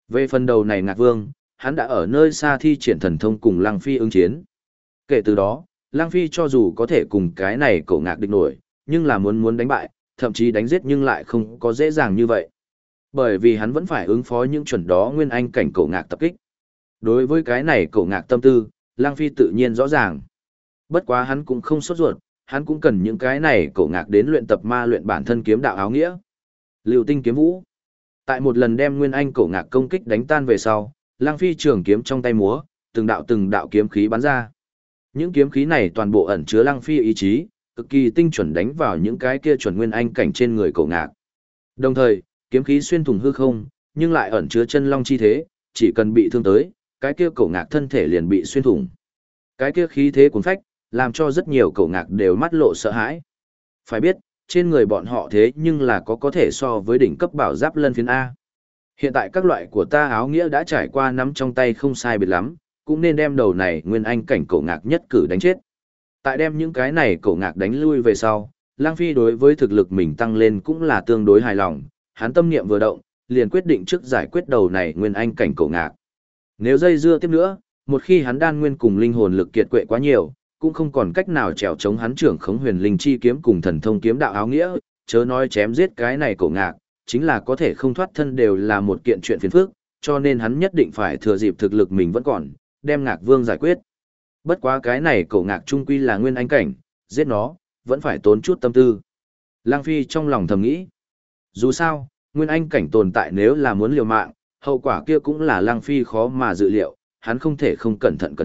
Về phần đầu này Ngạc Vương, hắn đã ở nơi xa thi triển thần thông cùng Lăng Phi ứng chiến. Kể từ đó, Lăng Phi cho dù có thể cùng cái này cổ Ngạc địch nổi, nhưng là muốn đánh bại, thậm chí đánh giết nhưng lại không có dễ dàng như vậy. Bởi vì hắn vẫn phải ứng phó những chuẩn đó nguyên anh cảnh cổ Ngạc tập kích. Đối với cái này cổ Ngạc tâm tư, Lăng Phi tự nhiên rõ ràng. Bất quá hắn cũng không sốt ruột, hắn cũng cần những cái này cổ Ngạc đến luyện tập ma luyện bản thân kiếm đạo áo nghĩa. Lưu Tinh kiếm vũ. Tại một lần đem nguyên anh cổ Ngạc công kích đánh tan về sau, Lăng Phi trường kiếm trong tay múa, từng đạo kiếm khí bắn ra. Những kiếm khí này toàn bộ ẩn chứa Lăng Phi ý chí, cực kỳ tinh chuẩn đánh vào những cái kia chuẩn nguyên anh cảnh trên người cổ Ngạc. Đồng thời, kiếm khí xuyên thủng hư không, nhưng lại ẩn chứa chân long chi thế, chỉ cần bị thương tới, cái kia cổ Ngạc thân thể liền bị xuyên thủng. Cái kia khí thế cuốn phách, làm cho rất nhiều cổ Ngạc đều mắt lộ sợ hãi. Phải biết, trên người bọn họ thế nhưng là có thể so với đỉnh cấp bảo giáp lân phiến A. Hiện tại các loại của ta áo nghĩa đã trải qua nắm trong tay không sai biệt lắm, cũng nên đem đầu này nguyên anh cảnh cổ Ngạc nhất cử đánh chết. Tại đem những cái này cổ Ngạc đánh lui về sau, Lang Phi đối với thực lực mình tăng lên cũng là tương đối hài lòng, hắn tâm niệm vừa động, liền quyết định trước giải quyết đầu này nguyên anh cảnh cổ Ngạc. Nếu dây dưa tiếp nữa, một khi hắn đan nguyên cùng linh hồn lực kiệt quệ quá nhiều, cũng không còn cách nào trèo chống hắn trưởng khống huyền linh chi kiếm cùng thần thông kiếm đạo áo nghĩa, chớ nói chém giết cái này cổ Ngạc, chính là có thể không thoát thân đều là một kiện chuyện phiền phức, cho nên hắn nhất định phải thừa dịp thực lực mình vẫn còn, đem Ngạc Vương giải quyết. Bất quá cái này cổ Ngạc trung quy là nguyên anh cảnh, giết nó, vẫn phải tốn chút tâm tư. Lang Phi trong lòng thầm nghĩ. Dù sao, nguyên anh cảnh tồn tại nếu là muốn liều mạng, hậu quả kia cũng là Lang Phi khó mà dự liệu, hắn không thể không cẩn thận.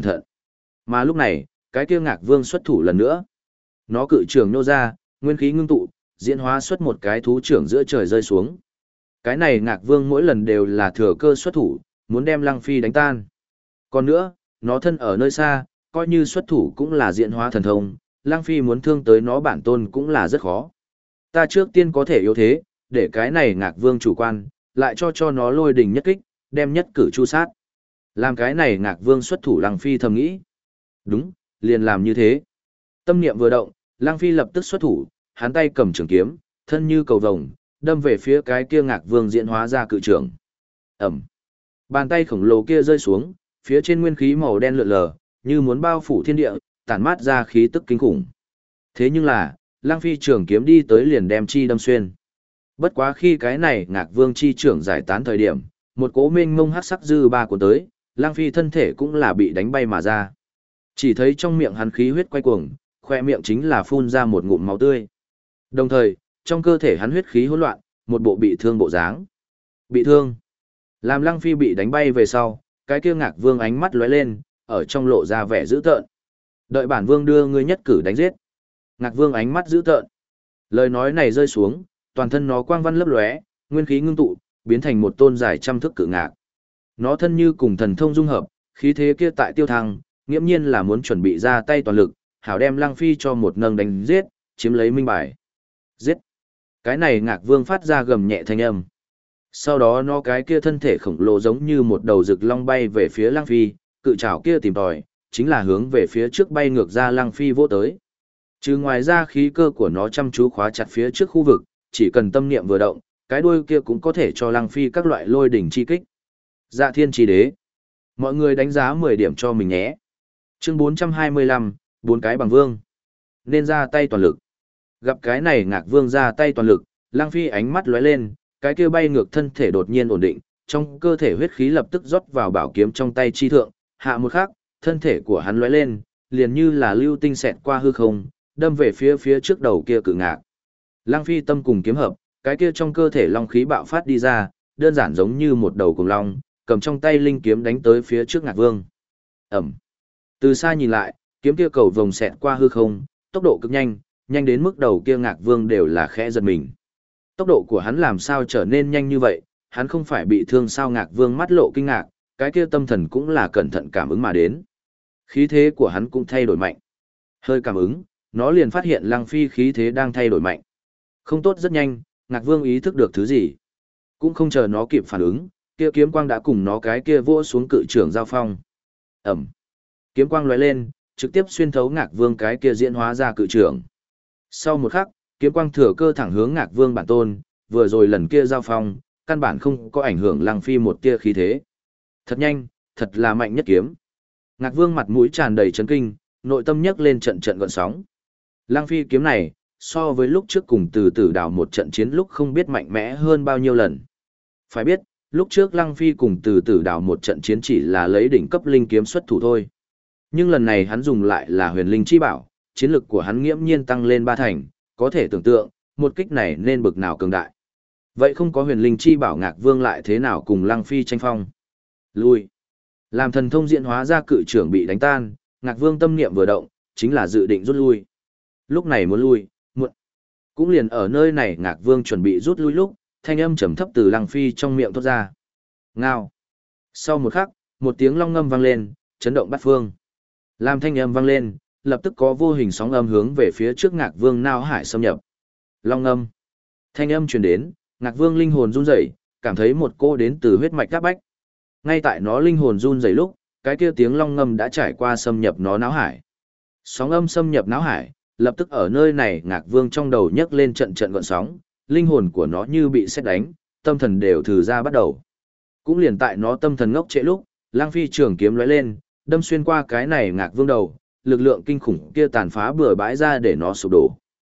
Mà lúc này, cái kia Ngạc Vương xuất thủ lần nữa. Nó cự trường nô ra, nguyên khí ngưng tụ, diễn hóa xuất một cái thú trưởng giữa trời rơi xuống. Cái này Ngạc Vương mỗi lần đều là thừa cơ xuất thủ, muốn đem Lăng Phi đánh tan. Còn nữa, nó thân ở nơi xa, coi như xuất thủ cũng là diễn hóa thần thông, Lăng Phi muốn thương tới nó bản tôn cũng là rất khó. Ta trước tiên có thể yếu thế, để cái này Ngạc Vương chủ quan, lại cho nó lôi đình nhất kích, đem nhất cử chu sát. Làm cái này Ngạc Vương xuất thủ Lăng Phi thầm nghĩ. Đúng, liền làm như thế. Tâm niệm vừa động, Lăng Phi lập tức xuất thủ, hắn tay cầm trường kiếm, thân như cầu vồng, đâm về phía cái kia Ngạc Vương diễn hóa ra cự trường. Ẩm. Bàn tay khổng lồ kia rơi xuống, phía trên nguyên khí màu đen lượn lờ, như muốn bao phủ thiên địa, tản mát ra khí tức kinh khủng. Thế nhưng là, Lăng Phi trường kiếm đi tới liền đem chi đâm xuyên. Bất quá khi cái này Ngạc Vương chi trưởng giải tán thời điểm, một cỗ mênh mông hắc sắc dư ba của tới, Lăng Phi thân thể cũng là bị đánh bay mà ra. Chỉ thấy trong miệng hắn khí huyết quay cuồng, khoe miệng chính là phun ra một ngụm máu tươi. Đồng thời, trong cơ thể hắn huyết khí hỗn loạn, một bộ bị thương bộ dáng. Bị thương. Làm Lăng Phi bị đánh bay về sau, cái kia Ngạc Vương ánh mắt lóe lên, ở trong lộ ra vẻ dữ tợn. Đợi bản vương đưa ngươi nhất cử đánh giết. Ngạc Vương ánh mắt dữ tợn. Lời nói này rơi xuống, toàn thân nó quang văn lấp lóe, nguyên khí ngưng tụ, biến thành một tôn dài trăm thước cự ngạc. Nó thân như cùng thần thông dung hợp, khí thế kia tại tiêu thăng, nghiễm nhiên là muốn chuẩn bị ra tay toàn lực, hảo đem Lăng Phi cho một nâng đánh giết, chiếm lấy minh bài. Giết. Cái này Ngạc Vương phát ra gầm nhẹ thanh âm. Sau đó nó cái kia thân thể khổng lồ giống như một đầu rực long bay về phía Lăng Phi, cự trảo kia tìm tòi, chính là hướng về phía trước bay ngược ra Lăng Phi vỗ tới. Trừ ngoài ra khí cơ của nó chăm chú khóa chặt phía trước khu vực, chỉ cần tâm niệm vừa động, cái đuôi kia cũng có thể cho Lăng Phi các loại lôi đỉnh chi kích. Dạ Thiên Chi Đế. Mọi người đánh giá 10 điểm cho mình nhé. Chương 425, 4 cái bằng vương. Nên ra tay toàn lực. Gặp cái này Ngạc Vương ra tay toàn lực, Lăng Phi ánh mắt lóe lên, cái kia bay ngược thân thể đột nhiên ổn định, trong cơ thể huyết khí lập tức rót vào bảo kiếm trong tay chi thượng, hạ một khắc, thân thể của hắn lóe lên, liền như là lưu tinh xẹt qua hư không, đâm về phía trước đầu kia cự ngạc. Lăng Phi tâm cùng kiếm hợp, cái kia trong cơ thể long khí bạo phát đi ra, đơn giản giống như một đầu cùng long, cầm trong tay linh kiếm đánh tới phía trước Ngạc Vương. Ẩm. Từ xa nhìn lại, kiếm kia cầu vồng xẹt qua hư không, tốc độ cực nhanh, nhanh đến mức đầu kia Ngạc Vương đều là khẽ giật mình. Tốc độ của hắn làm sao trở nên nhanh như vậy, hắn không phải bị thương sao? Ngạc Vương mắt lộ kinh ngạc, cái kia tâm thần cũng là cẩn thận cảm ứng mà đến. Khí thế của hắn cũng thay đổi mạnh. Hơi cảm ứng, nó liền phát hiện Lăng Phi khí thế đang thay đổi mạnh. Không tốt, rất nhanh, Ngạc Vương ý thức được thứ gì. Cũng không chờ nó kịp phản ứng, kia kiếm quang đã cùng nó cái kia vỗ xuống cự trưởng giao phong. Ẩm. Kiếm quang lóe lên, trực tiếp xuyên thấu Ngạc Vương cái kia diễn hóa ra cự trưởng. Sau một khắc, kiếm quang thừa cơ thẳng hướng Ngạc Vương bản tôn, vừa rồi lần kia giao phong, căn bản không có ảnh hưởng Lăng Phi một tia khí thế. Thật nhanh, thật là mạnh nhất kiếm. Ngạc Vương mặt mũi tràn đầy chấn kinh, nội tâm nhấc lên trận trận gợn sóng. Lăng Phi kiếm này, so với lúc trước cùng Từ Tử Đào một trận chiến lúc không biết mạnh mẽ hơn bao nhiêu lần. Phải biết, lúc trước Lăng Phi cùng Từ Tử Đào một trận chiến chỉ là lấy đỉnh cấp linh kiếm xuất thủ thôi. Nhưng lần này hắn dùng lại là huyền linh chi bảo, chiến lực của hắn nghiễm nhiên tăng lên 3 thành, có thể tưởng tượng, một kích này nên bực nào cường đại. Vậy không có huyền linh chi bảo Ngạc Vương lại thế nào cùng Lăng Phi tranh phong? Lui. Làm thần thông diễn hóa ra cự trưởng bị đánh tan, Ngạc Vương tâm niệm vừa động, chính là dự định rút lui. Lúc này muốn lui, muộn. Cũng liền ở nơi này Ngạc Vương chuẩn bị rút lui lúc, thanh âm trầm thấp từ Lăng Phi trong miệng thoát ra. Ngao. Sau một khắc, một tiếng long ngâm vang lên, chấn động bát phương. Làm thanh âm vang lên, lập tức có vô hình sóng âm hướng về phía trước Ngạc Vương nao hải xâm nhập. Long ngâm. Thanh âm truyền đến, Ngạc Vương linh hồn run rẩy, cảm thấy một cô đến từ huyết mạch áp bách. Ngay tại nó linh hồn run rẩy lúc, cái kia tiếng long ngâm đã trải qua xâm nhập nó não hải. Sóng âm xâm nhập não hải, lập tức ở nơi này Ngạc Vương trong đầu nhấc lên trận trận gợn sóng, linh hồn của nó như bị sét đánh, tâm thần đều thử ra bắt đầu. Cũng liền tại nó tâm thần ngốc trệ lúc, Lang Phi trường kiếm lóe lên, đâm xuyên qua cái này Ngạc Vương đầu, lực lượng kinh khủng kia tàn phá bừa bãi ra để nó sụp đổ.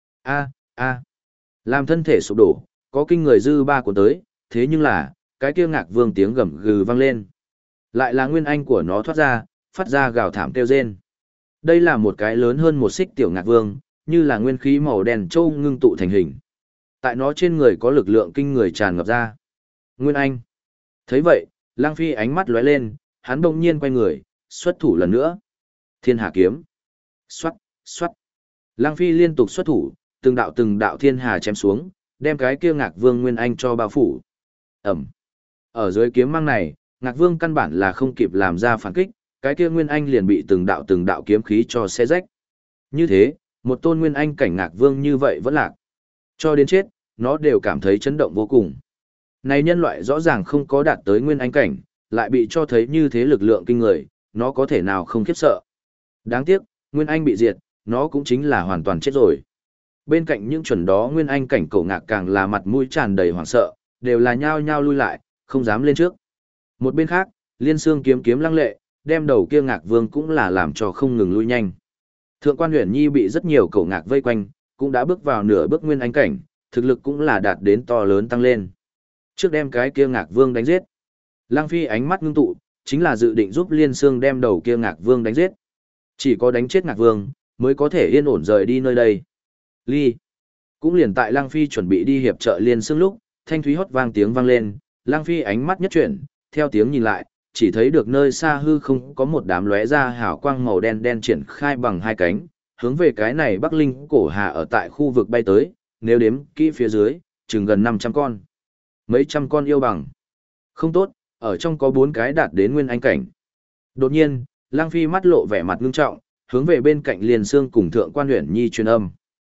A. Làm thân thể sụp đổ, có kinh người dư ba của tới, thế nhưng là, cái kia Ngạc Vương tiếng gầm gừ vang lên. Lại là nguyên anh của nó thoát ra, phát ra gào thảm kêu rên. Đây là một cái lớn hơn một xích tiểu Ngạc Vương, như là nguyên khí màu đen châu ngưng tụ thành hình. Tại nó trên người có lực lượng kinh người tràn ngập ra. Nguyên anh. Thấy vậy, Lang Phi ánh mắt lóe lên, hắn đột nhiên quay người, xuất thủ lần nữa. Thiên Hà kiếm. Xoát, xoát. Lang Phi liên tục xuất thủ, từng đạo thiên hà chém xuống, đem cái kia Ngạc Vương Nguyên Anh cho bao phủ. Ẩm. Ở dưới kiếm mang này, Ngạc Vương căn bản là không kịp làm ra phản kích, cái kia Nguyên Anh liền bị từng đạo kiếm khí cho xé rách. Như thế, một tôn Nguyên Anh cảnh Ngạc Vương như vậy vẫn lạc. Cho đến chết, nó đều cảm thấy chấn động vô cùng. Này nhân loại rõ ràng không có đạt tới Nguyên Anh cảnh, lại bị cho thấy như thế lực lượng kinh người, nó có thể nào không khiếp sợ. Đáng tiếc, Nguyên Anh bị diệt, nó cũng chính là hoàn toàn chết rồi. Bên cạnh những chuẩn đó Nguyên Anh cảnh Cổ Ngạc càng là mặt mũi tràn đầy hoảng sợ, đều là nhao nhao lui lại, không dám lên trước. Một bên khác, Liên Xương kiếm lăng lệ, đem đầu kia Ngạc Vương cũng là làm cho không ngừng lui nhanh. Thượng quan Huyền Nhi bị rất nhiều Cổ Ngạc vây quanh, cũng đã bước vào nửa bước Nguyên Anh cảnh, thực lực cũng là đạt đến to lớn tăng lên. Trước đem cái kia Ngạc Vương đánh giết, Lang Phi ánh mắt ngưng tụ, chính là dự định giúp Liên Xương đem đầu kia Ngạc Vương đánh giết. Chỉ có đánh chết Ngạc Vương, mới có thể yên ổn rời đi nơi đây. Ly. Cũng liền tại Lang Phi chuẩn bị đi hiệp trợ Liên Xương lúc, thanh thúy hót vang tiếng vang lên, Lang Phi ánh mắt nhất chuyển, theo tiếng nhìn lại, chỉ thấy được nơi xa hư không có một đám lóe ra hào quang màu đen đen triển khai bằng hai cánh, hướng về cái này Bắc Linh cổ hà ở tại khu vực bay tới, nếu đếm kỹ phía dưới, chừng gần 500 con. Mấy trăm con yêu bằng. Không tốt, ở trong có 4 cái đạt đến Nguyên Anh cảnh. Đột nhiên, Lang Phi mắt lộ vẻ mặt ngưng trọng, hướng về bên cạnh Liên Xương cùng Thượng quan Huyền Nhi truyền âm.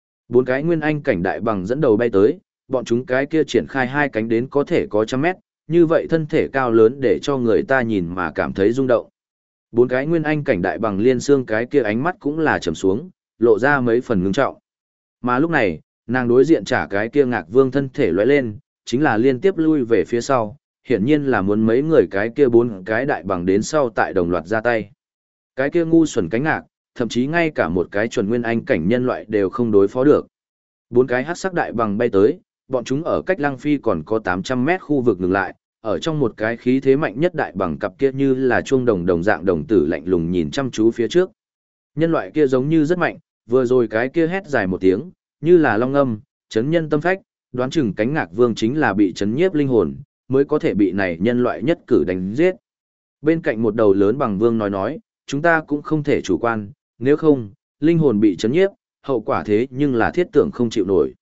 4 cái Nguyên Anh cảnh đại bằng dẫn đầu bay tới, bọn chúng cái kia triển khai hai cánh đến có thể có trăm mét, như vậy thân thể cao lớn để cho người ta nhìn mà cảm thấy rung động. 4 cái Nguyên Anh cảnh đại bằng Liên Xương cái kia ánh mắt cũng là trầm xuống, lộ ra mấy phần ngưng trọng. Mà lúc này, nàng đối diện trả cái kia Ngạc Vương thân thể lóe lên, chính là liên tiếp lui về phía sau, hiển nhiên là muốn mấy người cái kia 4 cái đại bằng đến sau tại đồng loạt ra tay. Cái kia ngu xuẩn cánh ngạc, thậm chí ngay cả một cái chuẩn Nguyên Anh cảnh nhân loại đều không đối phó được. 4 cái hắc sắc đại bằng bay tới, bọn chúng ở cách Lang Phi còn có 800 mét khu vực ngừng lại, ở trong một cái khí thế mạnh nhất đại bằng cặp kia như là chuông đồng dạng đồng tử lạnh lùng nhìn chăm chú phía trước. Nhân loại kia giống như rất mạnh, vừa rồi cái kia hét dài một tiếng, như là long âm, chấn nhân tâm phách, đoán chừng cánh Ngạc Vương chính là bị chấn nhiếp linh hồn, mới có thể bị này nhân loại nhất cử đánh giết. Bên cạnh một đầu lớn bằng vương nói, chúng ta cũng không thể chủ quan, nếu không, linh hồn bị chấn nhiếp, hậu quả thế nhưng là thiết tưởng không chịu nổi.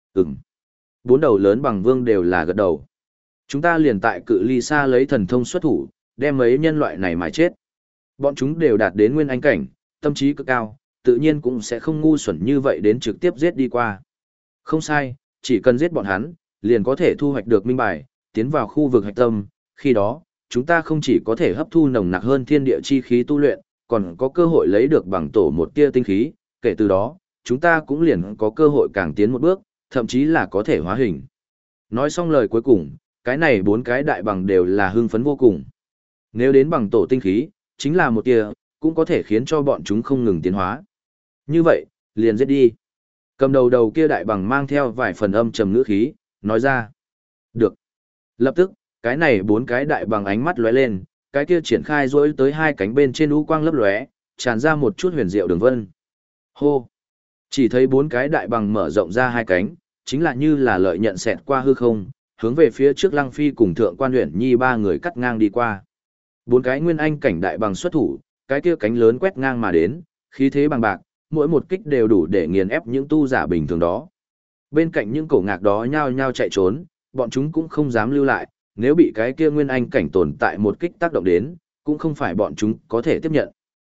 4 đầu lớn bằng vương đều là gật đầu. Chúng ta liền tại cự ly xa lấy thần thông xuất thủ, đem mấy nhân loại này mà chết. Bọn chúng đều đạt đến Nguyên Anh cảnh, tâm trí cực cao, tự nhiên cũng sẽ không ngu xuẩn như vậy đến trực tiếp giết đi qua. Không sai, chỉ cần giết bọn hắn, liền có thể thu hoạch được minh bài, tiến vào khu vực hạch tâm, khi đó, chúng ta không chỉ có thể hấp thu nồng nặc hơn thiên địa chi khí tu luyện, còn có cơ hội lấy được bằng tổ một tia tinh khí, kể từ đó, chúng ta cũng liền có cơ hội càng tiến một bước, thậm chí là có thể hóa hình. Nói xong lời cuối cùng, cái này 4 cái đại bằng đều là hưng phấn vô cùng. Nếu đến bằng tổ tinh khí, chính là một tia, cũng có thể khiến cho bọn chúng không ngừng tiến hóa. Như vậy, liền giết đi. Cầm đầu kia đại bằng mang theo vài phần âm trầm ngữ khí, nói ra. Được. Lập tức, cái này 4 cái đại bằng ánh mắt lóe lên, cái kia triển khai rỗi tới 2 cánh bên trên u quang lấp lóe, tràn ra một chút huyền diệu đường vân. Hô. Chỉ thấy 4 cái đại bằng mở rộng ra 2 cánh, chính là như là lợi nhận xẹt qua hư không, hướng về phía trước Lăng Phi cùng Thượng Quan Uyển Nhi 3 người cắt ngang đi qua. 4 cái nguyên anh cảnh đại bằng xuất thủ, cái kia cánh lớn quét ngang mà đến, khí thế bằng bạc, mỗi một kích đều đủ để nghiền ép những tu giả bình thường đó. Bên cạnh những cổ ngạc đó nhao nhao chạy trốn, bọn chúng cũng không dám lưu lại, nếu bị cái kia nguyên anh cảnh tồn tại một kích tác động đến, cũng không phải bọn chúng có thể tiếp nhận.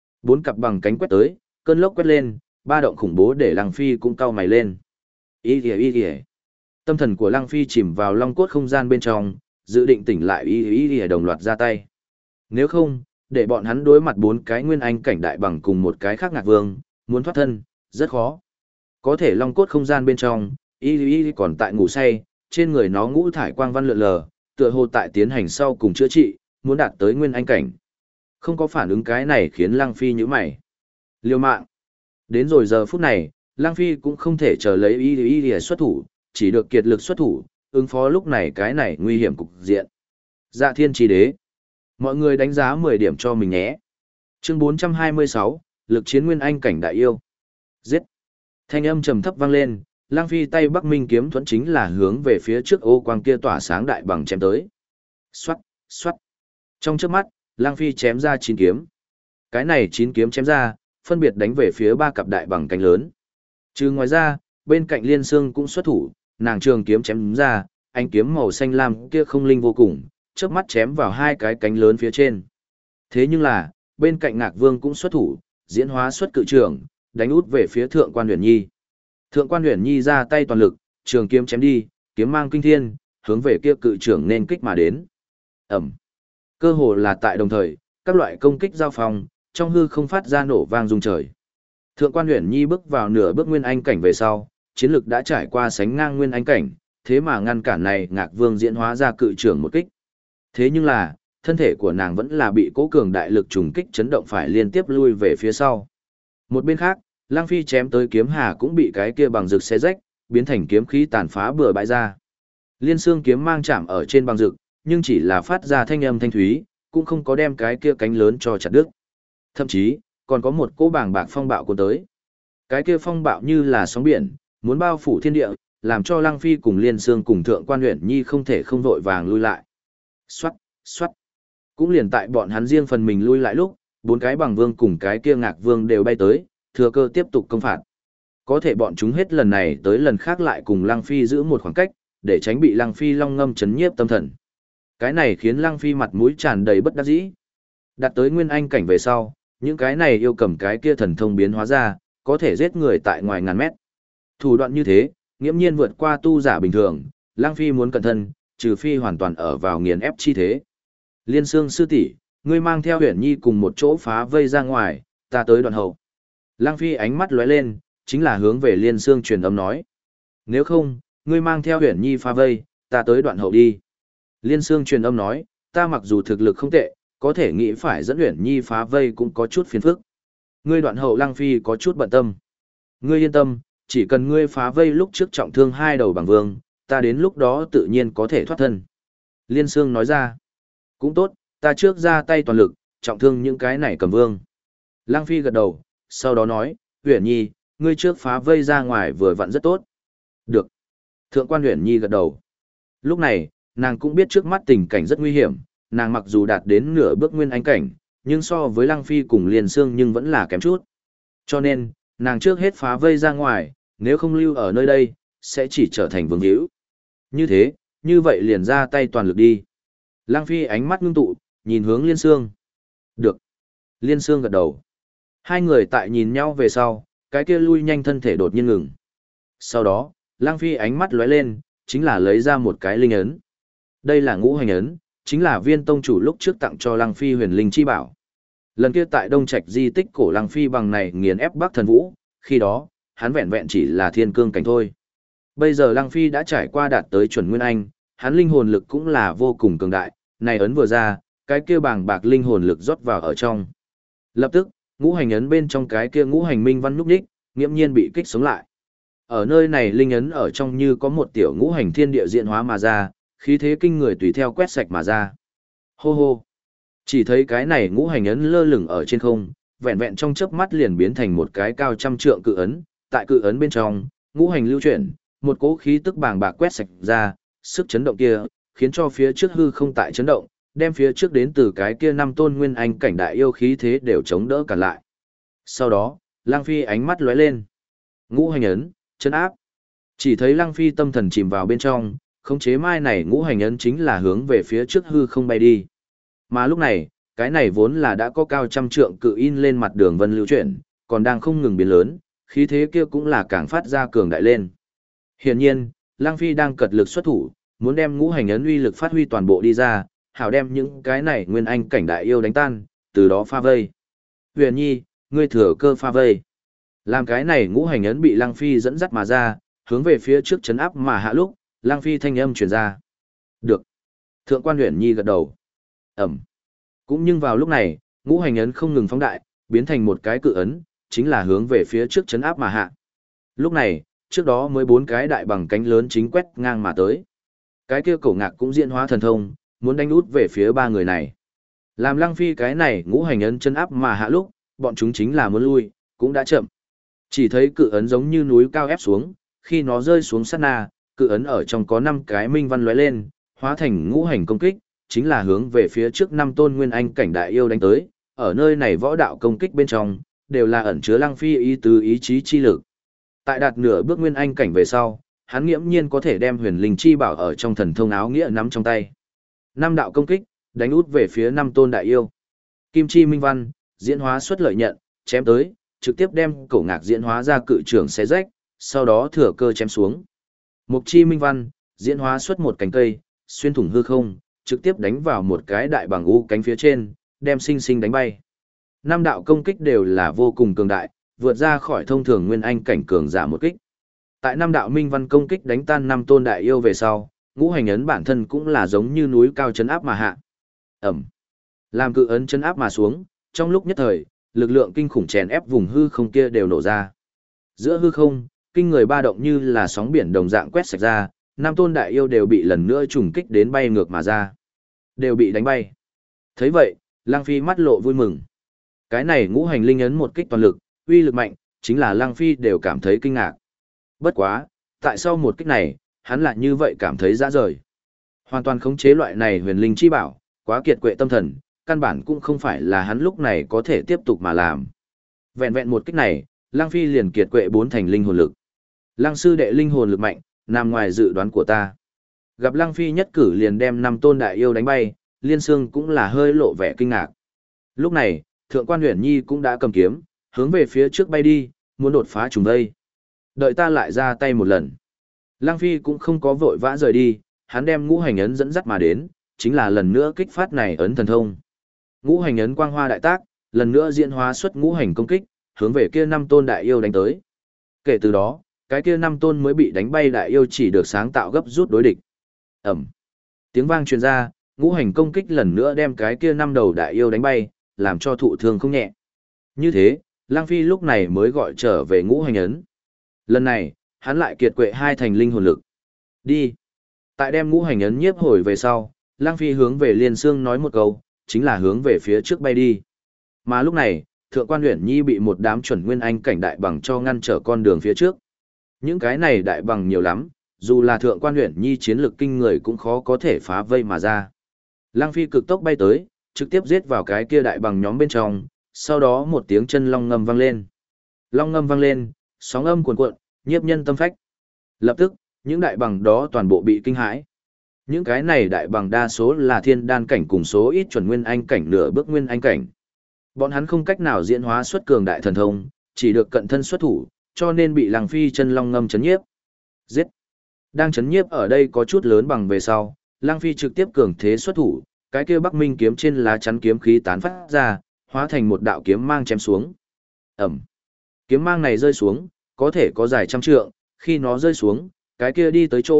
4 cặp bằng cánh quét tới, cơn lốc quét lên, ba động khủng bố để Lăng Phi cũng cau mày lên. Ý kìa. Tâm thần của Lăng Phi chìm vào long cốt không gian bên trong, dự định tỉnh lại ý đồng loạt ra tay. Nếu không, để bọn hắn đối mặt 4 cái nguyên anh cảnh đại bằng cùng một cái khác ngạc vương, muốn thoát thân, rất khó. Có thể long cốt không gian bên trong, y còn tại ngủ say, trên người nó ngũ thải quang văn lượn lờ, tựa hồ tại tiến hành sau cùng chữa trị, muốn đạt tới nguyên anh cảnh. Không có phản ứng cái này khiến Lăng Phi nhíu mày. Liều mạng. Đến rồi giờ phút này, Lăng Phi cũng không thể chờ lấy y xuất thủ, chỉ được kiệt lực xuất thủ, ứng phó lúc này cái này nguy hiểm cục diện. Dạ Thiên Chi Đế. Mọi người đánh giá 10 điểm cho mình nhé. Chương 426, lực chiến nguyên anh cảnh đại yêu. Giết. Thanh âm trầm thấp vang lên, Lăng Phi tay Bắc Minh kiếm thuẫn chính là hướng về phía trước ô quang kia tỏa sáng đại bằng chém tới. Xoát, xoát. Trong chớp mắt, Lăng Phi chém ra 9 kiếm. Cái này 9 kiếm chém ra, phân biệt đánh về phía 3 cặp đại bằng cánh lớn. Trừ ngoài ra, bên cạnh Liên Sương cũng xuất thủ, nàng trường kiếm chém ra, ánh kiếm màu xanh lam kia không linh vô cùng, chớp mắt chém vào 2 cái cánh lớn phía trên. Thế nhưng là, bên cạnh Ngạc Vương cũng xuất thủ, diễn hóa xuất cự trường, đánh út về phía Thượng Quan Uyển Nhi. Thượng Quan Uyển Nhi ra tay toàn lực, trường kiếm chém đi, kiếm mang kinh thiên, hướng về kia cự trường nên kích mà đến. Ầm. Cơ hồ là tại đồng thời, các loại công kích giao phong, trong hư không phát ra nổ vang rung trời. Thượng Quan Uyển Nhi bước vào nửa bước nguyên anh cảnh về sau, chiến lực đã trải qua sánh ngang nguyên anh cảnh, thế mà ngăn cản này Ngạc Vương diễn hóa ra cự trường một kích. Thế nhưng là, thân thể của nàng vẫn là bị cố cường đại lực trùng kích chấn động phải liên tiếp lui về phía sau. Một bên khác, Lăng Phi chém tới kiếm hà cũng bị cái kia bằng rực xé rách, biến thành kiếm khí tàn phá bừa bãi ra. Liên xương kiếm mang chạm ở trên bằng rực, nhưng chỉ là phát ra thanh âm thanh thúy, cũng không có đem cái kia cánh lớn cho chặt đứt. Thậm chí, còn có một cỗ bàng bạc phong bạo cuốn tới. Cái kia phong bạo như là sóng biển, muốn bao phủ thiên địa, làm cho Lăng Phi cùng Liên Sương cùng Thượng Quan Uyển Nhi không thể không vội vàng lui lại. Xoát, xoát. Cũng liền tại bọn hắn riêng phần mình lui lại lúc, 4 cái bằng vương cùng cái kia Ngạc Vương đều bay tới, thừa cơ tiếp tục công phạt. Có thể bọn chúng hết lần này tới lần khác lại cùng Lăng Phi giữ một khoảng cách, để tránh bị Lăng Phi long ngâm chấn nhiếp tâm thần. Cái này khiến Lăng Phi mặt mũi tràn đầy bất đắc dĩ. Đạt tới nguyên anh cảnh về sau, những cái này yêu cầm cái kia thần thông biến hóa ra, có thể giết người tại ngoài ngàn mét. Thủ đoạn như thế, nghiễm nhiên vượt qua tu giả bình thường, Lăng Phi muốn cẩn thân, trừ phi hoàn toàn ở vào nghiền ép chi thế. Liên Sương sư tỷ, ngươi mang theo Uyển Nhi cùng một chỗ phá vây ra ngoài, ta tới đoạn hậu. Lăng Phi ánh mắt lóe lên, chính là hướng về Liên Sương truyền âm nói. Nếu không, ngươi mang theo Uyển Nhi phá vây, ta tới đoạn hậu đi. Liên Sương truyền âm nói, ta mặc dù thực lực không tệ, có thể nghĩ phải dẫn Uyển Nhi phá vây cũng có chút phiền phức. Ngươi đoạn hậu Lăng Phi có chút bận tâm. Ngươi yên tâm, chỉ cần ngươi phá vây lúc trước trọng thương 2 đầu bằng vương, ta đến lúc đó tự nhiên có thể thoát thân. Liên Sương nói ra, cũng tốt, ta trước ra tay toàn lực, trọng thương những cái này cầm vương. Lăng Phi gật đầu, sau đó nói, Uyển Nhi, ngươi trước phá vây ra ngoài vừa vặn rất tốt. Được. Thượng Quan Uyển Nhi gật đầu. Lúc này, nàng cũng biết trước mắt tình cảnh rất nguy hiểm, nàng mặc dù đạt đến nửa bước nguyên anh cảnh, nhưng so với Lăng Phi cùng Liên Sương nhưng vẫn là kém chút. Cho nên, nàng trước hết phá vây ra ngoài, nếu không lưu ở nơi đây, sẽ chỉ trở thành vương hữu. Như thế, như vậy liền ra tay toàn lực đi. Lăng Phi ánh mắt ngưng tụ, nhìn hướng Liên Sương. Được. Liên Sương gật đầu. Hai người tại nhìn nhau về sau, cái kia lui nhanh thân thể đột nhiên ngừng. Sau đó, Lăng Phi ánh mắt lóe lên, chính là lấy ra một cái linh ấn. Đây là ngũ hành ấn, chính là Viên tông chủ lúc trước tặng cho Lăng Phi huyền linh chi bảo. Lần kia tại Đông Trạch di tích cổ Lăng Phi bằng này nghiền ép Bắc Thần Vũ, khi đó, hắn vẹn vẹn chỉ là thiên cương cảnh thôi. Bây giờ Lăng Phi đã trải qua đạt tới chuẩn nguyên anh, hắn linh hồn lực cũng là vô cùng cường đại, này ấn vừa ra, cái kia bàng bạc linh hồn lực rót vào ở trong. Lập tức, ngũ hành ấn bên trong cái kia ngũ hành minh văn nhúc nhích, nghiễm nhiên bị kích sống lại. Ở nơi này linh ấn ở trong như có một tiểu ngũ hành thiên địa diễn hóa mà ra, khí thế kinh người tùy theo quét sạch mà ra. Hô hô. Chỉ thấy cái này ngũ hành ấn lơ lửng ở trên không, vẹn vẹn trong chớp mắt liền biến thành một cái cao trăm trượng cự ấn, tại cự ấn bên trong, ngũ hành lưu chuyển, một cỗ khí tức bàng bạc quét sạch ra, sức chấn động kia, khiến cho phía trước hư không tại chấn động, đem phía trước đến từ cái kia năm tôn nguyên anh cảnh đại yêu khí thế đều chống đỡ cả lại. Sau đó, Lăng Phi ánh mắt lóe lên. Ngũ hành ấn, chấn áp. Chỉ thấy Lăng Phi tâm thần chìm vào bên trong, khống chế mai này ngũ hành ấn chính là hướng về phía trước hư không bay đi. Mà lúc này, cái này vốn là đã có cao trăm trượng cự in lên mặt đường vân lưu chuyển, còn đang không ngừng biến lớn, khí thế kia cũng là càng phát ra cường đại lên. Hiển nhiên, Lăng Phi đang cật lực xuất thủ, muốn đem ngũ hành ấn uy lực phát huy toàn bộ đi ra, hảo đem những cái này nguyên anh cảnh đại yêu đánh tan, từ đó pha vây. Huyền Nhi, ngươi thừa cơ pha vây. Làm cái này ngũ hành ấn bị Lăng Phi dẫn dắt mà ra, hướng về phía trước chấn áp mà hạ lúc, Lăng Phi thanh âm truyền ra. Được. Thượng quan Huyền Nhi gật đầu. Ẩm. Cũng nhưng vào lúc này, ngũ hành ấn không ngừng phóng đại, biến thành một cái cự ấn, chính là hướng về phía trước chấn áp mà hạ. Lúc này, trước đó mới 4 cái đại bằng cánh lớn chính quét ngang mà tới. Cái kia cổ ngạc cũng diễn hóa thần thông, muốn đánh út về phía 3 người này. Làm Lăng Phi cái này ngũ hành ấn chấn áp mà hạ lúc, bọn chúng chính là muốn lui, cũng đã chậm. Chỉ thấy cự ấn giống như núi cao ép xuống, khi nó rơi xuống sát na, cự ấn ở trong có 5 cái minh văn lóe lên, hóa thành ngũ hành công kích, chính là hướng về phía trước 5 tôn nguyên anh cảnh đại yêu đánh tới. Ở nơi này võ đạo công kích bên trong, đều là ẩn chứa Lăng Phi ý tứ ý chí chi lực. Tại đạt nửa bước nguyên anh cảnh về sau, hắn nghiễm nhiên có thể đem huyền linh chi bảo ở trong thần thông áo nghĩa nắm trong tay. 5 đạo công kích, đánh út về phía 5 tôn đại yêu. Kim chi minh văn, diễn hóa xuất lợi nhận, chém tới, trực tiếp đem cổ ngạc diễn hóa ra cự trường xé rách, sau đó thừa cơ chém xuống. Mục chi minh văn, diễn hóa xuất một cánh cây, xuyên thủng hư không, trực tiếp đánh vào một cái đại bằng u cánh phía trên, đem sinh sinh đánh bay. 5 đạo công kích đều là vô cùng cường đại, vượt ra khỏi thông thường nguyên anh cảnh cường giả một kích. Tại 5 đạo minh văn công kích đánh tan 5 tôn đại yêu về sau, ngũ hành ấn bản thân cũng là giống như núi cao chấn áp mà hạ. Ẩm. Làm cự ấn chấn áp mà xuống, trong lúc nhất thời, lực lượng kinh khủng chèn ép vùng hư không kia đều nổ ra. Giữa hư không, kinh người ba động như là sóng biển đồng dạng quét sạch ra, 5 tôn đại yêu đều bị lần nữa trùng kích đến bay ngược mà ra. Đều bị đánh bay. Thấy vậy, Lăng Phi mắt lộ vui mừng. Cái này ngũ hành linh ấn một kích toàn lực, uy lực mạnh, chính là Lăng Phi đều cảm thấy kinh ngạc. Bất quá, tại sao một kích này, hắn lại như vậy cảm thấy dã rời. Hoàn toàn khống chế loại này huyền linh chi bảo, quá kiệt quệ tâm thần, căn bản cũng không phải là hắn lúc này có thể tiếp tục mà làm. Vẹn vẹn một kích này, Lăng Phi liền kiệt quệ 4 thành linh hồn lực. Lăng sư đệ linh hồn lực mạnh, nằm ngoài dự đoán của ta. Gặp Lăng Phi nhất cử liền đem 5 tôn đại yêu đánh bay, Liên Sương cũng là hơi lộ vẻ kinh ngạc. Lúc này, Thượng quan Huyền Nhi cũng đã cầm kiếm, hướng về phía trước bay đi, muốn đột phá trùng vây. Đợi ta lại ra tay một lần. Lăng Phi cũng không có vội vã rời đi, hắn đem ngũ hành ấn dẫn dắt mà đến, chính là lần nữa kích phát này ấn thần thông. Ngũ hành ấn quang hoa đại tác, lần nữa diễn hóa xuất ngũ hành công kích, hướng về kia 5 tôn đại yêu đánh tới. Kể từ đó, cái kia 5 tôn mới bị đánh bay đại yêu chỉ được sáng tạo gấp rút đối địch. Ẩm. Tiếng vang truyền ra, ngũ hành công kích lần nữa đem cái kia 5 đầu đại yêu đánh bay, làm cho thụ thương không nhẹ. Như thế, Lăng Phi lúc này mới gọi trở về ngũ hành ấn. Lần này, hắn lại kiệt quệ 2 thành linh hồn lực. Đi. Tại đem ngũ hành ấn nhiếp hồi về sau, Lăng Phi hướng về Liên Sương nói một câu, chính là hướng về phía trước bay đi. Mà lúc này, Thượng quan Uyển Nhi bị một đám chuẩn nguyên anh cảnh đại bằng cho ngăn trở con đường phía trước. Những cái này đại bằng nhiều lắm, dù là Thượng quan Uyển Nhi chiến lực kinh người cũng khó có thể phá vây mà ra. Lăng Phi cực tốc bay tới, trực tiếp giết vào cái kia đại bằng nhóm bên trong, sau đó một tiếng chân long ngâm vang lên. Long ngâm vang lên, sóng âm cuồn cuộn, nhiếp nhân tâm phách. Lập tức, những đại bằng đó toàn bộ bị kinh hãi. Những cái này đại bằng đa số là thiên đan cảnh cùng số ít chuẩn nguyên anh cảnh nửa bước nguyên anh cảnh. Bọn hắn không cách nào diễn hóa xuất cường đại thần thông, chỉ được cận thân xuất thủ, cho nên bị Lăng Phi chân long ngâm chấn nhiếp. Giết! Đang chấn nhiếp ở đây có chút lớn bằng về sau, Lăng Phi trực tiếp cường thế xuất thủ, cái kia Bắc Minh kiếm trên lá chắn kiếm khí tán phát ra, hóa thành một đạo kiếm mang chém xuống. Ẩm! Kiếm mang này rơi xuống, có thể có dài trăm trượng, khi nó rơi xuống, cái kia đi tới chỗ,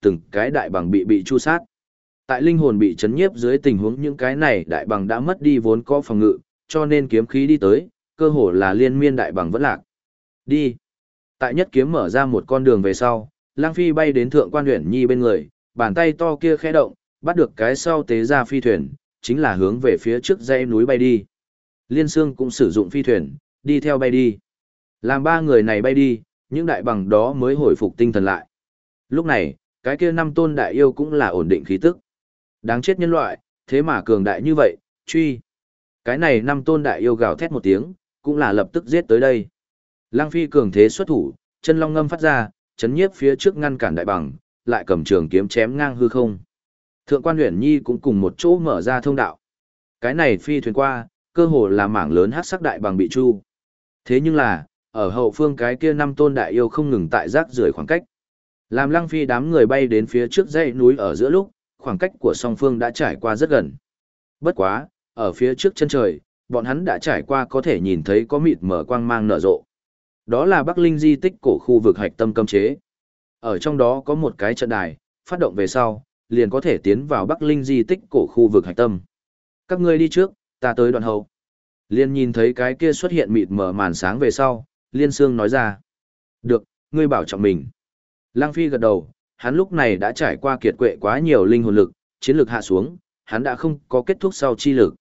từng cái đại bằng bị chu sát. Tại linh hồn bị chấn nhiếp dưới tình huống những cái này đại bằng đã mất đi vốn có phòng ngự, cho nên kiếm khí đi tới, cơ hồ là liên miên đại bằng vẫn lạc. Đi. Tại nhất kiếm mở ra một con đường về sau, Lang Phi bay đến Thượng Quan Uyển Nhi bên người, bàn tay to kia khẽ động, bắt được cái sau tế ra phi thuyền, chính là hướng về phía trước dãy núi bay đi. Liên Sương cũng sử dụng phi thuyền, đi theo bay đi. Làm ba người này bay đi, những đại bằng đó mới hồi phục tinh thần lại. Lúc này, cái kia 5 tôn đại yêu cũng là ổn định khí tức. Đáng chết nhân loại, thế mà cường đại như vậy, truy. Cái này 5 tôn đại yêu gào thét một tiếng, cũng là lập tức giết tới đây. Lang Phi cường thế xuất thủ, chân long ngâm phát ra, chấn nhiếp phía trước ngăn cản đại bằng, lại cầm trường kiếm chém ngang hư không. Thượng Quan Uyển Nhi cũng cùng một chỗ mở ra thông đạo. Cái này phi thuyền qua, cơ hồ là mảng lớn hắc sắc đại bằng bị chu. Thế nhưng là, ở hậu phương cái kia 5 tôn đại yêu không ngừng tại rác rưởi khoảng cách. Làm Lăng Phi đám người bay đến phía trước dãy núi ở giữa lúc, khoảng cách của song phương đã trải qua rất gần. Bất quá, ở phía trước chân trời, bọn hắn đã trải qua có thể nhìn thấy có mịt mở quang mang nở rộ. Đó là Bắc Linh di tích cổ khu vực hạch tâm cấm chế. Ở trong đó có một cái trận đài, phát động về sau, liền có thể tiến vào Bắc Linh di tích cổ khu vực hạch tâm. Các ngươi đi trước, ta tới đoạn hậu. Liên nhìn thấy cái kia xuất hiện mịt mờ màn sáng về sau, Liên Sương nói ra. Được, ngươi bảo trọng mình. Lăng Phi gật đầu, hắn lúc này đã trải qua kiệt quệ quá nhiều linh hồn lực, chiến lực hạ xuống, hắn đã không có kết thúc sau chi lực.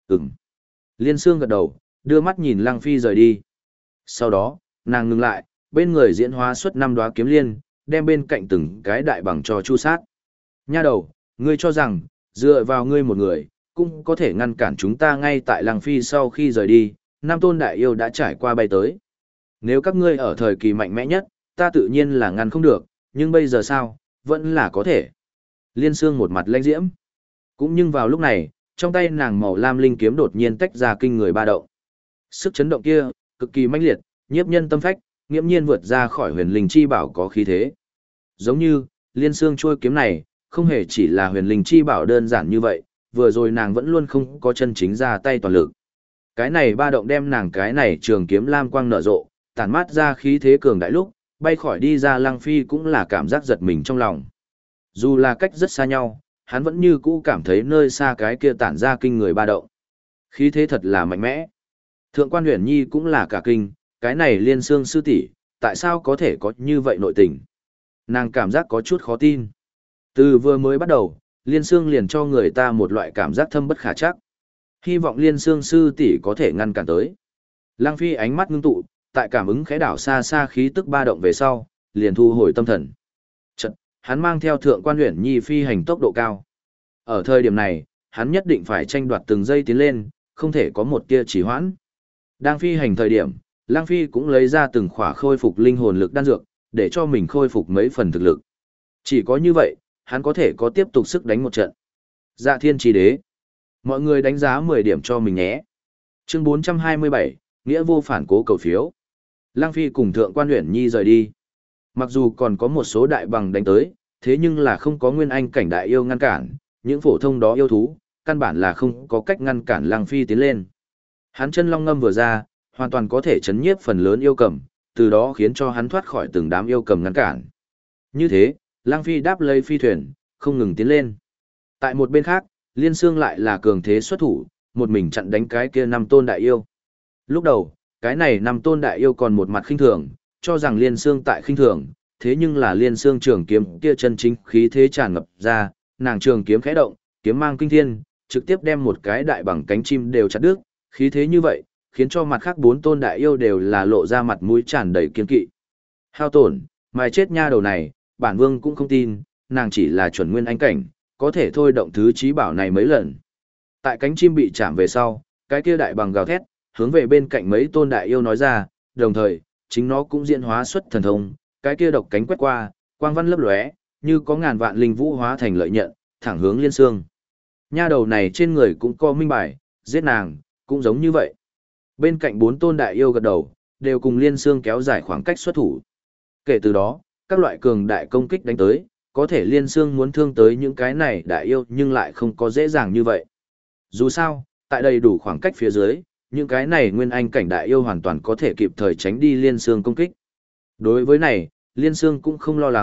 Liên Sương gật đầu, đưa mắt nhìn Lăng Phi rời đi. Sau đó, nàng ngừng lại, bên người diễn hóa xuất 5 đóa kiếm liên, đem bên cạnh từng cái đại bằng cho chu sát. Nha đầu, ngươi cho rằng, dựa vào ngươi một người, cũng có thể ngăn cản chúng ta ngay tại Lăng Phi sau khi rời đi, 5 tôn đại yêu đã trải qua bay tới. Nếu các ngươi ở thời kỳ mạnh mẽ nhất, ta tự nhiên là ngăn không được, nhưng bây giờ sao, vẫn là có thể. Liên Sương một mặt lãnh diễm. Cũng nhưng vào lúc này, trong tay nàng màu lam linh kiếm đột nhiên tách ra kinh người ba động. Sức chấn động kia, cực kỳ mãnh liệt, nhiếp nhân tâm phách, nghiễm nhiên vượt ra khỏi huyền linh chi bảo có khí thế. Giống như, Liên Sương trôi kiếm này, không hề chỉ là huyền linh chi bảo đơn giản như vậy, vừa rồi nàng vẫn luôn không có chân chính ra tay toàn lực. Cái này ba động đem nàng cái này trường kiếm lam quang nở rộ, tản mát ra khí thế cường đại lúc, bay khỏi đi ra Lăng Phi cũng là cảm giác giật mình trong lòng. Dù là cách rất xa nhau, hắn vẫn như cũ cảm thấy nơi xa cái kia tản ra kinh người ba động. Khí thế thật là mạnh mẽ. Thượng Quan Uyển Nhi cũng là cả kinh, cái này Liên Sương sư tỷ, tại sao có thể có như vậy nội tình? Nàng cảm giác có chút khó tin. Từ vừa mới bắt đầu, Liên Sương liền cho người ta một loại cảm giác thâm bất khả trắc. Hy vọng Liên Sương sư tỷ có thể ngăn cản tới. Lăng Phi ánh mắt ngưng tụ, tại cảm ứng khẽ đảo xa xa khí tức ba động về sau, liền thu hồi tâm thần. Chợt, hắn mang theo Thượng Quan Uyển Nhi phi hành tốc độ cao. Ở thời điểm này, hắn nhất định phải tranh đoạt từng giây tiến lên, không thể có một tia trì hoãn. Đang phi hành thời điểm, Lăng Phi cũng lấy ra từng khỏa khôi phục linh hồn lực đan dược, để cho mình khôi phục mấy phần thực lực. Chỉ có như vậy, hắn có thể có tiếp tục sức đánh một trận. Dạ Thiên Chi Đế. Mọi người đánh giá 10 điểm cho mình nhé. Chương 427, Nghĩa vô phản cố cầu phiếu. Lăng Phi cùng Thượng Quan Uyển Nhi rời đi. Mặc dù còn có một số đại bằng đánh tới, thế nhưng là không có nguyên anh cảnh đại yêu ngăn cản, những phổ thông đó yêu thú, căn bản là không có cách ngăn cản Lăng Phi tiến lên. Hắn chân long ngâm vừa ra, hoàn toàn có thể chấn nhiếp phần lớn yêu cầm, từ đó khiến cho hắn thoát khỏi từng đám yêu cầm ngăn cản. Như thế, Lăng Phi đáp lấy phi thuyền, không ngừng tiến lên. Tại một bên khác, Liên Sương lại là cường thế xuất thủ, một mình chặn đánh cái kia 5 tôn đại yêu. Lúc đầu, cái này 5 tôn đại yêu còn một mặt khinh thường, cho rằng Liên Sương tại khinh thường, thế nhưng là Liên Sương trường kiếm kia chân chính khí thế tràn ngập ra, nàng trường kiếm khẽ động, kiếm mang kinh thiên, trực tiếp đem một cái đại bằng cánh chim đều chặt đứt, khí thế như vậy, khiến cho mặt khác 4 tôn đại yêu đều là lộ ra mặt mũi tràn đầy kiên kỵ. Hao tổn, mài chết nha đầu này, bản vương cũng không tin, nàng chỉ là chuẩn nguyên anh cảnh, có thể thôi động thứ trí bảo này mấy lần. Tại cánh chim bị chạm về sau, cái kia đại bằng gào thét, hướng về bên cạnh mấy tôn đại yêu nói ra, đồng thời, chính nó cũng diễn hóa xuất thần thông, cái kia độc cánh quét qua, quang văn lấp lóe, như có ngàn vạn linh vũ hóa thành lợi nhận, thẳng hướng Liên Sương. Nha đầu này trên người cũng có minh bài, giết nàng, cũng giống như vậy. Bên cạnh 4 tôn đại yêu gật đầu, đều cùng Liên Sương kéo dài khoảng cách xuất thủ. Kể từ đó, các loại cường đại công kích đánh tới, có thể Liên Sương muốn thương tới những cái này đại yêu nhưng lại không có dễ dàng như vậy. Dù sao, tại đầy đủ khoảng cách phía dưới, những cái này nguyên anh cảnh đại yêu hoàn toàn có thể kịp thời tránh đi Liên Sương công kích. Đối với này, Liên Sương cũng không lo lắng,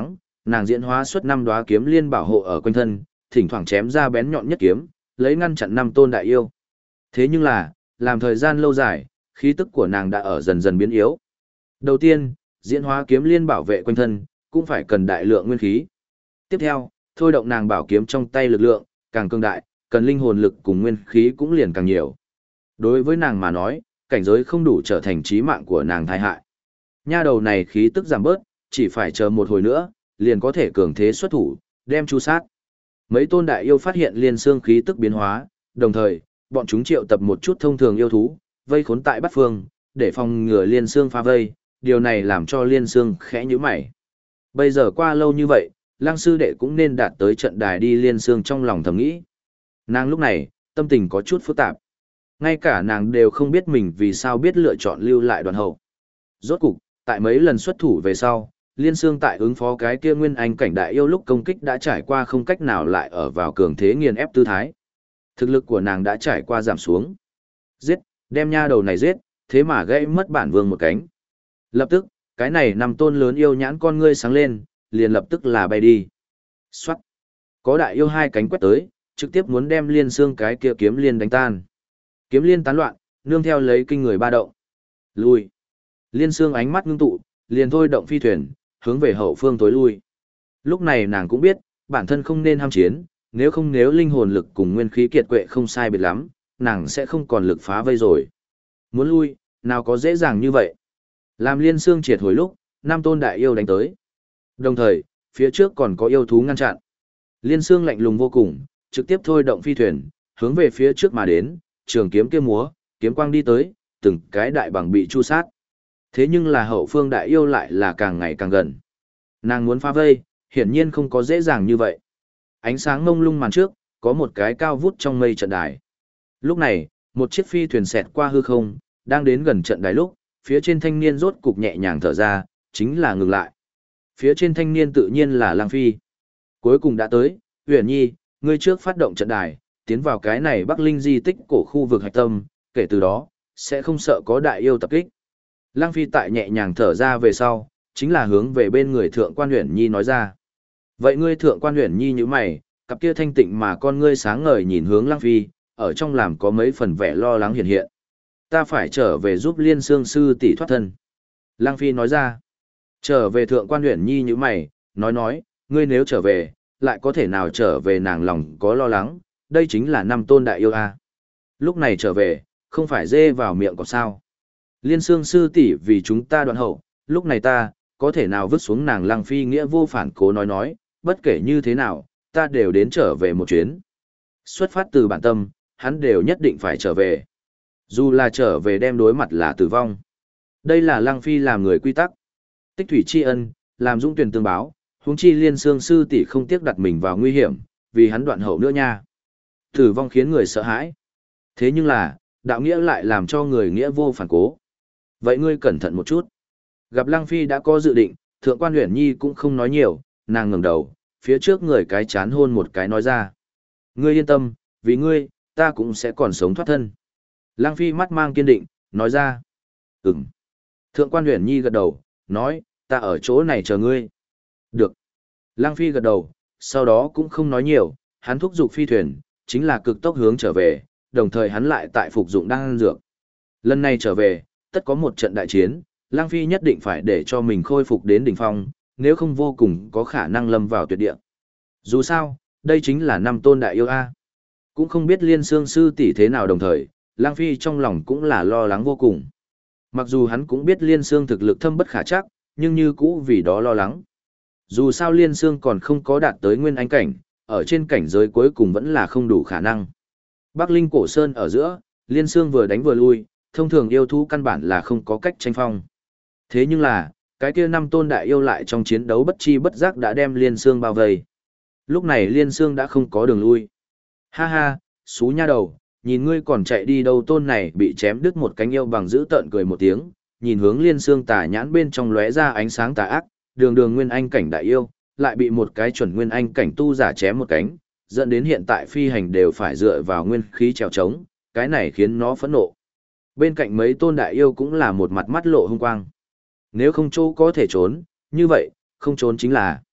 nàng diễn hóa xuất 5 đóa kiếm liên bảo hộ ở quanh thân, thỉnh thoảng chém ra bén nhọn nhất kiếm, lấy ngăn chặn 5 tôn đại yêu. Thế nhưng là, làm thời gian lâu dài, khí tức của nàng đã ở dần dần biến yếu. Đầu tiên, diễn hóa kiếm liên bảo vệ quanh thân, cũng phải cần đại lượng nguyên khí. Tiếp theo, thôi động nàng bảo kiếm trong tay lực lượng, càng cường đại, cần linh hồn lực cùng nguyên khí cũng liền càng nhiều. Đối với nàng mà nói, cảnh giới không đủ trở thành chí mạng của nàng tai hại. Nha đầu này khí tức giảm bớt, chỉ phải chờ một hồi nữa, liền có thể cường thế xuất thủ, đem chu sát. Mấy tôn đại yêu phát hiện Liên Xương khí tức biến hóa, đồng thời, bọn chúng triệu tập một chút thông thường yêu thú, vây khốn tại bát phương, để phòng ngừa Liên Xương phá vây, điều này làm cho Liên Xương khẽ nhíu mày. Bây giờ qua lâu như vậy, Lăng sư đệ cũng nên đạt tới trận đài đi. Liên Xương trong lòng thầm nghĩ. Nàng lúc này, tâm tình có chút phức tạp. Ngay cả nàng đều không biết mình vì sao biết lựa chọn lưu lại Đoàn Hậu. Rốt cục, tại mấy lần xuất thủ về sau, Liên Xương tại ứng phó cái kia nguyên anh cảnh đại yêu lúc công kích đã trải qua không cách nào lại ở vào cường thế nghiền ép tư thái. Thực lực của nàng đã trải qua giảm xuống. Giết, đem nha đầu này giết, thế mà gãy mất bản vương một cánh. Lập tức, cái này 5 tôn lớn yêu nhãn con ngươi sáng lên, liền lập tức là bay đi. Xoát. Có đại yêu 2 cánh quét tới, trực tiếp muốn đem Liên Xương cái kia kiếm liên đánh tan. Kiếm liên tán loạn, nương theo lấy kinh người ba động. Lui. Liên Xương ánh mắt ngưng tụ, liền thôi động phi thuyền, hướng về hậu phương tối lui. Lúc này nàng cũng biết, bản thân không nên ham chiến, nếu linh hồn lực cùng nguyên khí kiệt quệ không sai biệt lắm, nàng sẽ không còn lực phá vây rồi. Muốn lui, nào có dễ dàng như vậy. Làm Liên Xương triệt hồi lúc, 5 tôn đại yêu đánh tới. Đồng thời, phía trước còn có yêu thú ngăn chặn. Liên Xương lạnh lùng vô cùng, trực tiếp thôi động phi thuyền, hướng về phía trước mà đến, trường kiếm kia múa, kiếm quang đi tới, từng cái đại bằng bị chu sát. Thế nhưng là hậu phương đại yêu lại là càng ngày càng gần. Nàng muốn phá vây, hiển nhiên không có dễ dàng như vậy. Ánh sáng mông lung màn trước, có một cái cao vút trong mây trận đài. Lúc này, một chiếc phi thuyền xẹt qua hư không, đang đến gần trận đài lúc, phía trên thanh niên rốt cục nhẹ nhàng thở ra, chính là ngừng lại. Phía trên thanh niên tự nhiên là Lăng Phi. Cuối cùng đã tới, Uyển Nhi, ngươi trước phát động trận đài, tiến vào cái này Bắc Linh di tích cổ khu vực hạch tâm, kể từ đó, sẽ không sợ có đại yêu tập kích. Lăng Phi tại nhẹ nhàng thở ra về sau, chính là hướng về bên người Thượng quan Uyển Nhi nói ra. Vậy ngươi Thượng quan Uyển Nhi như mày, cặp kia thanh tịnh mà con ngươi sáng ngời nhìn hướng Lăng Phi, ở trong làm có mấy phần vẻ lo lắng hiện hiện. Ta phải trở về giúp Liên Xương sư tỷ thoát thân. Lăng Phi nói ra. Trở về Thượng quan Uyển Nhi như mày, nói, ngươi nếu trở về, lại có thể nào trở về nàng lòng có lo lắng, đây chính là 5 tôn đại yêu a. Lúc này trở về, không phải dê vào miệng có sao. Liên Xương sư tỷ vì chúng ta Đoạn Hậu, lúc này ta, có thể nào vứt xuống nàng. Lăng Phi nghĩa vô phản cố nói, bất kể như thế nào, ta đều đến trở về một chuyến. Xuất phát từ bản tâm, hắn đều nhất định phải trở về. Dù là trở về đem đối mặt là tử vong. Đây là Lăng Phi làm người quy tắc. Tích thủy tri ân, làm dũng tuyển tương báo, huống chi Liên Xương sư tỷ không tiếc đặt mình vào nguy hiểm, vì hắn Đoạn Hậu nữa nha. Tử vong khiến người sợ hãi. Thế nhưng là, đạo nghĩa lại làm cho người nghĩa vô phản cố. Vậy ngươi cẩn thận một chút. Gặp Lăng Phi đã có dự định, Thượng quan Uyển Nhi cũng không nói nhiều, nàng ngẩng đầu, phía trước người cái chán hôn một cái nói ra. Ngươi yên tâm, vì ngươi, ta cũng sẽ còn sống thoát thân. Lăng Phi mắt mang kiên định, nói ra. Ừm. Thượng quan Uyển Nhi gật đầu, nói, ta ở chỗ này chờ ngươi. Được. Lăng Phi gật đầu, sau đó cũng không nói nhiều, hắn thúc giục phi thuyền, chính là cực tốc hướng trở về, đồng thời hắn lại tại phục dụng đan dược. Lần này trở về, tất có một trận đại chiến, Lăng Phi nhất định phải để cho mình khôi phục đến đỉnh phong, nếu không vô cùng có khả năng lâm vào tuyệt địa. Dù sao, đây chính là 5 tôn đại yêu a. Cũng không biết Liên Xương sư tỷ thế nào, đồng thời, Lăng Phi trong lòng cũng là lo lắng vô cùng. Mặc dù hắn cũng biết Liên Xương thực lực thâm bất khả trắc, nhưng như cũ vì đó lo lắng. Dù sao Liên Xương còn không có đạt tới nguyên anh cảnh, ở trên cảnh giới cuối cùng vẫn là không đủ khả năng. Bắc Linh cổ sơn ở giữa, Liên Xương vừa đánh vừa lui, thông thường yêu thú căn bản là không có cách tranh phong. Thế nhưng là, cái kia 5 tôn đại yêu lại trong chiến đấu bất chi bất giác đã đem Liên Xương bao vây. Lúc này Liên Xương đã không có đường lui. Ha ha, xú nha đầu, nhìn ngươi còn chạy đi đâu. Tôn này bị chém đứt một cánh yêu bằng giữ tợn cười một tiếng, nhìn hướng Liên Xương tà nhãn bên trong lóe ra ánh sáng tà ác, đường nguyên anh cảnh đại yêu, lại bị một cái chuẩn nguyên anh cảnh tu giả chém một cánh, dẫn đến hiện tại phi hành đều phải dựa vào nguyên khí trèo trống, cái này khiến nó phẫn nộ. Bên cạnh mấy tôn đại yêu cũng là một mặt mắt lộ hung quang. Nếu không chỗ có thể trốn, như vậy, không trốn chính là.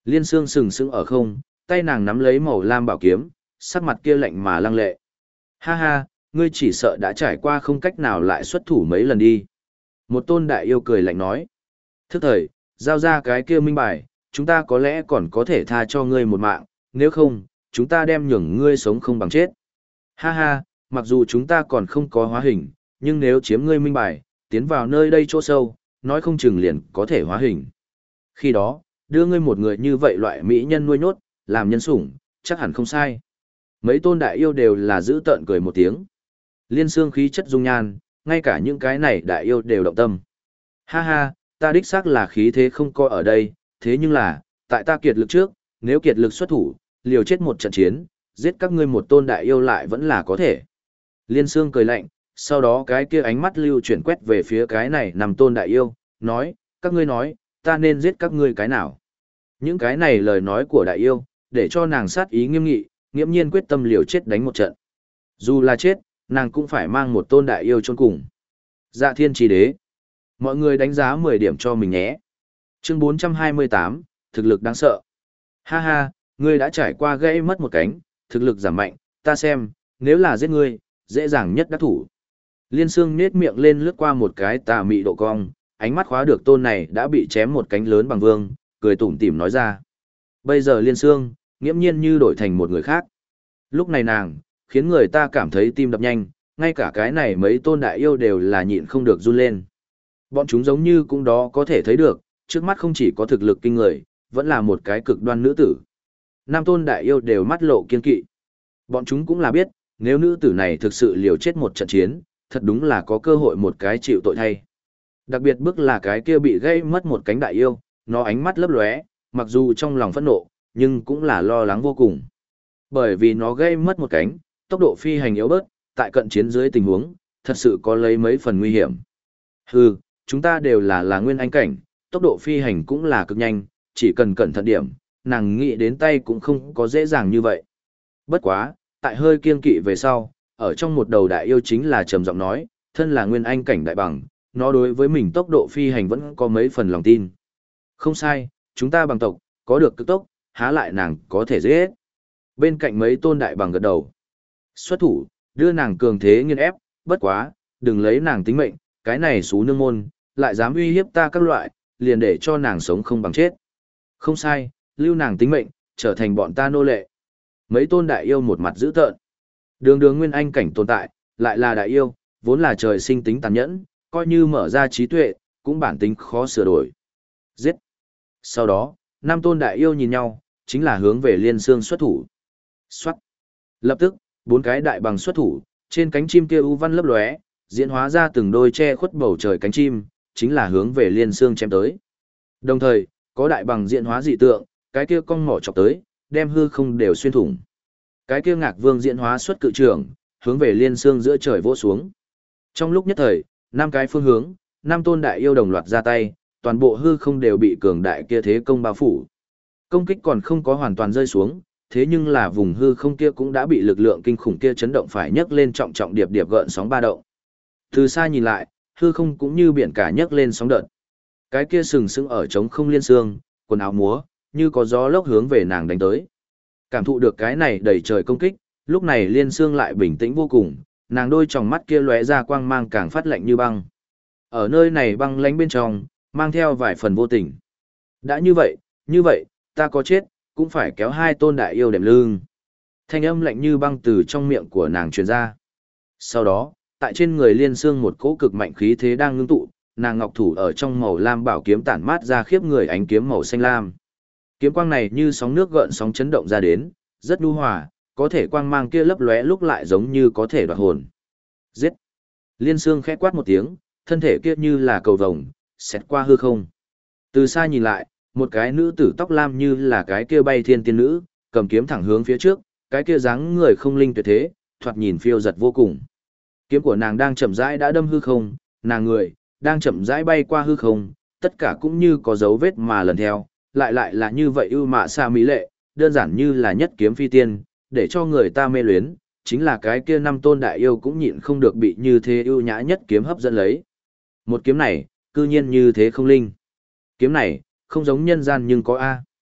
Liên Sương sừng sững ở không, tay nàng nắm lấy màu lam bảo kiếm, sắc mặt kia lạnh mà lăng lệ. Ha ha, ngươi chỉ sợ đã trải qua không cách nào lại xuất thủ mấy lần đi. Một tôn đại yêu cười lạnh nói. Thức thời, giao ra cái kia minh bài, chúng ta có lẽ còn có thể tha cho ngươi một mạng, nếu không, chúng ta đem nhường ngươi sống không bằng chết. Ha ha, mặc dù chúng ta còn không có hóa hình, nhưng nếu chiếm ngươi minh bài, tiến vào nơi đây chỗ sâu, nói không chừng liền có thể hóa hình. Khi đó, đưa ngươi một người như vậy loại mỹ nhân nuôi nhốt, làm nhân sủng, chắc hẳn không sai. Mấy tôn đại yêu đều là giữ tợn cười một tiếng. Liên Sương khí chất dung nhan, ngay cả những cái này đại yêu đều động tâm. Ha ha, ta đích xác là khí thế không coi ở đây, thế nhưng là, tại ta kiệt lực trước, nếu kiệt lực xuất thủ, liều chết một trận chiến, giết các ngươi một tôn đại yêu lại vẫn là có thể. Liên Sương cười lạnh, sau đó cái kia ánh mắt lưu chuyển quét về phía cái này nằm tôn đại yêu, nói, các ngươi nói, ta nên giết các ngươi cái nào. Những cái này lời nói của đại yêu, để cho nàng sát ý nghiêm nghị, nghiễm nhiên quyết tâm liều chết đánh một trận. Dù là chết, nàng cũng phải mang một tôn đại yêu chôn cùng. Dạ thiên trì đế. Mọi người đánh giá 10 điểm cho mình nhé. Chương 428, thực lực đáng sợ. Ha ha, ngươi đã trải qua gãy mất một cánh, thực lực giảm mạnh, ta xem, nếu là giết ngươi, dễ dàng nhất đắc thủ. Liên Sương nết miệng lên lướt qua một cái tà mị độ cong, ánh mắt khóa được tôn này đã bị chém một cánh lớn bằng vương, cười tủm tỉm nói ra. Bây giờ Liên Sương, nghiễm nhiên như đổi thành một người khác. Lúc này nàng, khiến người ta cảm thấy tim đập nhanh, ngay cả cái này mấy tôn đại yêu đều là nhịn không được run lên. Bọn chúng giống như cũng đó có thể thấy được, trước mắt không chỉ có thực lực kinh người, vẫn là một cái cực đoan nữ tử. Nam tôn đại yêu đều mắt lộ kiên kỵ. Bọn chúng cũng là biết, nếu nữ tử này thực sự liều chết một trận chiến, thật đúng là có cơ hội một cái chịu tội thay. Đặc biệt bức là cái kia bị gây mất một cánh đại yêu, nó ánh mắt lấp lóe, mặc dù trong lòng phẫn nộ, nhưng cũng là lo lắng vô cùng. Bởi vì nó gây mất một cánh, tốc độ phi hành yếu bớt, tại cận chiến dưới tình huống, thật sự có lấy mấy phần nguy hiểm. Hừ, chúng ta đều là nguyên anh cảnh, tốc độ phi hành cũng là cực nhanh, chỉ cần cẩn thận điểm, nàng nghĩ đến tay cũng không có dễ dàng như vậy. Bất quá, tại hơi kiên kỵ về sau, ở trong một đầu đại yêu chính là trầm giọng nói, thân là nguyên anh cảnh đại bằng, nó đối với mình tốc độ phi hành vẫn có mấy phần lòng tin. Không sai, chúng ta bằng tộc, có được cực tốc, há lại nàng có thể giết. Bên cạnh mấy tôn đại bằng gật đầu. Xuất thủ, đưa nàng cường thế nghiên ép, bất quá, đừng lấy nàng tính mệnh, cái này xú nương môn, lại dám uy hiếp ta các loại, liền để cho nàng sống không bằng chết. Không sai, lưu nàng tính mệnh, trở thành bọn ta nô lệ. Mấy tôn đại yêu một mặt dữ tợn. Đường đường nguyên anh cảnh tồn tại, lại là đại yêu, vốn là trời sinh tính tàn nhẫn, coi như mở ra trí tuệ, cũng bản tính khó sửa đổi. Giết. Sau đó, năm tôn đại yêu nhìn nhau, chính là hướng về Liên Sương xuất thủ. Xoát. Lập tức, bốn cái đại bằng xuất thủ, trên cánh chim kia u văn lấp lóe, diễn hóa ra từng đôi che khuất bầu trời cánh chim, chính là hướng về Liên Sương chém tới. Đồng thời, có đại bằng diễn hóa dị tượng, cái kia cong mỏ chọc tới, đem hư không đều xuyên thủng. Cái kia Ngạc Vương diễn hóa xuất cự trường, hướng về Liên Sương giữa trời vỗ xuống. Trong lúc nhất thời, năm cái phương hướng, năm tôn đại yêu đồng loạt ra tay, toàn bộ hư không đều bị cường đại kia thế công bao phủ. Công kích còn không có hoàn toàn rơi xuống, thế nhưng là vùng hư không kia cũng đã bị lực lượng kinh khủng kia chấn động phải nhấc lên trọng trọng điệp điệp gợn sóng ba động. Từ xa nhìn lại, hư không cũng như biển cả nhấc lên sóng đợt. Cái kia sừng sững ở trống không Liên Sương, quần áo múa, như có gió lốc hướng về nàng đánh tới. Cảm thụ được cái này đầy trời công kích, lúc này Liên Sương lại bình tĩnh vô cùng, nàng đôi tròng mắt kia lóe ra quang mang càng phát lạnh như băng. Ở nơi này băng lánh bên trong, mang theo vài phần vô tình. Đã như vậy, ta có chết, cũng phải kéo hai tôn đại yêu đệm lưng. Thanh âm lạnh như băng từ trong miệng của nàng truyền ra. Sau đó, tại trên người Liên Sương một cỗ cực mạnh khí thế đang ngưng tụ, nàng ngọc thủ ở trong màu lam bảo kiếm tản mát ra khiếp người ánh kiếm màu xanh lam. Kiếm quang này như sóng nước gợn sóng chấn động ra đến, rất nhu hòa, có thể quang mang kia lấp lóe lúc lại giống như có thể đoạt hồn. Giết! Liên Sương khẽ quát một tiếng, thân thể kia như là cầu vồng, xẹt qua hư không. Từ xa nhìn lại, một cái nữ tử tóc lam như là cái kia bay thiên tiên nữ, cầm kiếm thẳng hướng phía trước, cái kia dáng người không linh tuyệt thế, thoạt nhìn phiêu giật vô cùng. Kiếm của nàng đang chậm rãi đã đâm hư không, nàng người đang chậm rãi bay qua hư không, tất cả cũng như có dấu vết mà lần theo, lại là như vậy ưu mạ xa mỹ lệ, đơn giản như là nhất kiếm phi tiên, để cho người ta mê luyến, chính là cái kia năm tôn đại yêu cũng nhịn không được bị như thế ưu nhã nhất kiếm hấp dẫn lấy. Một kiếm này, cư nhiên như thế không linh. Kiếm này, không giống nhân gian nhưng có A.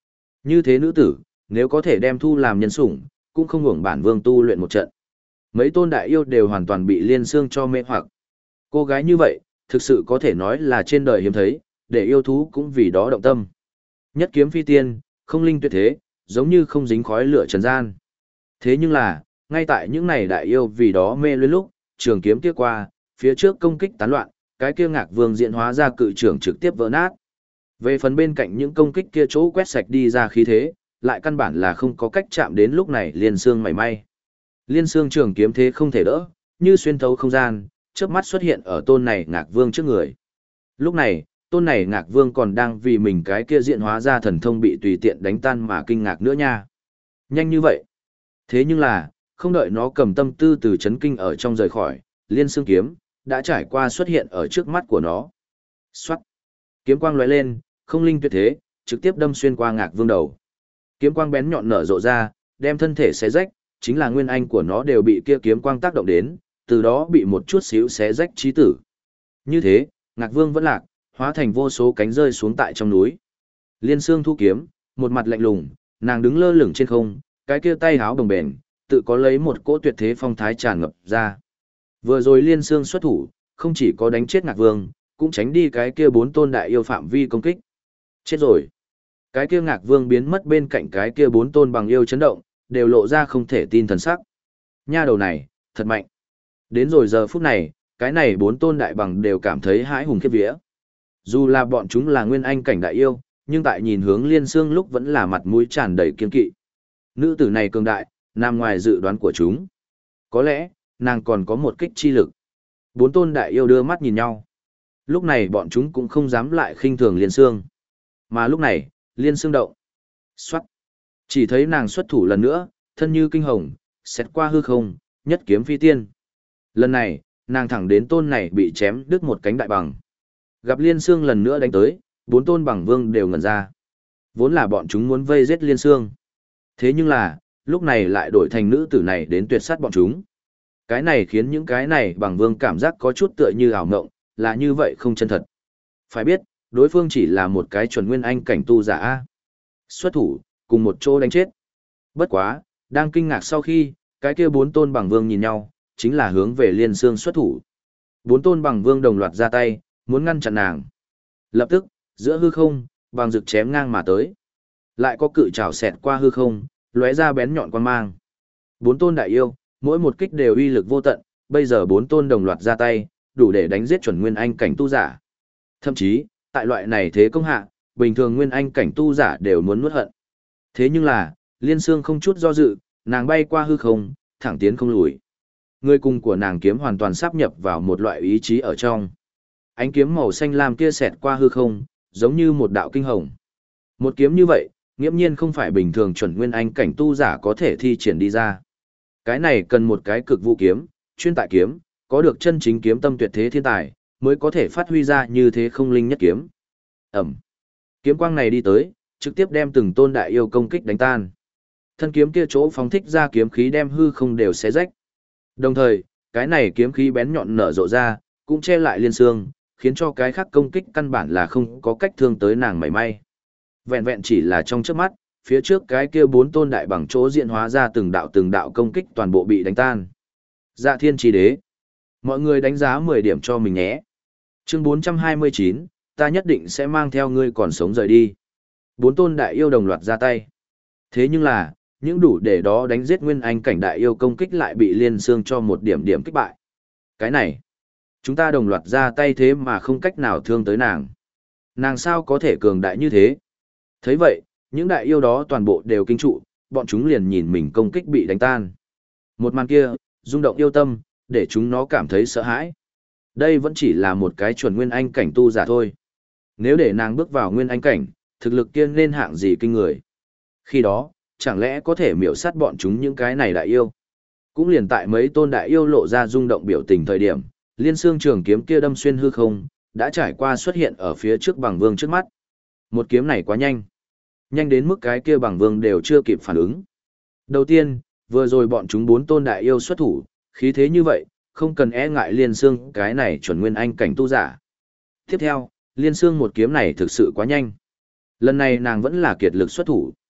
Như thế nữ tử, nếu có thể đem thu làm nhân sủng, cũng không hưởng bản vương tu luyện một trận. Mấy tôn đại yêu đều hoàn toàn bị Liên Sương cho mê hoặc. Cô gái như vậy, thực sự có thể nói là trên đời hiếm thấy, để yêu thú cũng vì đó động tâm. Nhất kiếm phi tiên, không linh tuyệt thế, giống như không dính khói lửa trần gian. Thế nhưng là, ngay tại những này đại yêu vì đó mê luyến lúc, trường kiếm kia qua, phía trước công kích tán loạn, cái kia Ngạc Vương diễn hóa ra cự trưởng trực tiếp vỡ nát. Về phần bên cạnh những công kích kia chỗ quét sạch đi ra khí thế, lại căn bản là không có cách chạm đến lúc này Liên Sương mảy may. Liên Sương trường kiếm thế không thể đỡ, như xuyên thấu không gian, chớp mắt xuất hiện ở tôn này Ngạc Vương trước người. Lúc này, tôn này Ngạc Vương còn đang vì mình cái kia diễn hóa ra thần thông bị tùy tiện đánh tan mà kinh ngạc nữa nha. Nhanh như vậy. Thế nhưng là, không đợi nó cầm tâm tư từ chấn kinh ở trong rời khỏi, Liên Sương kiếm đã trải qua xuất hiện ở trước mắt của nó. Xoát. Kiếm quang lóe lên, không linh tuyệt thế, trực tiếp đâm xuyên qua Ngạc Vương đầu. Kiếm quang bén nhọn nở rộ ra, đem thân thể xé rách, chính là nguyên anh của nó đều bị kia kiếm quang tác động đến, từ đó bị một chút xíu xé rách chí tử. Như thế, Ngạc Vương vẫn lạc, hóa thành vô số cánh rơi xuống tại trong núi. Liên Sương thu kiếm, một mặt lạnh lùng, nàng đứng lơ lửng trên không, cái kia tay háo bồng bềnh, tự có lấy một cỗ tuyệt thế phong thái tràn ngập ra. Vừa rồi Liên Sương xuất thủ, không chỉ có đánh chết Ngạc Vương, cũng tránh đi cái kia 4 tôn đại yêu phạm vi công kích. Chết rồi. Cái kia Ngạc Vương biến mất bên cạnh cái kia 4 tôn bằng yêu chấn động, đều lộ ra không thể tin thần sắc. Nha đầu này, thật mạnh. Đến rồi giờ phút này, cái này 4 tôn đại bằng đều cảm thấy hãi hùng khiếp vía. Dù là bọn chúng là nguyên anh cảnh đại yêu, nhưng tại nhìn hướng Liên Sương lúc vẫn là mặt mũi tràn đầy kiên kỵ. Nữ tử này cường đại, nằm ngoài dự đoán của chúng. Có lẽ, nàng còn có một kích chi lực. 4 tôn đại yêu đưa mắt nhìn nhau. Lúc này bọn chúng cũng không dám lại khinh thường Liên Sương. Mà lúc này, Liên Sương động. Xoát. Chỉ thấy nàng xuất thủ lần nữa, thân như kinh hồng, xét qua hư không, nhất kiếm phi tiên. Lần này, nàng thẳng đến tôn này bị chém đứt một cánh đại bằng. Gặp Liên Sương lần nữa đánh tới, 4 tôn bằng vương đều ngẩn ra. Vốn là bọn chúng muốn vây giết Liên Sương. Thế nhưng là, lúc này lại đổi thành nữ tử này đến tuyệt sát bọn chúng. Cái này khiến những cái này bằng vương cảm giác có chút tựa như ảo ngộng, là như vậy không chân thật. Phải biết, đối phương chỉ là một cái chuẩn nguyên anh cảnh tu giả A. Xuất thủ, cùng một chỗ đánh chết. Bất quá, đang kinh ngạc sau khi, cái kia 4 tôn bằng vương nhìn nhau, chính là hướng về Liên Sương xuất thủ. 4 tôn bằng vương đồng loạt ra tay, muốn ngăn chặn nàng. Lập tức, giữa hư không, bằng rực chém ngang mà tới. Lại có cự trảo xẹt qua hư không, lóe ra bén nhọn quan mang. 4 tôn đại yêu, mỗi một kích đều uy lực vô tận, bây giờ 4 tôn đồng loạt ra tay, đủ để đánh giết chuẩn nguyên anh cảnh tu giả. Thậm chí, tại loại này thế công hạ, bình thường nguyên anh cảnh tu giả đều muốn nuốt hận. Thế nhưng là, Liên Sương không chút do dự, nàng bay qua hư không, thẳng tiến không lùi. Người cùng của nàng kiếm hoàn toàn sáp nhập vào một loại ý chí ở trong. Ánh kiếm màu xanh lam kia xẹt qua hư không, giống như một đạo kinh hồng. Một kiếm như vậy, nghiễm nhiên không phải bình thường chuẩn nguyên anh cảnh tu giả có thể thi triển đi ra. Cái này cần một cái cực vũ kiếm, chuyên tại kiếm, có được chân chính kiếm tâm tuyệt thế thiên tài, mới có thể phát huy ra như thế không linh nhất kiếm. Ẩm. Kiếm quang này đi tới, trực tiếp đem từng tôn đại yêu công kích đánh tan. Thân kiếm kia chỗ phóng thích ra kiếm khí đem hư không đều xé rách. Đồng thời, cái này kiếm khí bén nhọn nở rộ ra, cũng che lại Liên Sương, khiến cho cái khác công kích căn bản là không có cách thương tới nàng mảy may. Vẹn vẹn chỉ là trong chớp mắt, phía trước cái kia 4 tôn đại bằng chỗ diễn hóa ra từng đạo công kích toàn bộ bị đánh tan. Dạ Thiên Chi Đế. Mọi người đánh giá 10 điểm cho mình nhé. Chương 429, ta nhất định sẽ mang theo ngươi còn sống rời đi. 4 tôn đại yêu đồng loạt ra tay. Thế nhưng là, những đủ để đó đánh giết nguyên anh cảnh đại yêu công kích lại bị Liên Sương cho một điểm kích bại. Cái này, chúng ta đồng loạt ra tay thế mà không cách nào thương tới nàng. Nàng sao có thể cường đại như thế? Thấy vậy, những đại yêu đó toàn bộ đều kinh trụ, bọn chúng liền nhìn mình công kích bị đánh tan. Một màn kia, rung động yêu tâm, để chúng nó cảm thấy sợ hãi. Đây vẫn chỉ là một cái chuẩn nguyên anh cảnh tu giả thôi. Nếu để nàng bước vào nguyên anh cảnh, thực lực kia nên hạng gì kinh người. Khi đó, chẳng lẽ có thể miểu sát bọn chúng những cái này đại yêu. Cũng liền tại mấy tôn đại yêu lộ ra rung động biểu tình thời điểm, Liên Sương trường kiếm kia đâm xuyên hư không, đã trải qua xuất hiện ở phía trước bằng vương trước mắt. Một kiếm này quá nhanh. Nhanh đến mức cái kia bằng vương đều chưa kịp phản ứng. Đầu tiên, vừa rồi bọn chúng 4 tôn đại yêu xuất thủ, khí thế như vậy, không cần e ngại Liên Sương cái này chuẩn nguyên anh cảnh tu giả. Tiếp theo, Liên Sương một kiếm này thực sự quá nhanh. Lần này nàng vẫn là kiệt lực xuất thủ.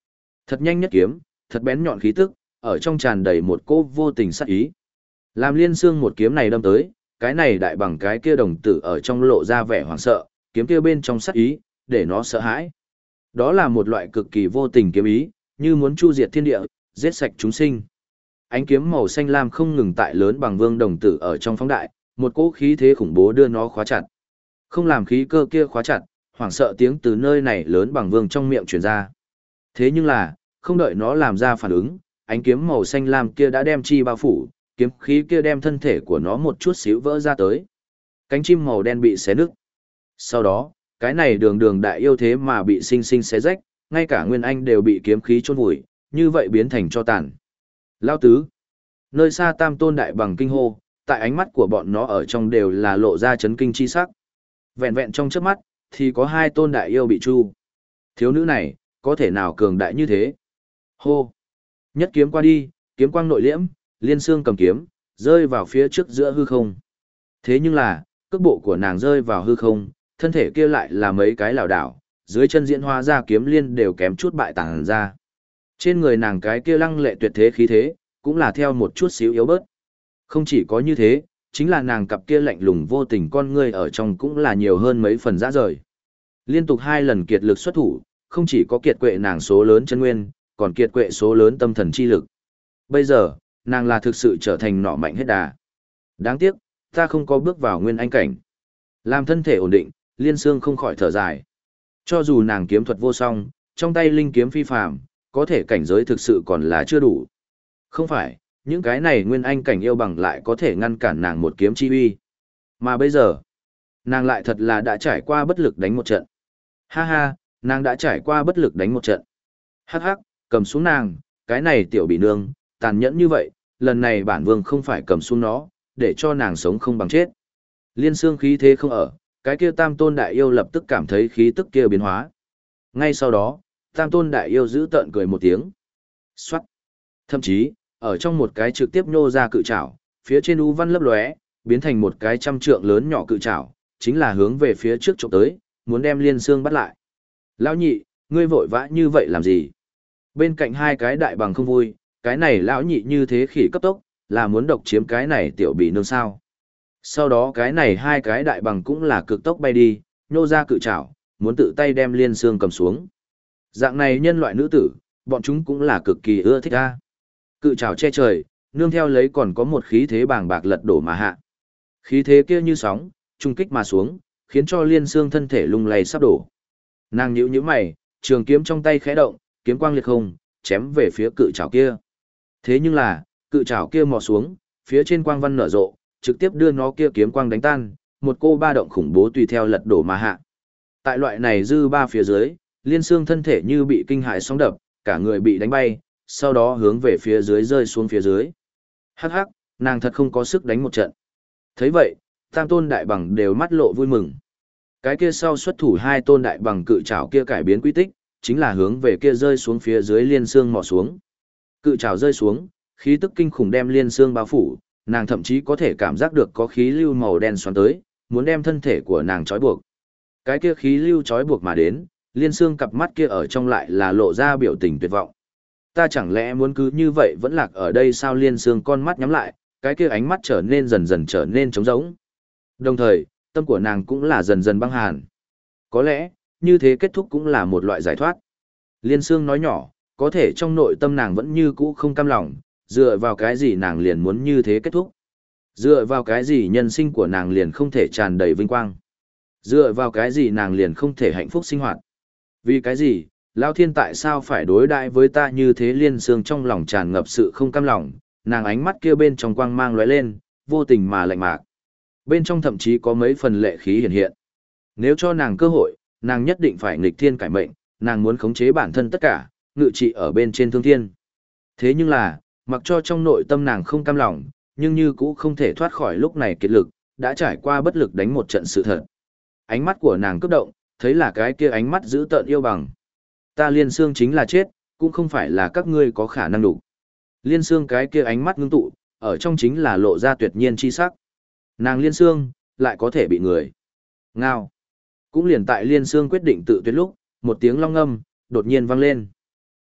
Thật nhanh nhất kiếm, thật bén nhọn khí tức, ở trong tràn đầy một cỗ vô tình sát ý. Làm Liên Xương một kiếm này đâm tới, cái này đại bằng cái kia đồng tử ở trong lộ ra vẻ hoảng sợ, kiếm kia bên trong sát ý, để nó sợ hãi. Đó là một loại cực kỳ vô tình kiếm ý, như muốn chu diệt thiên địa, giết sạch chúng sinh. Ánh kiếm màu xanh lam không ngừng tại lớn bằng vương đồng tử ở trong phóng đại, một cỗ khí thế khủng bố đưa nó khóa chặt. Không làm khí cơ kia khóa chặt, hoảng sợ tiếng từ nơi này lớn bằng vương trong miệng truyền ra. Thế nhưng là, không đợi nó làm ra phản ứng, ánh kiếm màu xanh lam kia đã đem chi bao phủ, kiếm khí kia đem thân thể của nó một chút xíu vỡ ra tới. Cánh chim màu đen bị xé nứt. Sau đó, cái này đường đường đại yêu thế mà bị sinh sinh xé rách, ngay cả Nguyên Anh đều bị kiếm khí chôn vùi, như vậy biến thành cho tàn. Lao tứ. Nơi xa tam tôn đại bằng kinh hô, tại ánh mắt của bọn nó ở trong đều là lộ ra chấn kinh chi sắc. Vẹn vẹn trong chớp mắt, thì có hai tôn đại yêu bị chu. Thiếu nữ này, có thể nào cường đại như thế? Hô. Nhất kiếm qua đi, kiếm quang nội liễm, Liên Xương cầm kiếm, rơi vào phía trước giữa hư không. Thế nhưng là, cước bộ của nàng rơi vào hư không, thân thể kia lại là mấy cái lảo đảo, dưới chân diễn hóa ra kiếm liên đều kém chút bại tàng ra. Trên người nàng cái kia lăng lệ tuyệt thế khí thế, cũng là theo một chút xíu yếu bớt. Không chỉ có như thế, chính là nàng cặp kia lạnh lùng vô tình con ngươi ở trong cũng là nhiều hơn mấy phần rã rời. Liên tục hai lần kiệt lực xuất thủ, không chỉ có kiệt quệ nàng số lớn chân nguyên, còn kiệt quệ số lớn tâm thần chi lực. Bây giờ, nàng là thực sự trở thành nỏ mạnh hết đà. Đáng tiếc, ta không có bước vào nguyên anh cảnh. Làm thân thể ổn định, Liên Xương không khỏi thở dài. Cho dù nàng kiếm thuật vô song, trong tay linh kiếm phi phàm, có thể cảnh giới thực sự còn là chưa đủ. Không phải, những cái này nguyên anh cảnh yêu bằng lại có thể ngăn cản nàng một kiếm chi uy. Mà bây giờ, nàng lại thật là đã trải qua bất lực đánh một trận. Ha ha, nàng đã trải qua bất lực đánh một trận. Hắc hắc, cầm xuống nàng, cái này tiểu bị nương, tàn nhẫn như vậy, lần này bản vương không phải cầm xuống nó, để cho nàng sống không bằng chết. Liên Xương khí thế không ở, cái kia tam tôn đại yêu lập tức cảm thấy khí tức kia biến hóa. Ngay sau đó, tam tôn đại yêu giữ tợn cười một tiếng. Xoát. Thậm chí, ở trong một cái trực tiếp nhô ra cự trảo, phía trên u văn lấp lóe, biến thành một cái trăm trượng lớn nhỏ cự trảo, chính là hướng về phía trước chụp tới, muốn đem Liên Xương bắt lại. Lão nhị, ngươi vội vã như vậy làm gì? Bên cạnh hai cái đại bằng không vui, cái này lão nhị như thế khỉ cấp tốc, là muốn độc chiếm cái này tiểu bị nương sao. Sau đó cái này hai cái đại bằng cũng là cực tốc bay đi, nhô ra cự trảo, muốn tự tay đem Liên Xương cầm xuống. Dạng này nhân loại nữ tử, bọn chúng cũng là cực kỳ ưa thích a. Cự trảo che trời, nương theo lấy còn có một khí thế bàng bạc lật đổ mà hạ. Khí thế kia như sóng, trung kích mà xuống, khiến cho Liên Xương thân thể lung lay sắp đổ. Nàng nhíu nhíu mày, trường kiếm trong tay khẽ động, kiếm quang liệt không, chém về phía cự trảo kia. Thế nhưng là, cự trảo kia mò xuống, phía trên quang văn nở rộ, trực tiếp đưa nó kia kiếm quang đánh tan, một cô ba động khủng bố tùy theo lật đổ mà hạ. Tại loại này dư ba phía dưới, Liên Xương thân thể như bị kinh hãi sóng đập, cả người bị đánh bay, sau đó hướng về phía dưới rơi xuống phía dưới. Hắc hắc, nàng thật không có sức đánh một trận. Thấy vậy, tam tôn đại bằng đều mắt lộ vui mừng. Cái kia sau xuất thủ hai tôn đại bằng cự trảo kia cải biến quy tích, chính là hướng về kia rơi xuống phía dưới Liên Xương mò xuống. Cự trảo rơi xuống, khí tức kinh khủng đem Liên Xương bao phủ, nàng thậm chí có thể cảm giác được có khí lưu màu đen xoắn tới, muốn đem thân thể của nàng trói buộc. Cái kia khí lưu trói buộc mà đến, Liên Xương cặp mắt kia ở trong lại là lộ ra biểu tình tuyệt vọng. Ta chẳng lẽ muốn cứ như vậy vẫn lạc ở đây sao? Liên Xương con mắt nhắm lại, cái kia ánh mắt trở nên dần dần trở nên trống rỗng. Đồng thời, tâm của nàng cũng là dần dần băng hàn. Có lẽ, như thế kết thúc cũng là một loại giải thoát. Liên Xương nói nhỏ, có thể trong nội tâm nàng vẫn như cũ không cam lòng, dựa vào cái gì nàng liền muốn như thế kết thúc? Dựa vào cái gì nhân sinh của nàng liền không thể tràn đầy vinh quang? Dựa vào cái gì nàng liền không thể hạnh phúc sinh hoạt? Vì cái gì, Lão Thiên tại sao phải đối đãi với ta như thế? Liên Xương trong lòng tràn ngập sự không cam lòng, nàng ánh mắt kia bên trong quang mang lóe lên, vô tình mà lạnh mạc. Bên trong thậm chí có mấy phần lệ khí hiện hiện. Nếu cho nàng cơ hội, nàng nhất định phải nghịch thiên cải mệnh, nàng muốn khống chế bản thân tất cả, ngự trị ở bên trên thương thiên. Thế nhưng là, mặc cho trong nội tâm nàng không cam lòng, nhưng như cũ không thể thoát khỏi lúc này kiệt lực, đã trải qua bất lực đánh một trận sự thật. Ánh mắt của nàng cấp động, thấy là cái kia ánh mắt dữ tợn yêu bằng. Ta Liên Xương chính là chết, cũng không phải là các ngươi có khả năng đủ. Liên Xương cái kia ánh mắt ngưng tụ, ở trong chính là lộ ra tuyệt nhiên chi sắc. Nàng Liên Xương, lại có thể bị người. Ngao. Cũng liền tại Liên Xương quyết định tự tuyệt lúc, một tiếng long ngâm, đột nhiên vang lên.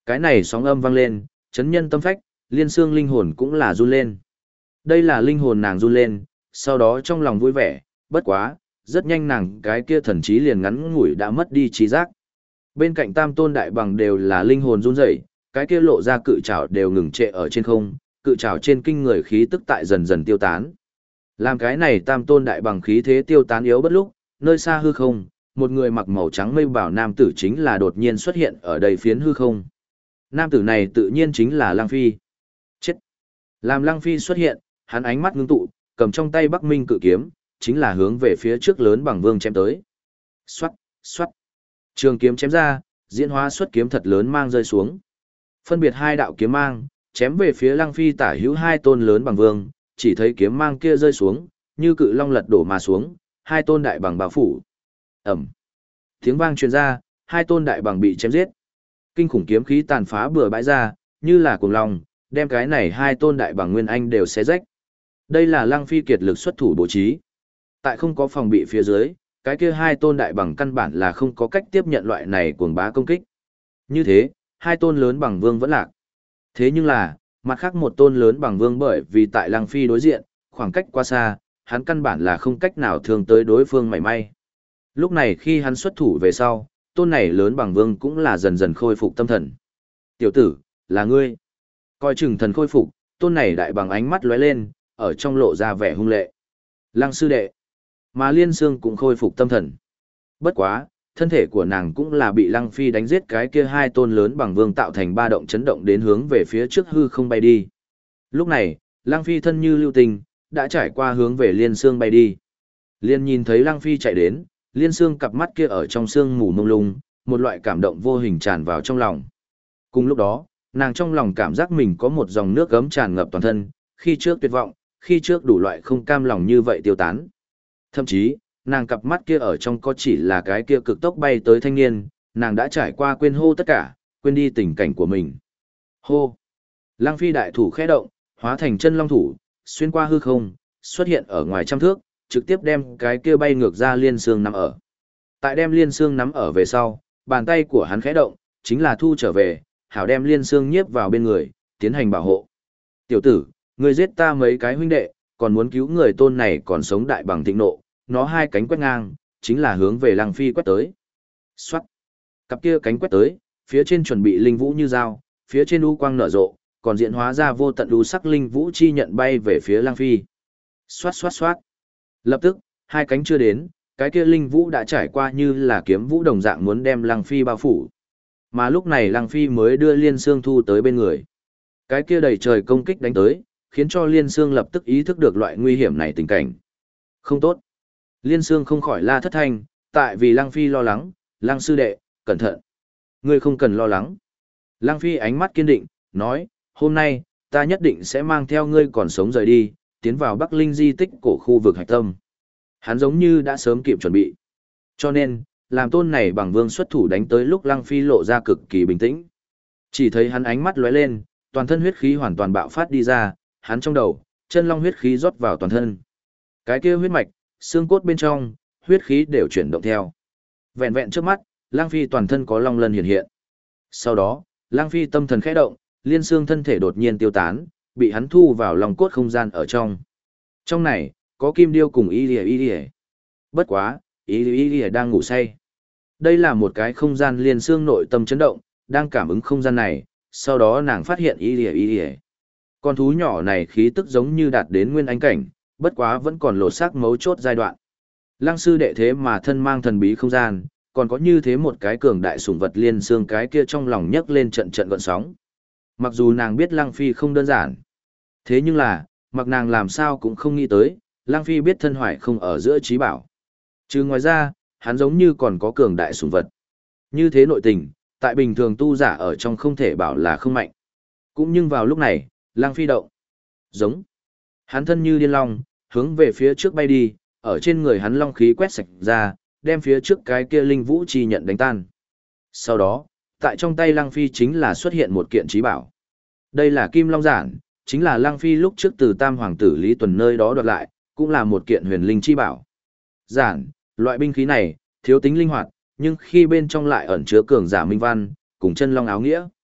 Cái này sóng âm vang lên, chấn nhân tâm phách, Liên Xương linh hồn cũng là run lên. Đây là linh hồn nàng run lên, sau đó trong lòng vui vẻ, bất quá, rất nhanh nàng cái kia thần trí liền ngắn ngủi đã mất đi trí giác. Bên cạnh tam tôn đại bằng đều là linh hồn run rẩy, cái kia lộ ra cự trảo đều ngừng trệ ở trên không, cự trảo trên kinh người khí tức tại dần dần tiêu tán. Làm cái này tam tôn đại bằng khí thế tiêu tán yếu bất lúc, nơi xa hư không, một người mặc màu trắng mây bảo nam tử chính là đột nhiên xuất hiện ở đầy phiến hư không. Nam tử này tự nhiên chính là Lăng Phi. Chết! Làm Lăng Phi xuất hiện, hắn ánh mắt ngưng tụ, cầm trong tay Bắc Minh cự kiếm, chính là hướng về phía trước lớn bằng vương chém tới. Xoát, xoát. Trường kiếm chém ra, diễn hóa xuất kiếm thật lớn mang rơi xuống. Phân biệt hai đạo kiếm mang, chém về phía Lăng Phi tả hữu hai tôn lớn bằng vương, chỉ thấy kiếm mang kia rơi xuống, như cự long lật đổ mà xuống, hai tôn đại bằng bao phủ. Ẩm. Tiếng vang truyền ra, hai tôn đại bằng bị chém giết. Kinh khủng kiếm khí tàn phá bừa bãi ra, như là cuồng long, đem cái này hai tôn đại bằng nguyên anh đều xé rách. Đây là Lăng Phi kiệt lực xuất thủ bố trí. Tại không có phòng bị phía dưới, cái kia hai tôn đại bằng căn bản là không có cách tiếp nhận loại này cuồng bá công kích. Như thế, hai tôn lớn bằng vương vẫn lạc. Thế nhưng là, mặt khác một tôn lớn bằng vương bởi vì tại Lăng Phi đối diện, khoảng cách quá xa, hắn căn bản là không cách nào thương tới đối phương mảy may. Lúc này khi hắn xuất thủ về sau, tôn này lớn bằng vương cũng là dần dần khôi phục tâm thần. Tiểu tử, là ngươi. Coi chừng thần khôi phục, tôn này đại bằng ánh mắt lóe lên, ở trong lộ ra vẻ hung lệ. Lăng sư đệ. Mà Liên Xương cũng khôi phục tâm thần. Bất quá, thân thể của nàng cũng là bị Lăng Phi đánh giết cái kia hai tôn lớn bằng vương tạo thành ba động chấn động đến hướng về phía trước hư không bay đi. Lúc này, Lăng Phi thân như lưu tình, đã trải qua hướng về Liên Xương bay đi. Liên nhìn thấy Lăng Phi chạy đến, Liên Xương cặp mắt kia ở trong sương mù mông lung, một loại cảm động vô hình tràn vào trong lòng. Cùng lúc đó, nàng trong lòng cảm giác mình có một dòng nước gấm tràn ngập toàn thân, khi trước tuyệt vọng, khi trước đủ loại không cam lòng như vậy tiêu tán. Thậm chí, nàng cặp mắt kia ở trong có chỉ là cái kia cực tốc bay tới thanh niên, nàng đã trải qua quên hô tất cả, quên đi tình cảnh của mình. Hô! Lăng Phi đại thủ khẽ động, hóa thành chân long thủ, xuyên qua hư không, xuất hiện ở ngoài trăm thước, trực tiếp đem cái kia bay ngược ra Liên Xương nắm ở. Tại đem Liên Xương nắm ở về sau, bàn tay của hắn khẽ động, chính là thu trở về, hảo đem Liên Xương nhiếp vào bên người, tiến hành bảo hộ. Tiểu tử, ngươi giết ta mấy cái huynh đệ, còn muốn cứu người tôn này còn sống đại bằng thịnh nộ, nó hai cánh quét ngang, chính là hướng về Lăng Phi quét tới. Xoát! Cặp kia cánh quét tới, phía trên chuẩn bị linh vũ như dao, phía trên u quang nở rộ, còn diễn hóa ra vô tận u sắc linh vũ chi nhận bay về phía Lăng Phi. Xoát xoát xoát! Lập tức, hai cánh chưa đến, cái kia linh vũ đã trải qua như là kiếm vũ đồng dạng muốn đem Lăng Phi bao phủ. Mà lúc này Lăng Phi mới đưa Liên Xương thu tới bên người. Cái kia đầy trời công kích đánh tới, khiến cho Liên Xương lập tức ý thức được loại nguy hiểm này tình cảnh. Không tốt. Liên Xương không khỏi la thất thanh, tại vì Lăng Phi lo lắng, Lăng sư đệ, cẩn thận. Ngươi không cần lo lắng. Lăng Phi ánh mắt kiên định, nói, hôm nay, ta nhất định sẽ mang theo ngươi còn sống rời đi, tiến vào Bắc Linh di tích cổ khu vực hạch tâm. Hắn giống như đã sớm kịp chuẩn bị. Cho nên, làm tôn này bằng vương xuất thủ đánh tới lúc Lăng Phi lộ ra cực kỳ bình tĩnh. Chỉ thấy hắn ánh mắt lóe lên, toàn thân huyết khí hoàn toàn bạo phát đi ra, hắn trong đầu, chân long huyết khí rót vào toàn thân. Cái kia huyết mạch, xương cốt bên trong, huyết khí đều chuyển động theo. Vẹn vẹn trước mắt, Lăng Phi toàn thân có long lân hiện hiện. Sau đó, Lăng Phi tâm thần khẽ động, liên xương thân thể đột nhiên tiêu tán, bị hắn thu vào lòng cốt không gian ở trong. Trong này, có kim điêu cùng y lìa. Bất quá, y lìa đang ngủ say. Đây là một cái không gian liên xương nội tâm chấn động, đang cảm ứng không gian này, sau đó nàng phát hiện y lìa. Con thú nhỏ này khí tức giống như đạt đến nguyên anh cảnh, bất quá vẫn còn lột xác mấu chốt giai đoạn. Lăng sư đệ thế mà thân mang thần bí không gian, còn có như thế một cái cường đại sủng vật liên xương, cái kia trong lòng nhấc lên trận trận gợn sóng. Mặc dù nàng biết Lăng Phi không đơn giản, thế nhưng là, mặc nàng làm sao cũng không nghĩ tới, Lăng Phi biết thân hoài không ở giữa trí bảo. Chứ ngoài ra, hắn giống như còn có cường đại sủng vật. Như thế nội tình, tại bình thường tu giả ở trong không thể bảo là không mạnh. Cũng nhưng vào lúc này, Lăng Phi động. Giống. Hắn thân như điên long, hướng về phía trước bay đi, ở trên người hắn long khí quét sạch ra, đem phía trước cái kia linh vũ chi nhận đánh tan. Sau đó, tại trong tay Lăng Phi chính là xuất hiện một kiện trí bảo. Đây là Kim Long Giản, chính là Lăng Phi lúc trước từ Tam Hoàng tử Lý Tuần nơi đó đoạt lại, cũng là một kiện huyền linh chi bảo. Giản, loại binh khí này, thiếu tính linh hoạt, nhưng khi bên trong lại ẩn chứa cường giả minh văn, cùng chân long áo nghĩa.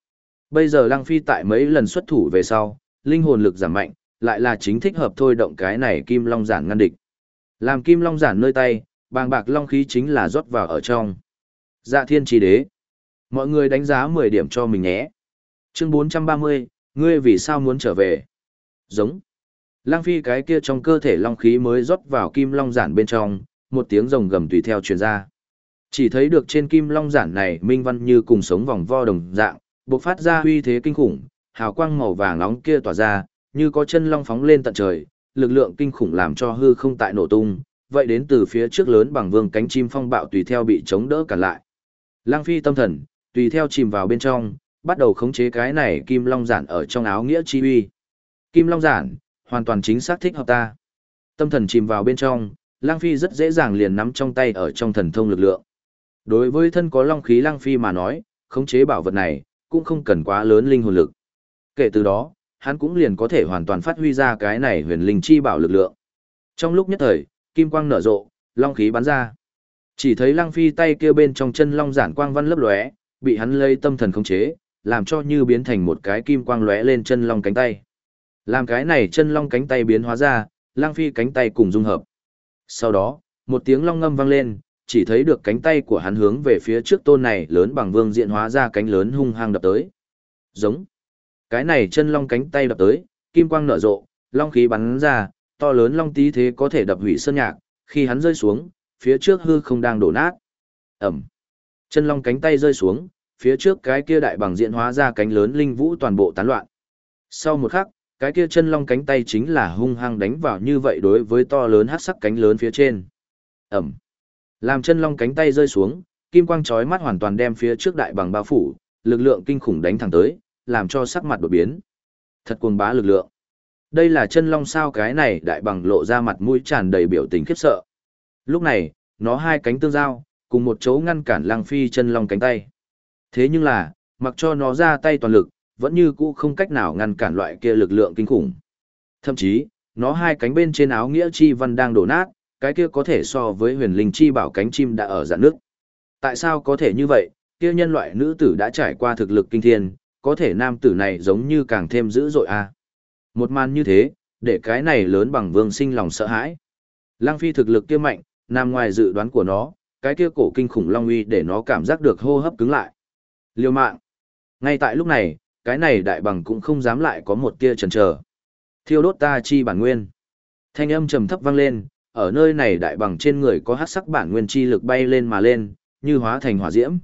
Bây giờ Lăng Phi tại mấy lần xuất thủ về sau, linh hồn lực giảm mạnh, lại là chính thích hợp thôi động cái này Kim Long giản ngăn địch. Làm Kim Long giản nơi tay, bàng bạc long khí chính là rót vào ở trong. Dạ Thiên Chi Đế. Mọi người đánh giá 10 điểm cho mình nhé. Chương 430, ngươi vì sao muốn trở về? Giống. Lăng Phi cái kia trong cơ thể long khí mới rót vào Kim Long giản bên trong, một tiếng rồng gầm tùy theo truyền ra. Chỉ thấy được trên Kim Long giản này minh văn như cùng sống vòng vo đồng dạng, bộc phát ra uy thế kinh khủng, hào quang màu vàng nóng kia tỏa ra, như có chân long phóng lên tận trời, lực lượng kinh khủng làm cho hư không tại nổ tung, vậy đến từ phía trước lớn bằng vương cánh chim phong bạo tùy theo bị chống đỡ cản lại. Lăng Phi tâm thần, tùy theo chìm vào bên trong, bắt đầu khống chế cái này Kim Long giản ở trong áo nghĩa chi uy. Kim Long giản, hoàn toàn chính xác thích hợp ta. Tâm thần chìm vào bên trong, Lăng Phi rất dễ dàng liền nắm trong tay ở trong thần thông lực lượng. Đối với thân có long khí Lăng Phi mà nói, khống chế bảo vật này cũng không cần quá lớn linh hồn lực. Kể từ đó, hắn cũng liền có thể hoàn toàn phát huy ra cái này huyền linh chi bảo lực lượng. Trong lúc nhất thời, kim quang nở rộ, long khí bắn ra. Chỉ thấy Lăng Phi tay kia bên trong chân long giản quang văn lấp lóe, bị hắn lấy tâm thần khống chế, làm cho như biến thành một cái kim quang lóe lên chân long cánh tay. Làm cái này chân long cánh tay biến hóa ra, Lăng Phi cánh tay cùng dung hợp. Sau đó, một tiếng long ngâm vang lên, chỉ thấy được cánh tay của hắn hướng về phía trước tôn này lớn bằng vương diện hóa ra cánh lớn hung hăng đập tới. Giống. Cái này chân long cánh tay đập tới, kim quang nở rộ, long khí bắn ra, to lớn long tí thế có thể đập hủy sơn nhạc, khi hắn rơi xuống, phía trước hư không đang đổ nát. Ẩm. Chân long cánh tay rơi xuống, phía trước cái kia đại bằng diện hóa ra cánh lớn linh vũ toàn bộ tán loạn. Sau một khắc, cái kia chân long cánh tay chính là hung hăng đánh vào như vậy đối với to lớn hắc sắc cánh lớn phía trên. Ẩm. Làm chân long cánh tay rơi xuống, kim quang chói mắt hoàn toàn đem phía trước đại bằng bao phủ, lực lượng kinh khủng đánh thẳng tới, làm cho sắc mặt đột biến. Thật cuồng bá lực lượng. Đây là chân long sao? Cái này đại bằng lộ ra mặt mũi tràn đầy biểu tình khiếp sợ. Lúc này, nó hai cánh tương giao, cùng một chỗ ngăn cản Lăng Phi chân long cánh tay. Thế nhưng là, mặc cho nó ra tay toàn lực, vẫn như cũ không cách nào ngăn cản loại kia lực lượng kinh khủng. Thậm chí, nó hai cánh bên trên áo nghĩa chi văn đang đổ nát, cái kia có thể so với huyền linh chi bảo cánh chim đã ở rạn nước. Tại sao có thể như vậy? Kia nhân loại nữ tử đã trải qua thực lực kinh thiên, có thể nam tử này giống như càng thêm dữ dội a. Một màn như thế, để cái này lớn bằng vương sinh lòng sợ hãi. Lăng Phi thực lực kia mạnh, nằm ngoài dự đoán của nó, cái kia cổ kinh khủng long uy để nó cảm giác được hô hấp cứng lại. Liều mạng. Ngay tại lúc này, cái này đại bằng cũng không dám lại có một tia chần chờ. Thiêu đốt ta chi bản nguyên. Thanh âm trầm thấp vang lên, ở nơi này đại bằng trên người có hắc sắc bản nguyên chi lực bay lên mà lên, như hóa thành hỏa diễm.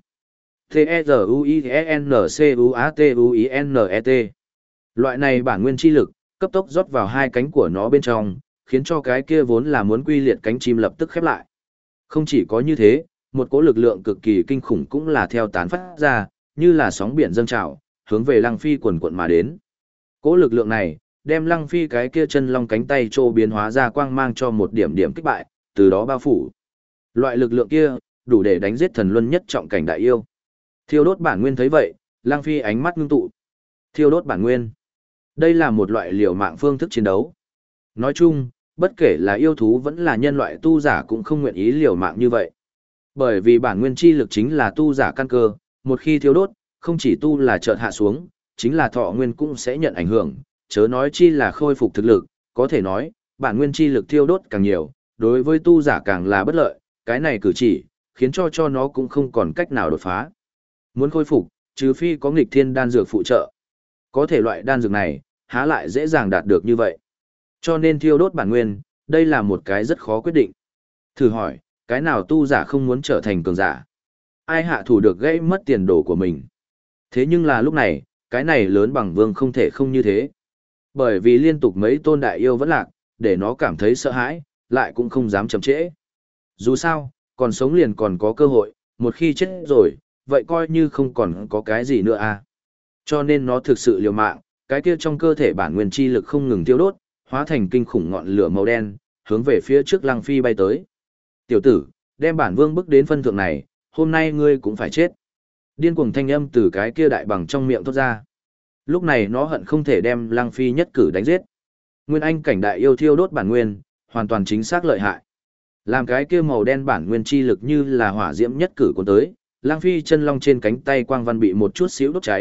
T-E-Z-U-I-N-C-U-A-T-U-I-N-E-T. Loại này bản nguyên chi lực, cấp tốc rót vào hai cánh của nó bên trong, khiến cho cái kia vốn là muốn quy liệt cánh chim lập tức khép lại. Không chỉ có như thế, một cỗ lực lượng cực kỳ kinh khủng cũng là theo tán phát ra, như là sóng biển dâng trào, hướng về Lăng Phi quần quận mà đến. Cỗ lực lượng này, đem Lăng Phi cái kia chân long cánh tay trô biến hóa ra quang mang cho một điểm điểm kích bại, từ đó bao phủ. Loại lực lượng kia, đủ để đánh giết thần luân nhất trọng cảnh đại yêu. Thiêu đốt bản nguyên thấy vậy, Lăng Phi ánh mắt ngưng tụ. Thiêu đốt bản nguyên. Đây là một loại liều mạng phương thức chiến đấu. Nói chung, bất kể là yêu thú vẫn là nhân loại tu giả cũng không nguyện ý liều mạng như vậy. Bởi vì bản nguyên chi lực chính là tu giả căn cơ, một khi thiêu đốt, không chỉ tu là chợt hạ xuống, chính là thọ nguyên cũng sẽ nhận ảnh hưởng, chớ nói chi là khôi phục thực lực, có thể nói, bản nguyên chi lực thiêu đốt càng nhiều, đối với tu giả càng là bất lợi, cái này cử chỉ, khiến cho nó cũng không còn cách nào đột phá. Muốn khôi phục, trừ phi có nghịch thiên đan dược phụ trợ. Có thể loại đan dược này, há lại dễ dàng đạt được như vậy. Cho nên thiêu đốt bản nguyên, đây là một cái rất khó quyết định. Thử hỏi, cái nào tu giả không muốn trở thành cường giả? Ai hạ thủ được gây mất tiền đồ của mình? Thế nhưng là lúc này, cái này lớn bằng vương không thể không như thế. Bởi vì liên tục mấy tôn đại yêu vẫn lạc, để nó cảm thấy sợ hãi, lại cũng không dám chậm trễ. Dù sao, còn sống liền còn có cơ hội, một khi chết rồi, vậy coi như không còn có cái gì nữa à. Cho nên nó thực sự liều mạng, cái kia trong cơ thể bản nguyên chi lực không ngừng tiêu đốt, hóa thành kinh khủng ngọn lửa màu đen, hướng về phía trước Lăng Phi bay tới. Tiểu tử, đem bản vương bước đến phân thượng này, hôm nay ngươi cũng phải chết. Điên cuồng thanh âm từ cái kia đại bằng trong miệng thốt ra. Lúc này nó hận không thể đem Lăng Phi nhất cử đánh giết. Nguyên Anh cảnh đại yêu thiêu đốt bản nguyên, hoàn toàn chính xác lợi hại. Làm cái kia màu đen bản nguyên chi lực như là hỏa diễm nhất cử cuốn tới, Lăng Phi chân long trên cánh tay quang văn bị một chút xíu đốt cháy,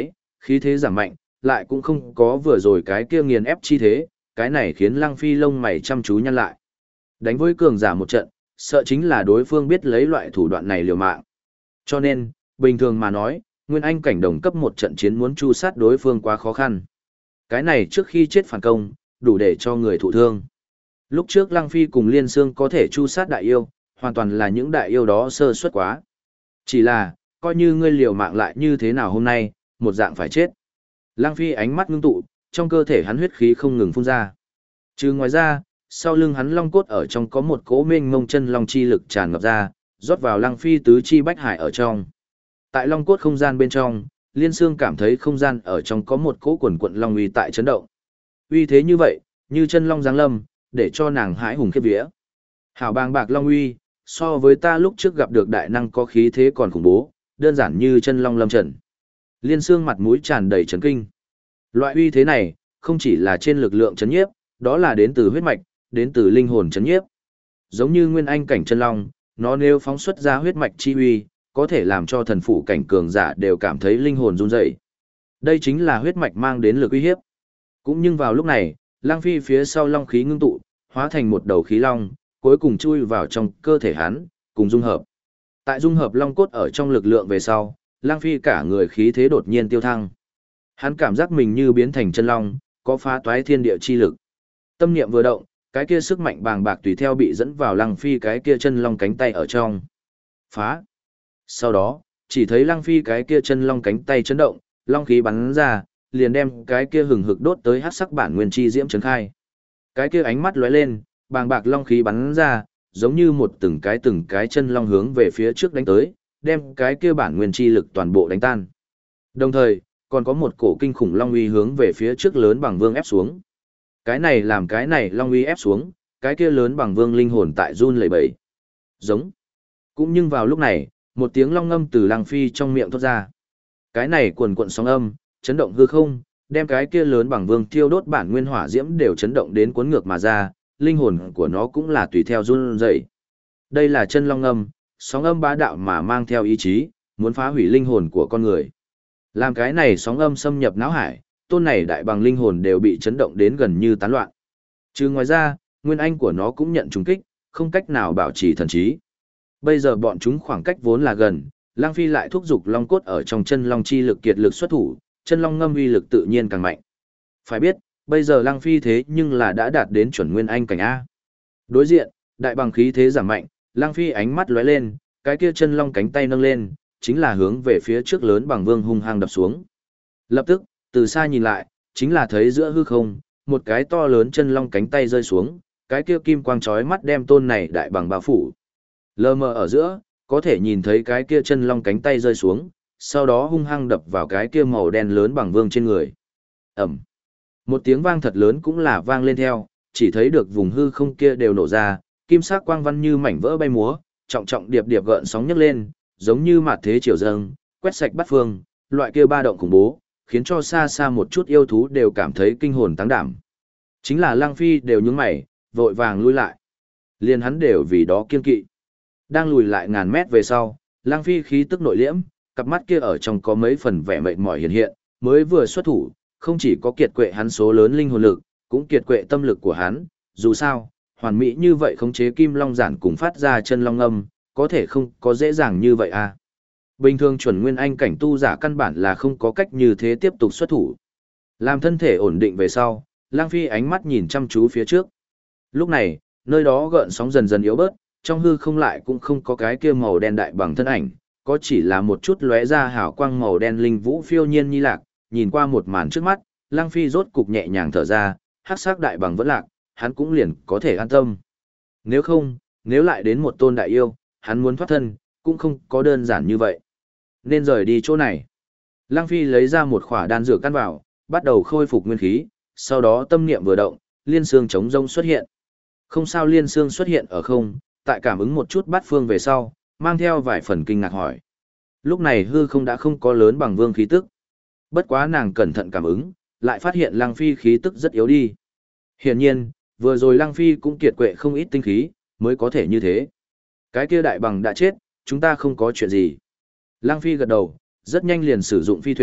Khí thế giảm mạnh, lại cũng không có vừa rồi cái kia nghiền ép chi thế, cái này khiến Lăng Phi lông mày chăm chú nhăn lại. Đánh với cường giả một trận, sợ chính là đối phương biết lấy loại thủ đoạn này liều mạng. Cho nên, bình thường mà nói, Nguyên Anh cảnh đồng cấp một trận chiến muốn chu sát đối phương quá khó khăn. Cái này trước khi chết phản công, đủ để cho người thụ thương. Lúc trước Lăng Phi cùng Liên Xương có thể chu sát đại yêu, hoàn toàn là những đại yêu đó sơ suất quá. Chỉ là, coi như ngươi liều mạng lại như thế nào hôm nay, một dạng phải chết. Lăng Phi ánh mắt ngưng tụ, trong cơ thể hắn huyết khí không ngừng phun ra. Trừ ngoài ra, sau lưng hắn long cốt ở trong có một cỗ mênh mông chân long chi lực tràn ngập ra, rót vào Lăng Phi tứ chi bách hải ở trong. Tại long cốt không gian bên trong, Liên Xương cảm thấy không gian ở trong có một cỗ quần quận long uy tại chấn động. Uy thế như vậy, như chân long giáng lâm, để cho nàng hãi hùng khiếp vía. Hảo bàng bạc long uy, so với ta lúc trước gặp được đại năng có khí thế còn khủng bố, đơn giản như chân long lâm trận. Liên Xương mặt mũi tràn đầy chấn kinh. Loại uy thế này, không chỉ là trên lực lượng chấn nhiếp, đó là đến từ huyết mạch, đến từ linh hồn chấn nhiếp. Giống như nguyên anh cảnh chân long, nó nếu phóng xuất ra huyết mạch chi uy, có thể làm cho thần phụ cảnh cường giả đều cảm thấy linh hồn run rẩy. Đây chính là huyết mạch mang đến lực uy hiếp. Cũng nhưng vào lúc này, Lang Phi phía sau long khí ngưng tụ, hóa thành một đầu khí long, cuối cùng chui vào trong cơ thể hắn, cùng dung hợp. Tại dung hợp long cốt ở trong lực lượng về sau, Lang Phi cả người khí thế đột nhiên tiêu thăng. Hắn cảm giác mình như biến thành chân long, có phá toái thiên địa chi lực. Tâm niệm vừa động, cái kia sức mạnh bàng bạc tùy theo bị dẫn vào Lăng Phi cái kia chân long cánh tay ở trong. Phá. Sau đó, chỉ thấy Lăng Phi cái kia chân long cánh tay chấn động, long khí bắn ra, liền đem cái kia hừng hực đốt tới hắc sắc bản nguyên chi diễm chấn khai. Cái kia ánh mắt lóe lên, bàng bạc long khí bắn ra, giống như một từng cái chân long hướng về phía trước đánh tới, đem cái kia bản nguyên chi lực toàn bộ đánh tan. Đồng thời, còn có một cổ kinh khủng long uy hướng về phía trước lớn bằng vương ép xuống. Cái này làm cái này long uy ép xuống, cái kia lớn bằng vương linh hồn tại run lẩy bẩy. Giống. Cũng nhưng vào lúc này, một tiếng long ngâm từ Lăng Phi trong miệng thoát ra. Cái này quần quận sóng âm, chấn động hư không, đem cái kia lớn bằng vương thiêu đốt bản nguyên hỏa diễm đều chấn động đến cuốn ngược mà ra, linh hồn của nó cũng là tùy theo run rẩy. Đây là chân long âm, sóng âm bá đạo mà mang theo ý chí, muốn phá hủy linh hồn của con người. Làm cái này sóng âm xâm nhập não hải, tôn này đại bằng linh hồn đều bị chấn động đến gần như tán loạn. Chứ ngoài ra, nguyên anh của nó cũng nhận trùng kích, không cách nào bảo trì thần trí. Bây giờ bọn chúng khoảng cách vốn là gần, Lang Phi lại thúc giục long cốt ở trong chân long chi lực kiệt lực xuất thủ, chân long ngâm uy lực tự nhiên càng mạnh. Phải biết, bây giờ Lang Phi thế nhưng là đã đạt đến chuẩn nguyên anh cảnh A. Đối diện, đại bằng khí thế giảm mạnh, Lang Phi ánh mắt lóe lên, cái kia chân long cánh tay nâng lên, chính là hướng về phía trước lớn bằng vương hung hăng đập xuống. Lập tức, từ xa nhìn lại, chính là thấy giữa hư không, một cái to lớn chân long cánh tay rơi xuống, cái kia kim quang chói mắt đem tôn này đại bằng bao phủ. Lờ mờ ở giữa, có thể nhìn thấy cái kia chân long cánh tay rơi xuống, sau đó hung hăng đập vào cái kia màu đen lớn bằng vương trên người. Ẩm. Một tiếng vang thật lớn cũng là vang lên theo, chỉ thấy được vùng hư không kia đều nổ ra, kim sắc quang văn như mảnh vỡ bay múa, trọng trọng điệp điệp gợn sóng nhấc lên, giống như mạt thế triều dâng, quét sạch bát phương, loại kia ba động khủng bố, khiến cho xa xa một chút yêu thú đều cảm thấy kinh hồn táng đảm. Chính là Lăng Phi đều nhướng mày, vội vàng lui lại. Liền hắn đều vì đó kiên kỵ. Đang lùi lại ngàn mét về sau, Lăng Phi khí tức nội liễm, cặp mắt kia ở trong có mấy phần vẻ mệt mỏi hiện hiện, mới vừa xuất thủ, không chỉ có kiệt quệ hắn số lớn linh hồn lực, cũng kiệt quệ tâm lực của hắn, dù sao, hoàn mỹ như vậy khống chế kim long giản cùng phát ra chân long âm, có thể không có dễ dàng như vậy à. Bình thường chuẩn nguyên anh cảnh tu giả căn bản là không có cách như thế tiếp tục xuất thủ. Làm thân thể ổn định về sau, Lang Phi ánh mắt nhìn chăm chú phía trước. Lúc này, nơi đó gợn sóng dần dần yếu bớt, trong hư không lại cũng không có cái kia màu đen đại bằng thân ảnh, có chỉ là một chút lóe ra hào quang màu đen linh vũ phiêu nhiên nhi lạc, nhìn qua một màn trước mắt, Lang Phi rốt cục nhẹ nhàng thở ra, hắc sắc đại bằng vẫn lạc, hắn cũng liền có thể an tâm. Nếu không, nếu lại đến một tôn đại yêu, hắn muốn thoát thân, cũng không có đơn giản như vậy. Nên rời đi chỗ này. Lăng Phi lấy ra một khỏa đan dược căn vào, bắt đầu khôi phục nguyên khí, sau đó tâm niệm vừa động, liên xương chống rông xuất hiện. Không sao liên xương xuất hiện ở không, tại cảm ứng một chút bát phương về sau, mang theo vài phần kinh ngạc hỏi. Lúc này hư không đã không có lớn bằng vương khí tức. Bất quá nàng cẩn thận cảm ứng, lại phát hiện Lăng Phi khí tức rất yếu đi. Hiển nhiên, vừa rồi Lăng Phi cũng kiệt quệ không ít tinh khí, mới có thể như thế. Cái kia đại bằng đã chết, chúng ta không có chuyện gì. Lăng Phi gật đầu, rất nhanh liền sử dụng phi thuyền,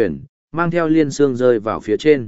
mang theo Liên Sương rơi vào phía trên.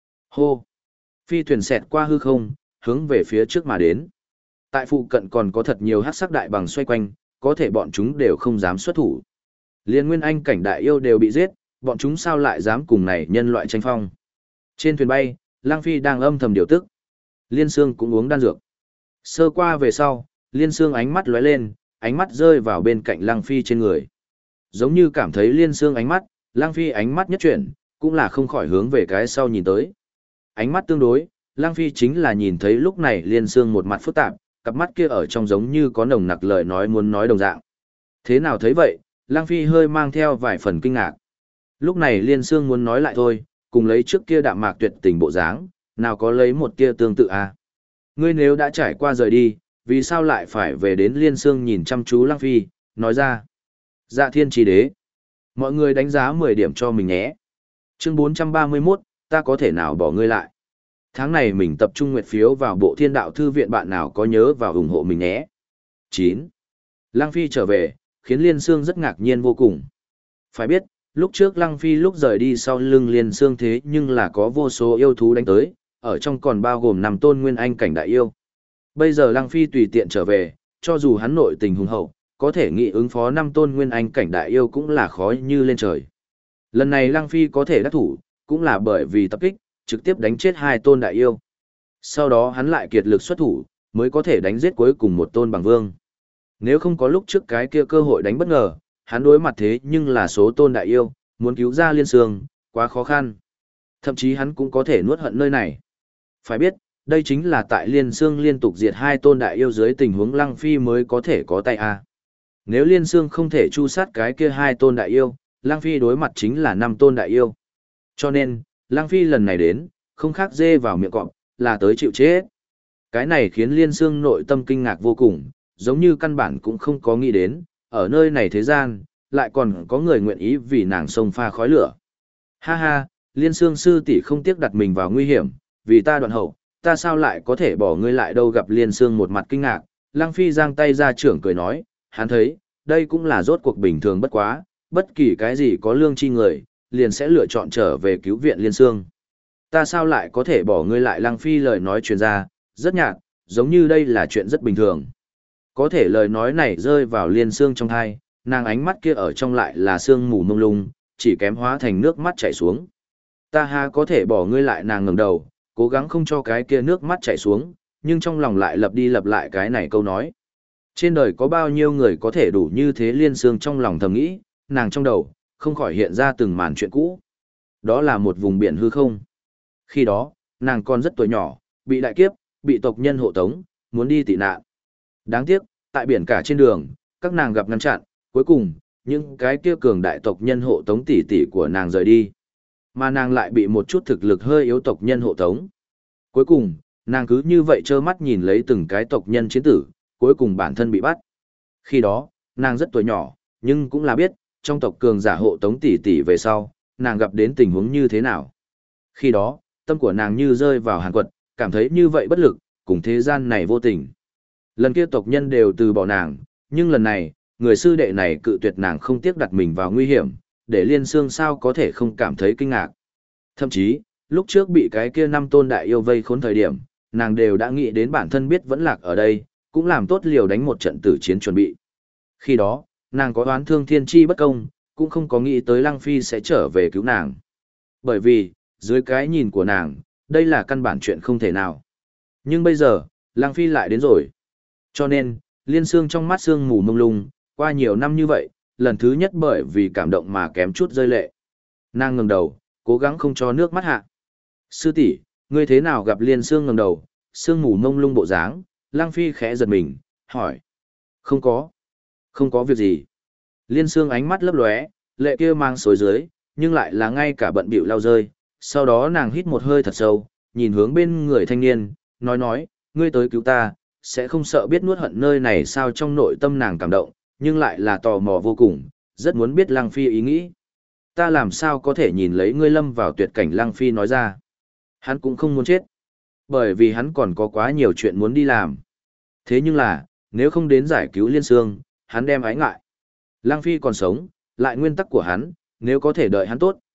Hô! Phi thuyền xẹt qua hư không, hướng về phía trước mà đến. Tại phụ cận còn có thật nhiều hắc sắc đại bằng xoay quanh, có thể bọn chúng đều không dám xuất thủ. Liên Nguyên Anh cảnh đại yêu đều bị giết, bọn chúng sao lại dám cùng này nhân loại tranh phong. Trên thuyền bay, Lăng Phi đang âm thầm điều tức. Liên Sương cũng uống đan dược. Sơ qua về sau, Liên Sương ánh mắt lóe lên, ánh mắt rơi vào bên cạnh Lăng Phi trên người. Giống như cảm thấy Liên Sương ánh mắt, Lăng Phi ánh mắt nhất chuyển, cũng là không khỏi hướng về cái sau nhìn tới. Ánh mắt tương đối, Lăng Phi chính là nhìn thấy lúc này Liên Sương một mặt phức tạp, cặp mắt kia ở trong giống như có nồng nặc lời nói muốn nói đồng dạng. Thế nào thấy vậy, Lăng Phi hơi mang theo vài phần kinh ngạc. Lúc này Liên Sương muốn nói lại thôi, cùng lấy trước kia đạm mạc tuyệt tình bộ dáng, nào có lấy một kia tương tự à. Ngươi nếu đã trải qua rời đi, vì sao lại phải về đến Liên Sương nhìn chăm chú Lăng Phi, nói ra. Dạ thiên trì đế. Mọi người đánh giá 10 điểm cho mình nhé. Chương 431, ta có thể nào bỏ ngươi lại. Tháng này mình tập trung nguyệt phiếu vào bộ thiên đạo thư viện, bạn nào có nhớ vào ủng hộ mình nhé. 9. Lăng Phi trở về, khiến Liên Sương rất ngạc nhiên vô cùng. Phải biết, lúc trước Lăng Phi lúc rời đi sau lưng Liên Sương thế nhưng là có vô số yêu thú đánh tới, ở trong còn bao gồm 5 tôn nguyên anh cảnh đại yêu. Bây giờ Lăng Phi tùy tiện trở về, cho dù hắn nội tình hùng hậu, có thể nghị ứng phó 5 tôn nguyên anh cảnh đại yêu cũng là khó như lên trời. Lần này Lăng Phi có thể đắc thủ, cũng là bởi vì tập kích, trực tiếp đánh chết 2 tôn đại yêu. Sau đó hắn lại kiệt lực xuất thủ, mới có thể đánh giết cuối cùng một tôn bằng vương. Nếu không có lúc trước cái kia cơ hội đánh bất ngờ, hắn đối mặt thế nhưng là số tôn đại yêu, muốn cứu ra Liên Sương, quá khó khăn. Thậm chí hắn cũng có thể nuốt hận nơi này. Phải biết, đây chính là tại Liên Sương liên tục diệt 2 tôn đại yêu dưới tình huống Lăng Phi mới có thể có tay a. Nếu Liên Sương không thể chu sát cái kia 2 tôn đại yêu, Lăng Phi đối mặt chính là 5 tôn đại yêu. Cho nên, Lăng Phi lần này đến, không khác dê vào miệng cọp, là tới chịu chết. Cái này khiến Liên Sương nội tâm kinh ngạc vô cùng, giống như căn bản cũng không có nghĩ đến, ở nơi này thế gian, lại còn có người nguyện ý vì nàng xông pha khói lửa. Ha ha, Liên Sương sư tỷ không tiếc đặt mình vào nguy hiểm, vì ta đoạn hậu, ta sao lại có thể bỏ ngươi lại đâu. Gặp Liên Sương một mặt kinh ngạc, Lăng Phi giang tay ra trưởng cười nói, hắn thấy, đây cũng là rốt cuộc bình thường bất quá, bất kỳ cái gì có lương chi người, liền sẽ lựa chọn trở về cứu viện Liên Sương. Ta sao lại có thể bỏ ngươi lại. Lăng Phi lời nói truyền ra, rất nhạt, giống như đây là chuyện rất bình thường. Có thể lời nói này rơi vào Liên Sương trong thai, nàng ánh mắt kia ở trong lại là sương mù mông lung, chỉ kém hóa thành nước mắt chảy xuống. Ta ha có thể bỏ ngươi lại. Nàng ngẩng đầu, cố gắng không cho cái kia nước mắt chảy xuống, nhưng trong lòng lại lặp đi lặp lại cái này câu nói. Trên đời có bao nhiêu người có thể đủ như thế. Liên Sương trong lòng thầm nghĩ, nàng trong đầu, không khỏi hiện ra từng màn chuyện cũ. Đó là một vùng biển hư không. Khi đó, nàng còn rất tuổi nhỏ, bị đại kiếp, bị tộc nhân hộ tống, muốn đi tị nạn. Đáng tiếc, tại biển cả trên đường, các nàng gặp ngăn chặn, cuối cùng, những cái kia cường đại tộc nhân hộ tống tỷ tỷ của nàng rời đi. Mà nàng lại bị một chút thực lực hơi yếu tộc nhân hộ tống. Cuối cùng, nàng cứ như vậy trơ mắt nhìn lấy từng cái tộc nhân chiến tử, cuối cùng bản thân bị bắt. Khi đó, nàng rất tuổi nhỏ, nhưng cũng là biết, trong tộc cường giả hộ tống tỷ tỷ về sau, nàng gặp đến tình huống như thế nào. Khi đó, tâm của nàng như rơi vào hàn quật, cảm thấy như vậy bất lực, cùng thế gian này vô tình. Lần kia tộc nhân đều từ bỏ nàng, nhưng lần này, người sư đệ này cự tuyệt nàng không tiếc đặt mình vào nguy hiểm, để Liên Sương sao có thể không cảm thấy kinh ngạc. Thậm chí, lúc trước bị cái kia 5 tôn đại yêu vây khốn thời điểm, nàng đều đã nghĩ đến bản thân biết vẫn lạc ở đây, cũng làm tốt liều đánh một trận tử chiến chuẩn bị. Khi đó, nàng có oán thương thiên chi bất công, cũng không có nghĩ tới Lăng Phi sẽ trở về cứu nàng. Bởi vì, dưới cái nhìn của nàng, đây là căn bản chuyện không thể nào. Nhưng bây giờ, Lăng Phi lại đến rồi. Cho nên, Liên Sương trong mắt sương mù mông lung, qua nhiều năm như vậy, lần thứ nhất bởi vì cảm động mà kém chút rơi lệ. Nàng ngẩng đầu, cố gắng không cho nước mắt hạ. Sư tỷ, ngươi thế nào? Gặp Liên Sương ngẩng đầu, sương mù mông lung bộ dáng, Lăng Phi khẽ giật mình, hỏi. Không có việc gì. Liên Sương ánh mắt lấp lóe, lệ kia mang xối dưới, nhưng lại là ngay cả bận bịu lau rơi. Sau đó nàng hít một hơi thật sâu, nhìn hướng bên người thanh niên, nói, ngươi tới cứu ta, sẽ không sợ biết nuốt hận nơi này sao. Trong nội tâm nàng cảm động, nhưng lại là tò mò vô cùng, rất muốn biết Lăng Phi ý nghĩ. Ta làm sao có thể nhìn lấy ngươi lâm vào tuyệt cảnh. Lăng Phi nói ra. Hắn cũng không muốn chết, bởi vì hắn còn có quá nhiều chuyện muốn đi làm. Thế nhưng là, nếu không đến giải cứu Liên Sương, hắn đem ái ngại. Lăng Phi còn sống, lại nguyên tắc của hắn, nếu có thể đợi hắn tốt,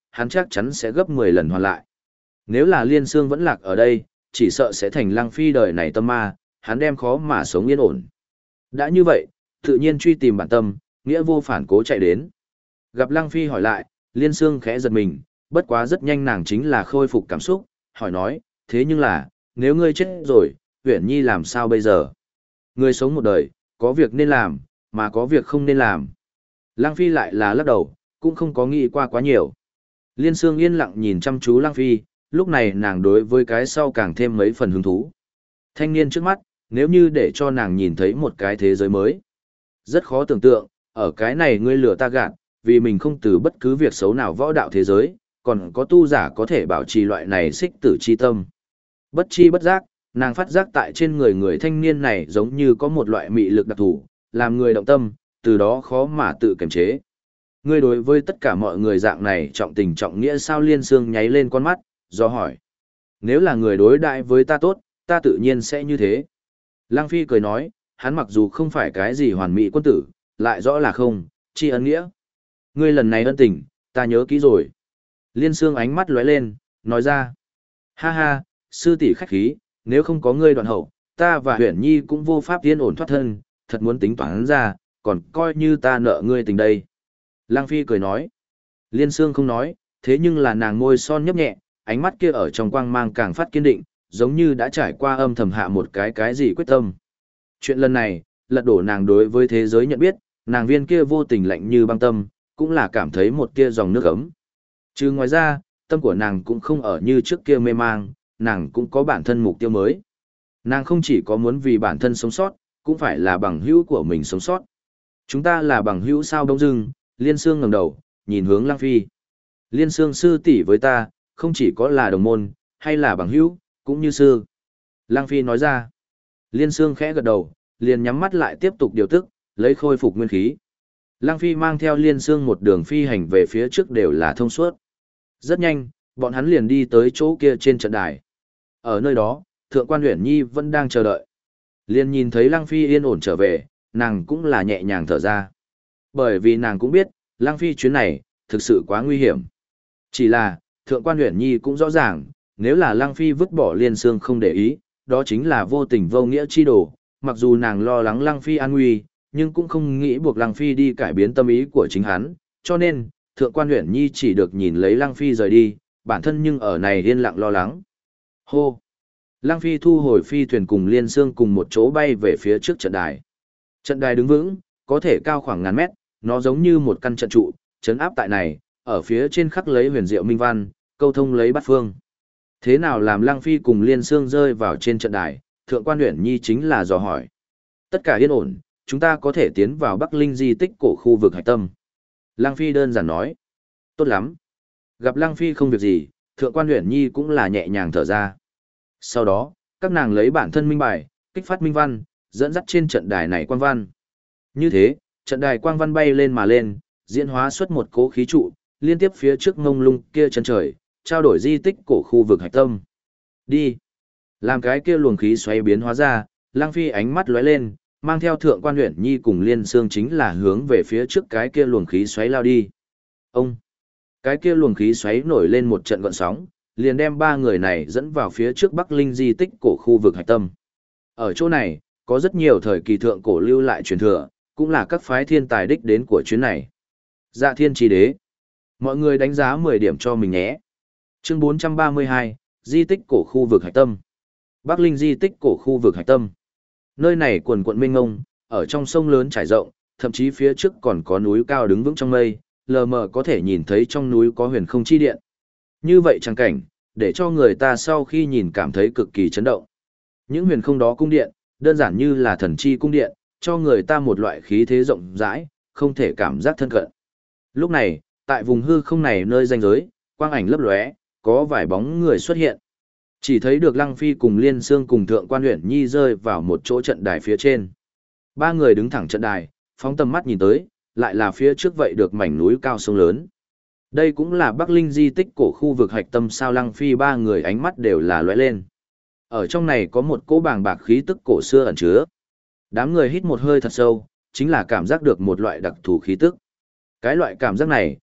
hắn chắc chắn sẽ gấp 10 lần hoàn lại. Nếu là Liên Sương vẫn lạc ở đây, chỉ sợ sẽ thành Lăng Phi đời này tâm ma, hắn đem khó mà sống yên ổn. Đã như vậy, tự nhiên truy tìm bản tâm, nghĩa vô phản cố chạy đến. Gặp Lăng Phi hỏi lại, Liên Sương khẽ giật mình, bất quá rất nhanh nàng chính là khôi phục cảm xúc, hỏi nói, thế nhưng là, nếu ngươi chết rồi, Uyển Nhi làm sao bây giờ? Ngươi sống một đời, có việc nên làm, mà có việc không nên làm. Lăng Phi lại là lắc đầu, cũng không có nghĩ qua quá nhiều. Liên Sương yên lặng nhìn chăm chú Lăng Phi, lúc này nàng đối với cái sau càng thêm mấy phần hứng thú. Thanh niên trước mắt, nếu như để cho nàng nhìn thấy một cái thế giới mới. Rất khó tưởng tượng, ở cái này ngươi lừa ta gạt, vì mình không từ bất cứ việc xấu nào võ đạo thế giới, còn có tu giả có thể bảo trì loại này xích tử chi tâm. Bất chi bất giác, nàng phát giác tại trên người người thanh niên này giống như có một loại mị lực đặc thù, làm người động tâm, từ đó khó mà tự kiềm chế. Ngươi đối với tất cả mọi người dạng này trọng tình trọng nghĩa sao? Liên Sương nháy lên con mắt, do hỏi. Nếu là người đối đãi với ta tốt, ta tự nhiên sẽ như thế. Lăng Phi cười nói, hắn mặc dù không phải cái gì hoàn mỹ quân tử, lại rõ là không, tri ân nghĩa. Ngươi lần này ân tình, ta nhớ kỹ rồi. Liên Sương ánh mắt lóe lên, nói ra. Ha ha, sư tỷ khách khí, nếu không có ngươi đoạn hậu, ta và Uyển Nhi cũng vô pháp yên ổn thoát thân, thật muốn tính toán ra, còn coi như ta nợ ngươi tình đây. Lăng Phi cười nói. Liên Sương không nói, thế nhưng là nàng môi son nhấp nhẹ, ánh mắt kia ở trong quang mang càng phát kiên định, giống như đã trải qua âm thầm hạ một cái gì quyết tâm. Chuyện lần này, lật đổ nàng đối với thế giới nhận biết, nàng viên kia vô tình lạnh như băng tâm, cũng là cảm thấy một tia dòng nước ấm. Chứ ngoài ra, tâm của nàng cũng không ở như trước kia mê mang, nàng cũng có bản thân mục tiêu mới. Nàng không chỉ có muốn vì bản thân sống sót, cũng phải là bằng hữu của mình sống sót. Chúng ta là bằng hữu sao? Đông dưng, Liên Sương ngẩng đầu, nhìn hướng Lăng Phi. Liên Sương sư tỷ với ta, không chỉ có là đồng môn, hay là bằng hữu, cũng như sư. Lăng Phi nói ra. Liên Sương khẽ gật đầu, liền nhắm mắt lại tiếp tục điều tức, lấy khôi phục nguyên khí. Lăng Phi mang theo Liên Sương một đường phi hành về phía trước đều là thông suốt. Rất nhanh, bọn hắn liền đi tới chỗ kia trên trận đài. Ở nơi đó, Thượng quan Uyển Nhi vẫn đang chờ đợi. Liền nhìn thấy Lăng Phi yên ổn trở về, nàng cũng là nhẹ nhàng thở ra. Bởi vì nàng cũng biết, Lăng Phi chuyến này, thực sự quá nguy hiểm. Chỉ là, Thượng quan Uyển Nhi cũng rõ ràng, nếu là Lăng Phi vứt bỏ Liên Sương không để ý, đó chính là vô tình vô nghĩa chi đồ. Mặc dù nàng lo lắng Lăng Phi an nguy, nhưng cũng không nghĩ buộc Lăng Phi đi cải biến tâm ý của chính hắn, cho nên, Thượng quan Uyển Nhi chỉ được nhìn lấy Lăng Phi rời đi, bản thân nhưng ở này yên lặng lo lắng. Hô! Lăng Phi thu hồi phi thuyền cùng Liên Sương cùng một chỗ bay về phía trước trận đài. Trận đài đứng vững, có thể cao khoảng ngàn mét, nó giống như một căn trận trụ, trấn áp tại này, ở phía trên khắc lấy huyền diệu minh văn, câu thông lấy bát phương. Thế nào làm Lăng Phi cùng Liên Sương rơi vào trên trận đài? Thượng quan Uyển Nhi chính là dò hỏi. Tất cả yên ổn, chúng ta có thể tiến vào Bắc Linh di tích cổ khu vực hạch tâm. Lăng Phi đơn giản nói. Tốt lắm. Gặp Lăng Phi không việc gì, Thượng quan Uyển Nhi cũng là nhẹ nhàng thở ra. Sau đó, các nàng lấy bản thân minh bài, kích phát minh văn, dẫn dắt trên trận đài này quang văn. Như thế, trận đài quang văn bay lên mà lên, diễn hóa xuất một cố khí trụ, liên tiếp phía trước ngông lung kia chân trời, trao đổi di tích cổ khu vực hạch tâm. Đi. Làm cái kia luồng khí xoay biến hóa ra, Lăng Phi ánh mắt lóe lên, mang theo Thượng quan Uyển Nhi cùng Liên Sương chính là hướng về phía trước cái kia luồng khí xoáy lao đi. Ông. Cái kia luồng khí xoáy nổi lên một trận gợn sóng, liền đem ba người này dẫn vào phía trước Bắc Linh di tích cổ khu vực hạch tâm. Ở chỗ này, có rất nhiều thời kỳ thượng cổ lưu lại truyền thừa, cũng là các phái thiên tài đích đến của chuyến này. Dạ Thiên Chi Đế. Mọi người đánh giá 10 điểm cho mình nhé. Chương 432, di tích cổ khu vực hạch tâm. Bắc Linh di tích cổ khu vực hạch tâm. Nơi này quần quận mênh mông, ở trong sông lớn trải rộng, thậm chí phía trước còn có núi cao đứng vững trong mây, lờ mờ có thể nhìn thấy trong núi có huyền không chi điện. Như vậy chẳng cảnh, để cho người ta sau khi nhìn cảm thấy cực kỳ chấn động. Những huyền không đó cung điện, đơn giản như là thần chi cung điện, cho người ta một loại khí thế rộng rãi, không thể cảm giác thân cận. Lúc này, tại vùng hư không này nơi ranh giới, quang ảnh lấp lóe, có vài bóng người xuất hiện. Chỉ thấy được Lăng Phi cùng Liên Sương cùng Thượng quan Uyển Nhi rơi vào một chỗ trận đài phía trên. Ba người đứng thẳng trận đài, phóng tầm mắt nhìn tới, lại là phía trước vậy được mảnh núi cao sông lớn. Đây cũng là Bắc Linh di tích cổ khu vực hạch tâm sao? Lăng Phi ba người ánh mắt đều là lóe lên. Ở trong này có một cỗ bàng bạc khí tức cổ xưa ẩn chứa. Đám người hít một hơi thật sâu, chính là cảm giác được một loại đặc thù khí tức. Cái loại cảm giác này,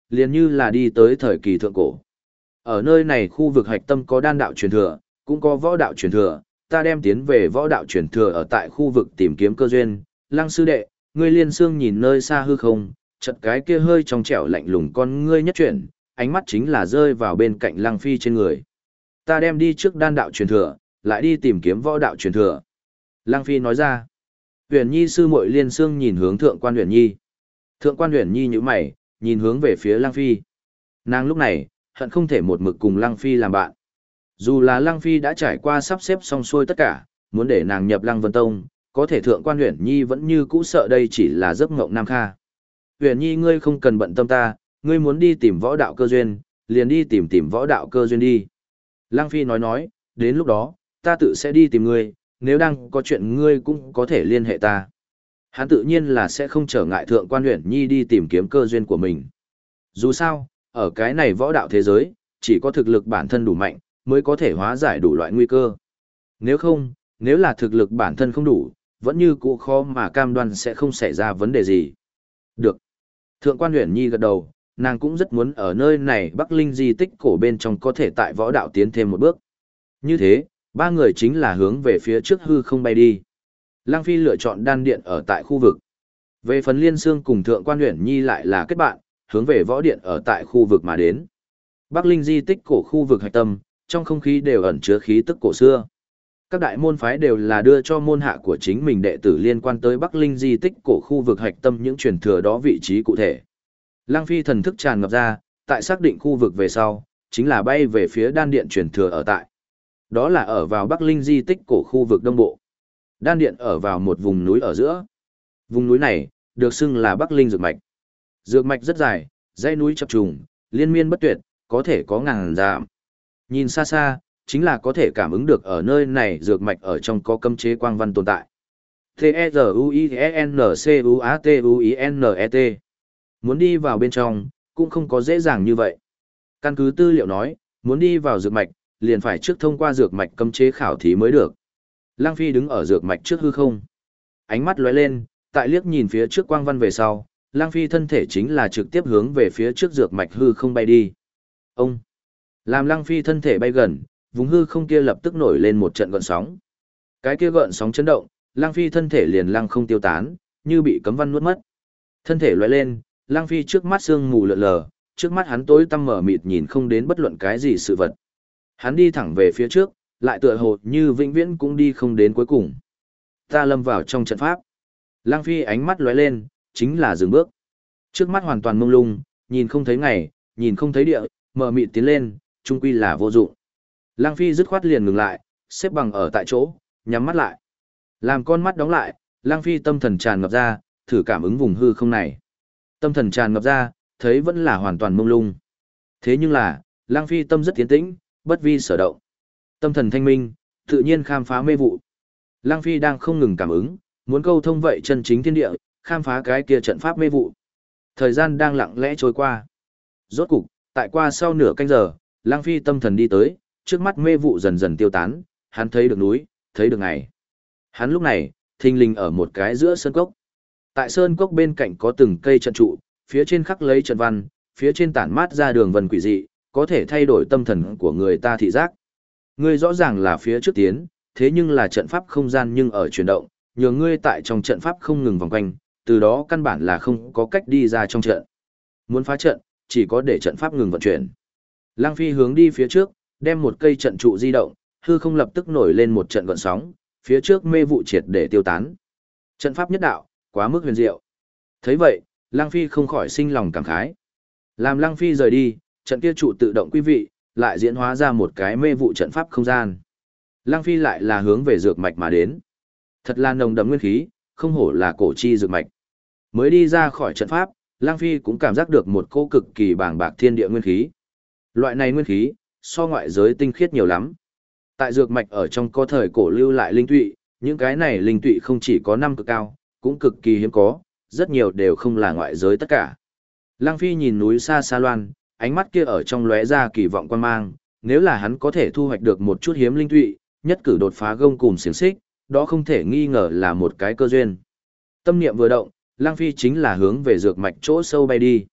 liền như là đi tới thời kỳ thượng cổ. Ở nơi này khu vực hạch tâm có đan đạo truyền thừa, cũng có võ đạo truyền thừa, ta đem tiến về võ đạo truyền thừa ở tại khu vực tìm kiếm cơ duyên. Lăng sư đệ, ngươi liên xương nhìn nơi xa hư không, chợt cái kia hơi trong trẻo lạnh lùng con ngươi nhất chuyển, ánh mắt chính là rơi vào bên cạnh Lăng Phi trên người. Ta đem đi trước đan đạo truyền thừa, lại đi tìm kiếm võ đạo truyền thừa. Lăng Phi nói ra. Huyền Nhi sư muội liên xương nhìn hướng thượng quan Huyền Nhi. Thượng quan Huyền Nhi nhíu mày, nhìn hướng về phía Lăng Phi. Nàng lúc này, hận không thể một mực cùng Lăng Phi làm bạn. Dù là Lăng Phi đã trải qua sắp xếp xong xuôi tất cả, muốn để nàng nhập Lăng Vân Tông, có thể thượng quan Huyền Nhi vẫn như cũ sợ đây chỉ là giấc mộng Nam Kha. Huyền Nhi ngươi không cần bận tâm ta, ngươi muốn đi tìm võ đạo cơ duyên, liền đi tìm võ đạo cơ duyên đi. Lăng Phi nói, đến lúc đó, ta tự sẽ đi tìm ngươi, nếu đang có chuyện ngươi cũng có thể liên hệ ta. Hắn tự nhiên là sẽ không trở ngại thượng quan Huyền Nhi đi tìm kiếm cơ duyên của mình. Dù sao, ở cái này võ đạo thế giới, chỉ có thực lực bản thân đủ mạnh, mới có thể hóa giải đủ loại nguy cơ. Nếu không, nếu là thực lực bản thân không đủ, vẫn như cũ khó mà cam đoan sẽ không xảy ra vấn đề gì. Được. Thượng quan Huyền Nhi gật đầu, nàng cũng rất muốn ở nơi này Bắc Linh di tích cổ bên trong có thể tại võ đạo tiến thêm một bước. Như thế, ba người chính là hướng về phía trước hư không bay đi. Lăng Phi lựa chọn đan điện ở tại khu vực. Về phần Liên Xương cùng Thượng quan Huyền Nhi lại là kết bạn, hướng về võ điện ở tại khu vực mà đến. Bắc Linh di tích cổ khu vực hạch tâm, trong không khí đều ẩn chứa khí tức cổ xưa. Các đại môn phái đều là đưa cho môn hạ của chính mình đệ tử liên quan tới Bắc Linh di tích cổ khu vực hạch tâm những truyền thừa đó vị trí cụ thể. Lăng Phi thần thức tràn ngập ra, tại xác định khu vực về sau, chính là bay về phía đan điện truyền thừa ở tại. Đó là ở vào Bắc Linh di tích cổ khu vực đông bộ. Đan điện ở vào một vùng núi ở giữa. Vùng núi này, được xưng là Bắc Linh dược mạch. Dược mạch rất dài, dãy núi chập trùng, liên miên bất tuyệt, có thể có ngàn dặm. Nhìn xa xa, chính là có thể cảm ứng được ở nơi này dược mạch ở trong có cấm chế quang văn tồn tại. T-E-Z-U-I-E-N-C-U-A-T-U-I-N-E-T. Muốn đi vào bên trong, cũng không có dễ dàng như vậy. Căn cứ tư liệu nói, muốn đi vào dược mạch, liền phải trước thông qua dược mạch cấm chế khảo thí mới được. Lăng Phi đứng ở dược mạch trước hư không. Ánh mắt lóe lên, tại liếc nhìn phía trước quang văn về sau, Lăng Phi thân thể chính là trực tiếp hướng về phía trước dược mạch hư không bay đi. Ông! Làm Lăng Phi thân thể bay gần, vùng hư không kia lập tức nổi lên một trận gợn sóng. Cái kia gợn sóng chấn động, Lăng Phi thân thể liền lăng không tiêu tán, như bị cấm văn nuốt mất. Thân thể lóe lên, Lăng Phi trước mắt sương mù lượn lờ, trước mắt hắn tối tăm mở mịt nhìn không đến bất luận cái gì sự vật. Hắn đi thẳng về phía trước, lại tựa hồ như vĩnh viễn cũng đi không đến cuối cùng. Ta lâm vào trong trận pháp. Lăng Phi ánh mắt lóe lên, chính là dừng bước. Trước mắt hoàn toàn mông lung, nhìn không thấy ngày, nhìn không thấy địa, mở mịt tiến lên, chung quy là vô dụng. Lăng Phi dứt khoát liền ngừng lại, xếp bằng ở tại chỗ, nhắm mắt lại. Làm con mắt đóng lại, Lăng Phi tâm thần tràn ngập ra, thử cảm ứng vùng hư không này. Tâm thần tràn ngập ra, thấy vẫn là hoàn toàn mông lung. Thế nhưng là, Lăng Phi tâm rất tiến tĩnh, bất vi sở động. Tâm thần thanh minh, tự nhiên khám phá mê vụ. Lăng Phi đang không ngừng cảm ứng, muốn câu thông vậy chân chính thiên địa, khám phá cái kia trận pháp mê vụ. Thời gian đang lặng lẽ trôi qua. Rốt cục, tại qua sau nửa canh giờ, Lăng Phi tâm thần đi tới, trước mắt mê vụ dần dần tiêu tán, hắn thấy được núi, thấy được ngày. Hắn lúc này, thình lình ở một cái giữa sơn cốc. Tại sơn cốc bên cạnh có từng cây trận trụ, phía trên khắc lấy trận văn, phía trên tản mát ra đường vân quỷ dị, có thể thay đổi tâm thần của người ta thị giác. Ngươi rõ ràng là phía trước tiến, thế nhưng là trận pháp không gian nhưng ở chuyển động, nhường ngươi tại trong trận pháp không ngừng vòng quanh, từ đó căn bản là không có cách đi ra trong trận. Muốn phá trận, chỉ có để trận pháp ngừng vận chuyển. Lăng Phi hướng đi phía trước, đem một cây trận trụ di động, hư không lập tức nổi lên một trận gợn sóng, phía trước mê vụ triệt để tiêu tán. Trận pháp nhất đạo, quá mức huyền diệu. Thấy vậy, Lăng Phi không khỏi sinh lòng cảm khái. Làm Lăng Phi rời đi, trận kia trụ tự động quý vị, lại diễn hóa ra một cái mê vụ trận pháp không gian. Lăng Phi lại là hướng về dược mạch mà đến. Thật là nồng đậm nguyên khí, không hổ là cổ chi dược mạch. Mới đi ra khỏi trận pháp, Lăng Phi cũng cảm giác được một cỗ cực kỳ bàng bạc thiên địa nguyên khí. Loại này nguyên khí, so ngoại giới tinh khiết nhiều lắm. Tại dược mạch ở trong có thời cổ lưu lại linh tụy, những cái này linh tụy không chỉ có năm cực cao, cũng cực kỳ hiếm có, rất nhiều đều không là ngoại giới tất cả. Lăng Phi nhìn núi xa xa loan, ánh mắt kia ở trong lóe ra kỳ vọng quan mang, nếu là hắn có thể thu hoạch được một chút hiếm linh tụy, nhất cử đột phá gông cùm xiềng xích, đó không thể nghi ngờ là một cái cơ duyên. Tâm niệm vừa động, Lăng Phi chính là hướng về dược mạch chỗ sâu bay đi.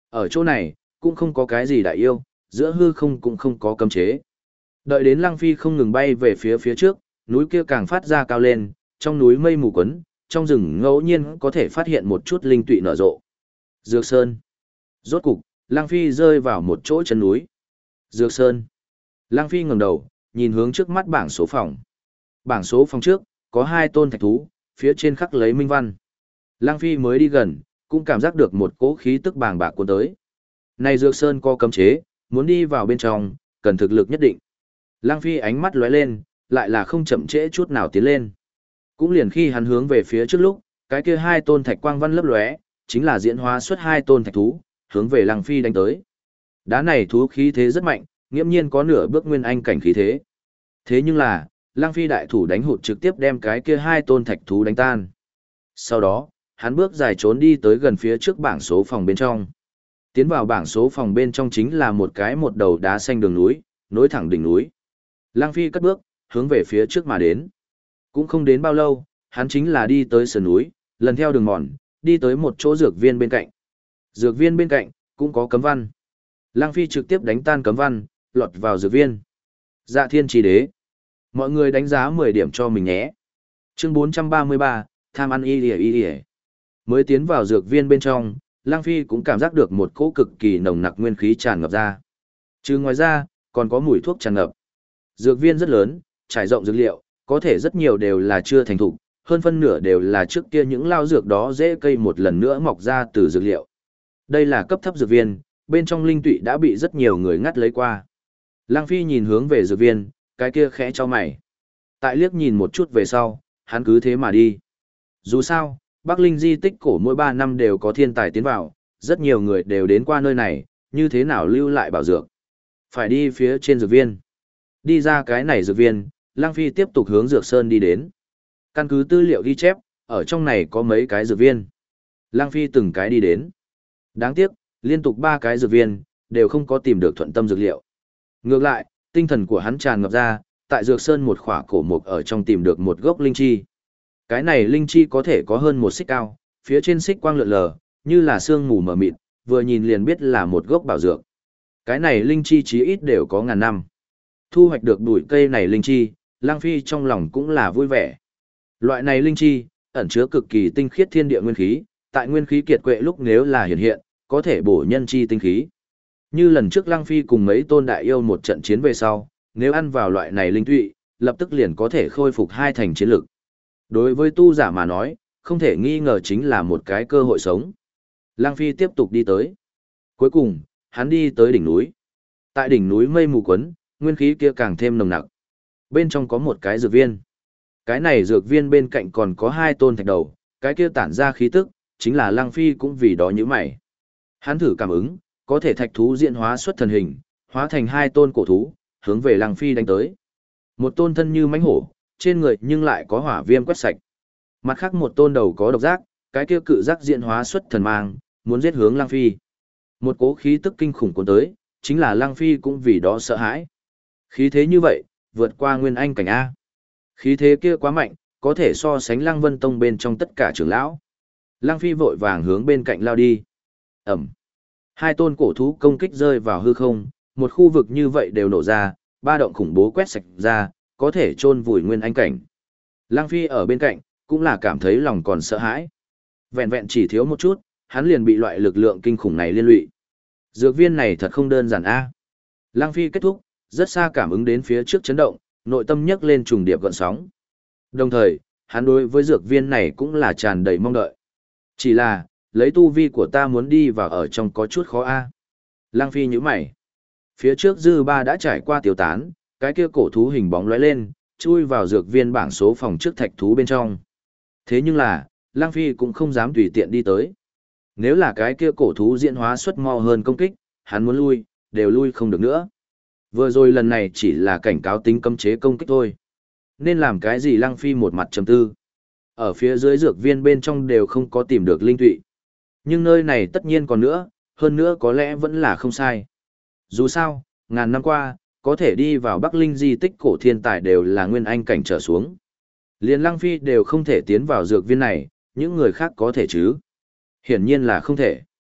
Ở chỗ này, cũng không có cái gì đại yêu, giữa hư không cũng không có cấm chế. Đợi đến Lăng Phi không ngừng bay về phía trước, núi kia càng phát ra cao lên, trong núi mây mù quấn, trong rừng ngẫu nhiên có thể phát hiện một chút linh tụy nở rộ. Dược Sơn. Rốt cục, Lăng Phi rơi vào một chỗ chân núi. Dược Sơn. Lăng Phi ngẩng đầu, nhìn hướng trước mắt bảng số phòng. Bảng số phòng trước, có 2 tôn thạch thú, phía trên khắc lấy minh văn. Lăng Phi mới đi gần, cũng cảm giác được một cỗ khí tức bàng bạc cuốn tới. Này Dược Sơn có cấm chế, muốn đi vào bên trong, cần thực lực nhất định. Lăng Phi ánh mắt lóe lên, lại là không chậm trễ chút nào tiến lên. Cũng liền khi hắn hướng về phía trước lúc, cái kia 2 tôn thạch quang văn lấp lóe, chính là diễn hóa xuất 2 tôn thạch thú, hướng về Lăng Phi đánh tới. Đá này thú khí thế rất mạnh, nghiễm nhiên có nửa bước nguyên anh cảnh khí thế. Thế nhưng là, Lăng Phi đại thủ đánh hụt trực tiếp đem cái kia 2 tôn thạch thú đánh tan. Sau đó, hắn bước dài trốn đi tới gần phía trước bảng số phòng bên trong. Tiến vào bảng số phòng bên trong chính là một đầu đá xanh đường núi, nối thẳng đỉnh núi. Lăng Phi cất bước, hướng về phía trước mà đến. Cũng không đến bao lâu, hắn chính là đi tới sườn núi, lần theo đường mòn, đi tới một chỗ dược viên bên cạnh. Dược viên bên cạnh, cũng có cấm văn. Lăng Phi trực tiếp đánh tan cấm văn, lọt vào dược viên. Dạ Thiên Chí Đế. Mọi người đánh giá 10 điểm cho mình nhé. Chương 433, tham ăn y. Mới tiến vào dược viên bên trong, Lăng Phi cũng cảm giác được một cỗ cực kỳ nồng nặc nguyên khí tràn ngập ra. Chứ ngoài ra, còn có mùi thuốc tràn ngập. Dược viên rất lớn, trải rộng dược liệu, có thể rất nhiều đều là chưa thành thục, hơn phân nửa đều là trước kia những lao dược đó dễ cây một lần nữa mọc ra từ dược liệu. Đây là cấp thấp dược viên, bên trong linh tụy đã bị rất nhiều người ngắt lấy qua. Lăng Phi nhìn hướng về dược viên, cái kia khẽ cho mày. Tại liếc nhìn một chút về sau, hắn cứ thế mà đi. Dù sao, Bắc Linh di tích cổ mỗi 3 năm đều có thiên tài tiến vào, rất nhiều người đều đến qua nơi này, như thế nào lưu lại bảo dược. Phải đi phía trên dược viên. Đi ra cái này dược viên, Lăng Phi tiếp tục hướng dược sơn đi đến. Căn cứ tư liệu ghi chép, ở trong này có mấy cái dược viên. Lăng Phi từng cái đi đến. Đáng tiếc, liên tục 3 cái dược viên, đều không có tìm được thuận tâm dược liệu. Ngược lại, tinh thần của hắn tràn ngập ra, tại dược sơn một khỏa cổ mục ở trong tìm được một gốc linh chi. Cái này linh chi có thể có hơn 1 xích cao, phía trên xích quang lượn lờ, như là sương mù mờ mịt, vừa nhìn liền biết là một gốc bảo dược. Cái này linh chi chí ít đều có ngàn năm. Thu hoạch được bụi cây này linh chi, Lăng Phi trong lòng cũng là vui vẻ. Loại này linh chi, ẩn chứa cực kỳ tinh khiết thiên địa nguyên khí, tại nguyên khí kiệt quệ lúc nếu là hiện hiện, có thể bổ nhân chi tinh khí. Như lần trước Lăng Phi cùng mấy tôn đại yêu một trận chiến về sau, nếu ăn vào loại này linh tụy, lập tức liền có thể khôi phục 2 thành chiến lực. Đối với tu giả mà nói, không thể nghi ngờ chính là một cái cơ hội sống. Lăng Phi tiếp tục đi tới. Cuối cùng, hắn đi tới đỉnh núi. Tại đỉnh núi mây mù quấn, nguyên khí kia càng thêm nồng nặc. Bên trong có một cái dược viên. Cái này dược viên bên cạnh còn có 2 tôn thạch đầu, cái kia tản ra khí tức, chính là Lăng Phi cũng vì đó như mày. Hắn thử cảm ứng, có thể thạch thú diễn hóa xuất thần hình, hóa thành 2 tôn cổ thú, hướng về Lăng Phi đánh tới. Một tôn thân như mãnh hổ, trên người nhưng lại có hỏa viêm quét sạch. Mặt khác một tôn đầu có độc giác, cái kia cự giác diễn hóa xuất thần mang, muốn giết hướng Lăng Phi. Một cỗ khí tức kinh khủng cuốn tới, chính là Lăng Phi cũng vì đó sợ hãi. Khí thế như vậy, vượt qua nguyên anh cảnh A. Khí thế kia quá mạnh, có thể so sánh Lăng Vân Tông bên trong tất cả trưởng lão. Lăng Phi vội vàng hướng bên cạnh lao đi. Ẩm. 2 tôn cổ thú công kích rơi vào hư không, một khu vực như vậy đều nổ ra, ba động khủng bố quét sạch ra, có thể chôn vùi nguyên anh cảnh. Lăng Phi ở bên cạnh, cũng là cảm thấy lòng còn sợ hãi. Vẹn vẹn chỉ thiếu một chút, hắn liền bị loại lực lượng kinh khủng này liên lụy. Dược viên này thật không đơn giản a. Lăng Phi kết thúc, rất xa cảm ứng đến phía trước chấn động, nội tâm nhấc lên trùng điệp gợn sóng. Đồng thời, hắn đối với dược viên này cũng là tràn đầy mong đợi. Chỉ là, lấy tu vi của ta muốn đi vào ở trong có chút khó a. Lăng Phi nhíu mày. Phía trước dư ba đã trải qua tiêu tán, cái kia cổ thú hình bóng lóe lên, chui vào dược viên bảng số phòng trước thạch thú bên trong. Thế nhưng là, Lăng Phi cũng không dám tùy tiện đi tới. Nếu là cái kia cổ thú diễn hóa xuất mau hơn công kích, hắn muốn lui, đều lui không được nữa. Vừa rồi lần này chỉ là cảnh cáo tính cấm chế công kích thôi. Nên làm cái gì Lăng Phi một mặt trầm tư. Ở phía dưới dược viên bên trong đều không có tìm được linh tụy. Nhưng nơi này tất nhiên còn nữa, hơn nữa có lẽ vẫn là không sai. Dù sao, ngàn năm qua, có thể đi vào Bắc Linh di tích cổ thiên tài đều là nguyên anh cảnh trở xuống. Liền Lăng Phi đều không thể tiến vào dược viên này, những người khác có thể chứ? Hiển nhiên là không thể.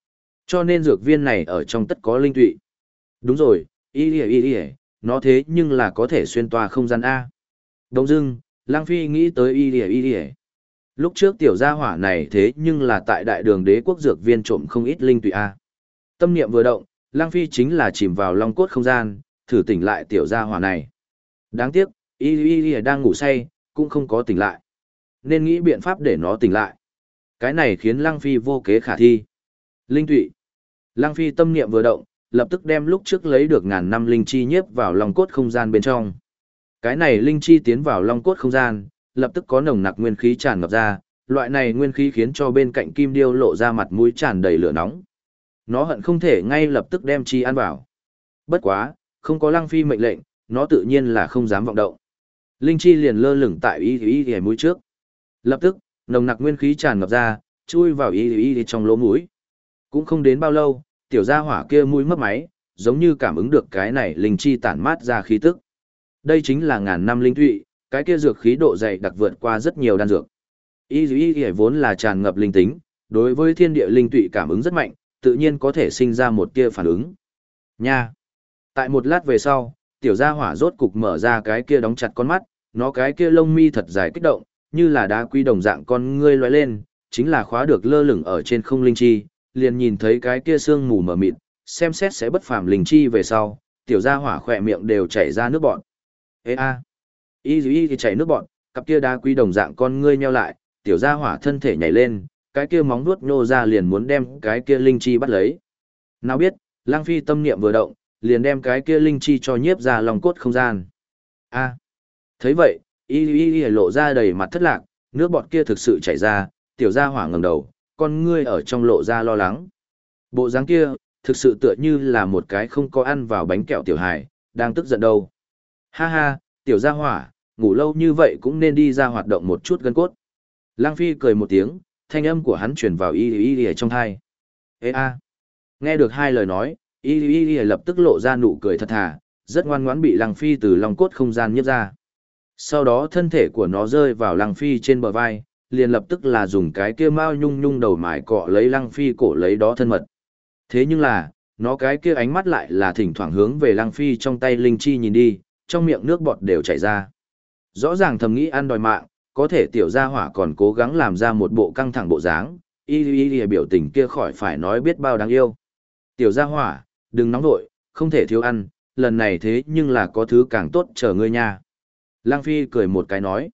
Cho nên dược viên này ở trong tất có linh tụy. Đúng rồi, y, nó thế nhưng là có thể xuyên toa không gian A. Đông dưng, Lăng Phi nghĩ tới y. Lúc trước tiểu gia hỏa này thế nhưng là tại đại đường đế quốc dược viên trộm không ít linh tụy A. Tâm niệm vừa động, Lăng Phi chính là chìm vào long cốt không gian, thử tỉnh lại tiểu gia hỏa này. Đáng tiếc, y đang ngủ say, cũng không có tỉnh lại. Nên nghĩ biện pháp để nó tỉnh lại. Cái này khiến Lăng Phi vô kế khả thi. Linh tụy. Lăng Phi tâm niệm vừa động, lập tức đem lúc trước lấy được ngàn năm linh chi nhiếp vào long cốt không gian bên trong. Cái này linh chi tiến vào long cốt không gian, lập tức có nồng nặc nguyên khí tràn ngập ra, loại này nguyên khí khiến cho bên cạnh kim điêu lộ ra mặt mũi tràn đầy lửa nóng. Nó hận không thể ngay lập tức đem chi ăn vào. Bất quá, không có Lăng Phi mệnh lệnh, nó tự nhiên là không dám vọng động. Linh chi liền lơ lửng tại y mũi trước. Lập tức, nồng nặc nguyên khí tràn ngập ra, chui vào y trong lỗ mũi. Cũng không đến bao lâu, tiểu gia hỏa kia mũi mấp máy, giống như cảm ứng được cái này linh chi tản mát ra khí tức. Đây chính là ngàn năm linh tụy, cái kia dược khí độ dày đặc vượt qua rất nhiều đan dược. Y vốn là tràn ngập linh tính, đối với thiên địa linh tụy cảm ứng rất mạnh, tự nhiên có thể sinh ra một tia phản ứng. Nha. Tại một lát về sau, tiểu gia hỏa rốt cục mở ra cái kia đóng chặt con mắt, nó cái kia lông mi thật dài kích động, như là đá quý đồng dạng con ngươi lóe lên, chính là khóa được lơ lửng ở trên không linh chi, liền nhìn thấy cái kia sương mù mờ mịt, xem xét sẽ bất phàm linh chi về sau, tiểu gia hỏa khỏe miệng đều chảy ra nước bọt. Ê a. Y thì chảy nước bọt, cặp kia đá quý đồng dạng con ngươi nheo lại, tiểu gia hỏa thân thể nhảy lên, cái kia móng vuốt nhô ra liền muốn đem cái kia linh chi bắt lấy. Nào biết, Lăng Phi tâm niệm vừa động, liền đem cái kia linh chi cho nhiếp ra lòng cốt không gian. A. Thấy vậy, y lộ ra đầy mặt thất lạc, nước bọt kia thực sự chảy ra, tiểu gia hỏa ngẩng đầu, con ngươi ở trong lộ ra lo lắng. Bộ dáng kia, thực sự tựa như là một cái không có ăn vào bánh kẹo tiểu hài, đang tức giận đâu. Ha ha, tiểu gia hỏa, ngủ lâu như vậy cũng nên đi ra hoạt động một chút gân cốt. Lăng Phi cười một tiếng, thanh âm của hắn truyền vào y trong tai. Ê a. Nghe được hai lời nói, y lập tức lộ ra nụ cười thật thà, rất ngoan ngoãn bị Lăng Phi từ lòng cốt không gian nhiếp ra. Sau đó thân thể của nó rơi vào Lăng Phi trên bờ vai, liền lập tức là dùng cái kia mao nhung đầu mải cọ lấy Lăng Phi cổ lấy đó thân mật. Thế nhưng là, nó cái kia ánh mắt lại là thỉnh thoảng hướng về Lăng Phi trong tay linh chi nhìn đi, trong miệng nước bọt đều chảy ra. Rõ ràng thầm nghĩ ăn đòi mạng, có thể tiểu gia hỏa còn cố gắng làm ra một bộ căng thẳng bộ dáng, y biểu tình kia khỏi phải nói biết bao đáng yêu. Tiểu gia hỏa, đừng nóng vội, không thể thiếu ăn, lần này thế nhưng là có thứ càng tốt chờ ngươi nha. Lăng Phi cười một cái nói.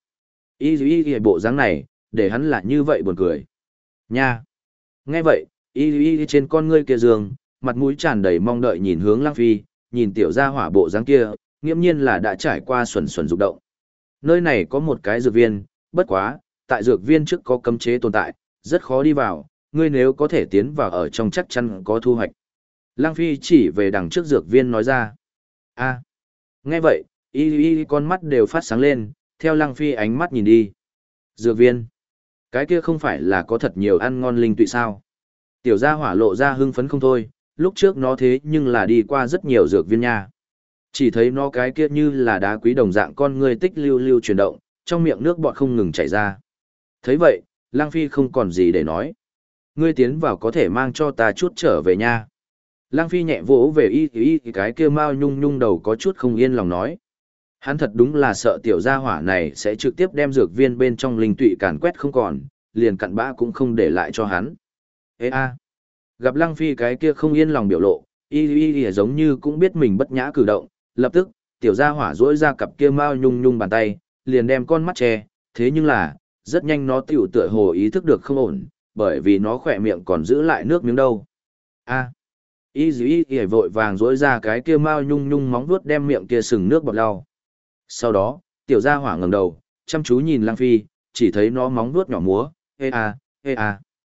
Y bộ dáng này, để hắn là như vậy buồn cười. Nha. Nghe vậy, y trên con ngươi kia giường, mặt mũi tràn đầy mong đợi nhìn hướng Lăng Phi, nhìn tiểu gia hỏa bộ dáng kia, nghiễm nhiên là đã trải qua xuẩn dục động. Nơi này có một cái dược viên, bất quá, tại dược viên trước có cấm chế tồn tại, rất khó đi vào, ngươi nếu có thể tiến vào ở trong chắc chắn có thu hoạch. Lăng Phi chỉ về đằng trước dược viên nói ra. A. Nghe vậy, y con mắt đều phát sáng lên, theo Lăng Phi ánh mắt nhìn đi. Dược viên. Cái kia không phải là có thật nhiều ăn ngon linh tụy sao? Tiểu gia hỏa lộ ra hưng phấn không thôi, lúc trước nó thế nhưng là đi qua rất nhiều dược viên nha. Chỉ thấy nó cái kia như là đá quý đồng dạng con ngươi tích lưu chuyển động, trong miệng nước bọt không ngừng chảy ra. Thấy vậy, Lăng Phi không còn gì để nói. Ngươi tiến vào có thể mang cho ta chút trở về nha. Lăng Phi nhẹ vỗ về y cái kia mao nhung đầu có chút không yên lòng nói. Hắn thật đúng là sợ tiểu gia hỏa này sẽ trực tiếp đem dược viên bên trong linh tụy càn quét không còn, liền cặn bã cũng không để lại cho hắn. Ê a. Gặp Lăng Phi cái kia không yên lòng biểu lộ, y giống như cũng biết mình bất nhã cử động, lập tức, tiểu gia hỏa duỗi ra cặp kia mao nhung bàn tay, liền đem con mắt che, thế nhưng là, rất nhanh nó tiểu tựa hồ ý thức được không ổn, bởi vì nó khỏe miệng còn giữ lại nước miếng đâu. A. Y vội vàng duỗi ra cái kia mao nhung móng vuốt đem miệng kia sừng nước bọt lau. Sau đó, tiểu gia hỏa ngẩng đầu, chăm chú nhìn Lăng Phi, chỉ thấy nó móng vuốt nhỏ múa, ê a.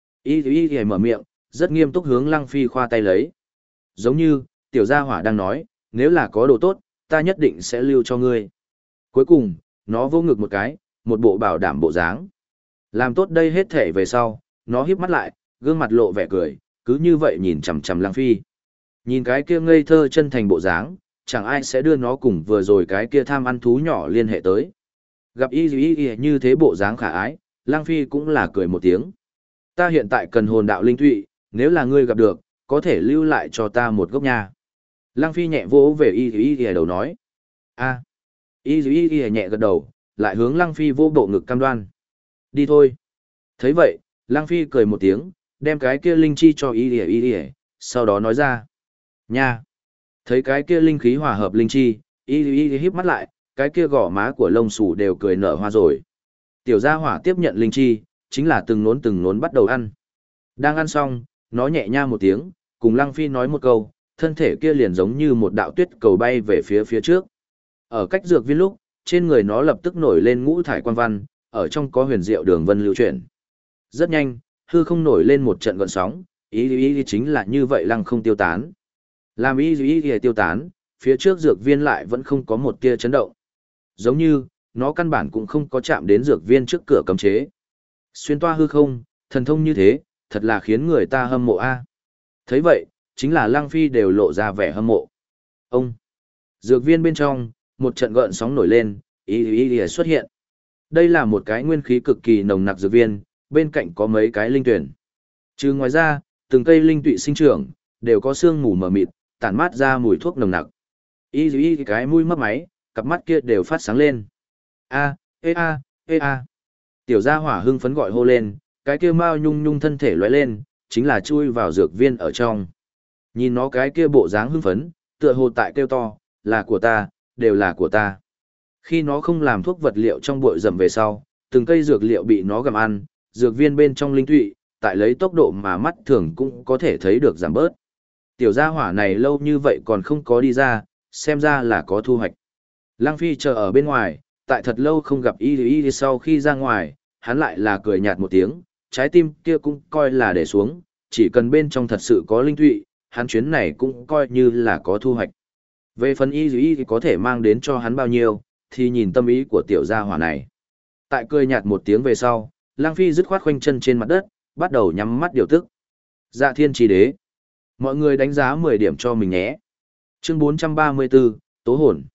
Y mở miệng, rất nghiêm túc hướng Lăng Phi khoa tay lấy. Giống như, tiểu gia hỏa đang nói, nếu là có đồ tốt, ta nhất định sẽ lưu cho ngươi. Cuối cùng, nó vô ngực một cái, một bộ bảo đảm bộ dáng. Làm tốt đây hết thể về sau, nó híp mắt lại, gương mặt lộ vẻ cười, cứ như vậy nhìn chằm chằm Lăng Phi. Nhìn cái kia ngây thơ chân thành bộ dáng, chẳng ai sẽ đưa nó cùng vừa rồi cái kia tham ăn thú nhỏ liên hệ tới. Gặp y như thế bộ dáng khả ái, Lăng Phi cũng là cười một tiếng. Ta hiện tại cần hồn đạo linh tụy, nếu là ngươi gặp được, có thể lưu lại cho ta một gốc nha. Lăng Phi nhẹ vỗ về y đầu nói. A. Y nhẹ gật đầu, lại hướng Lăng Phi vô bộ ngực cam đoan. Đi thôi. Thấy vậy, Lăng Phi cười một tiếng, đem cái kia linh chi cho y, sau đó nói ra. Nha. Thấy cái kia linh khí hòa hợp linh chi, y híp mắt lại, cái kia gò má của lông xù đều cười nở hoa rồi. Tiểu gia hỏa tiếp nhận linh chi, chính là từng nốn bắt đầu ăn. Đang ăn xong, nó nhẹ nha một tiếng, cùng Lăng Phi nói một câu, thân thể kia liền giống như một đạo tuyết cầu bay về phía trước. Ở cách dược viên lúc, trên người nó lập tức nổi lên ngũ thải quan văn, ở trong có huyền diệu đường vân lưu chuyển. Rất nhanh, hư không nổi lên một trận gợn sóng, ý chính là như vậy lăng không tiêu tán. Làm ý tiêu tán, phía trước dược viên lại vẫn không có một tia chấn động. Giống như, nó căn bản cũng không có chạm đến dược viên trước cửa cấm chế. Xuyên toa hư không, thần thông như thế, thật là khiến người ta hâm mộ a. Thấy vậy, chính là Lăng Phi đều lộ ra vẻ hâm mộ. Ông, dược viên bên trong, một trận gợn sóng nổi lên, ý xuất hiện. Đây là một cái nguyên khí cực kỳ nồng nặc dược viên, bên cạnh có mấy cái linh tuyển. Trừ ngoài ra, từng cây linh tụy sinh trưởng, đều có sương mù mờ mịt, tản mát ra mùi thuốc nồng nặc. Cái mũi mấp máy, cặp mắt kia đều phát sáng lên. A. Tiểu gia hỏa hưng phấn gọi hô lên, cái kia mao nhung thân thể lóe lên, chính là chui vào dược viên ở trong. Nhìn nó cái kia bộ dáng hưng phấn, tựa hồ tại kêu to, là của ta, đều là của ta. Khi nó không làm thuốc vật liệu trong bụi rậm về sau, từng cây dược liệu bị nó gặm ăn, dược viên bên trong linh tụy, tại lấy tốc độ mà mắt thường cũng có thể thấy được giảm bớt. Tiểu gia hỏa này lâu như vậy còn không có đi ra, xem ra là có thu hoạch. Lăng Phi chờ ở bên ngoài, tại thật lâu không gặp y sau khi ra ngoài, hắn lại là cười nhạt một tiếng, trái tim kia cũng coi là để xuống, chỉ cần bên trong thật sự có linh tụy, hắn chuyến này cũng coi như là có thu hoạch. Về phần y thì có thể mang đến cho hắn bao nhiêu, thì nhìn tâm ý của tiểu gia hỏa này. Tại cười nhạt một tiếng về sau, Lăng Phi dứt khoát khoanh chân trên mặt đất, bắt đầu nhắm mắt điều tức. Dạ thiên trì đế. Mọi người đánh giá 10 điểm cho mình nhé. Chương 434, Tố hồn.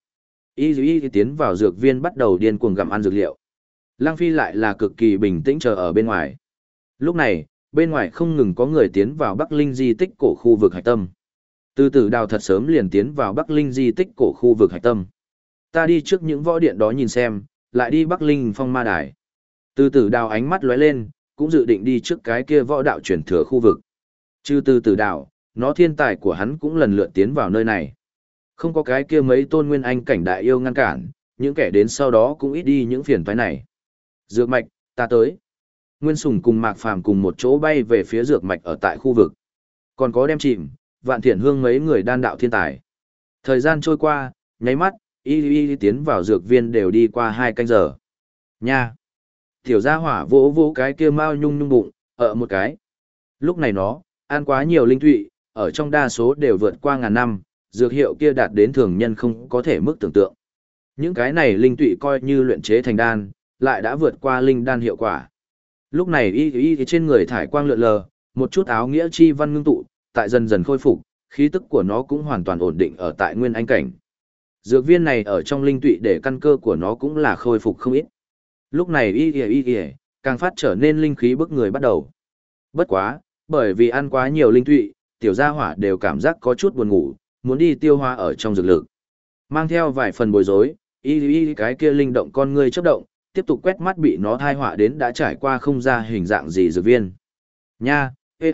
Y tiến vào dược viên bắt đầu điên cuồng gặm ăn dược liệu. Lăng Phi lại là cực kỳ bình tĩnh chờ ở bên ngoài. Lúc này, bên ngoài không ngừng có người tiến vào Bắc Linh di tích cổ khu vực hạch tâm. Từ Tử Đào thật sớm liền tiến vào Bắc Linh di tích cổ khu vực hạch tâm. Ta đi trước những võ điện đó nhìn xem, lại đi Bắc Linh phong ma đài. Từ Tử Đào ánh mắt lóe lên, cũng dự định đi trước cái kia võ đạo truyền thừa khu vực. Trừ Từ Tử Đào, nó thiên tài của hắn cũng lần lượt tiến vào nơi này. Không có cái kia mấy tôn nguyên anh cảnh đại yêu ngăn cản, những kẻ đến sau đó cũng ít đi những phiền toái này. Dược mạch, ta tới. Nguyên Sùng cùng Mạc Phàm cùng một chỗ bay về phía dược mạch ở tại khu vực. Còn có đem chìm, Vạn Thiện Hương mấy người đan đạo thiên tài. Thời gian trôi qua, nháy mắt, y tiến vào dược viên đều đi qua 2 canh giờ. Nha! Tiểu gia hỏa vỗ vỗ cái kia mao nhung bụng, ở một cái. Lúc này nó, ăn quá nhiều linh thụy, ở trong đa số đều vượt qua ngàn năm, dược hiệu kia đạt đến thường nhân không có thể mức tưởng tượng. Những cái này linh tụy coi như luyện chế thành đan, lại đã vượt qua linh đan hiệu quả. Lúc này y trên người thải quang lượn lờ, một chút áo nghĩa chi văn ngưng tụ, tại dần dần khôi phục, khí tức của nó cũng hoàn toàn ổn định ở tại nguyên anh cảnh. Dược viên này ở trong linh tụy để căn cơ của nó cũng là khôi phục không ít. Lúc này y càng phát trở nên linh khí bức người bắt đầu. Bất quá, bởi vì ăn quá nhiều linh tụy, tiểu gia hỏa đều cảm giác có chút buồn ngủ, muốn đi tiêu hóa ở trong dược lực. Mang theo vài phần bối rối, y cái kia linh động con ngươi chớp động, tiếp tục quét mắt bị nó thai họa đến đã trải qua không ra hình dạng gì dược viên. Nha,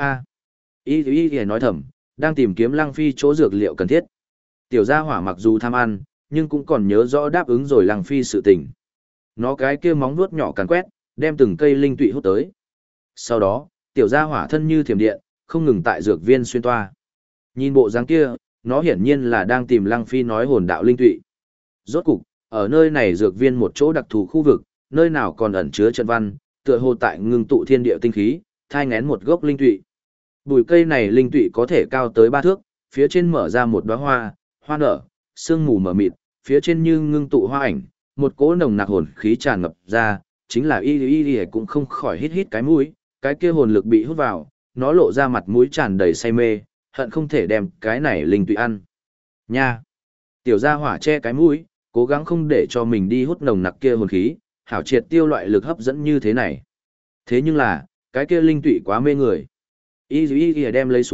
y nói thầm, đang tìm kiếm Lăng Phi chỗ dược liệu cần thiết. Tiểu gia hỏa mặc dù tham ăn, nhưng cũng còn nhớ rõ đáp ứng rồi Lăng Phi sự tình. Nó cái kia móng vuốt nhỏ càn quét, đem từng cây linh tụy hút tới. Sau đó, tiểu gia hỏa thân như thiểm điện, không ngừng tại dược viên xuyên toa. Nhìn bộ dáng kia, nó hiển nhiên là đang tìm Lăng Phi nói hồn đạo linh tụy. Rốt cục, ở nơi này dược viên một chỗ đặc thù khu vực, nơi nào còn ẩn chứa trận văn, tựa hồ tại ngưng tụ thiên địa tinh khí, thai nghén một gốc linh tụy. Bùi cây này linh tụy có thể cao tới 3 thước, phía trên mở ra một đóa hoa, hoa nở, sương mù mờ mịt, phía trên như ngưng tụ hoa ảnh, một cỗ nồng nặc hồn khí tràn ngập ra, chính là y cũng không khỏi hít cái mũi, cái kia hồn lực bị hút vào, nó lộ ra mặt mũi tràn đầy say mê, hận không thể đem cái này linh tụy ăn. Nha! Tiểu gia hỏa che cái mũi, cố gắng không để cho mình đi hút nồng nặc kia hồn khí, hảo triệt tiêu loại lực hấp dẫn như thế này. Thế nhưng là, cái kia linh tụy quá mê người. Y đem lấy xuống,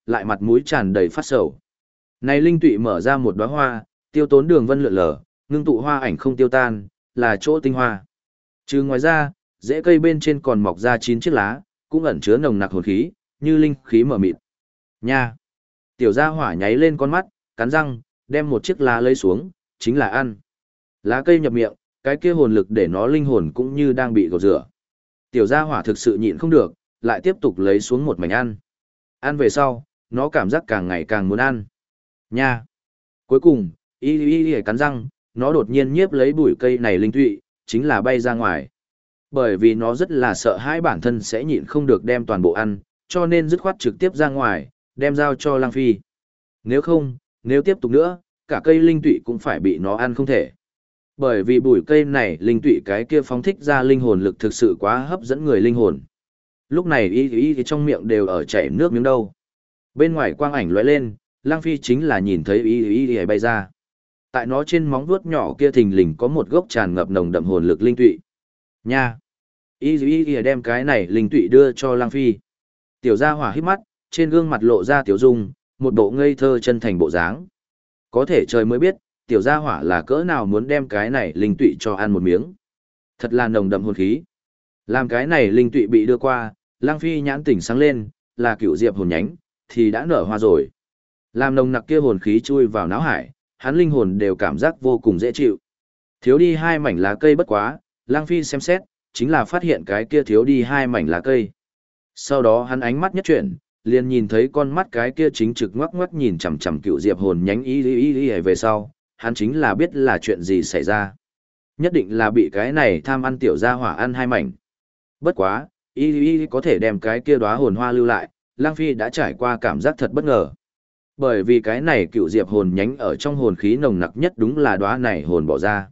lại mặt mũi tràn đầy phát sầu. Này linh tụy mở ra một đóa hoa, tiêu tốn đường vân lượn lờ, ngưng tụ hoa ảnh không tiêu tan, là chỗ tinh hoa. Trừ ngoài ra, rễ cây bên trên còn mọc ra 9 chiếc lá, cũng ẩn chứa nồng nặc hồn khí, như linh khí mở mịt. Nha! Tiểu gia hỏa nháy lên con mắt, cắn răng, đem một chiếc lá lấy xuống, chính là ăn. Lá cây nhập miệng, cái kia hồn lực để nó linh hồn cũng như đang bị gột rửa. Tiểu gia hỏa thực sự nhịn không được, lại tiếp tục lấy xuống một mảnh ăn. Ăn về sau, nó cảm giác càng ngày càng muốn ăn. Nha! Cuối cùng, y cắn răng, nó đột nhiên nhiếp lấy bụi cây này linh tụy, chính là bay ra ngoài. Bởi vì nó rất là sợ hãi bản thân sẽ nhịn không được đem toàn bộ ăn, cho nên dứt khoát trực tiếp ra ngoài, đem giao cho Lăng Phi. Nếu không, nếu tiếp tục nữa, cả cây linh tụy cũng phải bị nó ăn không thể. Bởi vì bụi cây này linh tụy cái kia phóng thích ra linh hồn lực thực sự quá hấp dẫn người linh hồn. Lúc này y trong miệng đều ở chảy nước miếng đâu. Bên ngoài quang ảnh lóe lên, Lăng Phi chính là nhìn thấy y bay ra. Tại nó trên móng vuốt nhỏ kia thình lình có một gốc tràn ngập nồng đậm hồn lực linh tụy. Nha! Y đem cái này linh tụy đưa cho Lăng Phi. Tiểu gia hỏa hít mắt, trên gương mặt lộ ra tiểu dung, một bộ ngây thơ chân thành bộ dáng. Có thể trời mới biết, tiểu gia hỏa là cỡ nào muốn đem cái này linh tụy cho ăn một miếng. Thật là nồng đậm hồn khí. Làm cái này linh tụy bị đưa qua, Lăng Phi nhãn tỉnh sáng lên, là cựu diệp hồn nhánh, thì đã nở hoa rồi. Làm nồng nặc kia hồn khí chui vào não hải, hắn linh hồn đều cảm giác vô cùng dễ chịu. Thiếu đi 2 mảnh lá cây bất quá, Lăng Phi xem xét, chính là phát hiện cái kia thiếu đi 2 mảnh lá cây. Sau đó hắn ánh mắt nhất chuyển, liền nhìn thấy con mắt cái kia chính trực ngoắc ngoắc nhìn chằm chằm cựu diệp hồn nhánh y về sau, hắn chính là biết là chuyện gì xảy ra. Nhất định là bị cái này tham ăn tiểu gia hỏa ăn 2 mảnh. Bất quá, y có thể đem cái kia đóa hồn hoa lưu lại, Lăng Phi đã trải qua cảm giác thật bất ngờ. Bởi vì cái này cựu diệp hồn nhánh ở trong hồn khí nồng nặc nhất đúng là đóa này hồn bỏ ra.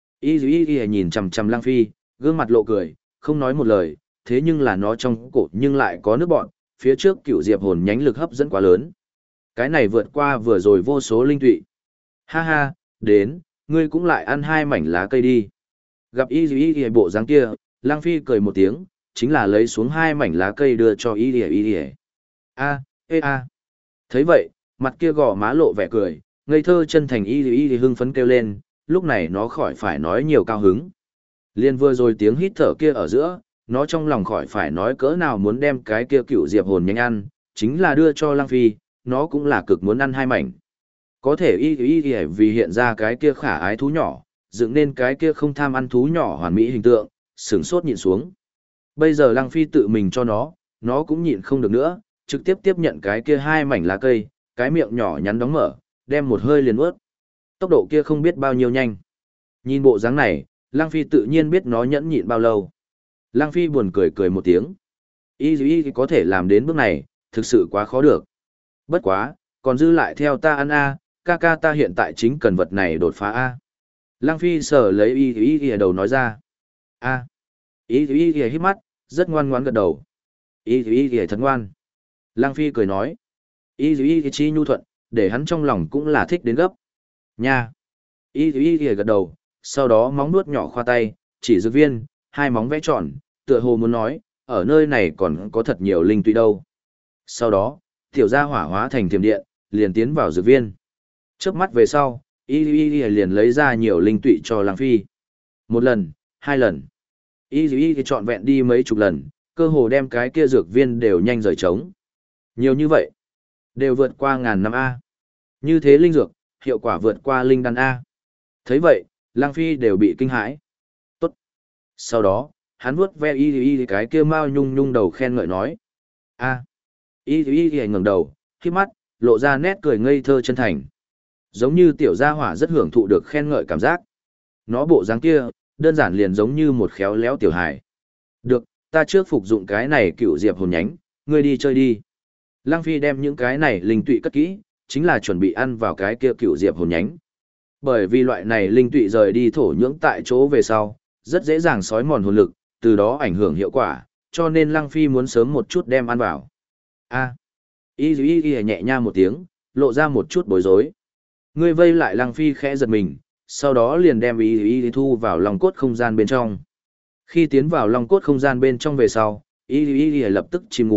Y nhìn chằm chằm Lăng Phi, gương mặt lộ cười, không nói một lời, thế nhưng là nó trong cổ nhưng lại có nước bọn, phía trước cựu diệp hồn nhánh lực hấp dẫn quá lớn. Cái này vượt qua vừa rồi vô số linh tụy. Ha ha, đến, ngươi cũng lại ăn 2 mảnh lá cây đi. Gặp y bộ dáng kia, Lăng Phi cười một tiếng, chính là lấy xuống 2 mảnh lá cây đưa cho y. A, a. Thấy vậy, mặt kia gò má lộ vẻ cười, ngây thơ chân thành y hưng phấn kêu lên, lúc này nó khỏi phải nói nhiều cao hứng. Liên vừa rồi tiếng hít thở kia ở giữa, nó trong lòng khỏi phải nói cỡ nào muốn đem cái kia cựu diệp hồn nhanh ăn, chính là đưa cho Lăng Phi, nó cũng là cực muốn ăn 2 mảnh. Có thể y vì hiện ra cái kia khả ái thú nhỏ, dựng nên cái kia không tham ăn thú nhỏ hoàn mỹ hình tượng, sửng sốt nhịn xuống. Bây giờ Lăng Phi tự mình cho nó cũng nhịn không được nữa, trực tiếp tiếp nhận cái kia 2 mảnh lá cây, cái miệng nhỏ nhắn đóng mở, đem một hơi liền ướt. Tốc độ kia không biết bao nhiêu nhanh. Nhìn bộ dáng này, Lăng Phi tự nhiên biết nó nhẫn nhịn bao lâu. Lăng Phi buồn cười một tiếng. Y có thể làm đến bước này, thực sự quá khó được. Bất quá, còn dư lại theo ta ăn a, ca ta hiện tại chính cần vật này đột phá a. Lăng Phi sờ lấy y đầu nói ra. A. Y hít mắt, rất ngoan ngoãn gật đầu. Y thật ngoan. Lăng Phi cười nói. Y chi nhu thuận, để hắn trong lòng cũng là thích đến gấp. Nha. Y gật đầu, sau đó móng nuốt nhỏ khoa tay, chỉ dược viên, 2 móng vẽ tròn, tựa hồ muốn nói, ở nơi này còn có thật nhiều linh tụy đâu. Sau đó, tiểu gia hỏa hóa thành thiểm điện, liền tiến vào dược viên. Chớp mắt về sau, y liền lấy ra nhiều linh tụy cho Lăng Phi. 1 lần, 2 lần. Y trọn vẹn đi mấy chục lần, cơ hồ đem cái kia dược viên đều nhanh rời trống. Nhiều như vậy, đều vượt qua 1000 năm A. Như thế linh dược, hiệu quả vượt qua linh đan A. Thấy vậy, Lăng Phi đều bị kinh hãi. Tốt. Sau đó, hắn vuốt ve y cái kia mao nhung đầu khen ngợi nói. A. Y ngẩng đầu, khép mắt, lộ ra nét cười ngây thơ chân thành. Giống như tiểu gia hỏa rất hưởng thụ được khen ngợi cảm giác. Nó bộ dáng kia, đơn giản liền giống như một khéo léo tiểu hài. Được, ta trước phục dụng cái này cựu diệp hồn nhánh, ngươi đi chơi đi. Lăng Phi đem những cái này linh tụy cất kỹ, chính là chuẩn bị ăn vào cái kia cựu diệp hồn nhánh. Bởi vì loại này linh tụy rời đi thổ nhưỡng tại chỗ về sau, rất dễ dàng xói mòn hồn lực, từ đó ảnh hưởng hiệu quả, cho nên Lăng Phi muốn sớm một chút đem ăn vào. A. Y nhẹ nhàng một tiếng, lộ ra một chút bối rối. Ngươi vây lại Lăng Phi khẽ giật mình, sau đó liền đem y thu vào lòng cốt không gian bên trong. Khi tiến vào lòng cốt không gian bên trong về sau, y lập tức chìm ngủ,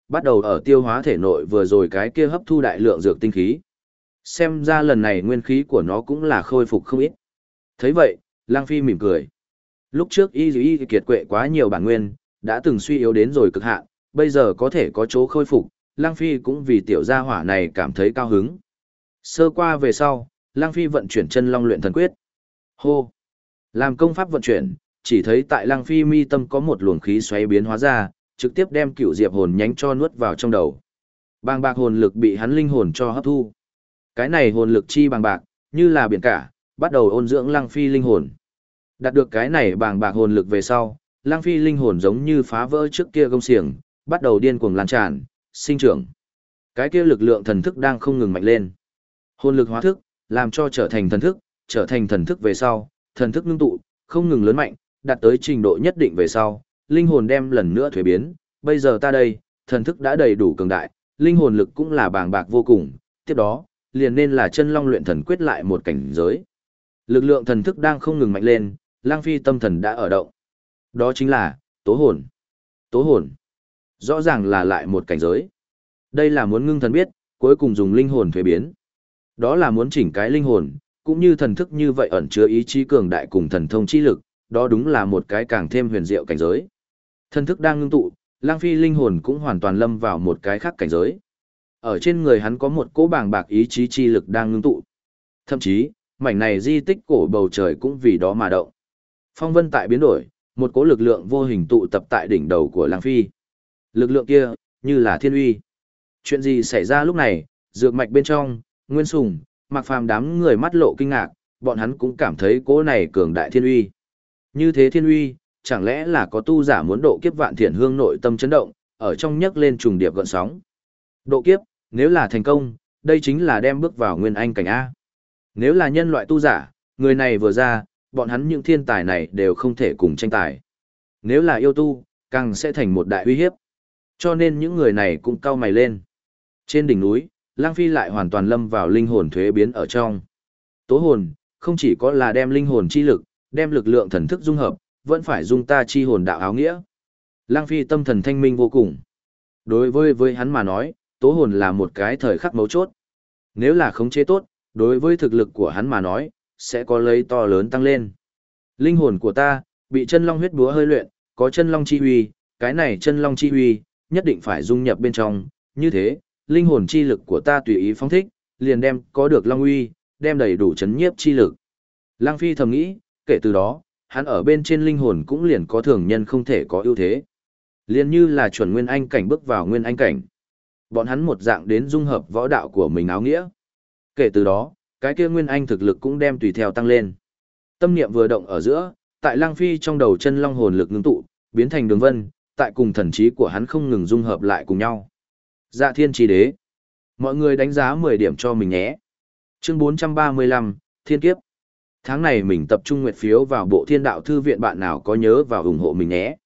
bắt đầu ở tiêu hóa thể nội vừa rồi cái kia hấp thu đại lượng dược tinh khí. Xem ra lần này nguyên khí của nó cũng là khôi phục không ít. Thấy vậy, Lăng Phi mỉm cười. Lúc trước y kiệt quệ quá nhiều bản nguyên, đã từng suy yếu đến rồi cực hạn, bây giờ có thể có chỗ khôi phục, Lăng Phi cũng vì tiểu gia hỏa này cảm thấy cao hứng. Sơ qua về sau, Lăng Phi vận chuyển chân long luyện thần quyết. Hô! Làm công pháp vận chuyển, chỉ thấy tại Lăng Phi mi tâm có một luồng khí xoáy biến hóa ra, trực tiếp đem cựu diệp hồn nhánh cho nuốt vào trong đầu. Bàng bạc hồn lực bị hắn linh hồn cho hấp thu. Cái này hồn lực chi bàng bạc, như là biển cả, bắt đầu ôn dưỡng Lăng Phi linh hồn. Đạt được cái này bàng bạc hồn lực về sau, Lăng Phi linh hồn giống như phá vỡ trước kia gông xiềng, bắt đầu điên cuồng lan tràn, sinh trưởng. Cái kia lực lượng thần thức đang không ngừng mạnh lên. Hồn lực hóa thức, làm cho trở thành thần thức về sau, thần thức ngưng tụ, không ngừng lớn mạnh, đạt tới trình độ nhất định về sau, linh hồn đem lần nữa thuế biến, bây giờ ta đây, thần thức đã đầy đủ cường đại, linh hồn lực cũng là bàng bạc vô cùng, tiếp đó, liền nên là chân long luyện thần quyết lại một cảnh giới. Lực lượng thần thức đang không ngừng mạnh lên, Lăng Phi tâm thần đã ở động. Đó chính là, tố hồn. Tố hồn. Rõ ràng là lại một cảnh giới. Đây là muốn ngưng thần biết, cuối cùng dùng linh hồn thuế biến. Đó là muốn chỉnh cái linh hồn, cũng như thần thức như vậy ẩn chứa ý chí cường đại cùng thần thông chi lực, đó đúng là một cái càng thêm huyền diệu cảnh giới. Thần thức đang ngưng tụ, Lăng Phi linh hồn cũng hoàn toàn lâm vào một cái khác cảnh giới. Ở trên người hắn có một cỗ bàng bạc ý chí chi lực đang ngưng tụ. Thậm chí, mảnh này di tích cổ bầu trời cũng vì đó mà động. Phong vân tại biến đổi, một cỗ lực lượng vô hình tụ tập tại đỉnh đầu của Lăng Phi. Lực lượng kia, như là thiên uy. Chuyện gì xảy ra lúc này, dược mạch bên trong, Nguyên Sùng, Mạc Phàm đám người mắt lộ kinh ngạc, bọn hắn cũng cảm thấy cỗ này cường đại thiên uy. Như thế thiên uy, chẳng lẽ là có tu giả muốn độ kiếp Vạn Thiện Hương nội tâm chấn động, ở trong nhấc lên trùng điệp gợn sóng. Độ kiếp, nếu là thành công, đây chính là đem bước vào nguyên anh cảnh A. Nếu là nhân loại tu giả, người này vừa ra, bọn hắn những thiên tài này đều không thể cùng tranh tài. Nếu là yêu tu, càng sẽ thành một đại uy hiếp. Cho nên những người này cũng cau mày lên. Trên đỉnh núi, Lăng Phi lại hoàn toàn lâm vào linh hồn thuế biến ở trong. Tố hồn, không chỉ có là đem linh hồn chi lực, đem lực lượng thần thức dung hợp, vẫn phải dung ta chi hồn đạo áo nghĩa. Lăng Phi tâm thần thanh minh vô cùng. Đối với hắn mà nói, tố hồn là một cái thời khắc mấu chốt. Nếu là khống chế tốt, đối với thực lực của hắn mà nói, sẽ có lấy to lớn tăng lên. Linh hồn của ta, bị chân long huyết búa hơi luyện, có chân long chi huy, cái này chân long chi huy, nhất định phải dung nhập bên trong, như thế, linh hồn chi lực của ta tùy ý phóng thích, liền đem có được long uy, đem đầy đủ chấn nhiếp chi lực. Lăng Phi thầm nghĩ, kể từ đó, hắn ở bên trên linh hồn cũng liền có thường nhân không thể có ưu thế. Liền như là chuẩn nguyên anh cảnh bước vào nguyên anh cảnh. Bọn hắn một dạng đến dung hợp võ đạo của mình áo nghĩa. Kể từ đó, cái kia nguyên anh thực lực cũng đem tùy theo tăng lên. Tâm niệm vừa động ở giữa, tại Lăng Phi trong đầu chân long hồn lực ngưng tụ, biến thành đường vân, tại cùng thần trí của hắn không ngừng dung hợp lại cùng nhau. Dạ Thiên Chi Đế. Mọi người đánh giá 10 điểm cho mình nhé. Chương 435, Thiên Kiếp. Tháng này mình tập trung nguyệt phiếu vào bộ Thiên Đạo Thư viện, bạn nào có nhớ vào ủng hộ mình nhé.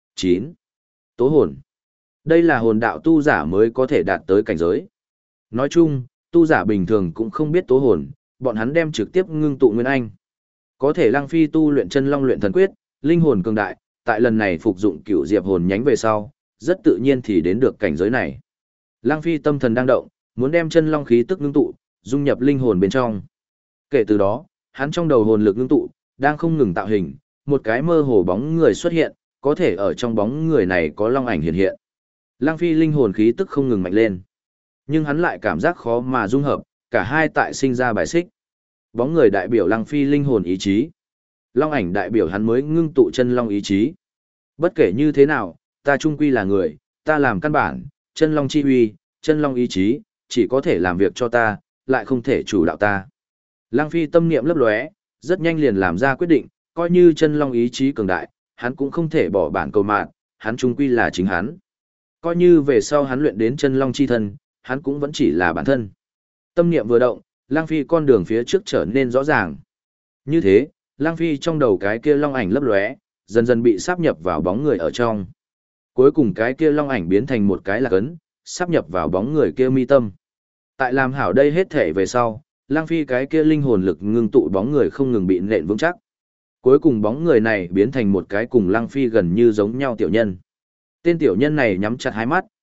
9. Tố hồn. Đây là hồn đạo tu giả mới có thể đạt tới cảnh giới. Nói chung, tu giả bình thường cũng không biết tố hồn, bọn hắn đem trực tiếp ngưng tụ nguyên anh. Có thể Lăng Phi tu luyện chân long luyện thần quyết, linh hồn cường đại, tại lần này phục dụng cửu diệp hồn nhánh về sau, rất tự nhiên thì đến được cảnh giới này. Lăng Phi tâm thần đang động, muốn đem chân long khí tức ngưng tụ, dung nhập linh hồn bên trong. Kể từ đó, hắn trong đầu hồn lực ngưng tụ, đang không ngừng tạo hình, một cái mơ hồ bóng người xuất hiện, có thể ở trong bóng người này có long ảnh hiện hiện. Lăng Phi linh hồn khí tức không ngừng mạnh lên. Nhưng hắn lại cảm giác khó mà dung hợp, cả hai tại sinh ra bài xích. Bóng người đại biểu Lăng Phi linh hồn ý chí. Long ảnh đại biểu hắn mới ngưng tụ chân long ý chí. Bất kể như thế nào, ta trung quy là người, ta làm căn bản, chân long chi huy, chân long ý chí, chỉ có thể làm việc cho ta, lại không thể chủ đạo ta. Lăng Phi tâm niệm lấp lóe, rất nhanh liền làm ra quyết định, coi như chân long ý chí cường đại, hắn cũng không thể bỏ bản cầu mạn, hắn trung quy là chính hắn. Coi như về sau hắn luyện đến chân long chi thân, hắn cũng vẫn chỉ là bản thân. Tâm niệm vừa động, Lăng Phi con đường phía trước trở nên rõ ràng. Như thế, Lăng Phi trong đầu cái kia long ảnh lấp lóe, dần dần bị sáp nhập vào bóng người ở trong. Cuối cùng cái kia long ảnh biến thành một cái lạc ấn, sáp nhập vào bóng người kia mi tâm. Tại làm hảo đây hết thể về sau, Lăng Phi cái kia linh hồn lực ngưng tụ bóng người không ngừng bị nện vững chắc. Cuối cùng bóng người này biến thành một cái cùng Lăng Phi gần như giống nhau tiểu nhân. Tên tiểu nhân này nhắm chặt hai mắt,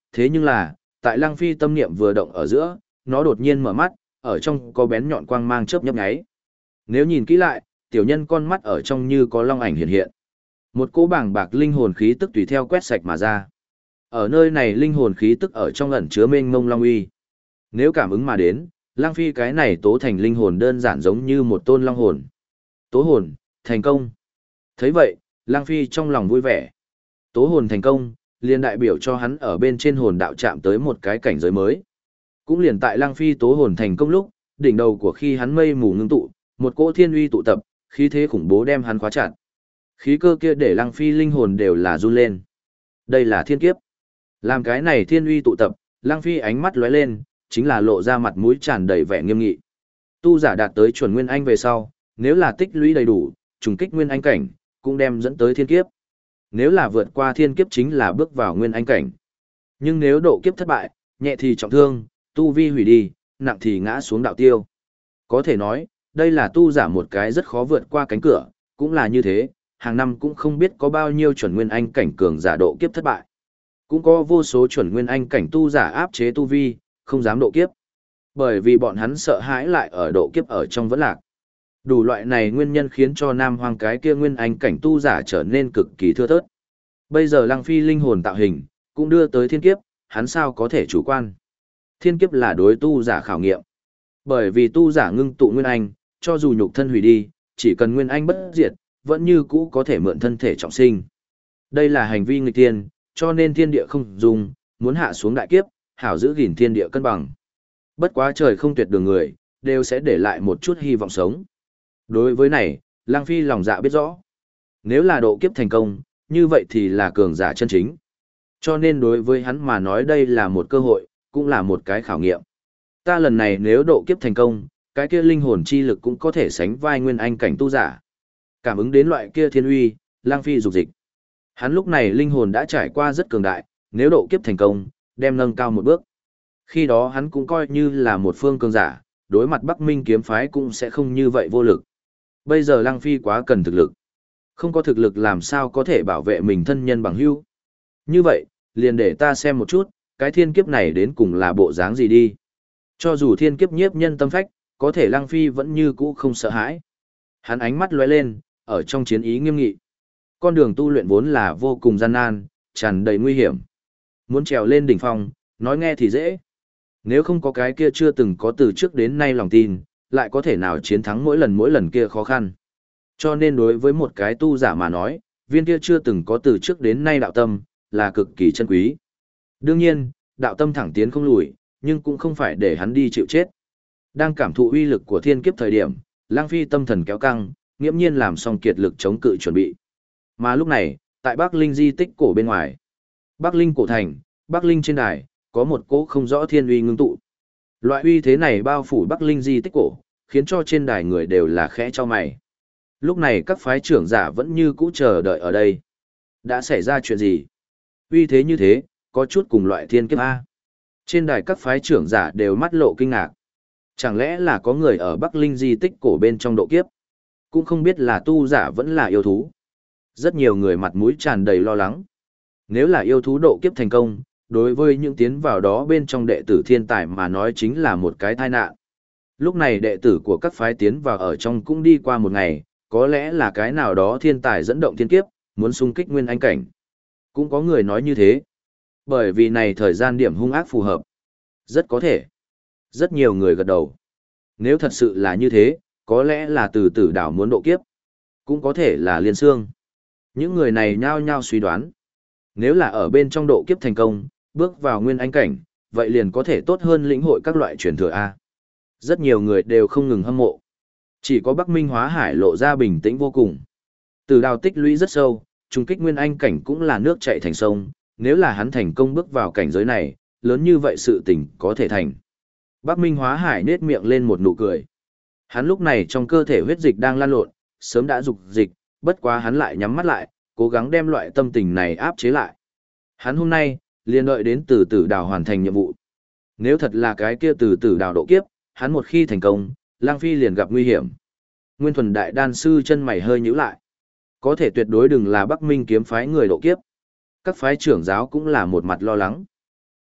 thế nhưng là, tại Lăng Phi tâm niệm vừa động ở giữa, nó đột nhiên mở mắt, ở trong có bén nhọn quang mang chớp nhấp nháy. Nếu nhìn kỹ lại, tiểu nhân con mắt ở trong như có long ảnh hiện hiện. Một cỗ bảng bạc linh hồn khí tức tùy theo quét sạch mà ra. Ở nơi này linh hồn khí tức ở trong ẩn chứa mênh mông long uy. Nếu cảm ứng mà đến, Lăng Phi cái này tố thành linh hồn đơn giản giống như một tôn long hồn. Tố hồn, thành công. Thấy vậy, Lăng Phi trong lòng vui vẻ. Tố hồn thành công, liền đại biểu cho hắn ở bên trên hồn đạo chạm tới một cái cảnh giới mới. Cũng liền tại Lăng Phi tố hồn thành công lúc, đỉnh đầu của khi hắn mây mù ngưng tụ, một cỗ thiên uy tụ tập, khí thế khủng bố đem hắn khóa chặt. Khí cơ kia để Lăng Phi linh hồn đều là run lên. Đây là thiên kiếp. Làm cái này thiên uy tụ tập, Lăng Phi ánh mắt lóe lên, chính là lộ ra mặt mũi tràn đầy vẻ nghiêm nghị. Tu giả đạt tới chuẩn nguyên anh về sau, nếu là tích lũy đầy đủ, trùng kích nguyên anh cảnh, cũng đem dẫn tới thiên kiếp. Nếu là vượt qua thiên kiếp chính là bước vào nguyên anh cảnh. Nhưng nếu độ kiếp thất bại, nhẹ thì trọng thương, tu vi hủy đi, nặng thì ngã xuống đạo tiêu. Có thể nói, đây là tu giả một cái rất khó vượt qua cánh cửa, cũng là như thế, hàng năm cũng không biết có bao nhiêu chuẩn nguyên anh cảnh cường giả độ kiếp thất bại. Cũng có vô số chuẩn nguyên anh cảnh tu giả áp chế tu vi, không dám độ kiếp. Bởi vì bọn hắn sợ hãi lại ở độ kiếp ở trong vẫn lạc. Đủ loại này nguyên nhân khiến cho Nam Hoang cái kia nguyên anh cảnh tu giả trở nên cực kỳ thưa thớt. Bây giờ Lăng Phi linh hồn tạo hình, cũng đưa tới thiên kiếp, hắn sao có thể chủ quan. Thiên kiếp là đối tu giả khảo nghiệm. Bởi vì tu giả ngưng tụ nguyên anh, cho dù nhục thân hủy đi, chỉ cần nguyên anh bất diệt, vẫn như cũ có thể mượn thân thể trọng sinh. Đây là hành vi nghịch thiên, cho nên thiên địa không dùng, muốn hạ xuống đại kiếp, hảo giữ gìn thiên địa cân bằng. Bất quá trời không tuyệt đường người, đều sẽ để lại một chút hy vọng sống. Đối với này, Lăng Phi lòng dạ biết rõ. Nếu là độ kiếp thành công, như vậy thì là cường giả chân chính. Cho nên đối với hắn mà nói đây là một cơ hội, cũng là một cái khảo nghiệm. Ta lần này nếu độ kiếp thành công, cái kia linh hồn chi lực cũng có thể sánh vai nguyên anh cảnh tu giả. Cảm ứng đến loại kia thiên uy, Lăng Phi dục dịch. Hắn lúc này linh hồn đã trải qua rất cường đại, nếu độ kiếp thành công, đem nâng cao một bước. Khi đó hắn cũng coi như là một phương cường giả, đối mặt Bắc Minh kiếm phái cũng sẽ không như vậy vô lực. Bây giờ Lăng Phi quá cần thực lực. Không có thực lực làm sao có thể bảo vệ mình thân nhân bằng hữu. Như vậy, liền để ta xem một chút, cái thiên kiếp này đến cùng là bộ dáng gì đi. Cho dù thiên kiếp nhiếp nhân tâm phách, có thể Lăng Phi vẫn như cũ không sợ hãi. Hắn ánh mắt lóe lên, ở trong chiến ý nghiêm nghị. Con đường tu luyện vốn là vô cùng gian nan, tràn đầy nguy hiểm. Muốn trèo lên đỉnh phong, nói nghe thì dễ. Nếu không có cái kia chưa từng có từ trước đến nay lòng tin, lại có thể nào chiến thắng mỗi lần kia khó khăn. Cho nên đối với một cái tu giả mà nói, viên kia chưa từng có từ trước đến nay đạo tâm, là cực kỳ chân quý. Đương nhiên, đạo tâm thẳng tiến không lùi, nhưng cũng không phải để hắn đi chịu chết. Đang cảm thụ uy lực của thiên kiếp thời điểm, Lăng Phi tâm thần kéo căng, nghiễm nhiên làm xong kiệt lực chống cự chuẩn bị. Mà lúc này, tại Bắc Linh di tích cổ bên ngoài, Bắc Linh cổ thành, Bắc Linh trên đài, có một cỗ không rõ thiên uy ngưng tụ. Loại uy thế này bao phủ Bắc Linh di tích cổ, khiến cho trên đài người đều là khẽ cho mày. Lúc này các phái trưởng giả vẫn như cũ chờ đợi ở đây. Đã xảy ra chuyện gì? Uy thế như thế, có chút cùng loại thiên kiếp A. Trên đài các phái trưởng giả đều mắt lộ kinh ngạc. Chẳng lẽ là có người ở Bắc Linh di tích cổ bên trong độ kiếp? Cũng không biết là tu giả vẫn là yêu thú. Rất nhiều người mặt mũi tràn đầy lo lắng. Nếu là yêu thú độ kiếp thành công, đối với những tiến vào đó bên trong đệ tử thiên tài mà nói chính là một cái tai nạn. Lúc này đệ tử của các phái tiến vào ở trong cũng đi qua một ngày, có lẽ là cái nào đó thiên tài dẫn động thiên kiếp, muốn xung kích nguyên anh cảnh. Cũng có người nói như thế. Bởi vì này thời gian điểm hung ác phù hợp. Rất có thể. Rất nhiều người gật đầu. Nếu thật sự là như thế, có lẽ là từ tử đảo muốn độ kiếp. Cũng có thể là liên xương. Những người này nhao nhao suy đoán. Nếu là ở bên trong độ kiếp thành công, bước vào nguyên anh cảnh, vậy liền có thể tốt hơn lĩnh hội các loại truyền thừa A. Rất nhiều người đều không ngừng hâm mộ. Chỉ có Bắc Minh Hóa Hải lộ ra bình tĩnh vô cùng. Từ đào tích lũy rất sâu, trùng kích nguyên anh cảnh cũng là nước chảy thành sông, nếu là hắn thành công bước vào cảnh giới này, lớn như vậy sự tình có thể thành. Bắc Minh Hóa Hải nết miệng lên một nụ cười. Hắn lúc này trong cơ thể huyết dịch đang lan lộn, sớm đã dục dịch, bất quá hắn lại nhắm mắt lại, cố gắng đem loại tâm tình này áp chế lại. Hắn hôm nay, liền đợi đến từ tử đào hoàn thành nhiệm vụ. Nếu thật là cái kia từ tử đào độ kiếp, hắn một khi thành công, Lang Phi liền gặp nguy hiểm. Nguyên Thuần Đại Đan Sư chân mày hơi nhíu lại. Có thể tuyệt đối đừng là Bắc Minh kiếm phái người độ kiếp. Các phái trưởng giáo cũng là một mặt lo lắng.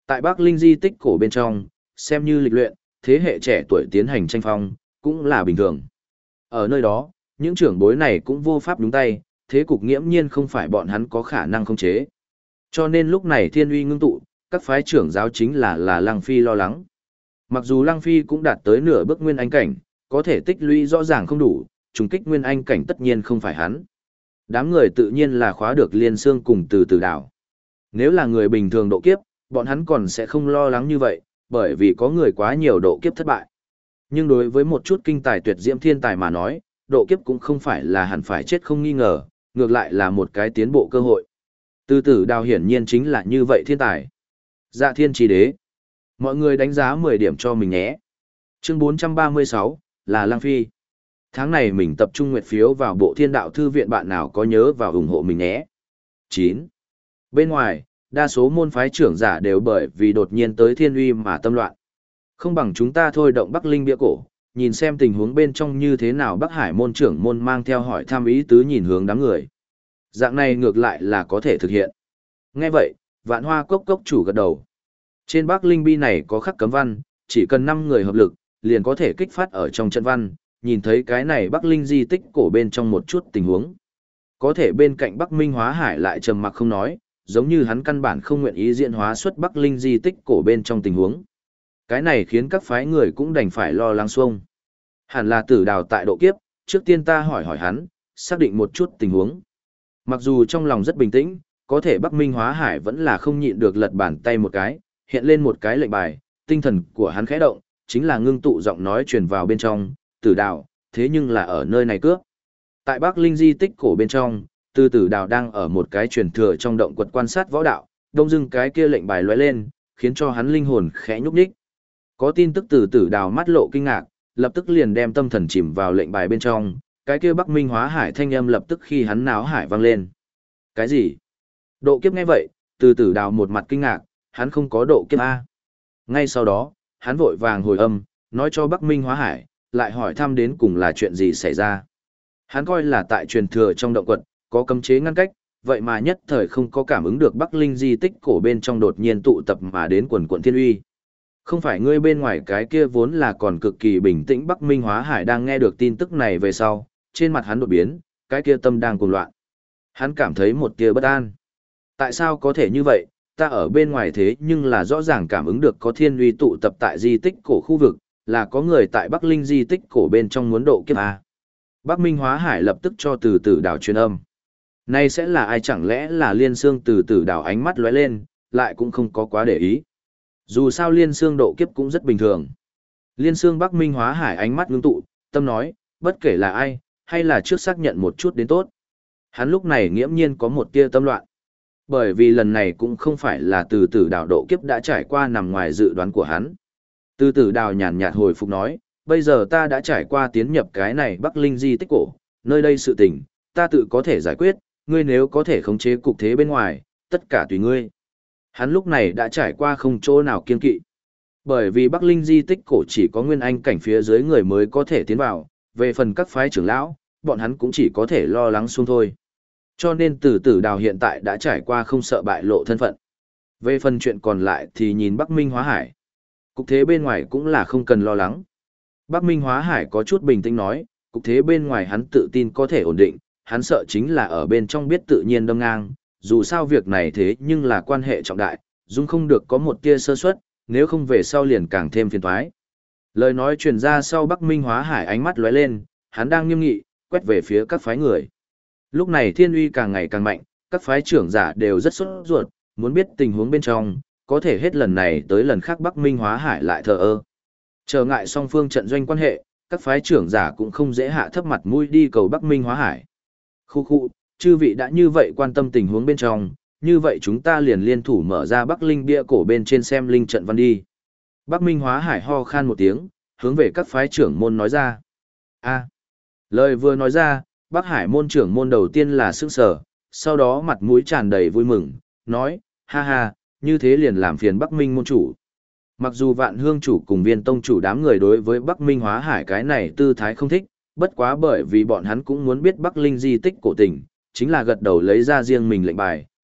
Tại Bắc Linh di tích cổ bên trong, xem như lịch luyện, thế hệ trẻ tuổi tiến hành tranh phong, cũng là bình thường. Ở nơi đó, những trưởng bối này cũng vô pháp đúng tay, thế cục nghiễm nhiên không phải bọn hắn có khả năng khống chế. Cho nên lúc này thiên uy ngưng tụ, các phái trưởng giáo chính là Lăng Phi lo lắng. Mặc dù Lăng Phi cũng đạt tới nửa bước nguyên anh cảnh, có thể tích lũy rõ ràng không đủ, trùng kích nguyên anh cảnh tất nhiên không phải hắn. Đám người tự nhiên là khóa được Liên Xương cùng từ từ đảo. Nếu là người bình thường độ kiếp, bọn hắn còn sẽ không lo lắng như vậy, bởi vì có người quá nhiều độ kiếp thất bại. Nhưng đối với một chút kinh tài tuyệt diễm thiên tài mà nói, độ kiếp cũng không phải là hẳn phải chết không nghi ngờ, ngược lại là một cái tiến bộ cơ hội. Từ từ đào hiển nhiên chính là như vậy thiên tài. Dạ thiên trí đế. Mọi người đánh giá 10 điểm cho mình nhé. Chương 436, là Lăng Phi. Tháng này mình tập trung nguyệt phiếu vào bộ thiên đạo thư viện, bạn nào có nhớ vào ủng hộ mình nhé. 9. Bên ngoài, đa số môn phái trưởng giả đều bởi vì đột nhiên tới thiên uy mà tâm loạn. Không bằng chúng ta thôi động Bắc Linh bia cổ, nhìn xem tình huống bên trong như thế nào. Bắc Hải môn trưởng môn mang theo hỏi thăm ý tứ nhìn hướng đám người. Dạng này ngược lại là có thể thực hiện. Nghe vậy, Vạn Hoa Cốc cốc chủ gật đầu. Trên Bắc Linh bi này có khắc cấm văn, chỉ cần 5 người hợp lực, liền có thể kích phát ở trong trận văn, nhìn thấy cái này Bắc Linh di tích cổ bên trong một chút tình huống. Có thể bên cạnh Bắc Minh Hóa Hải lại trầm mặc không nói, giống như hắn căn bản không nguyện ý diễn hóa xuất Bắc Linh di tích cổ bên trong tình huống. Cái này khiến các phái người cũng đành phải lo lắng xuông. Hẳn là Tử Đào tại độ kiếp, trước tiên ta hỏi hỏi hắn, xác định một chút tình huống. Mặc dù trong lòng rất bình tĩnh, có thể Bắc Minh Hóa Hải vẫn là không nhịn được lật bàn tay một cái, hiện lên một cái lệnh bài, tinh thần của hắn khẽ động, chính là ngưng tụ giọng nói truyền vào bên trong, Tử Đào, thế nhưng là ở nơi này cướp. Tại Bắc Linh di tích cổ bên trong, Tử Đào đang ở một cái truyền thừa trong động quật quan sát võ đạo, đông dưng cái kia lệnh bài lóe lên, khiến cho hắn linh hồn khẽ nhúc nhích. Có tin tức từ Tử Đào mắt lộ kinh ngạc, lập tức liền đem tâm thần chìm vào lệnh bài bên trong, cái kia Bắc Minh Hóa Hải thanh âm lập tức khi hắn náo hải vang lên. Cái gì? Độ kiếp nghe vậy, từ Tử Đào một mặt kinh ngạc, hắn không có độ kiếp A. Ngay sau đó, hắn vội vàng hồi âm, nói cho Bắc Minh Hóa Hải, lại hỏi thăm đến cùng là chuyện gì xảy ra. Hắn coi là tại truyền thừa trong động quật, có cấm chế ngăn cách, vậy mà nhất thời không có cảm ứng được Bắc Linh di tích cổ bên trong đột nhiên tụ tập mà đến quần quận thiên uy. Không phải ngươi bên ngoài cái kia vốn là còn cực kỳ bình tĩnh Bắc Minh Hóa Hải đang nghe được tin tức này về sau, trên mặt hắn đột biến, cái kia tâm đang cuồng loạn. Hắn cảm thấy một tia bất an. Tại sao có thể như vậy, ta ở bên ngoài thế nhưng là rõ ràng cảm ứng được có thiên uy tụ tập tại di tích cổ khu vực, là có người tại Bắc Linh di tích cổ bên trong muốn độ kiếp A. Bắc Minh Hóa Hải lập tức cho từ Tử Đào truyền âm. Này sẽ là ai, chẳng lẽ là Liên Xương? Từ Tử Đào ánh mắt lóe lên, lại cũng không có quá để ý. Dù sao Liên Xương độ kiếp cũng rất bình thường. Liên Xương Bắc Minh Hóa Hải ánh mắt ngưng tụ, tâm nói, bất kể là ai, hay là trước xác nhận một chút đến tốt. Hắn lúc này nghiễm nhiên có một tia tâm loạn. Bởi vì lần này cũng không phải là từ Tử Đào độ kiếp đã trải qua nằm ngoài dự đoán của hắn. Từ Tử Đào nhàn nhạt hồi phục nói, bây giờ ta đã trải qua tiến nhập cái này Bắc Linh di tích cổ, nơi đây sự tình, ta tự có thể giải quyết, ngươi nếu có thể khống chế cục thế bên ngoài, tất cả tùy ngươi. Hắn lúc này đã trải qua không chỗ nào kiên kỵ. Bởi vì Bắc Linh di tích cổ chỉ có nguyên anh cảnh phía dưới người mới có thể tiến vào, về phần các phái trưởng lão, bọn hắn cũng chỉ có thể lo lắng xuống thôi. Cho nên Từ Tử Đào hiện tại đã trải qua không sợ bại lộ thân phận. Về phần chuyện còn lại thì nhìn Bắc Minh Hóa Hải. Cục thế bên ngoài cũng là không cần lo lắng. Bắc Minh Hóa Hải có chút bình tĩnh nói, cục thế bên ngoài hắn tự tin có thể ổn định, hắn sợ chính là ở bên trong biết tự nhiên đâm ngang, dù sao việc này thế nhưng là quan hệ trọng đại, dung không được có một tia sơ suất, nếu không về sau liền càng thêm phiền toái. Lời nói truyền ra sau, Bắc Minh Hóa Hải ánh mắt lóe lên, hắn đang nghiêm nghị, quét về phía các phái người. Lúc này thiên uy càng ngày càng mạnh, các phái trưởng giả đều rất sốt ruột, muốn biết tình huống bên trong, có thể hết lần này tới lần khác Bắc Minh Hóa Hải lại thờ ơ. Trở ngại song phương trận doanh quan hệ, các phái trưởng giả cũng không dễ hạ thấp mặt mũi đi cầu Bắc Minh Hóa Hải. Khu khu, chư vị đã như vậy quan tâm tình huống bên trong, như vậy chúng ta liền liên thủ mở ra Bắc Linh bia cổ bên trên xem linh trận văn đi. Bắc Minh Hóa Hải ho khan một tiếng, hướng về các phái trưởng môn nói ra. Lời vừa nói ra, Bắc Hải môn trưởng môn đầu tiên là sững sờ, sau đó mặt mũi tràn đầy vui mừng, nói, ha ha, như thế liền làm phiền Bắc Minh môn chủ. Mặc dù Vạn Hương chủ cùng Viên tông chủ đám người đối với Bắc Minh Hóa Hải cái này tư thái không thích, bất quá bởi vì bọn hắn cũng muốn biết Bắc Linh di tích cổ tình, chính là gật đầu lấy ra riêng mình lệnh bài,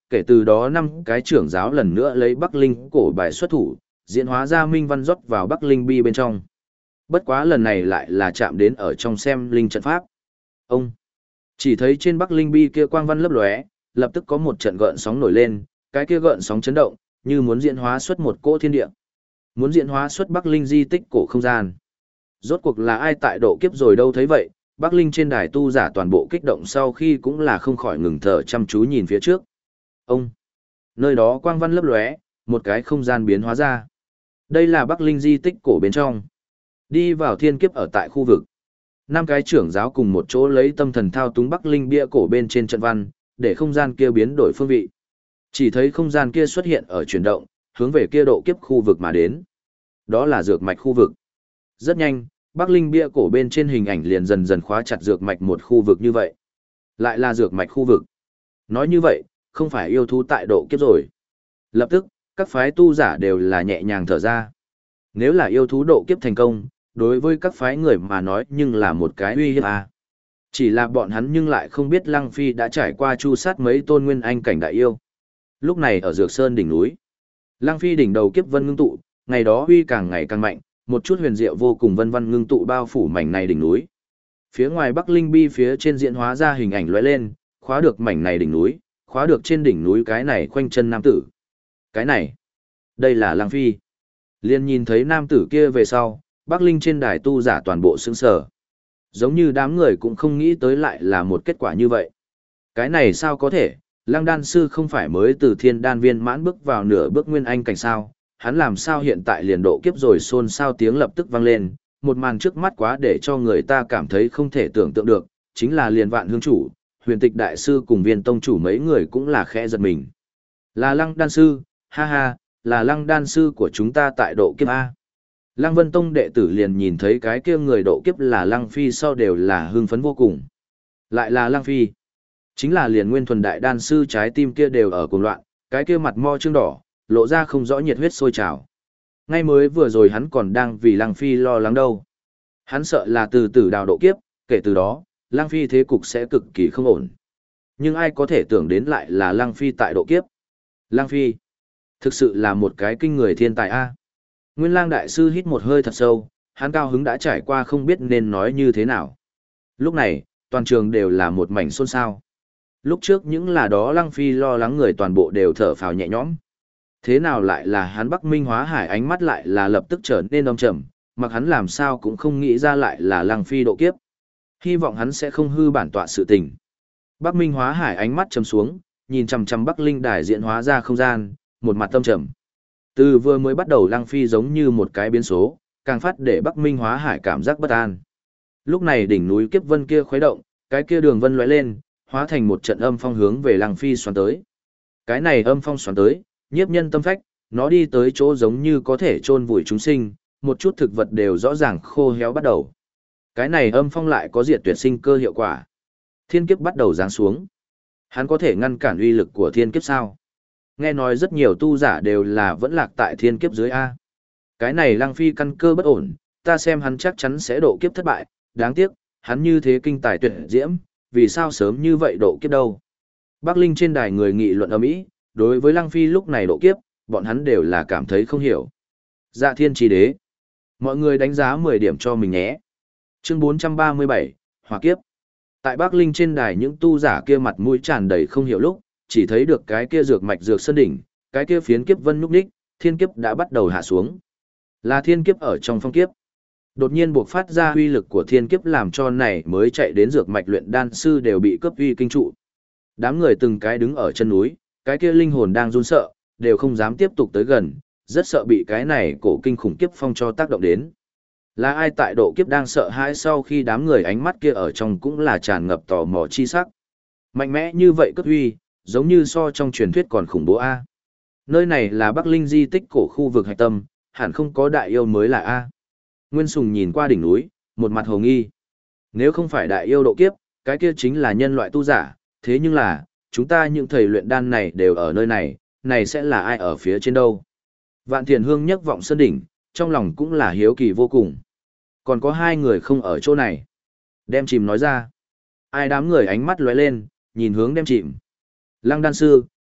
kể từ đó 5 cái trưởng giáo lần nữa lấy Bắc Linh cổ bài xuất thủ, diễn hóa ra minh văn rót vào Bắc Linh bi bên trong. Bất quá lần này lại là chạm đến ở trong xem linh trận pháp. Ông chỉ thấy trên Bắc Linh bi kia quang văn lấp lóe, lập tức có một trận gợn sóng nổi lên, cái kia gợn sóng chấn động, như muốn diễn hóa xuất một cỗ thiên địa. Muốn diễn hóa xuất Bắc Linh di tích cổ không gian. Rốt cuộc là ai tại độ kiếp rồi đâu thấy vậy, Bắc Linh trên đài tu giả toàn bộ kích động sau khi cũng là không khỏi ngừng thở chăm chú nhìn phía trước. Ông nơi đó quang văn lấp lóe, một cái không gian biến hóa ra. Đây là Bắc Linh di tích cổ bên trong. Đi vào thiên kiếp ở tại khu vực. 5 cái trưởng giáo cùng một chỗ lấy tâm thần thao túng Bắc Linh bia cổ bên trên trận văn, để không gian kia biến đổi phương vị. Chỉ thấy không gian kia xuất hiện ở chuyển động, hướng về kia độ kiếp khu vực mà đến. Đó là dược mạch khu vực. Rất nhanh, Bắc Linh bia cổ bên trên hình ảnh liền dần dần khóa chặt dược mạch một khu vực như vậy. Lại là dược mạch khu vực. Nói như vậy, không phải yêu thú tại độ kiếp rồi. Lập tức, các phái tu giả đều là nhẹ nhàng thở ra. Nếu là yêu thú độ kiếp thành công, đối với các phái người mà nói nhưng là một cái uy hiếp à. Chỉ là bọn hắn nhưng lại không biết Lăng Phi đã trải qua chu sát mấy tôn nguyên anh cảnh đại yêu. Lúc này ở Dược Sơn đỉnh núi, Lăng Phi đỉnh đầu kiếp vân ngưng tụ, ngày đó uy càng ngày càng mạnh, một chút huyền diệu vô cùng vân vân ngưng tụ bao phủ mảnh này đỉnh núi. Phía ngoài Bắc Linh bi phía trên diễn hóa ra hình ảnh lóe lên, khóa được mảnh này đỉnh núi, khóa được trên đỉnh núi cái này khoanh chân nam tử. Cái này, đây là Lăng Phi. Liên nhìn thấy nam tử kia về sau, Bắc Linh trên đài tu giả toàn bộ sững sờ. Giống như đám người cũng không nghĩ tới lại là một kết quả như vậy. Cái này sao có thể, Lăng đan sư không phải mới từ thiên đan viên mãn bước vào nửa bước nguyên anh cảnh sao, hắn làm sao hiện tại liền độ kiếp rồi, xôn xao tiếng lập tức vang lên, một màn trước mắt quá để cho người ta cảm thấy không thể tưởng tượng được, chính là liền Vạn Hương chủ, Huyền Tịch đại sư cùng Viên tông chủ mấy người cũng là khẽ giật mình. Là Lăng đan sư, ha ha, là Lăng đan sư của chúng ta tại độ kiếp A. Lăng Vân Tông đệ tử liền nhìn thấy cái kia người độ kiếp là Lăng Phi sau đều là hưng phấn vô cùng. Lại là Lăng Phi. Chính là liền nguyên thuần đại đan sư trái tim kia đều ở cuồng loạn, cái kia mặt mo trương đỏ, lộ ra không rõ nhiệt huyết sôi trào. Ngay mới vừa rồi hắn còn đang vì Lăng Phi lo lắng đâu. Hắn sợ là từ tử đào độ kiếp, kể từ đó, Lăng Phi thế cục sẽ cực kỳ không ổn. Nhưng ai có thể tưởng đến lại là Lăng Phi tại độ kiếp. Lăng Phi, thực sự là một cái kinh người thiên tài a. Nguyên Lang đại sư hít một hơi thật sâu, hắn cao hứng đã trải qua không biết nên nói như thế nào. Lúc này, toàn trường đều là một mảnh xôn xao. Lúc trước những là đó Lăng Phi lo lắng người toàn bộ đều thở phào nhẹ nhõm. Thế nào lại là hắn Bắc Minh Hóa Hải, ánh mắt lại là lập tức trở nên âm trầm, mặc hắn làm sao cũng không nghĩ ra lại là Lăng Phi độ kiếp. Hy vọng hắn sẽ không hư bản tọa sự tình. Bắc Minh Hóa Hải ánh mắt trầm xuống, nhìn chằm chằm Bắc Linh đài diễn hóa ra không gian, một mặt tâm trầm. Từ vừa mới bắt đầu Lăng Phi giống như một cái biến số, càng phát để Bắc Minh Hóa Hải cảm giác bất an. Lúc này đỉnh núi kiếp vân kia khuấy động, cái kia đường vân lóe lên, hóa thành một trận âm phong hướng về Lăng Phi xoắn tới. Cái này âm phong xoắn tới, nhiếp nhân tâm phách, nó đi tới chỗ giống như có thể chôn vùi chúng sinh, một chút thực vật đều rõ ràng khô héo bắt đầu. Cái này âm phong lại có diệt tuyệt sinh cơ hiệu quả. Thiên kiếp bắt đầu giáng xuống. Hắn có thể ngăn cản uy lực của thiên kiếp sao? Nghe nói rất nhiều tu giả đều là vẫn lạc tại thiên kiếp dưới A. Cái này Lăng Phi căn cơ bất ổn, ta xem hắn chắc chắn sẽ độ kiếp thất bại, đáng tiếc, hắn như thế kinh tài tuyệt diễm, vì sao sớm như vậy độ kiếp đâu. Bắc Linh trên đài người nghị luận ầm ĩ, đối với Lăng Phi lúc này độ kiếp, bọn hắn đều là cảm thấy không hiểu. Dạ thiên chi đế. Mọi người đánh giá 10 điểm cho mình nhé. Chương 437, Hỏa kiếp. Tại Bắc Linh trên đài những tu giả kia mặt mũi tràn đầy không hiểu lúc, chỉ thấy được cái kia dược mạch dược sơn đỉnh, cái kia phiến kiếp vân núp đích, thiên kiếp đã bắt đầu hạ xuống. Là thiên kiếp ở trong phong kiếp. Đột nhiên buộc phát ra uy lực của thiên kiếp làm cho này mới chạy đến dược mạch luyện đan sư đều bị cấp uy kinh trụ. Đám người từng cái đứng ở chân núi, cái kia linh hồn đang run sợ, đều không dám tiếp tục tới gần, rất sợ bị cái này cổ kinh khủng kiếp phong cho tác động đến. Là ai tại độ kiếp đang sợ hãi sau khi đám người ánh mắt kia ở trong cũng là tràn ngập tò mò chi sắc. Mạnh mẽ như vậy cấp uy, giống như so trong truyền thuyết còn khủng bố A. Nơi này là Bắc Linh di tích cổ khu vực hạch tâm, hẳn không có đại yêu mới là A. Nguyên Sùng nhìn qua đỉnh núi, một mặt hồ nghi. Nếu không phải đại yêu độ kiếp, cái kia chính là nhân loại tu giả, thế nhưng là, chúng ta những thầy luyện đan này đều ở nơi này, này sẽ là ai ở phía trên đâu. Vạn Thiền Hương nhấc vọng sơn đỉnh, trong lòng cũng là hiếu kỳ vô cùng. Còn có 2 người không ở chỗ này. Đem chìm nói ra. Ai đám người ánh mắt lóe lên, nhìn hướng đem chìm. Lăng đan sư,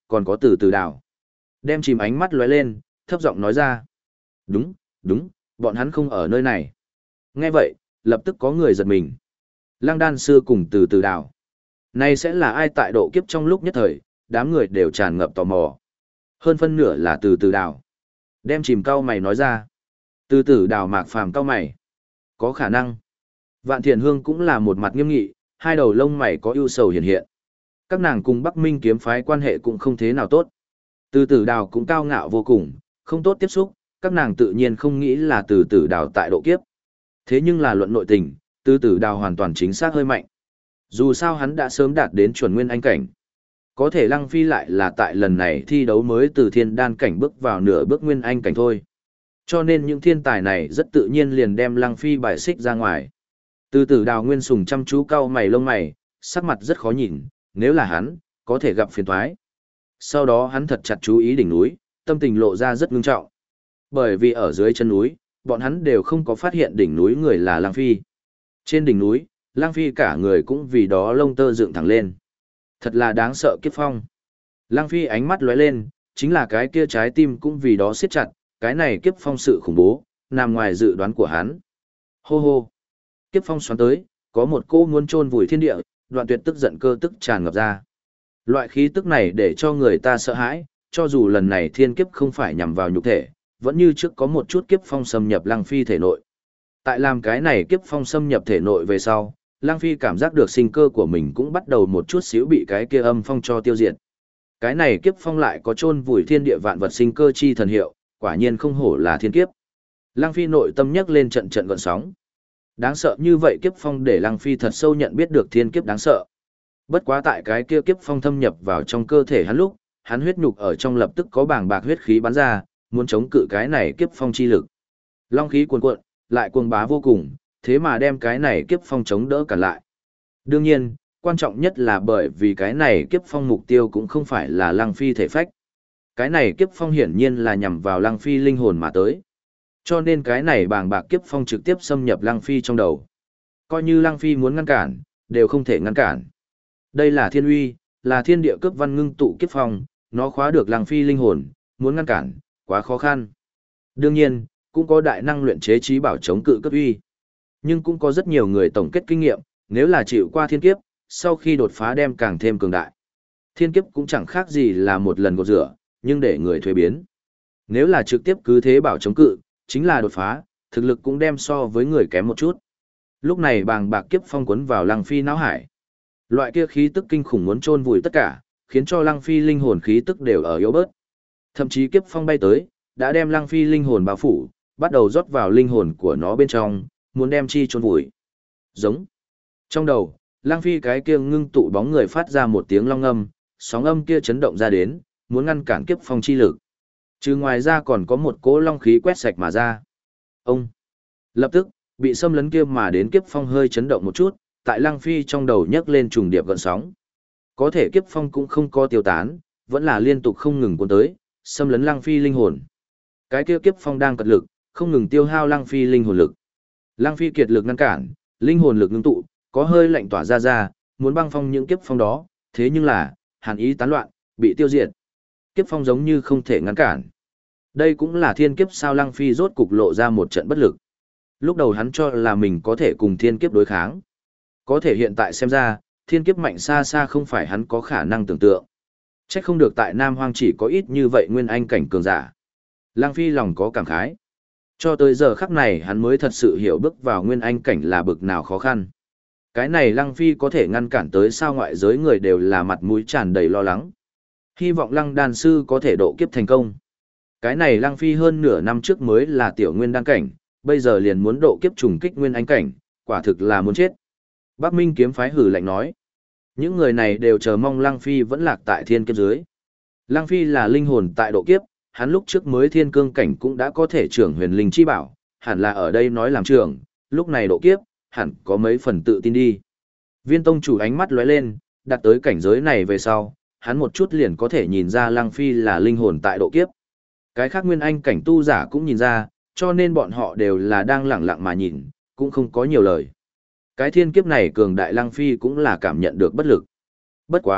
còn có từ từ đảo. Đem chìm ánh mắt lóe lên, thấp giọng nói ra. Đúng, đúng, bọn hắn không ở nơi này. Nghe vậy, lập tức có người giật mình. Lăng đan sư cùng từ từ đảo. Này sẽ là ai tại độ kiếp trong lúc nhất thời, đám người đều tràn ngập tò mò. Hơn phân nửa là từ từ đảo. Đem chìm cao mày nói ra. Từ từ đảo Mạc Phàm cao mày. Có khả năng. Vạn Thiện Hương cũng là một mặt nghiêm nghị, hai đầu lông mày có ưu sầu hiện hiện. Các nàng cùng Bắc Minh kiếm phái quan hệ cũng không thế nào tốt. Từ tử đào cũng cao ngạo vô cùng, không tốt tiếp xúc, các nàng tự nhiên không nghĩ là từ tử đào tại độ kiếp. Thế nhưng là luận nội tình, từ tử đào hoàn toàn chính xác hơi mạnh. Dù sao hắn đã sớm đạt đến chuẩn nguyên anh cảnh. Có thể Lăng Phi lại là tại lần này thi đấu mới từ thiên đan cảnh bước vào nửa bước nguyên anh cảnh thôi. Cho nên những thiên tài này rất tự nhiên liền đem Lăng Phi bài xích ra ngoài. Từ tử đào nguyên sùng chăm chú cau mày lông mày, sắc mặt rất khó nhìn, nếu là hắn, có thể gặp phiền toái. Sau đó hắn thật chặt chú ý đỉnh núi, tâm tình lộ ra rất ngưng trọng. Bởi vì ở dưới chân núi, bọn hắn đều không có phát hiện đỉnh núi người là Lăng Phi. Trên đỉnh núi, Lăng Phi cả người cũng vì đó lông tơ dựng thẳng lên. Thật là đáng sợ kiếp phong. Lăng Phi ánh mắt lóe lên, chính là cái kia trái tim cũng vì đó siết chặt, cái này kiếp phong sự khủng bố, nằm ngoài dự đoán của hắn. Hô hô. Kiếp phong xoắn tới, có một cô muốn chôn vùi thiên địa, đoạn tuyệt tức giận cơ tức tràn ngập ra. Loại khí tức này để cho người ta sợ hãi, cho dù lần này thiên kiếp không phải nhằm vào nhục thể, vẫn như trước có một chút kiếp phong xâm nhập Lăng Phi thể nội. Tại làm cái này kiếp phong xâm nhập thể nội về sau, Lăng Phi cảm giác được sinh cơ của mình cũng bắt đầu một chút xíu bị cái kia âm phong cho tiêu diệt. Cái này kiếp phong lại có chôn vùi thiên địa vạn vật sinh cơ chi thần hiệu, quả nhiên không hổ là thiên kiếp. Lăng Phi nội tâm nhấc lên trận trận gợn sóng. Đáng sợ như vậy kiếp phong để Lăng Phi thật sâu nhận biết được thiên kiếp đáng sợ. Bất quá tại cái kia kiếp phong thâm nhập vào trong cơ thể hắn lúc, hắn huyết nhục ở trong lập tức có bàng bạc huyết khí bắn ra, muốn chống cự cái này kiếp phong chi lực. Long khí cuồn cuộn, lại cuồng bá vô cùng, thế mà đem cái này kiếp phong chống đỡ cả lại. Đương nhiên, quan trọng nhất là bởi vì cái này kiếp phong mục tiêu cũng không phải là Lăng Phi thể phách. Cái này kiếp phong hiển nhiên là nhằm vào Lăng Phi linh hồn mà tới. Cho nên cái này bàng bạc kiếp phong trực tiếp xâm nhập Lăng Phi trong đầu. Coi như Lăng Phi muốn ngăn cản, đều không thể ngăn cản. Đây là thiên uy, là thiên địa cướp văn ngưng tụ kiếp phong, nó khóa được Lăng Phi linh hồn, muốn ngăn cản, quá khó khăn. Đương nhiên, cũng có đại năng luyện chế trí bảo chống cự cấp uy. Nhưng cũng có rất nhiều người tổng kết kinh nghiệm, nếu là chịu qua thiên kiếp, sau khi đột phá đem càng thêm cường đại. Thiên kiếp cũng chẳng khác gì là một lần gột rửa, nhưng để người thuế biến. Nếu là trực tiếp cứ thế bảo chống cự, chính là đột phá, thực lực cũng đem so với người kém một chút. Lúc này bàng bạc kiếp phong cuốn vào Lăng Phi não hải. Loại kia khí tức kinh khủng muốn chôn vùi tất cả, khiến cho Lăng Phi linh hồn khí tức đều ở yếu bớt. Thậm chí kiếp phong bay tới, đã đem Lăng Phi linh hồn bao phủ, bắt đầu rót vào linh hồn của nó bên trong, muốn đem chi chôn vùi. Giống. Trong đầu, Lăng Phi cái kia ngưng tụ bóng người phát ra một tiếng long âm, sóng âm kia chấn động ra đến, muốn ngăn cản kiếp phong chi lực. Chứ ngoài ra còn có một cỗ long khí quét sạch mà ra. Ông. Lập tức, bị xâm lấn kia mà đến kiếp phong hơi chấn động một chút, tại Lăng Phi trong đầu nhấc lên trùng điệp gợn sóng. Có thể kiếp phong cũng không có tiêu tán, vẫn là liên tục không ngừng cuốn tới, xâm lấn Lăng Phi linh hồn. Cái kia kiếp phong đang cật lực, không ngừng tiêu hao Lăng Phi linh hồn lực. Lăng Phi kiệt lực ngăn cản, linh hồn lực ngưng tụ, có hơi lạnh tỏa ra, muốn băng phong những kiếp phong đó, thế nhưng là, hàn ý tán loạn, bị tiêu diệt. Kiếp phong giống như không thể ngăn cản. Đây cũng là thiên kiếp sao Lăng Phi rốt cục lộ ra một trận bất lực. Lúc đầu hắn cho là mình có thể cùng thiên kiếp đối kháng. Có thể hiện tại xem ra, thiên kiếp mạnh xa xa không phải hắn có khả năng tưởng tượng. Chắc không được tại Nam Hoang chỉ có ít như vậy nguyên anh cảnh cường giả. Lăng Phi lòng có cảm khái. Cho tới giờ khắc này hắn mới thật sự hiểu bước vào nguyên anh cảnh là bực nào khó khăn. Cái này Lăng Phi có thể ngăn cản tới sao ngoại giới người đều là mặt mũi tràn đầy lo lắng. Hy vọng Lăng đan sư có thể độ kiếp thành công. Cái này Lăng Phi hơn nửa năm trước mới là tiểu nguyên đan cảnh, bây giờ liền muốn độ kiếp trùng kích nguyên anh cảnh, quả thực là muốn chết. Bắc Minh kiếm phái hử lạnh nói. Những người này đều chờ mong Lăng Phi vẫn lạc tại thiên kiếp dưới. Lăng Phi là linh hồn tại độ kiếp, hắn lúc trước mới thiên cương cảnh cũng đã có thể trưởng huyền linh chi bảo, hẳn là ở đây nói làm trưởng, lúc này độ kiếp, hẳn có mấy phần tự tin đi. Viên tông chủ ánh mắt lóe lên, đặt tới cảnh giới này về sau, hắn một chút liền có thể nhìn ra Lăng Phi là linh hồn tại độ kiếp. Cái khác nguyên anh cảnh tu giả cũng nhìn ra, cho nên bọn họ đều là đang lẳng lặng mà nhìn, cũng không có nhiều lời. Cái thiên kiếp này cường đại Lăng Phi cũng là cảm nhận được bất lực. Bất quá,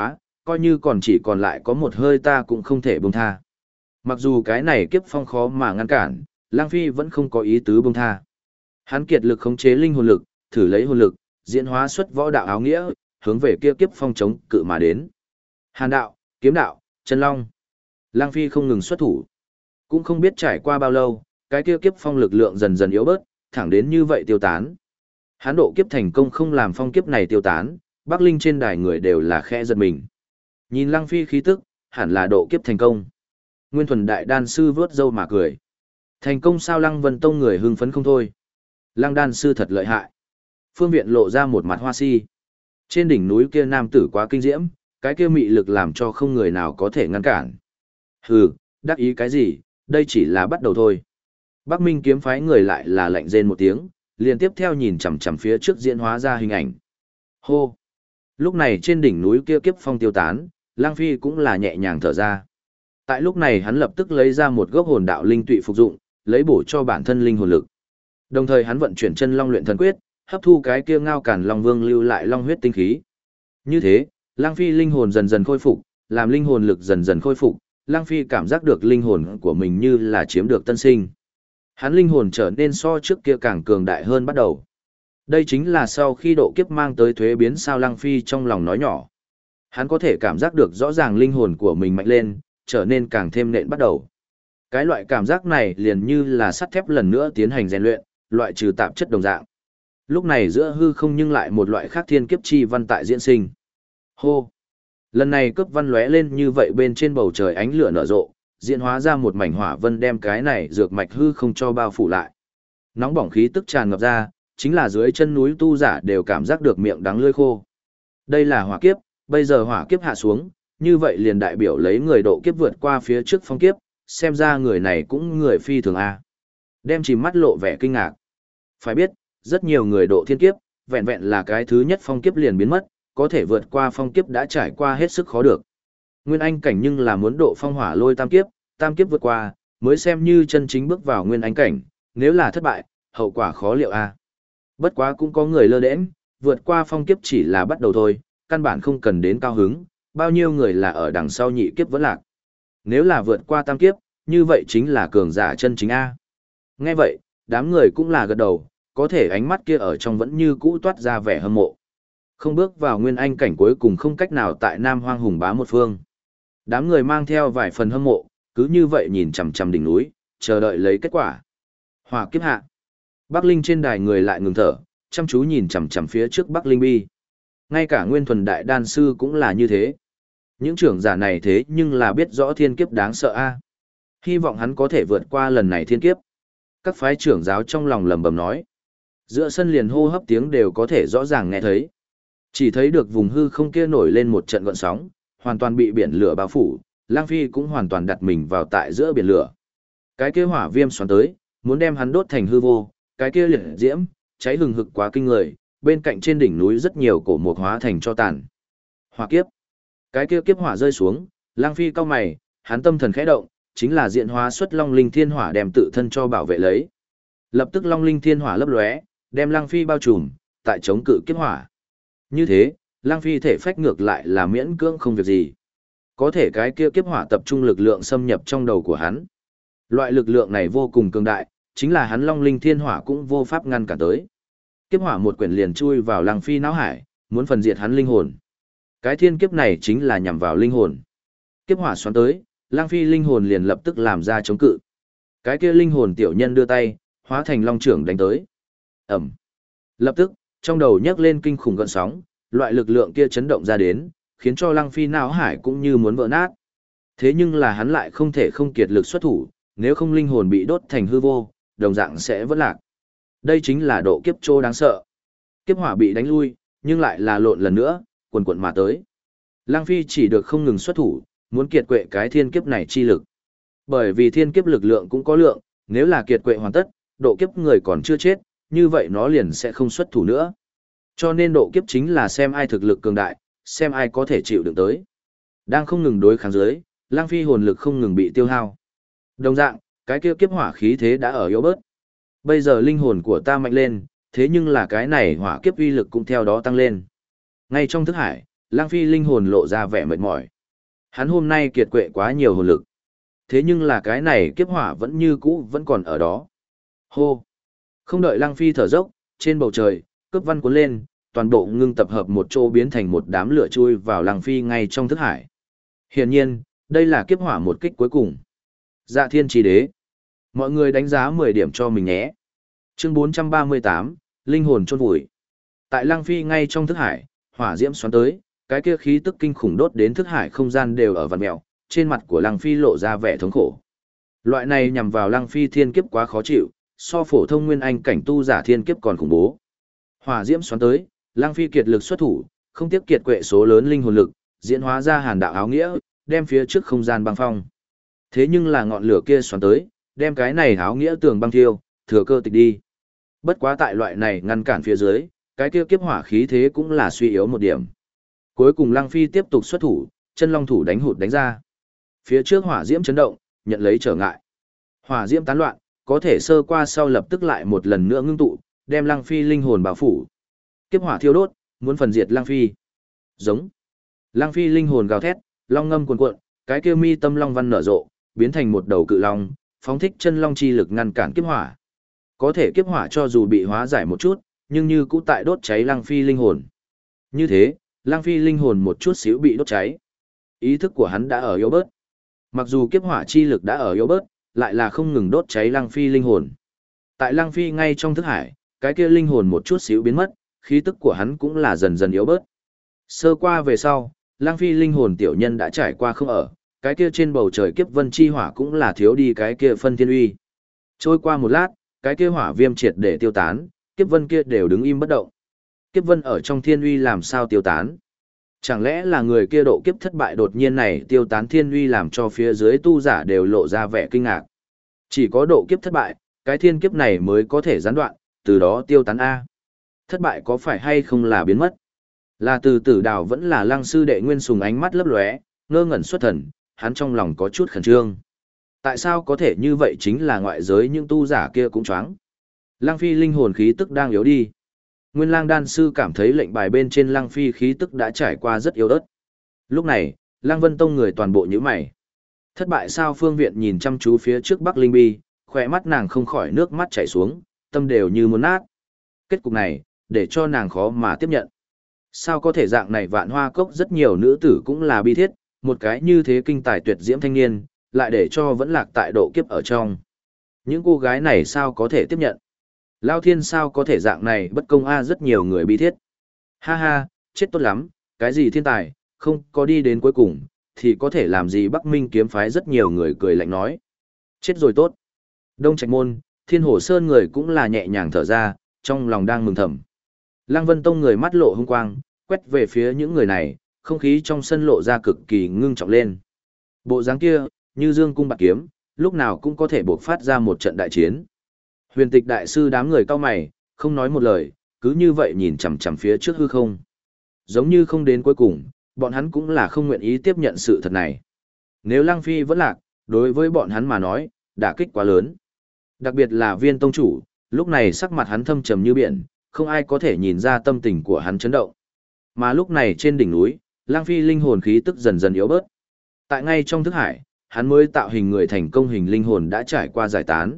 coi như còn chỉ còn lại có một hơi ta cũng không thể buông tha. Mặc dù cái này kiếp phong khó mà ngăn cản, Lang Phi vẫn không có ý tứ buông tha. Hắn kiệt lực khống chế linh hồn lực, thử lấy hồn lực, diễn hóa xuất võ đạo áo nghĩa, hướng về kia kiếp phong chống cự mà đến. Hàn đạo, kiếm đạo, chân long. Lang Phi không ngừng xuất thủ. Cũng không biết trải qua bao lâu, cái kia kiếp phong lực lượng dần dần yếu bớt, thẳng đến như vậy tiêu tán. Hắn độ kiếp thành công không làm phong kiếp này tiêu tán, Bắc Linh trên đài người đều là khẽ giật mình. Nhìn Lang Phi khí tức, hẳn là độ kiếp thành công. Nguyên Thuần Đại Đan Sư vớt râu mà cười. Thành công sao? Lăng Vân Tông người hưng phấn không thôi. Lăng Đan Sư thật lợi hại. Phương Viện lộ ra một mặt hoa si. Trên đỉnh núi kia nam tử quá kinh diễm, cái kia mị lực làm cho không người nào có thể ngăn cản. Hừ, đắc ý cái gì, đây chỉ là bắt đầu thôi. Bắc Minh kiếm phái người lại là lạnh rên một tiếng, liền tiếp theo nhìn chằm chằm phía trước diễn hóa ra hình ảnh. Hô! Lúc này trên đỉnh núi kia kiếp phong tiêu tán, Lang Phi cũng là nhẹ nhàng thở ra. Tại lúc này hắn lập tức lấy ra một gốc hồn đạo linh tụy phục dụng, lấy bổ cho bản thân linh hồn lực. Đồng thời hắn vận chuyển chân long luyện thần quyết, hấp thu cái kia ngao càn long vương lưu lại long huyết tinh khí. Như thế, Lang Phi linh hồn dần dần khôi phục, làm linh hồn lực dần dần khôi phục, Lang Phi cảm giác được linh hồn của mình như là chiếm được tân sinh. Hắn linh hồn trở nên so trước kia càng cường đại hơn bắt đầu. Đây chính là sau khi độ kiếp mang tới thuế biến sao? Lang Phi trong lòng nói nhỏ. Hắn có thể cảm giác được rõ ràng linh hồn của mình mạnh lên, trở nên càng thêm nện bắt đầu. Cái loại cảm giác này liền như là sắt thép lần nữa tiến hành rèn luyện, loại trừ tạp chất đồng dạng. Lúc này giữa hư không nhưng lại một loại khác thiên kiếp chi văn tại diễn sinh. Hô! Lần này cướp văn lóe lên như vậy bên trên bầu trời ánh lửa nở rộ, diễn hóa ra một mảnh hỏa vân đem cái này dược mạch hư không cho bao phủ lại. Nóng bỏng khí tức tràn ngập ra, chính là dưới chân núi tu giả đều cảm giác được miệng đắng lưỡi khô. Đây là hỏa kiếp, bây giờ hỏa kiếp hạ xuống, như vậy liền đại biểu lấy người độ kiếp vượt qua phía trước phong kiếp, xem ra người này cũng người phi thường a. Đem chìm mắt lộ vẻ kinh ngạc. Phải biết, rất nhiều người độ thiên kiếp, vẹn vẹn là cái thứ nhất phong kiếp liền biến mất, có thể vượt qua phong kiếp đã trải qua hết sức khó được. Nguyên Anh cảnh nhưng là muốn độ phong hỏa lôi tam kiếp vượt qua, mới xem như chân chính bước vào Nguyên Anh cảnh, nếu là thất bại, hậu quả khó liệu a. Bất quá cũng có người lơ đễnh, vượt qua phong kiếp chỉ là bắt đầu thôi, căn bản không cần đến cao hứng, bao nhiêu người là ở đằng sau nhị kiếp vẫn lạc. Nếu là vượt qua tam kiếp, như vậy chính là cường giả chân chính a. Nghe vậy, đám người cũng là gật đầu, có thể ánh mắt kia ở trong vẫn như cũ toát ra vẻ hâm mộ. Không bước vào Nguyên Anh cảnh cuối cùng không cách nào tại Nam Hoang hùng bá một phương. Đám người mang theo vài phần hâm mộ, cứ như vậy nhìn chằm chằm đỉnh núi, chờ đợi lấy kết quả. Hỏa kiếp hạ. Bắc Linh trên đài người lại ngừng thở, chăm chú nhìn chằm chằm phía trước Bắc Linh bi. Ngay cả Nguyên Thuần Đại Đan Sư cũng là như thế. Những trưởng giả này thế nhưng là biết rõ thiên kiếp đáng sợ a. Hy vọng hắn có thể vượt qua lần này thiên kiếp. Các phái trưởng giáo trong lòng lẩm bẩm nói. Giữa sân liền hô hấp tiếng đều có thể rõ ràng nghe thấy. Chỉ thấy được vùng hư không kia nổi lên một trận gợn sóng, hoàn toàn bị biển lửa bao phủ, Lang Phi cũng hoàn toàn đặt mình vào tại giữa biển lửa. Cái kia hỏa viêm xoắn tới, muốn đem hắn đốt thành hư vô, cái kia liệt diễm, cháy hừng hực quá kinh người, bên cạnh trên đỉnh núi rất nhiều cổ mục hóa thành cho tàn. Hỏa kiếp. Cái kia kiếp hỏa rơi xuống, Lang Phi cau mày, hắn tâm thần khẽ động, chính là diện hóa xuất Long Linh Thiên Hỏa đem tự thân cho bảo vệ lấy. Lập tức Long Linh Thiên Hỏa lấp lóe, đem Lang Phi bao trùm, tại chống cự kiếp hỏa. Như thế, Lang Phi thể phách ngược lại là miễn cưỡng không việc gì. Có thể cái kia kiếp hỏa tập trung lực lượng xâm nhập trong đầu của hắn. Loại lực lượng này vô cùng cường đại, chính là hắn Long Linh Thiên Hỏa cũng vô pháp ngăn cản tới. Kiếp hỏa một quyển liền chui vào Lang Phi não hải, muốn phần diệt hắn linh hồn. Cái thiên kiếp này chính là nhằm vào linh hồn. Kiếp hỏa xoắn tới, Lang Phi linh hồn liền lập tức làm ra chống cự. Cái kia linh hồn tiểu nhân đưa tay, hóa thành long trưởng đánh tới. Ẩm. Lập tức, trong đầu nhấc lên kinh khủng gợn sóng, loại lực lượng kia chấn động ra đến, khiến cho Lang Phi não hải cũng như muốn vỡ nát. Thế nhưng là hắn lại không thể không kiệt lực xuất thủ, nếu không linh hồn bị đốt thành hư vô, đồng dạng sẽ vỡ lạc. Đây chính là độ kiếp trô đáng sợ. Kiếp hỏa bị đánh lui, nhưng lại là lộn lần nữa, quần quần mà tới. Lang Phi chỉ được không ngừng xuất thủ, muốn kiệt quệ cái thiên kiếp này chi lực. Bởi vì thiên kiếp lực lượng cũng có lượng, nếu là kiệt quệ hoàn tất, độ kiếp người còn chưa chết, như vậy nó liền sẽ không xuất thủ nữa. Cho nên độ kiếp chính là xem ai thực lực cường đại, xem ai có thể chịu đựng tới. Đang không ngừng đối kháng dưới, Lang Phi hồn lực không ngừng bị tiêu hao. Đồng dạng, cái kia kiếp hỏa khí thế đã ở yếu bớt. Bây giờ linh hồn của ta mạnh lên, thế nhưng là cái này hỏa kiếp uy lực cũng theo đó tăng lên. Ngay trong thức hải, Lang Phi linh hồn lộ ra vẻ mệt mỏi. Hắn hôm nay kiệt quệ quá nhiều hồn lực. Thế nhưng là cái này kiếp hỏa vẫn như cũ vẫn còn ở đó. Hô! Không đợi Lang Phi thở dốc, trên bầu trời, cướp văn cuốn lên, toàn bộ ngưng tập hợp một chỗ biến thành một đám lửa chui vào Lang Phi ngay trong thức hải. Hiển nhiên, đây là kiếp hỏa một kích cuối cùng. Dạ thiên chi đế. Mọi người đánh giá 10 điểm cho mình nhé. Chương 438, linh hồn chôn vùi. Tại Lang Phi ngay trong thức hải, hỏa diễm xoắn tới, cái kia khí tức kinh khủng đốt đến thức hải không gian đều ở vằn mèo, trên mặt của Lang Phi lộ ra vẻ thống khổ. Loại này nhằm vào Lang Phi thiên kiếp quá khó chịu, so phổ thông nguyên anh cảnh tu giả thiên kiếp còn khủng bố. Hỏa diễm xoắn tới, Lang Phi kiệt lực xuất thủ, không tiếc kiệt quệ số lớn linh hồn lực, diễn hóa ra hàn đạo áo nghĩa, đem phía trước không gian băng phong. Thế nhưng là ngọn lửa kia xoắn tới, đem cái này áo nghĩa tường băng thiêu, thừa cơ tịch đi. Bất quá tại loại này ngăn cản phía dưới, cái kia kiếp hỏa khí thế cũng là suy yếu một điểm. Cuối cùng Lăng Phi tiếp tục xuất thủ, chân long thủ đánh hụt đánh ra. Phía trước hỏa diễm chấn động, nhận lấy trở ngại. Hỏa diễm tán loạn, có thể sơ qua sau lập tức lại một lần nữa ngưng tụ, đem Lăng Phi linh hồn bao phủ. Kiếp hỏa thiêu đốt, muốn phần diệt Lăng Phi. Giống. Lăng Phi linh hồn gào thét, long ngâm cuồn cuộn, cái kia mi tâm long văn nở rộ, biến thành một đầu cự long, phóng thích chân long chi lực ngăn cản kiếp hỏa. Có thể kiếp hỏa cho dù bị hóa giải một chút, nhưng như cũ tại đốt cháy Lăng Phi linh hồn. Như thế, Lăng Phi linh hồn một chút xíu bị đốt cháy. Ý thức của hắn đã ở yếu bớt. Mặc dù kiếp hỏa chi lực đã ở yếu bớt, lại là không ngừng đốt cháy Lăng Phi linh hồn. Tại Lăng Phi ngay trong thức hải, cái kia linh hồn một chút xíu biến mất, khí tức của hắn cũng là dần dần yếu bớt. Sơ qua về sau, Lăng Phi linh hồn tiểu nhân đã trải qua không ở, cái kia trên bầu trời kiếp vân chi hỏa cũng là thiếu đi cái kia phân thiên uy. Trôi qua một lát, cái kia hỏa viêm triệt để tiêu tán, kiếp vân kia đều đứng im bất động. Kiếp vân ở trong thiên uy làm sao tiêu tán? Chẳng lẽ là người kia độ kiếp thất bại đột nhiên này tiêu tán thiên uy làm cho phía dưới tu giả đều lộ ra vẻ kinh ngạc. Chỉ có độ kiếp thất bại, cái thiên kiếp này mới có thể gián đoạn, từ đó tiêu tán A. Thất bại có phải hay không là biến mất? Là từ tử đào vẫn là Lăng sư đệ Nguyên Sùng ánh mắt lấp lóe, ngơ ngẩn xuất thần, hắn trong lòng có chút khẩn trương. Tại sao có thể như vậy chính là ngoại giới những tu giả kia cũng choáng. Lăng Phi linh hồn khí tức đang yếu đi. Nguyên Lang đan sư cảm thấy lệnh bài bên trên Lăng Phi khí tức đã trải qua rất yếu ớt. Lúc này, Lăng Vân Tông người toàn bộ nhíu mày. Thất bại sao Phương Viện nhìn chăm chú phía trước Bắc Linh Bi, khỏe mắt nàng không khỏi nước mắt chảy xuống, tâm đều như muốn nát. Kết cục này, để cho nàng khó mà tiếp nhận. Sao có thể dạng này Vạn Hoa Cốc rất nhiều nữ tử cũng là bi thiết, một cái như thế kinh tài tuyệt diễm thanh niên, lại để cho vẫn lạc tại độ kiếp ở trong. Những cô gái này sao có thể tiếp nhận? Lao thiên sao có thể dạng này bất công a rất nhiều người bi thiết. Ha ha, chết tốt lắm, cái gì thiên tài, không có đi đến cuối cùng, thì có thể làm gì Bắc Minh kiếm phái rất nhiều người cười lạnh nói. Chết rồi tốt. Đông Trạch Môn, Thiên Hổ Sơn người cũng là nhẹ nhàng thở ra, trong lòng đang mừng thầm. Lăng Vân Tông người mắt lộ hung quang, quét về phía những người này, không khí trong sân lộ ra cực kỳ ngưng trọng lên. Bộ dáng kia, như dương cung bạc kiếm, lúc nào cũng có thể buộc phát ra một trận đại chiến. Huyền Tịch đại sư đám người cao mày, không nói một lời, cứ như vậy nhìn chằm chằm phía trước hư không. Giống như không đến cuối cùng, bọn hắn cũng là không nguyện ý tiếp nhận sự thật này. Nếu Lăng Phi vẫn lạc, đối với bọn hắn mà nói, đả kích quá lớn. Đặc biệt là Viên tông chủ, lúc này sắc mặt hắn thâm trầm như biển, không ai có thể nhìn ra tâm tình của hắn chấn động. Mà lúc này trên đỉnh núi, Lăng Phi linh hồn khí tức dần dần yếu bớt. Tại ngay trong thức hải, hắn mới tạo hình người thành công hình linh hồn đã trải qua giải tán.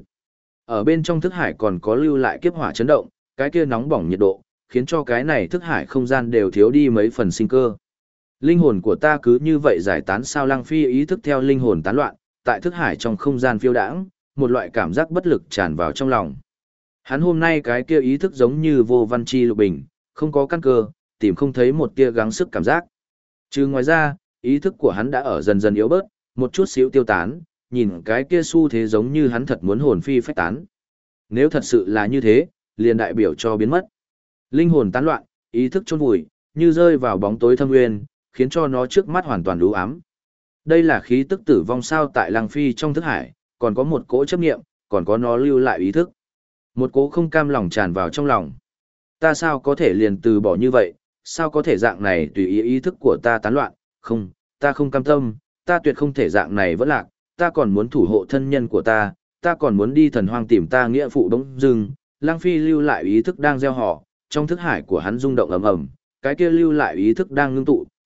Ở bên trong thức hải còn có lưu lại kiếp hỏa chấn động, cái kia nóng bỏng nhiệt độ, khiến cho cái này thức hải không gian đều thiếu đi mấy phần sinh cơ. Linh hồn của ta cứ như vậy giải tán sao? Lăng Phi ý thức theo linh hồn tán loạn, tại thức hải trong không gian phiêu đãng, một loại cảm giác bất lực tràn vào trong lòng. Hắn hôm nay cái kia ý thức giống như vô văn chi lục bình, không có căn cơ, tìm không thấy một tia gắng sức cảm giác. Trừ ngoài ra, ý thức của hắn đã ở dần dần yếu bớt, một chút xíu tiêu tán, nhìn cái kia xu thế giống như hắn thật muốn hồn phi phách tán. Nếu thật sự là như thế, liền đại biểu cho biến mất. Linh hồn tán loạn, ý thức chôn vùi, như rơi vào bóng tối thâm nguyên, khiến cho nó trước mắt hoàn toàn u ám. Đây là khí tức tử vong sao? Tại Lăng Phi trong thức hải, còn có một cỗ chấp niệm, còn có nó lưu lại ý thức. Một cỗ không cam lòng tràn vào trong lòng. Ta sao có thể liền từ bỏ như vậy, sao có thể dạng này tùy ý ý thức của ta tán loạn, không, ta không cam tâm, ta tuyệt không thể dạng này vẫn lạc, ta còn muốn thủ hộ thân nhân của ta còn muốn đi thần hoang tìm ta nghĩa phụ bỗng dưng. Lăng Phi lưu lại ý thức đang gieo họ, trong thức hải của hắn rung động ầm ầm, cái kia lưu lại ý thức đang ngưng tụ,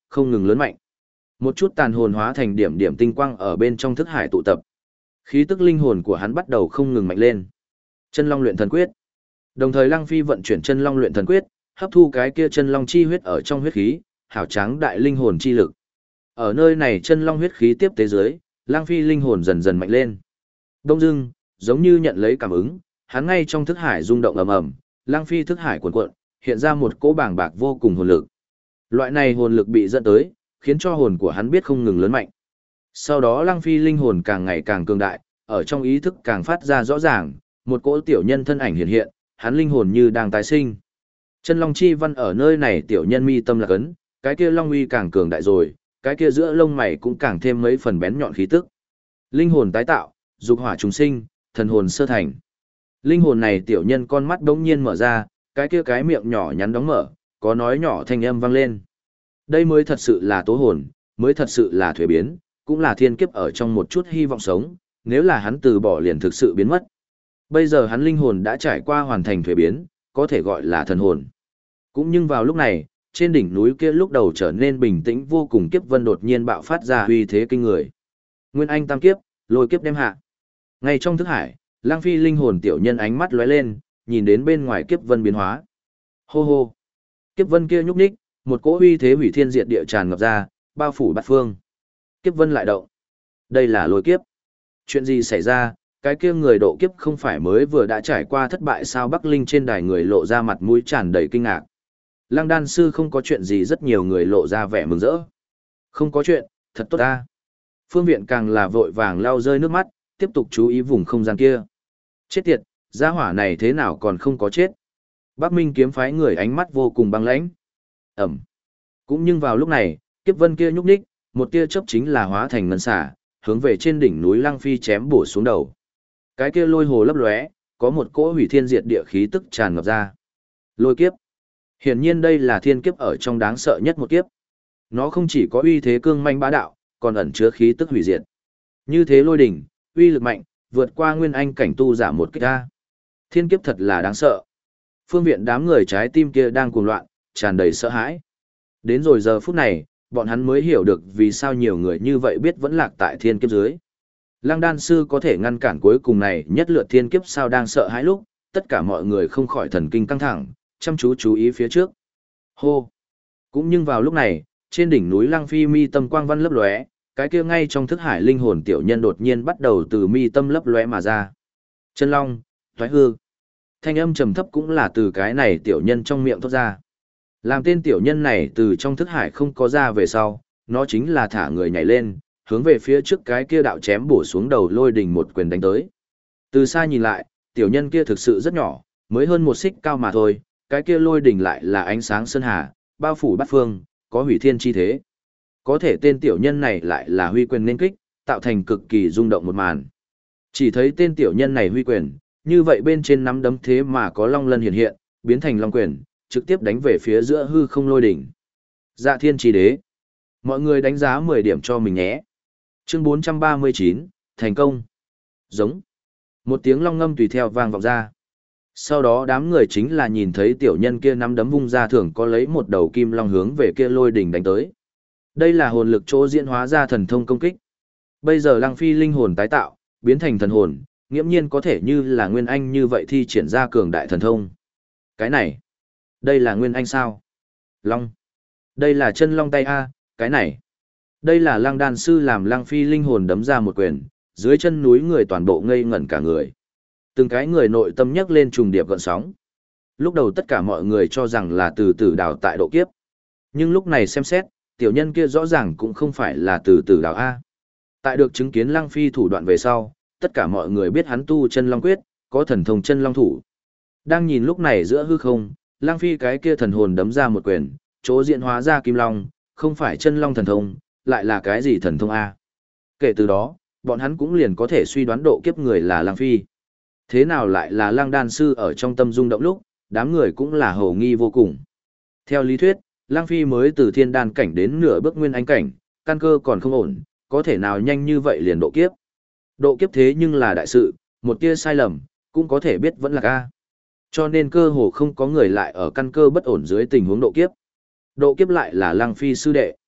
không ngừng lớn mạnh. Một chút tàn hồn hóa thành điểm điểm tinh quang ở bên trong thức hải tụ tập. Khí tức linh hồn của hắn bắt đầu không ngừng mạnh lên. Chân Long luyện thần quyết. Đồng thời Lăng Phi vận chuyển Chân Long luyện thần quyết, hấp thu cái kia chân long chi huyết ở trong huyết khí, hảo tráng đại linh hồn chi lực. Ở nơi này chân long huyết khí tiếp tế dưới, Lăng Phi linh hồn dần dần mạnh lên. Đông dưng, giống như nhận lấy cảm ứng, hắn ngay trong thức hải rung động ầm ầm, Lăng Phi thức hải cuộn cuộn, hiện ra một cỗ bàng bạc vô cùng hồn lực. Loại này hồn lực bị dẫn tới, khiến cho hồn của hắn biết không ngừng lớn mạnh. Sau đó Lăng Phi linh hồn càng ngày càng cường đại, ở trong ý thức càng phát ra rõ ràng, một cỗ tiểu nhân thân ảnh hiện hiện, hắn linh hồn như đang tái sinh. Chân long chi văn ở nơi này tiểu nhân mi tâm lạc ấn, cái kia long uy càng cường đại rồi, cái kia giữa lông mày cũng càng thêm mấy phần bén nhọn khí tức. Linh hồn tái tạo, dục hỏa trùng sinh, thần hồn sơ thành. Linh hồn này tiểu nhân con mắt đống nhiên mở ra, cái kia cái miệng nhỏ nhắn đóng mở, có nói nhỏ thanh âm vang lên. Đây mới thật sự là tố hồn, mới thật sự là thuế biến, cũng là thiên kiếp ở trong một chút hy vọng sống, nếu là hắn từ bỏ liền thực sự biến mất. Bây giờ hắn linh hồn đã trải qua hoàn thành thuế biến, có thể gọi là thần hồn. Cũng nhưng vào lúc này, trên đỉnh núi kia lúc đầu trở nên bình tĩnh vô cùng kiếp vân đột nhiên bạo phát ra uy thế kinh người. Nguyên Anh tam kiếp, lôi kiếp đem hạ. Ngay trong thức hải, Lang Phi linh hồn tiểu nhân ánh mắt lóe lên, nhìn đến bên ngoài kiếp vân biến hóa. Hô hô. Kiếp vân kia nhúc nhích, một cỗ uy thế hủy thiên diệt địa tràn ngập ra, bao phủ bát phương. Kiếp vân lại động. Đây là lôi kiếp. Chuyện gì xảy ra? Cái kia người độ kiếp không phải mới vừa đã trải qua thất bại sao? Bắc Linh trên đài người lộ ra mặt mũi tràn đầy kinh ngạc. Lăng đan sư không có chuyện gì, rất nhiều người lộ ra vẻ mừng rỡ. Không có chuyện, thật tốt ta. Phương Viện càng là vội vàng lau rơi nước mắt, tiếp tục chú ý vùng không gian kia. Chết tiệt, gia hỏa này thế nào còn không có chết. Bắc Minh kiếm phái người ánh mắt vô cùng băng lãnh. Ẩm. Cũng nhưng vào lúc này, kiếp vân kia nhúc nhích, một tia chớp chính là hóa thành ngân xả, hướng về trên đỉnh núi Lăng Phi chém bổ xuống đầu. Cái kia lôi hồ lấp lóe, có một cỗ hủy thiên diệt địa khí tức tràn ngập ra. Lôi kiếp. Hiển nhiên đây là thiên kiếp ở trong đáng sợ nhất một kiếp. Nó không chỉ có uy thế cương manh bá đạo, còn ẩn chứa khí tức hủy diệt. Như thế lôi đỉnh, uy lực mạnh, vượt qua nguyên anh cảnh tu giả một kích ra. Thiên kiếp thật là đáng sợ. Phương Viện đám người trái tim kia đang cuồng loạn, tràn đầy sợ hãi. Đến rồi giờ phút này, bọn hắn mới hiểu được vì sao nhiều người như vậy biết vẫn lạc tại thiên kiếp dưới. Lăng đan sư có thể ngăn cản cuối cùng này nhất lượt thiên kiếp sao đang sợ hãi lúc, tất cả mọi người không khỏi thần kinh căng thẳng, chăm chú ý phía trước. Hô! Cũng nhưng vào lúc này, trên đỉnh núi Lăng Phi mi tâm quang văn lấp lóe, cái kia ngay trong thức hải linh hồn tiểu nhân đột nhiên bắt đầu từ mi tâm lấp lóe mà ra. Chân long, thoái hư. Thanh âm trầm thấp cũng là từ cái này tiểu nhân trong miệng thoát ra. Làm tên tiểu nhân này từ trong thức hải không có ra về sau, nó chính là thả người nhảy lên, hướng về phía trước cái kia đạo chém bổ xuống đầu lôi đình một quyền đánh tới. Từ xa nhìn lại, tiểu nhân kia thực sự rất nhỏ, mới hơn một xích cao mà thôi, cái kia lôi đình lại là ánh sáng sơn hà, bao phủ bát phương, có hủy thiên chi thế. Có thể tên tiểu nhân này lại là huy quyền nên kích, tạo thành cực kỳ rung động một màn. Chỉ thấy tên tiểu nhân này huy quyền, như vậy bên trên nắm đấm thế mà có long lân hiện hiện, biến thành long quyền, trực tiếp đánh về phía giữa hư không lôi đỉnh. Dạ thiên chi đế. Mọi người đánh giá 10 điểm cho mình nhé. Chương 439, thành công. Giống. Một tiếng long ngâm tùy theo vang vọng ra. Sau đó đám người chính là nhìn thấy tiểu nhân kia nắm đấm vung ra thường có lấy một đầu kim long hướng về kia lôi đỉnh đánh tới. Đây là hồn lực chỗ diễn hóa ra thần thông công kích. Bây giờ Lăng Phi linh hồn tái tạo, biến thành thần hồn, nghiễm nhiên có thể như là Nguyên Anh như vậy thi triển ra cường đại thần thông. Cái này, đây là Nguyên Anh sao? Long. Đây là chân long tay A, cái này. Đây là Lăng đan sư làm Lăng Phi linh hồn đấm ra một quyền, dưới chân núi người toàn bộ ngây ngẩn cả người. Từng cái người nội tâm nhấc lên trùng điệp gợn sóng. Lúc đầu tất cả mọi người cho rằng là từ tử đào tại độ kiếp. Nhưng lúc này xem xét, tiểu nhân kia rõ ràng cũng không phải là từ tử đào A. Tại được chứng kiến Lăng Phi thủ đoạn về sau, tất cả mọi người biết hắn tu chân long quyết, có thần thông chân long thủ. Đang nhìn lúc này giữa hư không, Lăng Phi cái kia thần hồn đấm ra một quyền, chỗ diễn hóa ra kim long, không phải chân long thần thông, lại là cái gì thần thông A. Kể từ đó, bọn hắn cũng liền có thể suy đoán độ kiếp người là Lăng Phi. Thế nào lại là Lăng đan sư ở trong tâm rung động lúc, đám người cũng là hầu nghi vô cùng. Theo lý thuyết, Lăng Phi mới từ thiên đan cảnh đến nửa bước nguyên anh cảnh, căn cơ còn không ổn, có thể nào nhanh như vậy liền độ kiếp. Độ kiếp thế nhưng là đại sự, một tia sai lầm, cũng có thể biết vẫn là ca. Cho nên cơ hồ không có người lại ở căn cơ bất ổn dưới tình huống độ kiếp. Độ kiếp lại là Lăng Phi sư đệ.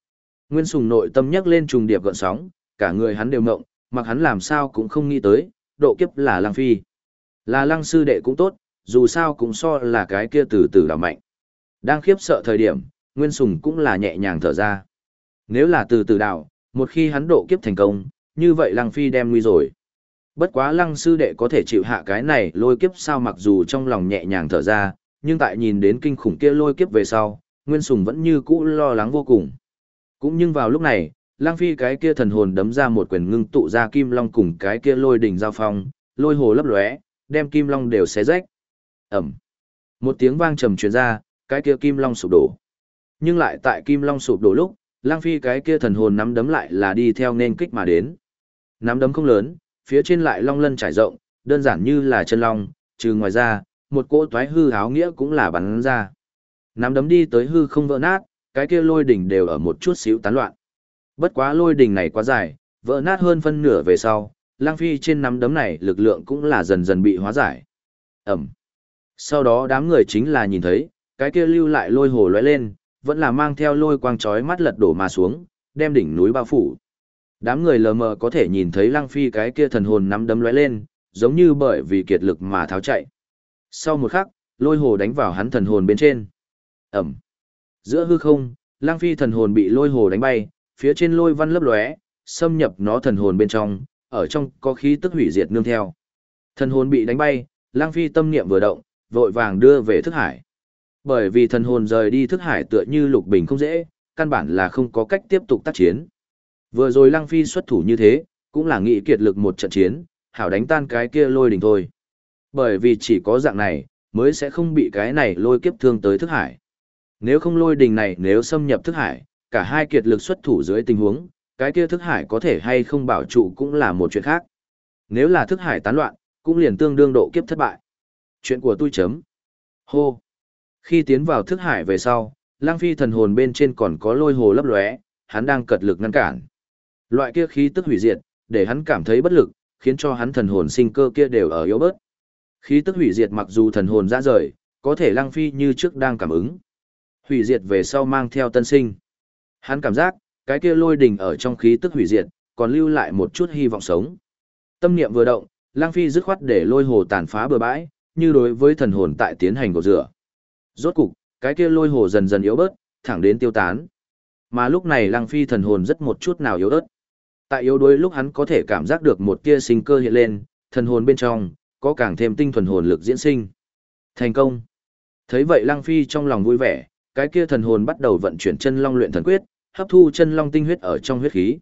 Nguyên Sùng nội tâm nhấc lên trùng điệp gợn sóng, cả người hắn đều ngộng, mặc hắn làm sao cũng không nghĩ tới, độ kiếp là Lăng Phi. Là Lăng sư đệ cũng tốt, dù sao cũng so là cái kia từ từ đảo mạnh. Đang khiếp sợ thời điểm, Nguyên Sùng cũng là nhẹ nhàng thở ra. Nếu là từ từ đảo, một khi hắn độ kiếp thành công, như vậy Lăng Phi đem nguy rồi. Bất quá Lăng sư đệ có thể chịu hạ cái này lôi kiếp sao, mặc dù trong lòng nhẹ nhàng thở ra, nhưng tại nhìn đến kinh khủng kia lôi kiếp về sau, Nguyên Sùng vẫn như cũ lo lắng vô cùng. Cũng nhưng vào lúc này, Lăng Phi cái kia thần hồn đấm ra một quyền ngưng tụ ra kim long cùng cái kia lôi đỉnh giao phong, lôi hồ lấp lóe, đem kim long đều xé rách. Ầm. Một tiếng vang trầm truyền ra, cái kia kim long sụp đổ. Nhưng lại tại kim long sụp đổ lúc, Lăng Phi cái kia thần hồn nắm đấm lại là đi theo nên kích mà đến. Nắm đấm không lớn, phía trên lại long lân trải rộng, đơn giản như là chân long, trừ ngoài ra, một cỗ toái hư áo nghĩa cũng là bắn ra. Nắm đấm đi tới hư không vỡ nát, cái kia lôi đỉnh đều ở một chút xíu tán loạn. Bất quá lôi đỉnh này quá dài, vỡ nát hơn phân nửa về sau, Lăng Phi trên nắm đấm này lực lượng cũng là dần dần bị hóa giải. Ẩm. Sau đó đám người chính là nhìn thấy, cái kia lưu lại lôi hồ lóe lên, vẫn là mang theo lôi quang chói mắt lật đổ mà xuống, đem đỉnh núi bao phủ. Đám người lờ mờ có thể nhìn thấy Lăng Phi cái kia thần hồn nắm đấm lóe lên, giống như bởi vì kiệt lực mà tháo chạy. Sau một khắc, lôi hồ đánh vào hắn thần hồn bên trên. Ẩm. Giữa hư không, Lăng Phi thần hồn bị lôi hồ đánh bay, phía trên lôi văn lấp lóe, xâm nhập nó thần hồn bên trong, ở trong có khí tức hủy diệt nương theo. Thần hồn bị đánh bay, Lăng Phi tâm niệm vừa động, vội vàng đưa về thức hải. Bởi vì thần hồn rời đi thức hải tựa như lục bình không dễ, căn bản là không có cách tiếp tục tác chiến. Vừa rồi Lăng Phi xuất thủ như thế, cũng là nghị kiệt lực một trận chiến, hảo đánh tan cái kia lôi đỉnh thôi. Bởi vì chỉ có dạng này, mới sẽ không bị cái này lôi kiếp thương tới thức hải. Nếu không lôi đỉnh này nếu xâm nhập thức hải, cả hai kiệt lực xuất thủ dưới tình huống, cái kia thức hải có thể hay không bảo trụ cũng là một chuyện khác. Nếu là thức hải tán loạn, cũng liền tương đương độ kiếp thất bại. Chuyện của tôi chấm. Hô. Khi tiến vào thức hải về sau, Lăng Phi thần hồn bên trên còn có lôi hồ lấp lóe, hắn đang cật lực ngăn cản. Loại kia khí tức hủy diệt, để hắn cảm thấy bất lực, khiến cho hắn thần hồn sinh cơ kia đều ở yếu bớt. Khí tức hủy diệt mặc dù thần hồn ra rời, có thể Lăng Phi như trước đang cảm ứng. Hủy diệt về sau mang theo tân sinh. Hắn cảm giác, cái kia lôi đỉnh ở trong khí tức hủy diệt, còn lưu lại một chút hy vọng sống. Tâm niệm vừa động, Lăng Phi dứt khoát để lôi hồ tàn phá bừa bãi, như đối với thần hồn tại tiến hành cột rửa. Rốt cục, cái kia lôi hồ dần dần yếu bớt, thẳng đến tiêu tán. Mà lúc này Lăng Phi thần hồn rất một chút nào yếu ớt. Tại yếu đuối lúc hắn có thể cảm giác được một tia sinh cơ hiện lên, thần hồn bên trong có càng thêm tinh thuần hồn lực diễn sinh. Thành công. Thấy vậy Lăng Phi trong lòng vui vẻ, cái kia thần hồn bắt đầu vận chuyển chân long luyện thần quyết, hấp thu chân long tinh huyết ở trong huyết khí.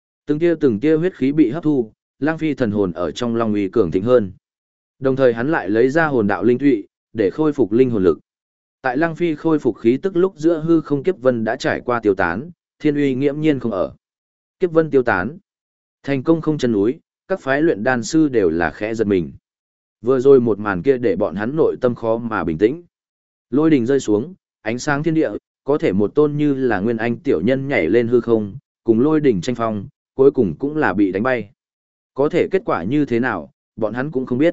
Từng tia huyết khí bị hấp thu, Lăng Phi thần hồn ở trong long uy cường thịnh hơn. Đồng thời hắn lại lấy ra hồn đạo linh thụy để khôi phục linh hồn lực. Tại Lăng Phi khôi phục khí tức lúc giữa hư không kiếp vân đã trải qua tiêu tán, thiên uy nghiễm nhiên không ở. Kiếp vân tiêu tán, thành công không chân núi, các phái luyện đan sư đều là khẽ giật mình. Vừa rồi một màn kia để bọn hắn nội tâm khó mà bình tĩnh. Lôi đình rơi xuống, ánh sáng thiên địa, có thể một tôn như là nguyên anh tiểu nhân nhảy lên hư không, cùng lôi đỉnh tranh phong, cuối cùng cũng là bị đánh bay. Có thể kết quả như thế nào, bọn hắn cũng không biết.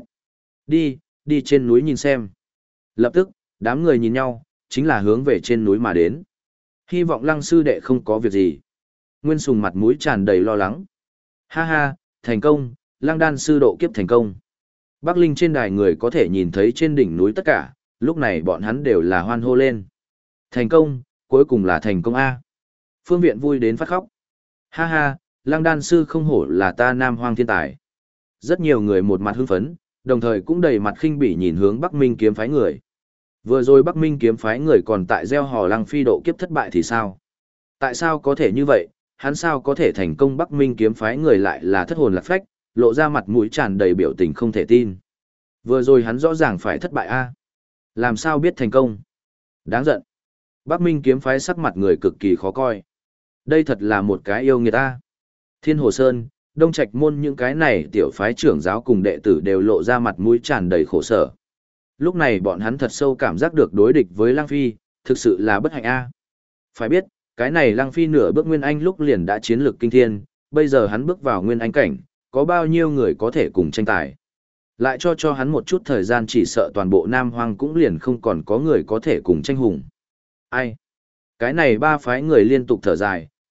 Đi trên núi nhìn xem. Lập tức, đám người nhìn nhau, chính là hướng về trên núi mà đến. Hy vọng Lăng sư đệ không có việc gì. Nguyên Sùng mặt mũi tràn đầy lo lắng. Ha ha, thành công, Lăng đan sư độ kiếp thành công. Bắc Linh trên đài người có thể nhìn thấy trên đỉnh núi tất cả, lúc này bọn hắn đều là hoan hô lên. Thành công, cuối cùng là thành công A. Phương Viện vui đến phát khóc. Ha ha, Lăng đan sư không hổ là ta Nam Hoang thiên tài. Rất nhiều người một mặt hưng phấn, đồng thời cũng đầy mặt khinh bỉ nhìn hướng Bắc Minh kiếm phái người. Vừa rồi Bắc Minh kiếm phái người còn tại gieo hò Lăng Phi độ kiếp thất bại thì sao? Tại sao có thể như vậy, hắn sao có thể thành công? Bắc Minh kiếm phái người lại là thất hồn lạc phách, lộ ra mặt mũi tràn đầy biểu tình không thể tin. Vừa rồi hắn rõ ràng phải thất bại a, làm sao biết thành công? Đáng giận. Bắc Minh kiếm phái sắc mặt người cực kỳ khó coi. Đây thật là một cái yêu nghiệt a. Thiên Hồ Sơn, Đông Trạch môn những cái này tiểu phái trưởng giáo cùng đệ tử đều lộ ra mặt mũi tràn đầy khổ sở. Lúc này bọn hắn thật sâu cảm giác được đối địch với Lăng Phi, thực sự là bất hạnh a. Phải biết, cái này Lăng Phi nửa bước Nguyên Anh lúc liền đã chiến lược kinh thiên, bây giờ hắn bước vào Nguyên Anh cảnh, có bao nhiêu người có thể cùng tranh tài. Lại cho hắn một chút thời gian chỉ sợ toàn bộ Nam Hoang cũng liền không còn có người có thể cùng tranh hùng. Ai? Cái này ba phái người liên tục thở dài,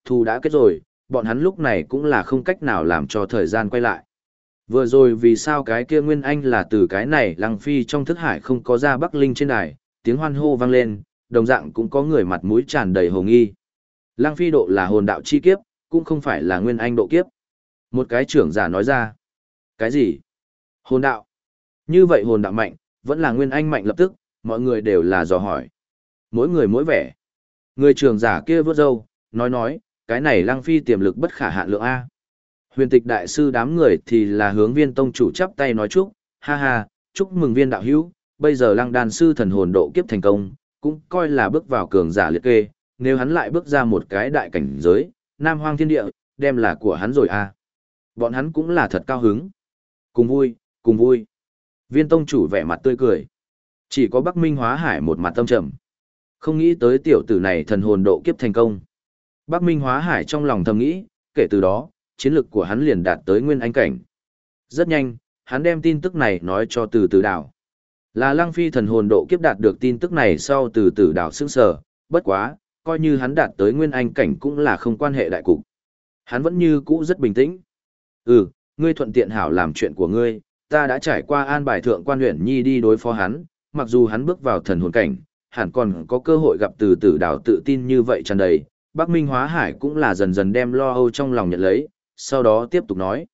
thù đã kết rồi, bọn hắn lúc này cũng là không cách nào làm cho thời gian quay lại. Vừa rồi vì sao cái kia Nguyên Anh là từ cái này Lăng Phi trong thức hải không có ra Bắc Linh trên đài, tiếng hoan hô vang lên, đồng dạng cũng có người mặt mũi tràn đầy hồ nghi. Lăng Phi độ là hồn đạo chi kiếp, cũng không phải là Nguyên Anh độ kiếp. Một cái trưởng giả nói ra. Cái gì? Hồn đạo. Như vậy hồn đạo mạnh, vẫn là Nguyên Anh mạnh lập tức, mọi người đều là dò hỏi. Mỗi người mỗi vẻ. Người trưởng giả kia vớt râu, nói, cái này Lăng Phi tiềm lực bất khả hạn lượng A. Huyền tịch đại sư đám người thì là hướng Viên tông chủ chắp tay nói chúc, ha ha, chúc mừng Viên đạo hữu, bây giờ Lăng đan sư thần hồn độ kiếp thành công, cũng coi là bước vào cường giả liệt kê, nếu hắn lại bước ra một cái đại cảnh giới, Nam Hoang thiên địa, đem là của hắn rồi a. Bọn hắn cũng là thật cao hứng. Cùng vui, cùng vui. Viên tông chủ vẻ mặt tươi cười. Chỉ có Bắc Minh Hóa Hải một mặt tâm trầm. Không nghĩ tới tiểu tử này thần hồn độ kiếp thành công. Bắc Minh Hóa Hải trong lòng thầm nghĩ, kể từ đó, chiến lực của hắn liền đạt tới nguyên anh cảnh. Rất nhanh, hắn đem tin tức này nói cho Từ Từ Đào. Là Lăng Phi thần hồn độ kiếp đạt được tin tức này sau Từ Từ Đào sững sờ, bất quá, coi như hắn đạt tới nguyên anh cảnh cũng là không quan hệ đại cục. Hắn vẫn như cũ rất bình tĩnh. Ngươi thuận tiện hảo làm chuyện của ngươi, ta đã trải qua an bài thượng quan huyện nhi đi đối phó hắn, mặc dù hắn bước vào thần hồn cảnh, hẳn còn có cơ hội gặp Từ Từ Đào tự tin như vậy tràn đầy. Bắc Minh Hóa Hải cũng là dần dần đem lo âu trong lòng nhận lấy, sau đó tiếp tục nói.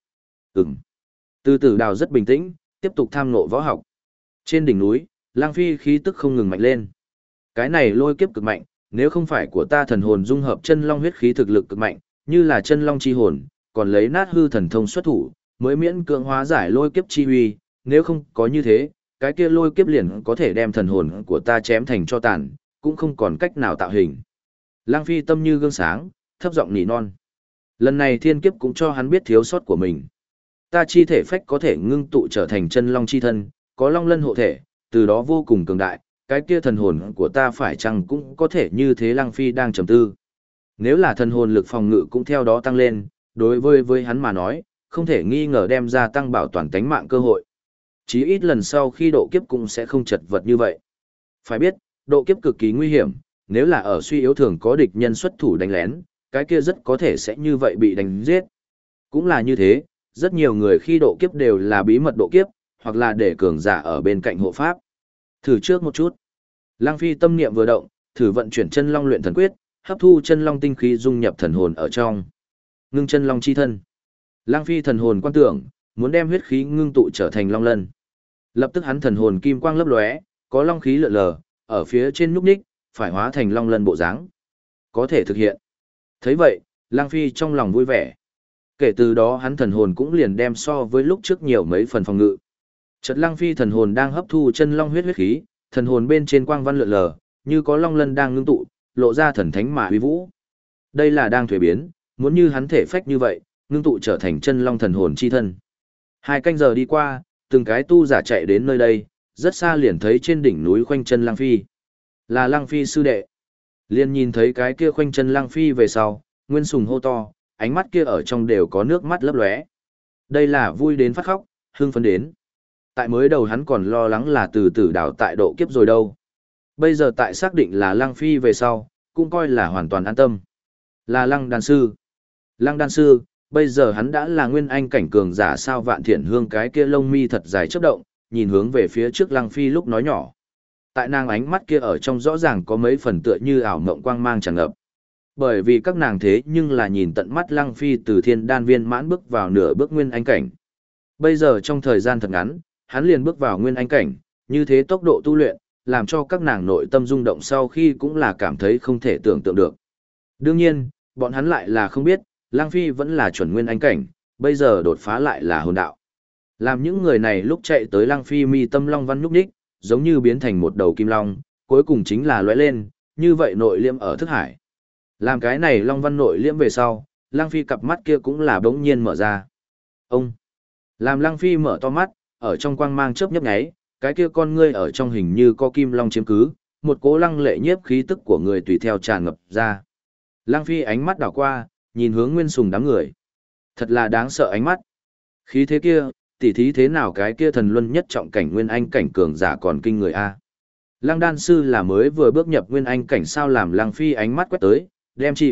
Từ Từ Đào rất bình tĩnh, tiếp tục tham ngộ võ học. Trên đỉnh núi, Lăng Phi khí tức không ngừng mạnh lên. Cái này lôi kiếp cực mạnh, nếu không phải của ta thần hồn dung hợp chân long huyết khí thực lực cực mạnh, như là chân long chi hồn, còn lấy nát hư thần thông xuất thủ, mới miễn cưỡng hóa giải lôi kiếp chi uy, nếu không có như thế, cái kia lôi kiếp liền có thể đem thần hồn của ta chém thành cho tàn, cũng không còn cách nào tạo hình. Lăng Phi tâm như gương sáng, thấp giọng nỉ non. Lần này thiên kiếp cũng cho hắn biết thiếu sót của mình. Ta chi thể phách có thể ngưng tụ trở thành chân long chi thân, có long lân hộ thể, từ đó vô cùng cường đại, cái kia thần hồn của ta phải chăng cũng có thể như thế. Lăng Phi đang trầm tư. Nếu là thần hồn lực phòng ngự cũng theo đó tăng lên, đối với hắn mà nói, không thể nghi ngờ đem ra tăng bảo toàn tánh mạng cơ hội. Chí ít lần sau khi độ kiếp cũng sẽ không chật vật như vậy. Phải biết, độ kiếp cực kỳ nguy hiểm, nếu là ở suy yếu thường có địch nhân xuất thủ đánh lén, cái kia rất có thể sẽ như vậy bị đánh giết. Cũng là như thế, rất nhiều người khi độ kiếp đều là bí mật độ kiếp, hoặc là để cường giả ở bên cạnh hộ pháp. Thử trước một chút. Lăng Phi tâm niệm vừa động, thử vận chuyển chân long luyện thần quyết, hấp thu chân long tinh khí dung nhập thần hồn ở trong. Ngưng chân long chi thân. Lăng Phi thần hồn quan tưởng, muốn đem huyết khí ngưng tụ trở thành long lân. Lập tức hắn thần hồn kim quang lấp lóe, có long khí lượn lờ, ở phía trên nhúc nhích, phải hóa thành long lân bộ dáng. Có thể thực hiện. Thấy vậy, Lăng Phi trong lòng vui vẻ. Kể từ đó hắn thần hồn cũng liền đem so với lúc trước nhiều mấy phần phòng ngự. Chợt Lăng Phi thần hồn đang hấp thu chân long huyết khí, thần hồn bên trên quang văn lượn lờ, như có long lân đang ngưng tụ, lộ ra thần thánh mà uy vũ. Đây là đang thuế biến, muốn như hắn thể phách như vậy, ngưng tụ trở thành chân long thần hồn chi thân. 2 canh giờ đi qua, từng cái tu giả chạy đến nơi đây, rất xa liền thấy trên đỉnh núi khoanh chân Lăng Phi. Là Lăng Phi sư đệ. Liền nhìn thấy cái kia khoanh chân Lăng Phi về sau, Nguyên Sùng hô to, ánh mắt kia ở trong đều có nước mắt lấp lóe. Đây là vui đến phát khóc, hưng phấn đến. Tại mới đầu hắn còn lo lắng là Từ Từ Đào tại độ kiếp rồi đâu. Bây giờ tại xác định là Lăng Phi về sau, cũng coi là hoàn toàn an tâm. Là Lăng đan sư. Lăng đan sư, bây giờ hắn đã là nguyên anh cảnh cường giả sao? Vạn Thiện Hương cái kia lông mi thật dài chớp động, nhìn hướng về phía trước Lăng Phi lúc nói nhỏ. Tại nàng ánh mắt kia ở trong rõ ràng có mấy phần tựa như ảo mộng quang mang tràn ngập. Bởi vì các nàng thế nhưng là nhìn tận mắt Lăng Phi từ thiên đan viên mãn bước vào nửa bước nguyên anh cảnh. Bây giờ trong thời gian thật ngắn, hắn liền bước vào nguyên anh cảnh, như thế tốc độ tu luyện, làm cho các nàng nội tâm rung động sau khi cũng là cảm thấy không thể tưởng tượng được. Đương nhiên, bọn hắn lại là không biết, Lăng Phi vẫn là chuẩn nguyên anh cảnh, bây giờ đột phá lại là hồn đạo. Làm những người này lúc chạy tới Lăng Phi mi tâm long văn nhúc nhích, giống như biến thành một đầu kim long, cuối cùng chính là lóe lên, như vậy nội liễm ở thức hải. Làm cái này long văn nội liễm về sau, Lăng Phi cặp mắt kia cũng là bỗng nhiên mở ra. Ông! Làm Lăng Phi mở to mắt, ở trong quang mang chớp nhấp nháy, cái kia con ngươi ở trong hình như có kim long chiếm cứ, một cỗ lăng lệ nhiếp khí tức của người tùy theo tràn ngập ra. Lăng Phi ánh mắt đảo qua, nhìn hướng Nguyên Sùng đám người. Thật là đáng sợ ánh mắt. Khí thế kia, tỉ thí thế nào cái kia thần luân nhất trọng cảnh nguyên anh cảnh cường giả còn kinh người a. Lăng đan sư là mới vừa bước nhập nguyên anh cảnh sao? Làm Lăng Phi ánh mắt quét tới, đem chìm,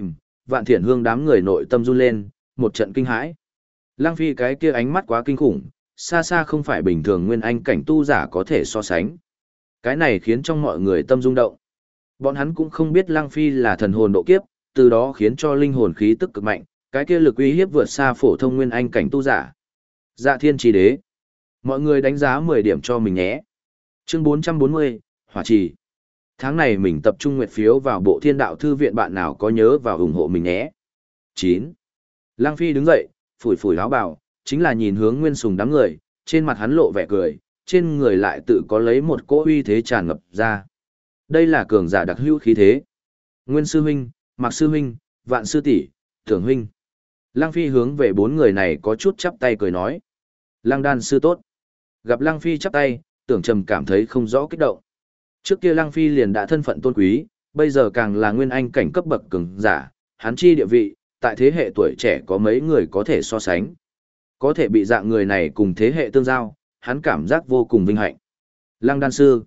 Vạn Thiện Hương đám người nội tâm run lên, một trận kinh hãi. Lăng Phi cái kia ánh mắt quá kinh khủng, xa xa không phải bình thường nguyên anh cảnh tu giả có thể so sánh. Cái này khiến trong mọi người tâm rung động. Bọn hắn cũng không biết Lăng Phi là thần hồn độ kiếp, từ đó khiến cho linh hồn khí tức cực mạnh, cái kia lực uy hiếp vượt xa phổ thông nguyên anh cảnh tu giả. Dạ Thiên Trì Đế. Mọi người đánh giá 10 điểm cho mình nhé. Chương 440, Hỏa Trì. Tháng này mình tập trung nguyệt phiếu vào bộ Thiên Đạo Thư viện, bạn nào có nhớ vào ủng hộ mình nhé. 9. Lăng Phi đứng dậy, phủi phủi áo bào, chính là nhìn hướng Nguyên Sùng đám người, trên mặt hắn lộ vẻ cười, trên người lại tự có lấy một cỗ uy thế tràn ngập ra. Đây là cường giả đặc hữu khí thế. Nguyên sư huynh, Mạc sư huynh, Vạn sư tỷ, Tưởng huynh. Lăng Phi hướng về 4 người này có chút chắp tay cười nói. Lăng Đan sư tốt. Gặp Lăng Phi chắp tay, Tưởng Trầm cảm thấy không rõ kích động. Trước kia Lăng Phi liền đã thân phận tôn quý, bây giờ càng là nguyên anh cảnh cấp bậc cường giả, hắn chi địa vị, tại thế hệ tuổi trẻ có mấy người có thể so sánh. Có thể bị dạng người này cùng thế hệ tương giao, hắn cảm giác vô cùng vinh hạnh. Lăng Đan sư,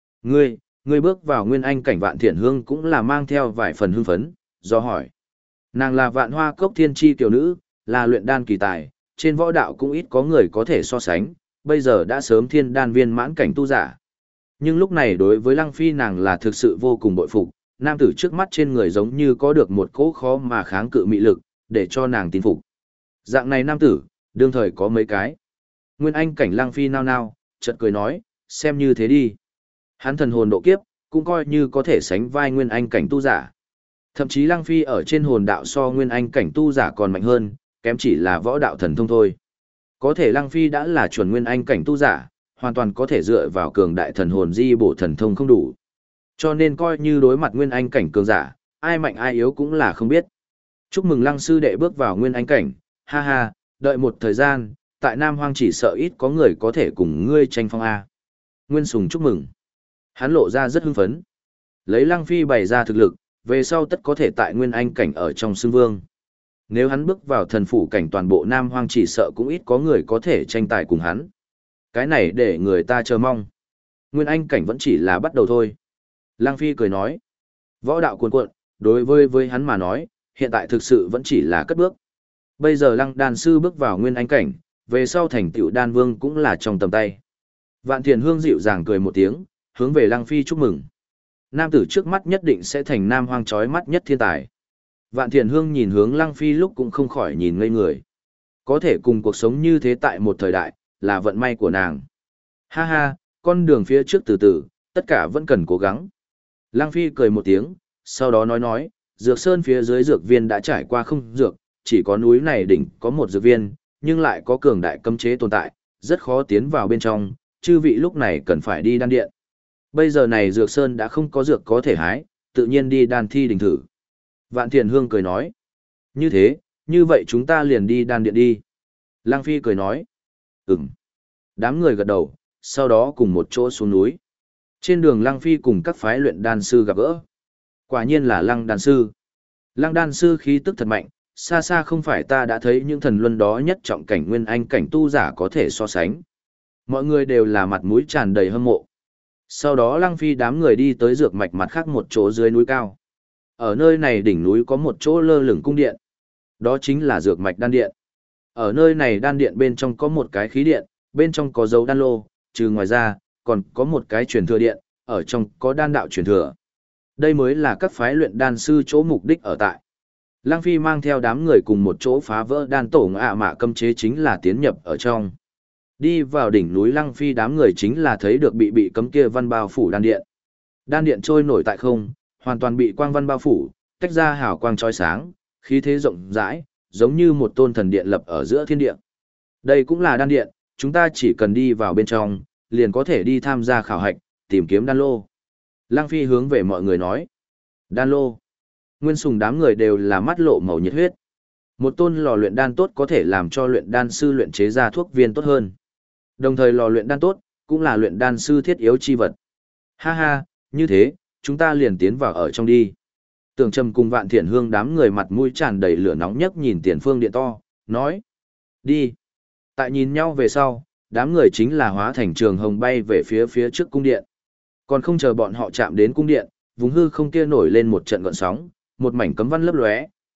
ngươi bước vào nguyên anh cảnh Vạn Thiện Hương cũng là mang theo vài phần hưng phấn, do hỏi. Nàng là Vạn Hoa Cốc thiên chi tiểu nữ, là luyện đan kỳ tài, trên võ đạo cũng ít có người có thể so sánh, bây giờ đã sớm thiên đan viên mãn cảnh tu giả. Nhưng lúc này đối với Lăng Phi nàng là thực sự vô cùng bội phục, nam tử trước mắt trên người giống như có được một cỗ khó mà kháng cự mị lực, để cho nàng tin phục. Dạng này nam tử, đương thời có mấy cái. Nguyên anh cảnh Lăng Phi nao nao, chợt cười nói, xem như thế đi. Hắn thần hồn độ kiếp, cũng coi như có thể sánh vai nguyên anh cảnh tu giả. Thậm chí Lăng Phi ở trên hồn đạo so nguyên anh cảnh tu giả còn mạnh hơn, kém chỉ là võ đạo thần thông thôi. Có thể Lăng Phi đã là chuẩn nguyên anh cảnh tu giả, hoàn toàn có thể dựa vào cường đại thần hồn di bổ thần thông không đủ. Cho nên coi như đối mặt nguyên anh cảnh cường giả, ai mạnh ai yếu cũng là không biết. Chúc mừng Lăng sư đệ bước vào nguyên anh cảnh, ha ha, đợi một thời gian, tại Nam Hoang chỉ sợ ít có người có thể cùng ngươi tranh phong A. Nguyên Sùng chúc mừng. Hắn lộ ra rất hưng phấn. Lấy Lăng Phi bày ra thực lực, về sau tất có thể tại nguyên anh cảnh ở trong xưng vương. Nếu hắn bước vào thần phủ cảnh toàn bộ Nam Hoang chỉ sợ cũng ít có người có thể tranh tài cùng hắn. Cái này để người ta chờ mong. Nguyên anh cảnh vẫn chỉ là bắt đầu thôi. Lăng Phi cười nói. Võ đạo cuồn cuộn, đối với hắn mà nói, hiện tại thực sự vẫn chỉ là cất bước. Bây giờ Lăng đan sư bước vào nguyên anh cảnh, về sau thành tựu đan vương cũng là trong tầm tay. Vạn Thiện Hương dịu dàng cười một tiếng, hướng về Lăng Phi chúc mừng. Nam tử trước mắt nhất định sẽ thành Nam Hoang chói mắt nhất thiên tài. Vạn Thiện Hương nhìn hướng Lăng Phi lúc cũng không khỏi nhìn ngây người. Có thể cùng cuộc sống như thế tại một thời đại, là vận may của nàng. Ha ha, con đường phía trước từ từ, tất cả vẫn cần cố gắng. Lăng Phi cười một tiếng, sau đó nói, dược sơn phía dưới dược viên đã trải qua không dược, chỉ có núi này đỉnh có một dược viên, nhưng lại có cường đại cấm chế tồn tại, rất khó tiến vào bên trong, chư vị lúc này cần phải đi đan điện. Bây giờ này dược sơn đã không có dược có thể hái, tự nhiên đi đan thi đỉnh thử. Vạn Thiện Hương cười nói, như thế, như vậy chúng ta liền đi đan điện đi. Lăng Phi cười nói, ừm. Đám người gật đầu, sau đó cùng một chỗ xuống núi. Trên đường Lăng Phi cùng các phái luyện đan sư gặp gỡ. Quả nhiên là Lăng đan sư. Lăng đan sư khí tức thật mạnh, xa xa không phải ta đã thấy những thần luân đó nhất trọng cảnh nguyên anh cảnh tu giả có thể so sánh. Mọi người đều là mặt mũi tràn đầy hâm mộ. Sau đó Lăng Phi đám người đi tới dược mạch mặt khác một chỗ dưới núi cao. Ở nơi này đỉnh núi có một chỗ lơ lửng cung điện. Đó chính là dược mạch đan điện. Ở nơi này đan điện bên trong có một cái khí điện, bên trong có dấu đan lô, trừ ngoài ra, còn có một cái truyền thừa điện, ở trong có đan đạo truyền thừa. Đây mới là các phái luyện đan sư chỗ mục đích ở tại. Lăng Phi mang theo đám người cùng một chỗ phá vỡ đan tổ ngạ mạ cấm chế chính là tiến nhập ở trong. Đi vào đỉnh núi Lăng Phi đám người chính là thấy được bị cấm kia văn bao phủ đan điện. Đan điện trôi nổi tại không, hoàn toàn bị quang văn bao phủ, tách ra hào quang chói sáng, khí thế rộng rãi, giống như một tôn thần điện lập ở giữa thiên địa. Đây cũng là đan điện, chúng ta chỉ cần đi vào bên trong, liền có thể đi tham gia khảo hạch, tìm kiếm đan lô. Lăng Phi hướng về mọi người nói. Đan lô. Nguyên Sùng đám người đều là mắt lộ màu nhiệt huyết. Một tôn lò luyện đan tốt có thể làm cho luyện đan sư luyện chế ra thuốc viên tốt hơn. Đồng thời lò luyện đan tốt, cũng là luyện đan sư thiết yếu chi vật. Ha ha, như thế, chúng ta liền tiến vào ở trong đi. Tưởng Trầm cùng Vạn Thiện Hương đám người mặt mũi tràn đầy lửa nóng nhất nhìn tiền phương điện to, nói. Đi. Tại nhìn nhau về sau, đám người chính là hóa thành trường hồng bay về phía trước cung điện. Còn không chờ bọn họ chạm đến cung điện, vùng hư không kia nổi lên một trận gợn sóng, một mảnh cấm văn lấp lóe,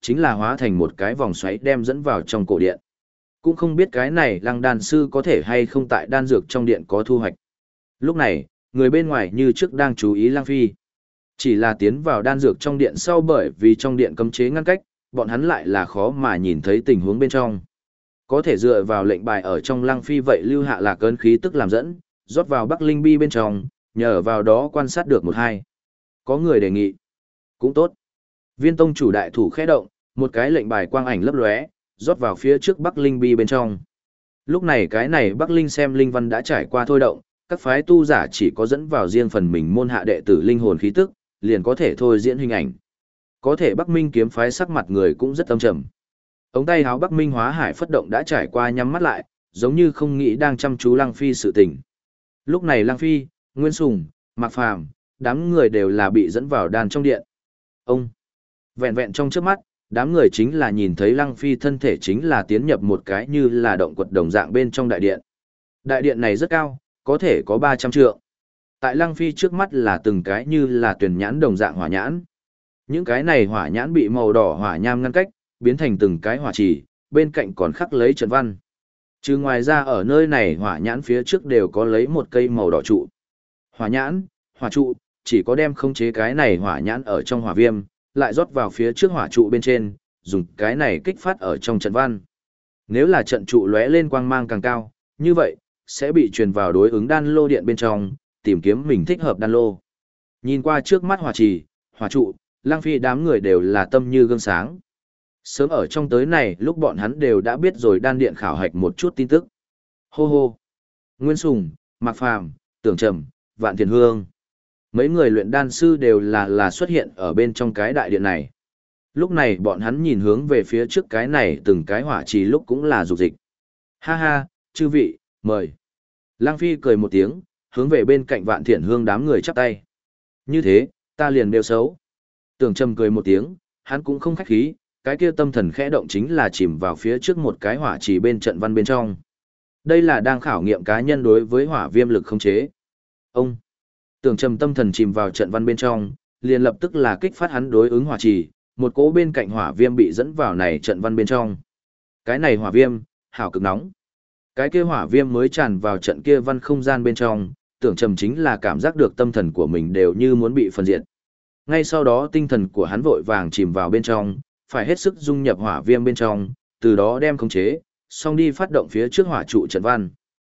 chính là hóa thành một cái vòng xoáy đem dẫn vào trong cổ điện. Cũng không biết cái này lăng đan sư có thể hay không tại đan dược trong điện có thu hoạch. Lúc này, người bên ngoài như trước đang chú ý Lăng Phi. Chỉ là tiến vào đan dược trong điện sau bởi vì trong điện cấm chế ngăn cách, bọn hắn lại là khó mà nhìn thấy tình huống bên trong. Có thể dựa vào lệnh bài ở trong Lăng Phi vậy lưu hạ là cơn khí tức làm dẫn, rót vào Bắc Linh Bi bên trong, nhờ vào đó quan sát được một hai. Có người đề nghị. Cũng tốt. Viên tông chủ đại thủ khẽ động, một cái lệnh bài quang ảnh lấp lóe, rót vào phía trước Bắc Linh Bi bên trong. Lúc này cái này Bắc Linh xem linh văn đã trải qua thôi động, các phái tu giả chỉ có dẫn vào riêng phần mình môn hạ đệ tử linh hồn khí tức, liền có thể thôi diễn hình ảnh. Có thể Bắc Minh kiếm phái sắc mặt người cũng rất âm trầm. Ống tay áo Bắc Minh hóa hải phất động đã trải qua nhắm mắt lại, giống như không nghĩ đang chăm chú Lăng Phi sự tình. Lúc này Lăng Phi, Nguyên Sùng, Mạc Phàm, đám người đều là bị dẫn vào đan trong điện. Ông, vẹn vẹn trong trước mắt, đám người chính là nhìn thấy Lăng Phi thân thể chính là tiến nhập một cái như là động quật đồng dạng bên trong đại điện. Đại điện này rất cao, có thể có 300 trượng. Tại Lăng Phi trước mắt là từng cái như là tuyển nhãn đồng dạng hỏa nhãn. Những cái này hỏa nhãn bị màu đỏ hỏa nham ngăn cách, biến thành từng cái hỏa chỉ, bên cạnh còn khắc lấy trận văn. Chứ ngoài ra ở nơi này hỏa nhãn phía trước đều có lấy một cây màu đỏ trụ. Hỏa nhãn, hỏa trụ, chỉ có đem khống chế cái này hỏa nhãn ở trong hỏa viêm, lại rót vào phía trước hỏa trụ bên trên, dùng cái này kích phát ở trong trận văn. Nếu là trận trụ lóe lên quang mang càng cao, như vậy, sẽ bị truyền vào đối ứng đan lô điện bên trong, tìm kiếm mình thích hợp đan lô. Nhìn qua trước mắt hỏa trì, hỏa trụ, Lăng Phi đám người đều là tâm như gương sáng. Sớm ở trong tới này lúc bọn hắn đều đã biết rồi đan điện khảo hạch một chút tin tức. Hô hô! Nguyên Sùng, Mạc Phàm, Tưởng Trầm, Vạn Thiền Hương. Mấy người luyện đan sư đều là xuất hiện ở bên trong cái đại điện này. Lúc này bọn hắn nhìn hướng về phía trước cái này từng cái hỏa trì lúc cũng là dục dịch. Ha ha, chư vị, mời. Lăng Phi cười một tiếng, hướng về bên cạnh Vạn Thiện Hương đám người chắp tay. Như thế, ta liền đều xấu. Tưởng Trầm cười một tiếng, hắn cũng không khách khí, cái kia tâm thần khẽ động chính là chìm vào phía trước một cái hỏa trì bên trận văn bên trong. Đây là đang khảo nghiệm cá nhân đối với hỏa viêm lực khống chế. Ông Tưởng Trầm tâm thần chìm vào trận văn bên trong, liền lập tức là kích phát hắn đối ứng hỏa trì, một cỗ bên cạnh hỏa viêm bị dẫn vào này trận văn bên trong. Cái này hỏa viêm, hảo cực nóng. Cái kia hỏa viêm mới tràn vào trận kia văn không gian bên trong, Tưởng Trầm chính là cảm giác được tâm thần của mình đều như muốn bị phân diệt. Ngay sau đó tinh thần của hắn vội vàng chìm vào bên trong, phải hết sức dung nhập hỏa viêm bên trong, từ đó đem khống chế, xong đi phát động phía trước hỏa trụ trận văn.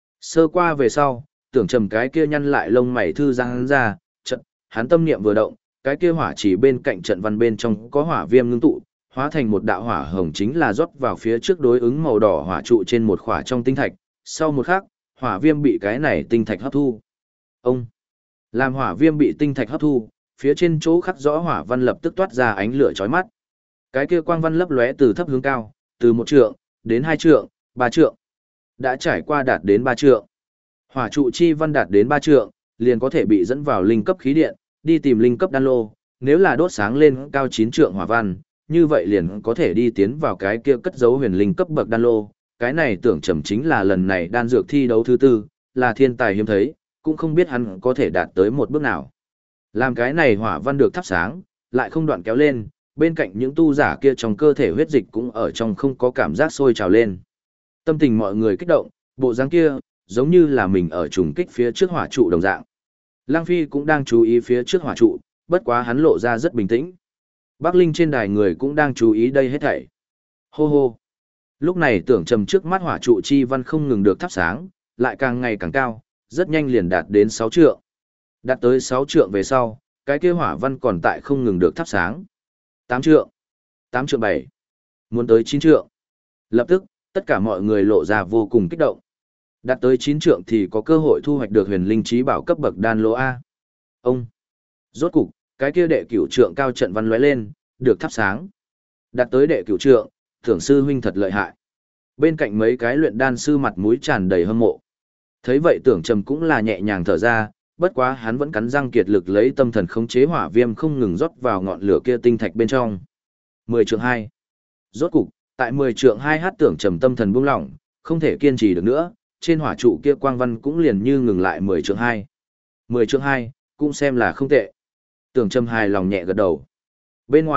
Sơ qua về sau, Tưởng Trầm cái kia nhăn lại lông mày thư giang hắn ra, trận, hắn tâm niệm vừa động, cái kia hỏa chỉ bên cạnh trận văn bên trong có hỏa viêm ngưng tụ, hóa thành một đạo hỏa hồng chính là rót vào phía trước đối ứng màu đỏ hỏa trụ trên một khỏa trong tinh thạch, sau một khắc, hỏa viêm bị cái này tinh thạch hấp thu. Ông làm hỏa viêm bị tinh thạch hấp thu, phía trên chỗ khắc rõ hỏa văn lập tức toát ra ánh lửa chói mắt. Cái kia quang văn lấp lóe từ thấp hướng cao, từ 1 trượng đến 2 trượng, 3 trượng. Đã trải qua đạt đến 3 trượng. Hỏa trụ chi văn đạt đến 3 trượng, liền có thể bị dẫn vào linh cấp khí điện, đi tìm linh cấp đan lô, nếu là đốt sáng lên cao 9 trượng hỏa văn, như vậy liền có thể đi tiến vào cái kia cất giấu huyền linh cấp bậc đan lô. Cái này Tưởng Trầm chính là lần này đan dược thi đấu thứ 4, là thiên tài hiếm thấy, cũng không biết hắn có thể đạt tới một bước nào. Làm cái này hỏa văn được thắp sáng, lại không đoạn kéo lên, bên cạnh những tu giả kia trong cơ thể huyết dịch cũng ở trong không có cảm giác sôi trào lên. Tâm tình mọi người kích động, bộ dáng kia, giống như là mình ở trùng kích phía trước hỏa trụ đồng dạng. Lăng Phi cũng đang chú ý phía trước hỏa trụ, bất quá hắn lộ ra rất bình tĩnh. Bắc Linh trên đài người cũng đang chú ý đây hết thảy. Hô hô. Lúc này Tưởng Trầm trước mắt hỏa trụ chi văn không ngừng được thắp sáng, lại càng ngày càng cao, rất nhanh liền đạt đến 6 trượng. Đạt tới 6 trượng về sau, cái kia hỏa văn còn tại không ngừng được thắp sáng. 8 trượng, 8 trượng 7, muốn tới 9 trượng. Lập tức, tất cả mọi người lộ ra vô cùng kích động. Đạt tới 9 trượng thì có cơ hội thu hoạch được huyền linh trí bảo cấp bậc đan lô A. Ông, rốt cục, cái kia đệ cửu trượng cao trận văn lóe lên, được thắp sáng. Đạt tới đệ cửu trượng, Tưởng sư huynh thật lợi hại. Bên cạnh mấy cái luyện đan sư mặt mũi tràn đầy hâm mộ. Thấy vậy Tưởng Trầm cũng là nhẹ nhàng thở ra, bất quá hắn vẫn cắn răng kiệt lực lấy tâm thần khống chế hỏa viêm không ngừng rót vào ngọn lửa kia tinh thạch bên trong. 10 trượng 2. Rốt cục, tại 10 trượng 2 hát Tưởng Trầm tâm thần buông lỏng, không thể kiên trì được nữa, trên hỏa trụ kia quang văn cũng liền như ngừng lại 10 trượng 2. 10 trượng 2, cũng xem là không tệ. Tưởng Trầm hài lòng nhẹ gật đầu. Bên ngoài,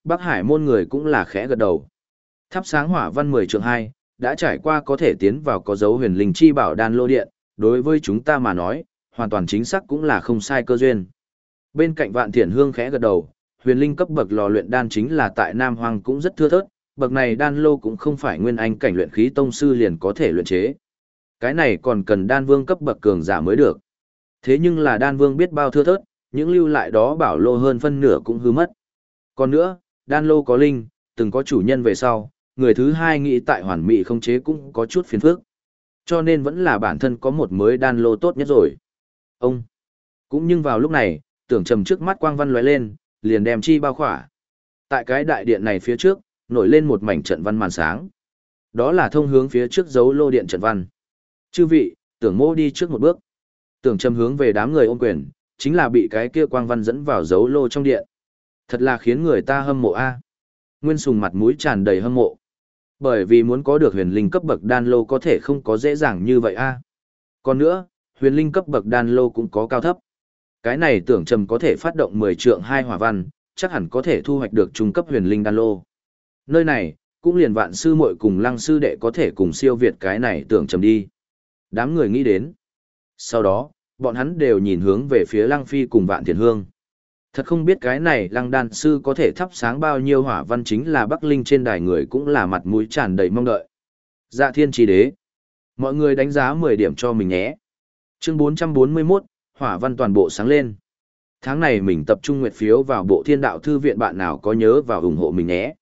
Bắc Hải môn người cũng là khẽ gật đầu. Thắp sáng hỏa văn 10 trượng 2, đã trải qua có thể tiến vào có dấu huyền linh chi bảo đan lô điện, đối với chúng ta mà nói, hoàn toàn chính xác cũng là không sai cơ duyên. Bên cạnh Vạn Thiện Hương khẽ gật đầu, huyền linh cấp bậc lò luyện đan chính là tại Nam Hoang cũng rất thưa thớt, bậc này đan lô cũng không phải nguyên anh cảnh luyện khí tông sư liền có thể luyện chế. Cái này còn cần đan vương cấp bậc cường giả mới được. Thế nhưng là đan vương biết bao thưa thớt, những lưu lại đó bảo lô hơn phân nửa cũng hư mất. Còn nữa, đan lô có linh, từng có chủ nhân về sau, người thứ hai nghĩ tại hoàn mỹ không chế cũng có chút phiền phức. Cho nên vẫn là bản thân có một mới đan lô tốt nhất rồi. Ông, cũng nhưng vào lúc này, tưởng trầm trước mắt quang văn lóe lên, liền đem chi bao khỏa. Tại cái đại điện này phía trước, nổi lên một mảnh trận văn màn sáng. Đó là thông hướng phía trước dấu lô điện trận văn. Chư vị, tưởng mô đi trước một bước. Tưởng trầm hướng về đám người ôm quyền, chính là bị cái kia quang văn dẫn vào dấu lô trong điện. Thật là khiến người ta hâm mộ a. Nguyên Sùng mặt mũi tràn đầy hâm mộ. Bởi vì muốn có được huyền linh cấp bậc đan lô có thể không có dễ dàng như vậy a. Còn nữa, huyền linh cấp bậc đan lô cũng có cao thấp. Cái này tưởng trầm có thể phát động 10 trượng 2 hỏa văn, chắc hẳn có thể thu hoạch được trung cấp huyền linh đan lô. Nơi này, cũng liền Vạn sư muội cùng Lăng sư đệ có thể cùng siêu việt cái này tưởng trầm đi. Đám người nghĩ đến. Sau đó, bọn hắn đều nhìn hướng về phía Lăng Phi cùng Vạn Thiện Hương. Thật không biết cái này Lăng đan sư có thể thắp sáng bao nhiêu hỏa văn, chính là Bắc Linh trên đài người cũng là mặt mũi tràn đầy mong đợi. Dạ thiên chi đế. Mọi người đánh giá 10 điểm cho mình nhé. Chương 441, hỏa văn toàn bộ sáng lên. Tháng này mình tập trung nguyệt phiếu vào bộ Thiên Đạo Thư viện, bạn nào có nhớ vào ủng hộ mình nhé.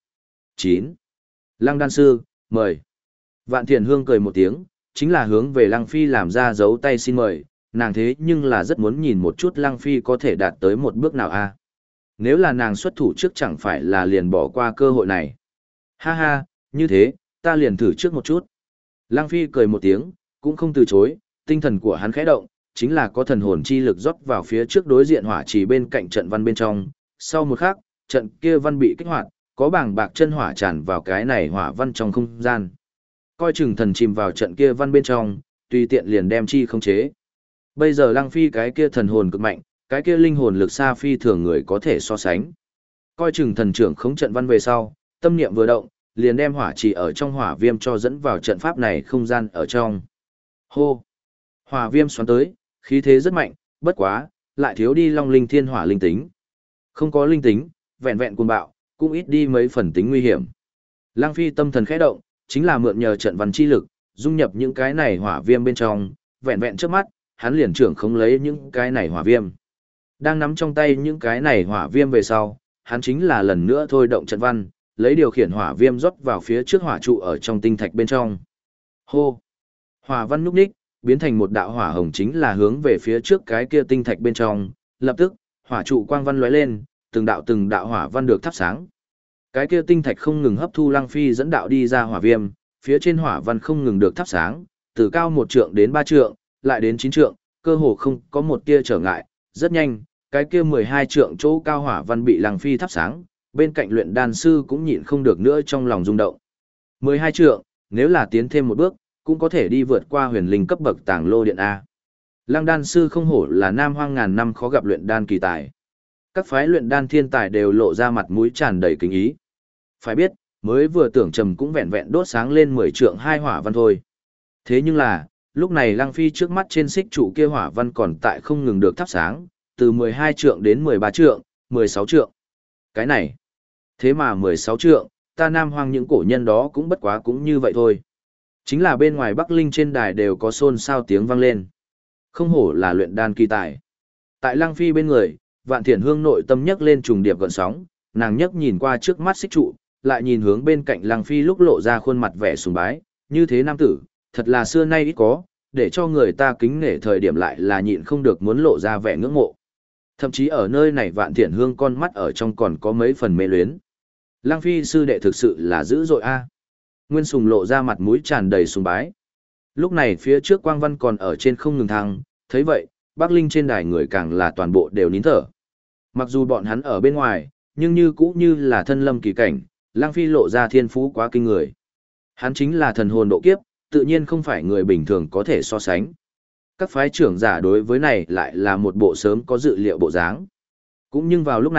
9. Lăng đan sư, mời. Vạn Thiện Hương cười một tiếng, chính là hướng về Lăng Phi làm ra dấu tay xin mời, nàng thế nhưng là rất muốn nhìn một chút Lăng Phi có thể đạt tới một bước nào a. Nếu là nàng xuất thủ trước chẳng phải là liền bỏ qua cơ hội này. Ha ha, như thế, ta liền thử trước một chút. Lăng Phi cười một tiếng, cũng không từ chối, tinh thần của hắn khẽ động, chính là có thần hồn chi lực rót vào phía trước đối diện hỏa trì bên cạnh trận văn bên trong. Sau một khắc, trận kia văn bị kích hoạt, có bảng bạc chân hỏa tràn vào cái này hỏa văn trong không gian. Coi chừng thần chìm vào trận kia văn bên trong, tùy tiện liền đem chi không chế. Bây giờ Lăng Phi cái kia thần hồn cực mạnh, cái kia linh hồn lực xa phi thường người có thể so sánh. Coi chừng thần trưởng khống trận văn về sau, tâm niệm vừa động, liền đem hỏa trì ở trong hỏa viêm cho dẫn vào trận pháp này không gian ở trong. Hô! Hỏa viêm xoắn tới, khí thế rất mạnh, bất quá, lại thiếu đi long linh thiên hỏa linh tính. Không có linh tính, vẹn vẹn cuồng bạo, cũng ít đi mấy phần tính nguy hiểm. Lăng Phi tâm thần khẽ động, chính là mượn nhờ trận văn chi lực, dung nhập những cái này hỏa viêm bên trong, vẹn vẹn trước mắt, hắn liền trưởng không lấy những cái này hỏa viêm. Đang nắm trong tay những cái này hỏa viêm về sau, hắn chính là lần nữa thôi động trận văn, lấy điều khiển hỏa viêm rót vào phía trước hỏa trụ ở trong tinh thạch bên trong. Hô! Hỏa văn núp ních, biến thành một đạo hỏa hồng, chính là hướng về phía trước cái kia tinh thạch bên trong, lập tức, hỏa trụ quang văn lóe lên, từng đạo hỏa văn được thắp sáng. Cái kia tinh thạch không ngừng hấp thu Lăng Phi dẫn đạo đi ra hỏa viêm, phía trên hỏa văn không ngừng được thắp sáng, từ cao 1 trượng đến 3 trượng, lại đến 9 trượng, cơ hồ không có một tia trở ngại, rất nhanh, cái kia 12 trượng chỗ cao hỏa văn bị Lăng Phi thắp sáng, bên cạnh luyện đan sư cũng nhịn không được nữa trong lòng rung động. 12 trượng, nếu là tiến thêm một bước, cũng có thể đi vượt qua huyền linh cấp bậc tàng lô điện A. Lăng đan sư không hổ là Nam Hoang ngàn năm khó gặp luyện đan kỳ tài. Các phái luyện đan thiên tài đều lộ ra mặt mũi tràn đầy kính ý. Phải biết, mới vừa tưởng trầm cũng vẹn vẹn đốt sáng lên 10 trượng 2 hỏa văn thôi. Thế nhưng là, lúc này Lăng Phi trước mắt trên xích trụ kia hỏa văn còn tại không ngừng được thắp sáng, từ 12 trượng đến 13 trượng, 16 trượng. Cái này, thế mà 16 trượng, ta Nam Hoang những cổ nhân đó cũng bất quá cũng như vậy thôi. Chính là bên ngoài Bắc Linh trên đài đều có xôn xao tiếng vang lên. Không hổ là luyện đan kỳ tài. Tại Lăng Phi bên người, Vạn Thiện Hương nội tâm nhấc lên trùng điệp gợn sóng, nàng nhấc nhìn qua trước mắt xích trụ, lại nhìn hướng bên cạnh Lăng Phi lúc lộ ra khuôn mặt vẻ sùng bái, như thế nam tử, thật là xưa nay ít có, để cho người ta kính nể thời điểm lại là nhịn không được muốn lộ ra vẻ ngưỡng mộ. Thậm chí ở nơi này Vạn Thiện Hương con mắt ở trong còn có mấy phần mê luyến. Lăng Phi sư đệ thực sự là dữ dội a. Nguyên Sùng lộ ra mặt mũi tràn đầy sùng bái. Lúc này phía trước quang văn còn ở trên không ngừng thăng, thấy vậy, Bắc Linh trên đài người càng là toàn bộ đều nín thở. Mặc dù bọn hắn ở bên ngoài, nhưng như cũ như là thân lâm kỳ cảnh, Lăng Phi lộ ra thiên phú quá kinh người. Hắn chính là thần hồn độ kiếp, tự nhiên không phải người bình thường có thể so sánh. Các phái trưởng giả đối với này lại là một bộ sớm có dự liệu bộ dáng. Cũng nhưng vào lúc này,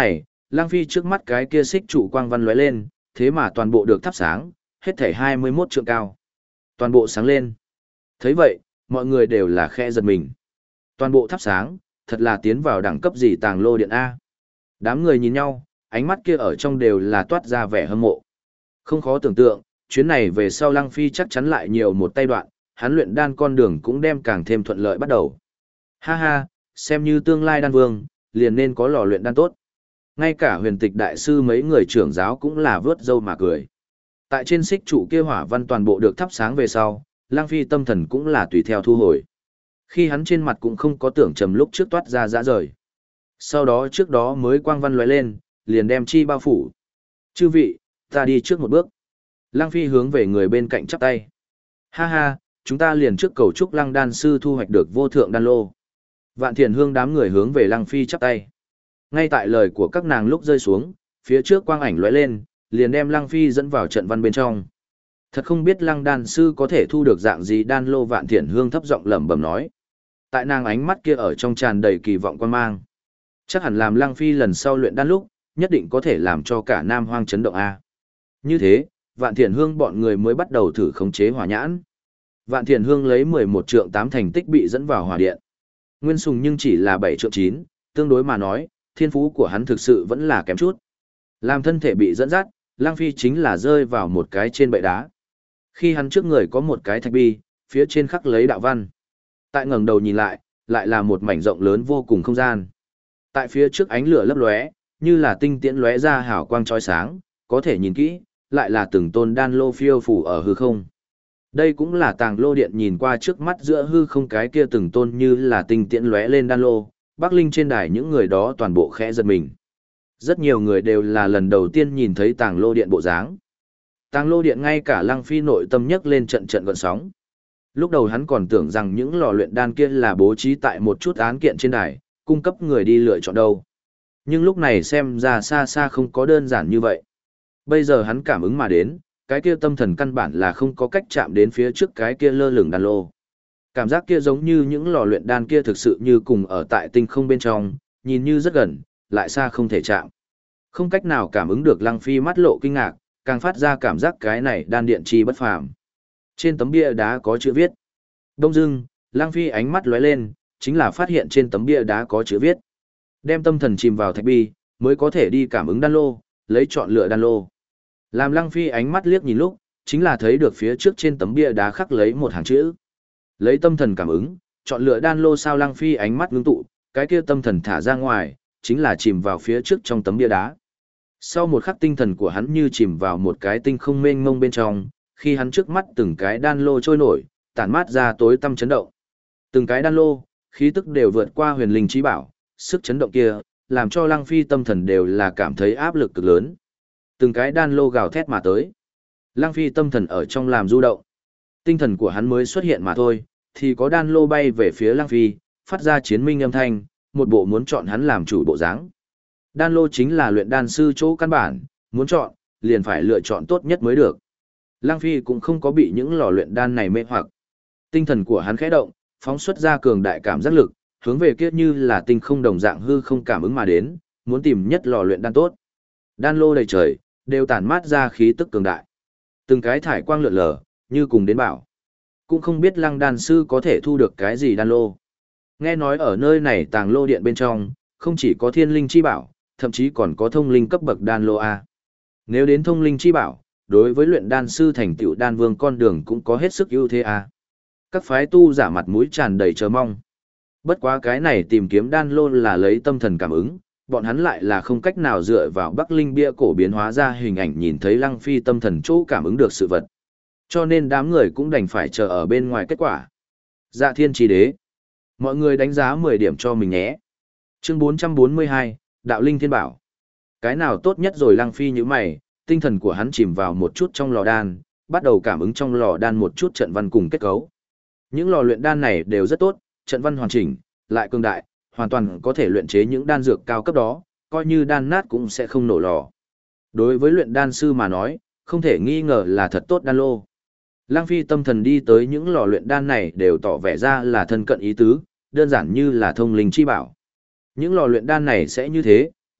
Lang Phi trước mắt cái kia xích trụ quang văn lóe lên, thế mà toàn bộ được thắp sáng, hết thảy 21 trượng cao. Toàn bộ sáng lên. Thấy vậy, mọi người đều là khe giật mình. Toàn bộ thắp sáng, thật là tiến vào đẳng cấp gì tàng lô điện A. Đám người nhìn nhau, ánh mắt kia ở trong đều là toát ra vẻ hâm mộ. Không khó tưởng tượng, chuyến này về sau Lăng Phi chắc chắn lại nhiều một tay đoạn, hắn luyện đan con đường cũng đem càng thêm thuận lợi bắt đầu. Ha ha, xem như tương lai đan vương, liền nên có lò luyện đan tốt. Ngay cả huyền tịch đại sư mấy người trưởng giáo cũng là vớt râu mà cười. Tại trên xích trụ kia hỏa văn toàn bộ được thắp sáng về sau, Lăng Phi tâm thần cũng là tùy theo thu hồi. Khi hắn trên mặt cũng không có tưởng trầm lúc trước toát ra dã rời. Sau đó trước đó mới quang văn lóe lên, liền đem chi bao phủ. Chư vị, ta đi trước một bước. Lăng Phi hướng về người bên cạnh chắp tay. Ha ha, chúng ta liền trước cầu chúc Lăng đan sư thu hoạch được vô thượng đan lô. Vạn Thiền Hương đám người hướng về Lăng Phi chắp tay. Ngay tại lời của các nàng lúc rơi xuống, phía trước quang ảnh lóe lên, liền đem Lăng Phi dẫn vào trận văn bên trong. Thật không biết Lăng đan sư có thể thu được dạng gì đan lô. Vạn Thiền Hương thấp giọng lẩm bẩm nói. Tại nàng ánh mắt kia ở trong tràn đầy kỳ vọng quan mang. Chắc hẳn làm Lăng Phi lần sau luyện đan lúc, nhất định có thể làm cho cả Nam Hoang chấn động A. Như thế, Vạn Thiền Hương bọn người mới bắt đầu thử khống chế hỏa nhãn. Vạn Thiền Hương lấy 11 trượng 8 thành tích bị dẫn vào hỏa điện. Nguyên Sùng nhưng chỉ là 7 trượng 9, tương đối mà nói, thiên phú của hắn thực sự vẫn là kém chút. Làm thân thể bị dẫn dắt, Lăng Phi chính là rơi vào một cái trên bệ đá. Khi hắn trước người có một cái thạch bi, phía trên khắc lấy đạo văn. Tại ngẩng đầu nhìn lại, lại là một mảnh rộng lớn vô cùng không gian. Tại phía trước ánh lửa lấp lóe, như là tinh tiễn lóe ra hào quang chói sáng, có thể nhìn kỹ, lại là từng tôn đan lô phiêu phủ ở hư không. Đây cũng là tàng lô điện nhìn qua trước mắt giữa hư không cái kia từng tôn như là tinh tiễn lóe lên đan lô, Bắc Linh trên đài những người đó toàn bộ khẽ giật mình. Rất nhiều người đều là lần đầu tiên nhìn thấy tàng lô điện bộ dáng. Tàng lô điện ngay cả Lăng Phi nội tâm nhấc lên trận trận gợn sóng. Lúc đầu hắn còn tưởng rằng những lò luyện đan kia là bố trí tại một chút án kiện trên đài, cung cấp người đi lựa chọn đâu. Nhưng lúc này xem ra xa xa không có đơn giản như vậy. Bây giờ hắn cảm ứng mà đến, cái kia tâm thần căn bản là không có cách chạm đến phía trước cái kia lơ lửng đan lô. Cảm giác kia giống như những lò luyện đan kia thực sự như cùng ở tại tinh không bên trong, nhìn như rất gần, lại xa không thể chạm. Không cách nào cảm ứng được. Lăng Phi mắt lộ kinh ngạc, càng phát ra cảm giác cái này đan điện chi bất phàm. Trên tấm bia đá có chữ viết. Đông dưng, Lăng Phi ánh mắt lóe lên, chính là phát hiện trên tấm bia đá có chữ viết. Đem tâm thần chìm vào thạch bi, mới có thể đi cảm ứng đan lô, lấy chọn lựa đan lô. Làm Lăng Phi ánh mắt liếc nhìn lúc, chính là thấy được phía trước trên tấm bia đá khắc lấy một hàng chữ. Lấy tâm thần cảm ứng, chọn lựa đan lô. Sao Lăng Phi ánh mắt ngưng tụ, cái kia tâm thần thả ra ngoài, chính là chìm vào phía trước trong tấm bia đá. Sau một khắc tinh thần của hắn như chìm vào một cái tinh không mênh mông bên trong, khi hắn trước mắt từng cái đan lô trôi nổi, tản mát ra tối tăm chấn động. Từng cái đan lô, khí tức đều vượt qua huyền linh trí bảo, sức chấn động kia, làm cho Lăng Phi tâm thần đều là cảm thấy áp lực cực lớn. Từng cái đan lô gào thét mà tới. Lăng Phi tâm thần ở trong làm du động. Tinh thần của hắn mới xuất hiện mà thôi, thì có đan lô bay về phía Lăng Phi, phát ra chiến minh âm thanh, một bộ muốn chọn hắn làm chủ bộ dáng. Đan lô chính là luyện đan sư chỗ căn bản, muốn chọn, liền phải lựa chọn tốt nhất mới được. Lăng Phi cũng không có bị những lò luyện đan này mê hoặc. Tinh thần của hắn khẽ động, phóng xuất ra cường đại cảm giác lực, hướng về kia như là tinh không đồng dạng hư không cảm ứng mà đến, muốn tìm nhất lò luyện đan tốt. Đan lô đầy trời, đều tản mát ra khí tức cường đại. Từng cái thải quang lượn lờ, như cùng đến bảo. Cũng không biết Lăng đan sư có thể thu được cái gì đan lô. Nghe nói ở nơi này tàng lô điện bên trong, không chỉ có thiên linh chi bảo, thậm chí còn có thông linh cấp bậc đan lô A. Nếu đến thông linh chi bảo, đối với luyện đan sư thành tựu đan vương con đường cũng có hết sức ưu thế A. Các phái tu giả mặt mũi tràn đầy chờ mong. Bất quá cái này tìm kiếm đan lô là lấy tâm thần cảm ứng, bọn hắn lại là không cách nào dựa vào Bắc Linh bia cổ biến hóa ra hình ảnh nhìn thấy Lăng Phi tâm thần chỗ cảm ứng được sự vật. Cho nên đám người cũng đành phải chờ ở bên ngoài kết quả. Dạ thiên chi đế. Mọi người đánh giá 10 điểm cho mình nhé. Chương 442, Đạo Linh Thiên Bảo. Cái nào tốt nhất rồi? Lăng Phi như mày, tinh thần của hắn chìm vào một chút trong lò đan, bắt đầu cảm ứng trong lò đan một chút trận văn cùng kết cấu. Những lò luyện đan này đều rất tốt, trận văn hoàn chỉnh, lại cường đại, hoàn toàn có thể luyện chế những đan dược cao cấp đó, coi như đan nát cũng sẽ không nổ lò. Đối với luyện đan sư mà nói, không thể nghi ngờ là thật tốt đan lô. Lăng Phi tâm thần đi tới những lò luyện đan này đều tỏ vẻ ra là thân cận ý tứ, đơn giản như là thông linh chi bảo. Những lò luyện đan này sẽ như thế,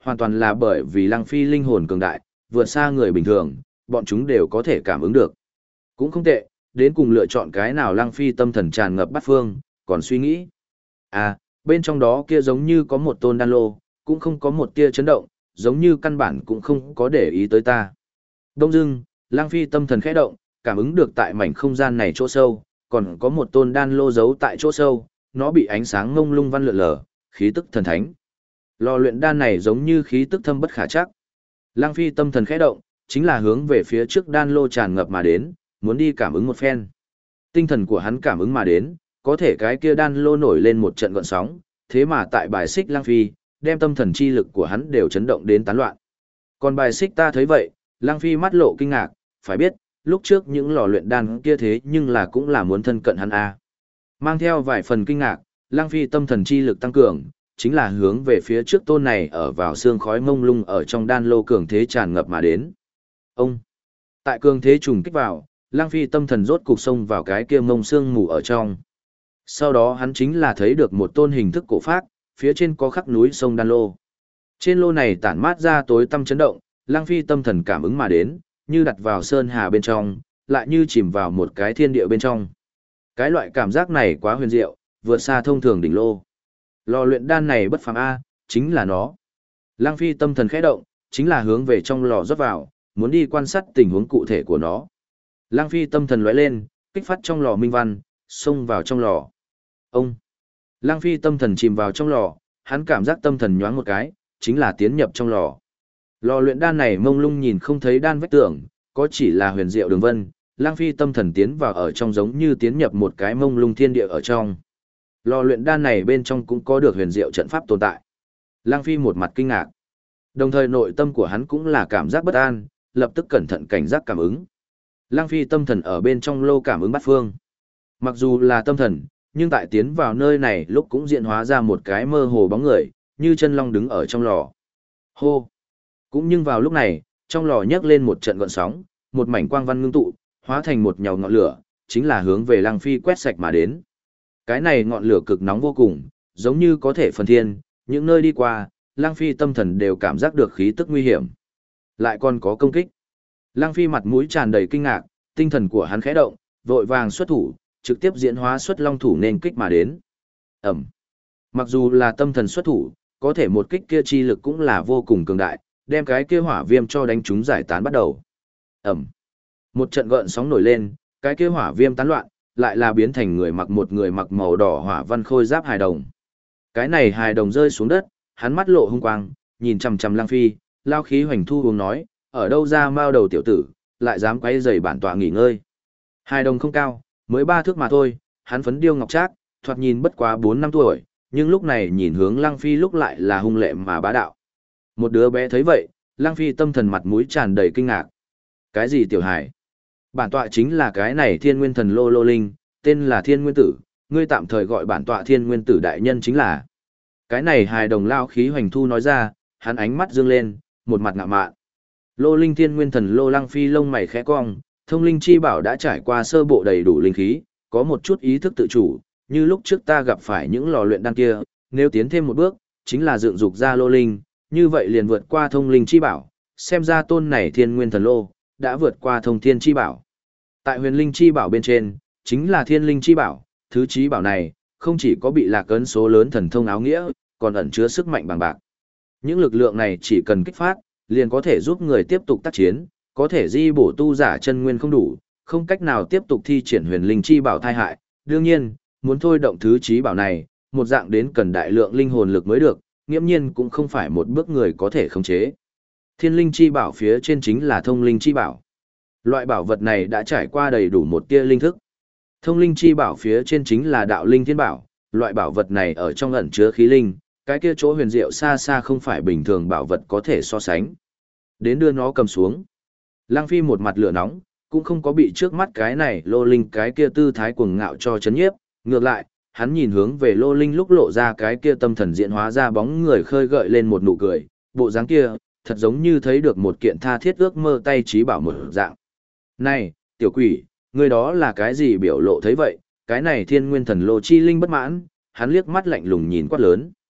hoàn toàn là bởi vì Lăng Phi linh hồn cường đại, vượt xa người bình thường, bọn chúng đều có thể cảm ứng được. Cũng không tệ, đến cùng lựa chọn cái nào Lăng Phi tâm thần tràn ngập bát phương, còn suy nghĩ. À, bên trong đó kia giống như có một tôn đan lô, cũng không có một tia chấn động, giống như căn bản cũng không có để ý tới ta. Đông dưng, Lăng Phi tâm thần khẽ động, cảm ứng được tại mảnh không gian này chỗ sâu, còn có một tôn đan lô giấu tại chỗ sâu, nó bị ánh sáng ngông lung văn lượn lờ, khí tức thần thánh. Lò luyện đan này giống như khí tức thâm bất khả trắc. Lăng Phi tâm thần khẽ động, chính là hướng về phía trước đan lô tràn ngập mà đến, muốn đi cảm ứng một phen. Tinh thần của hắn cảm ứng mà đến, có thể cái kia đan lô nổi lên một trận gợn sóng, thế mà tại bài xích Lăng Phi, đem tâm thần chi lực của hắn đều chấn động đến tán loạn. Còn bài xích ta thấy vậy, Lăng Phi mắt lộ kinh ngạc, phải biết, lúc trước những lò luyện đan kia thế nhưng là cũng là muốn thân cận hắn a. Mang theo vài phần kinh ngạc, Lăng Phi tâm thần chi lực tăng cường, chính là hướng về phía trước tôn này ở vào xương khói mông lung ở trong đan lô cường thế tràn ngập mà đến. Ông! Tại cường thế trùng kích vào, Lăng Phi tâm thần rốt cục xông vào cái kia mông xương mù ở trong. Sau đó hắn chính là thấy được một tôn hình thức cổ phác, phía trên có khắc núi sông đan lô. Trên lô này tản mát ra tối tăm chấn động, Lăng Phi tâm thần cảm ứng mà đến, như đặt vào sơn hà bên trong, lại như chìm vào một cái thiên địa bên trong. Cái loại cảm giác này quá huyền diệu, vượt xa thông thường đỉnh lô. Lò luyện đan này bất phàm a, chính là nó. Lăng Phi tâm thần khẽ động, chính là hướng về trong lò rót vào, muốn đi quan sát tình huống cụ thể của nó. Lăng Phi tâm thần lóe lên, kích phát trong lò minh văn, xông vào trong lò. Ông! Lăng Phi tâm thần chìm vào trong lò, hắn cảm giác tâm thần nhoáng một cái, chính là tiến nhập trong lò. Lò luyện đan này mông lung nhìn không thấy đan vách tường, có chỉ là huyền diệu đường vân, Lăng Phi tâm thần tiến vào ở trong giống như tiến nhập một cái mông lung thiên địa ở trong. Lò luyện đan này bên trong cũng có được huyền diệu trận pháp tồn tại. Lăng Phi một mặt kinh ngạc. Đồng thời nội tâm của hắn cũng là cảm giác bất an, lập tức cẩn thận cảnh giác cảm ứng. Lăng Phi tâm thần ở bên trong lô cảm ứng bát phương. Mặc dù là tâm thần, nhưng tại tiến vào nơi này lúc cũng diễn hóa ra một cái mơ hồ bóng người, như chân long đứng ở trong lò. Hô! Cũng nhưng vào lúc này, trong lò nhấc lên một trận gợn sóng, một mảnh quang văn ngưng tụ, hóa thành một nhào ngọn lửa, chính là hướng về Lăng Phi quét sạch mà đến. Cái này ngọn lửa cực nóng vô cùng, giống như có thể phần thiên, những nơi đi qua, Lăng Phi tâm thần đều cảm giác được khí tức nguy hiểm. Lại còn có công kích. Lăng Phi mặt mũi tràn đầy kinh ngạc, tinh thần của hắn khẽ động, vội vàng xuất thủ, trực tiếp diễn hóa xuất long thủ nên kích mà đến. Ẩm. Mặc dù là tâm thần xuất thủ, có thể một kích kia chi lực cũng là vô cùng cường đại, đem cái kia hỏa viêm cho đánh chúng giải tán bắt đầu. Ẩm. Một trận gợn sóng nổi lên, cái kia hỏa viêm tán loạn, lại là biến thành một người mặc màu đỏ hỏa văn khôi giáp hài đồng. Cái này hài đồng rơi xuống đất, hắn mắt lộ hung quang, nhìn chằm chằm Lăng Phi, lao khí hoành thu uống nói, ở đâu ra mao đầu tiểu tử, lại dám quấy rầy bản tọa nghỉ ngơi. Hài đồng không cao, mới 3 thước mà thôi, hắn phấn điêu ngọc trác, thoạt nhìn bất quá 4-5 tuổi, nhưng lúc này nhìn hướng Lăng Phi lúc lại là hung lệ mà bá đạo. Một đứa bé thấy vậy, Lăng Phi tâm thần mặt mũi tràn đầy kinh ngạc. Cái gì tiểu hài? Bản tọa chính là cái này Thiên Nguyên Thần Lô Lô Linh, tên là Thiên Nguyên Tử, ngươi tạm thời gọi bản tọa Thiên Nguyên Tử đại nhân chính là. Cái này hài đồng lao khí hoành thu nói ra, hắn ánh mắt dương lên, một mặt ngạo mạn. Lô Linh Thiên Nguyên Thần Lô Lăng Phi lông mày khẽ cong, thông linh chi bảo đã trải qua sơ bộ đầy đủ linh khí, có một chút ý thức tự chủ, như lúc trước ta gặp phải những lò luyện đan kia, nếu tiến thêm một bước, chính là dựng dục ra Lô Linh, như vậy liền vượt qua thông linh chi bảo, xem ra tôn này Thiên Nguyên Thần Lô đã vượt qua thông thiên chi bảo. Tại huyền linh chi bảo bên trên, chính là thiên linh chi bảo, thứ chí bảo này, không chỉ có bị lạc ấn số lớn thần thông áo nghĩa, còn ẩn chứa sức mạnh bằng bạc. Những lực lượng này chỉ cần kích phát, liền có thể giúp người tiếp tục tác chiến, có thể di bổ tu giả chân nguyên không đủ, không cách nào tiếp tục thi triển huyền linh chi bảo thai hại. Đương nhiên, muốn thôi động thứ chí bảo này, một dạng đến cần đại lượng linh hồn lực mới được, nghiễm nhiên cũng không phải một bước người có thể khống chế. Thiên linh chi bảo phía trên chính là thông linh chi bảo. Loại bảo vật này đã trải qua đầy đủ một tia linh thức. Thông linh chi bảo phía trên chính là đạo linh thiên bảo, loại bảo vật này ở trong ẩn chứa khí linh, cái kia chỗ huyền diệu xa xa không phải bình thường bảo vật có thể so sánh. Đến đưa nó cầm xuống. Lăng Phi một mặt lửa nóng, cũng không có bị trước mắt cái này Lô Linh cái kia tư thái cuồng ngạo cho chấn nhiếp, ngược lại, hắn nhìn hướng về Lô Linh lúc lộ ra cái kia tâm thần diễn hóa ra bóng người khơi gợi lên một nụ cười, bộ dáng kia, thật giống như thấy được một kiện tha thiết ước mơ tay trí bảo một dạng. Này, tiểu quỷ, ngươi đó là cái gì biểu lộ thấy vậy, cái này Thiên Nguyên Thần Lô chi linh bất mãn, hắn liếc mắt lạnh lùng nhìn quát lớn.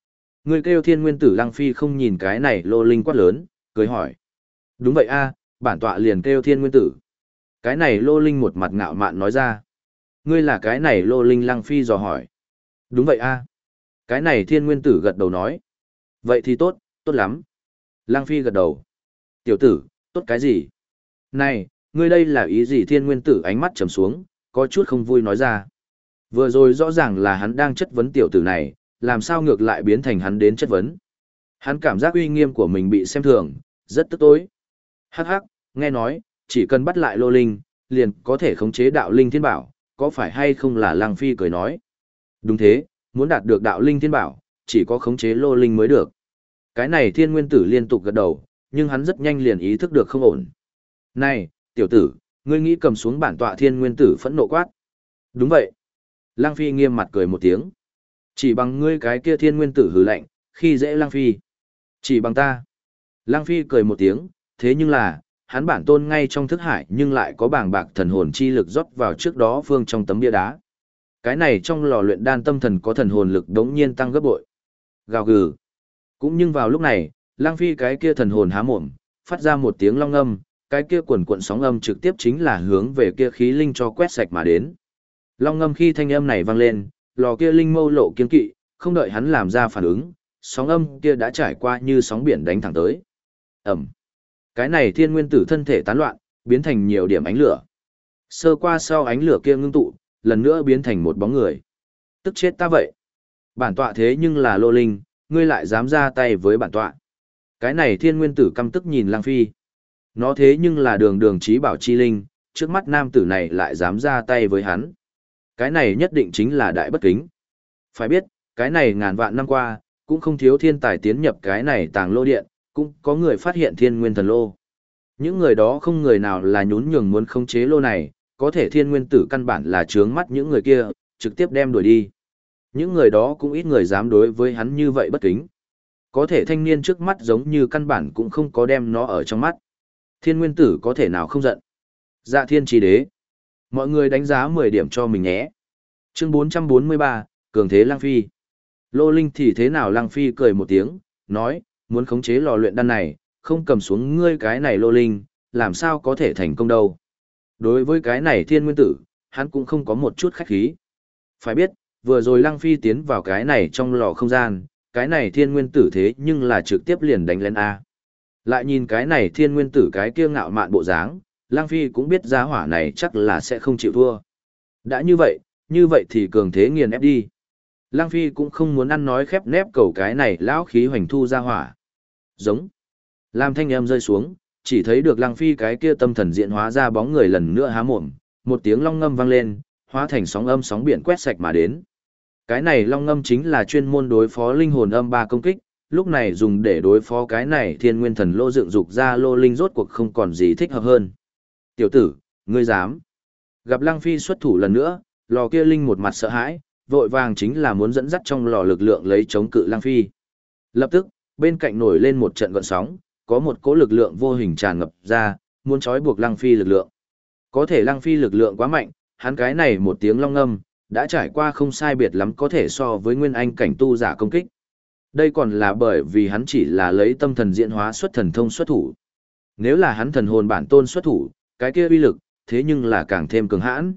Người kêu thiên nguyên tử Lăng Phi không nhìn cái này lô linh quát lớn, cười hỏi. Đúng vậy a, bản tọa liền kêu thiên nguyên tử. Cái này lô linh một mặt ngạo mạn nói ra. Ngươi là cái này lô linh Lăng Phi dò hỏi. Đúng vậy a. Cái này thiên nguyên tử gật đầu nói. Vậy thì tốt, tốt lắm. Lăng Phi gật đầu. Tiểu tử, tốt cái gì? Này, ngươi đây là ý gì? Thiên nguyên tử ánh mắt trầm xuống, có chút không vui nói ra. Vừa rồi rõ ràng là hắn đang chất vấn tiểu tử này, làm sao ngược lại biến thành hắn đến chất vấn. Hắn cảm giác uy nghiêm của mình bị xem thường, rất tức tối. Hắc hắc, nghe nói, chỉ cần bắt lại lô linh, liền có thể khống chế đạo linh thiên bảo, có phải hay không? Là Lăng Phi cười nói. Đúng thế, muốn đạt được đạo linh thiên bảo, chỉ có khống chế lô linh mới được. Cái này thiên nguyên tử liên tục gật đầu, nhưng hắn rất nhanh liền ý thức được không ổn. Này, tiểu tử, ngươi nghĩ cầm xuống bản tọa? Thiên nguyên tử phẫn nộ quát. Đúng vậy. Lăng Phi nghiêm mặt cười một tiếng. Chỉ bằng ngươi cái kia thiên nguyên tử hừ lạnh, khi dễ Lăng Phi. Chỉ bằng ta. Lăng Phi cười một tiếng, thế nhưng là, hắn bản tôn ngay trong thức hải nhưng lại có bàng bạc thần hồn chi lực rót vào trước đó phương trong tấm bia đá. Cái này trong lò luyện đan tâm thần có thần hồn lực đống nhiên tăng gấp bội. Gào gừ. Cũng nhưng vào lúc này, Lăng Phi cái kia thần hồn há mồm, phát ra một tiếng long âm, cái kia quần cuộn sóng âm trực tiếp chính là hướng về kia khí linh cho quét sạch mà đến. Long âm khi thanh âm này vang lên, lò kia linh mâu lộ kiên kỵ, không đợi hắn làm ra phản ứng, sóng âm kia đã trải qua như sóng biển đánh thẳng tới. Ẩm. Cái này thiên nguyên tử thân thể tán loạn, biến thành nhiều điểm ánh lửa. Sơ qua sau ánh lửa kia ngưng tụ, lần nữa biến thành một bóng người. Tức chết ta vậy. Bản tọa thế nhưng là lô linh, ngươi lại dám ra tay với bản tọa. Cái này thiên nguyên tử căm tức nhìn Lăng Phi. Nó thế nhưng là đường đường trí bảo chi linh, trước mắt nam tử này lại dám ra tay với hắn. Cái này nhất định chính là đại bất kính. Phải biết, cái này ngàn vạn năm qua, cũng không thiếu thiên tài tiến nhập cái này tàng lô điện, cũng có người phát hiện thiên nguyên thần lô. Những người đó không người nào là nhún nhường muốn khống chế lô này, có thể thiên nguyên tử căn bản là trướng mắt những người kia, trực tiếp đem đuổi đi. Những người đó cũng ít người dám đối với hắn như vậy bất kính. Có thể thanh niên trước mắt giống như căn bản cũng không có đem nó ở trong mắt. Thiên nguyên tử có thể nào không giận. Dạ thiên trì đế. Mọi người đánh giá 10 điểm cho mình nhé. Chương 443, Cường thế Lăng Phi. Lô linh thì thế nào? Lăng Phi cười một tiếng, nói, muốn khống chế lò luyện đan này, không cầm xuống ngươi cái này lô linh, làm sao có thể thành công đâu. Đối với cái này thiên nguyên tử, hắn cũng không có một chút khách khí. Phải biết, vừa rồi Lăng Phi tiến vào cái này trong lò không gian, cái này thiên nguyên tử thế nhưng là trực tiếp liền đánh lên A. Lại nhìn cái này thiên nguyên tử cái kia ngạo mạn bộ dáng, Lăng Phi cũng biết giá hỏa này chắc là sẽ không chịu thua. Đã như vậy thì cường thế nghiền ép đi. Lăng Phi cũng không muốn ăn nói khép nép cầu cái này lão khí hoành thu ra hỏa. Giống. Làm thanh âm rơi xuống, chỉ thấy được Lăng Phi cái kia tâm thần diện hóa ra bóng người lần nữa há mồm, một tiếng long ngâm vang lên, hóa thành sóng âm sóng biển quét sạch mà đến. Cái này long ngâm chính là chuyên môn đối phó linh hồn âm ba công kích, lúc này dùng để đối phó cái này thiên nguyên thần lô dựng dục ra lô linh rốt cuộc không còn gì thích hợp hơn. Tiểu tử, ngươi dám. Gặp Lăng Phi xuất thủ lần nữa, lò kia linh một mặt sợ hãi, vội vàng chính là muốn dẫn dắt trong lò lực lượng lấy chống cự Lăng Phi. Lập tức, bên cạnh nổi lên một trận gợn sóng, có một cỗ lực lượng vô hình tràn ngập ra, muốn trói buộc Lăng Phi lực lượng. Có thể Lăng Phi lực lượng quá mạnh, hắn cái này một tiếng long ngâm, đã trải qua không sai biệt lắm có thể so với nguyên anh cảnh tu giả công kích. Đây còn là bởi vì hắn chỉ là lấy tâm thần diễn hóa xuất thần thông xuất thủ. Nếu là hắn thần hồn bản tôn xuất thủ, cái kia uy lực, thế nhưng là càng thêm cường hãn.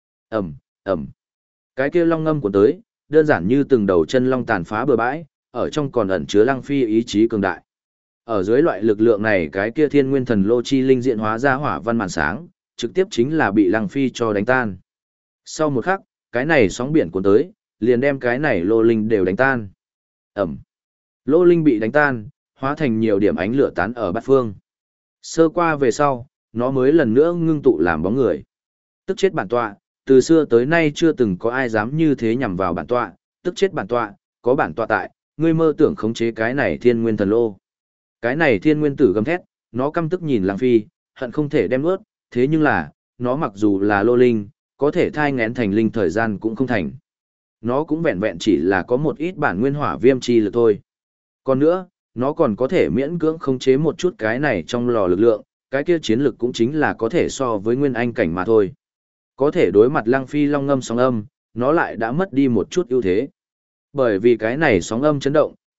Ầm. Cái kia long ngâm của tới, đơn giản như từng đầu chân long tàn phá bừa bãi, ở trong còn ẩn chứa Lăng Phi ý chí cường đại. Ở dưới loại lực lượng này, cái kia thiên nguyên thần lô chi linh diện hóa ra hỏa văn màn sáng, trực tiếp chính là bị Lăng Phi cho đánh tan. Sau một khắc, cái này sóng biển cuốn tới, liền đem cái này lô linh đều đánh tan. Ầm. Lô linh bị đánh tan, hóa thành nhiều điểm ánh lửa tán ở bát phương. Sơ qua về sau, nó mới lần nữa ngưng tụ làm bóng người. Tức chết bản tọa, từ xưa tới nay chưa từng có ai dám như thế nhằm vào bản tọa, tức chết bản tọa, có bản tọa tại, ngươi mơ tưởng khống chế cái này thiên nguyên thần lô. Cái này thiên nguyên tử gầm thét, nó căm tức nhìn Lăng Phi, hận không thể đem nuốt, thế nhưng là, nó mặc dù là lô linh, có thể thai ngén thành linh thời gian cũng không thành. Nó cũng vẹn vẹn chỉ là có một ít bản nguyên hỏa viêm chi lực thôi. Còn nữa, nó còn có thể miễn cưỡng khống chế một chút cái này trong lò lực lượng, cái kia chiến lực cũng chính là có thể so với nguyên anh cảnh mà thôi. Có thể đối mặt Lăng Phi long ngâm sóng âm, nó lại đã mất đi một chút ưu thế. Bởi vì cái này sóng âm chấn động,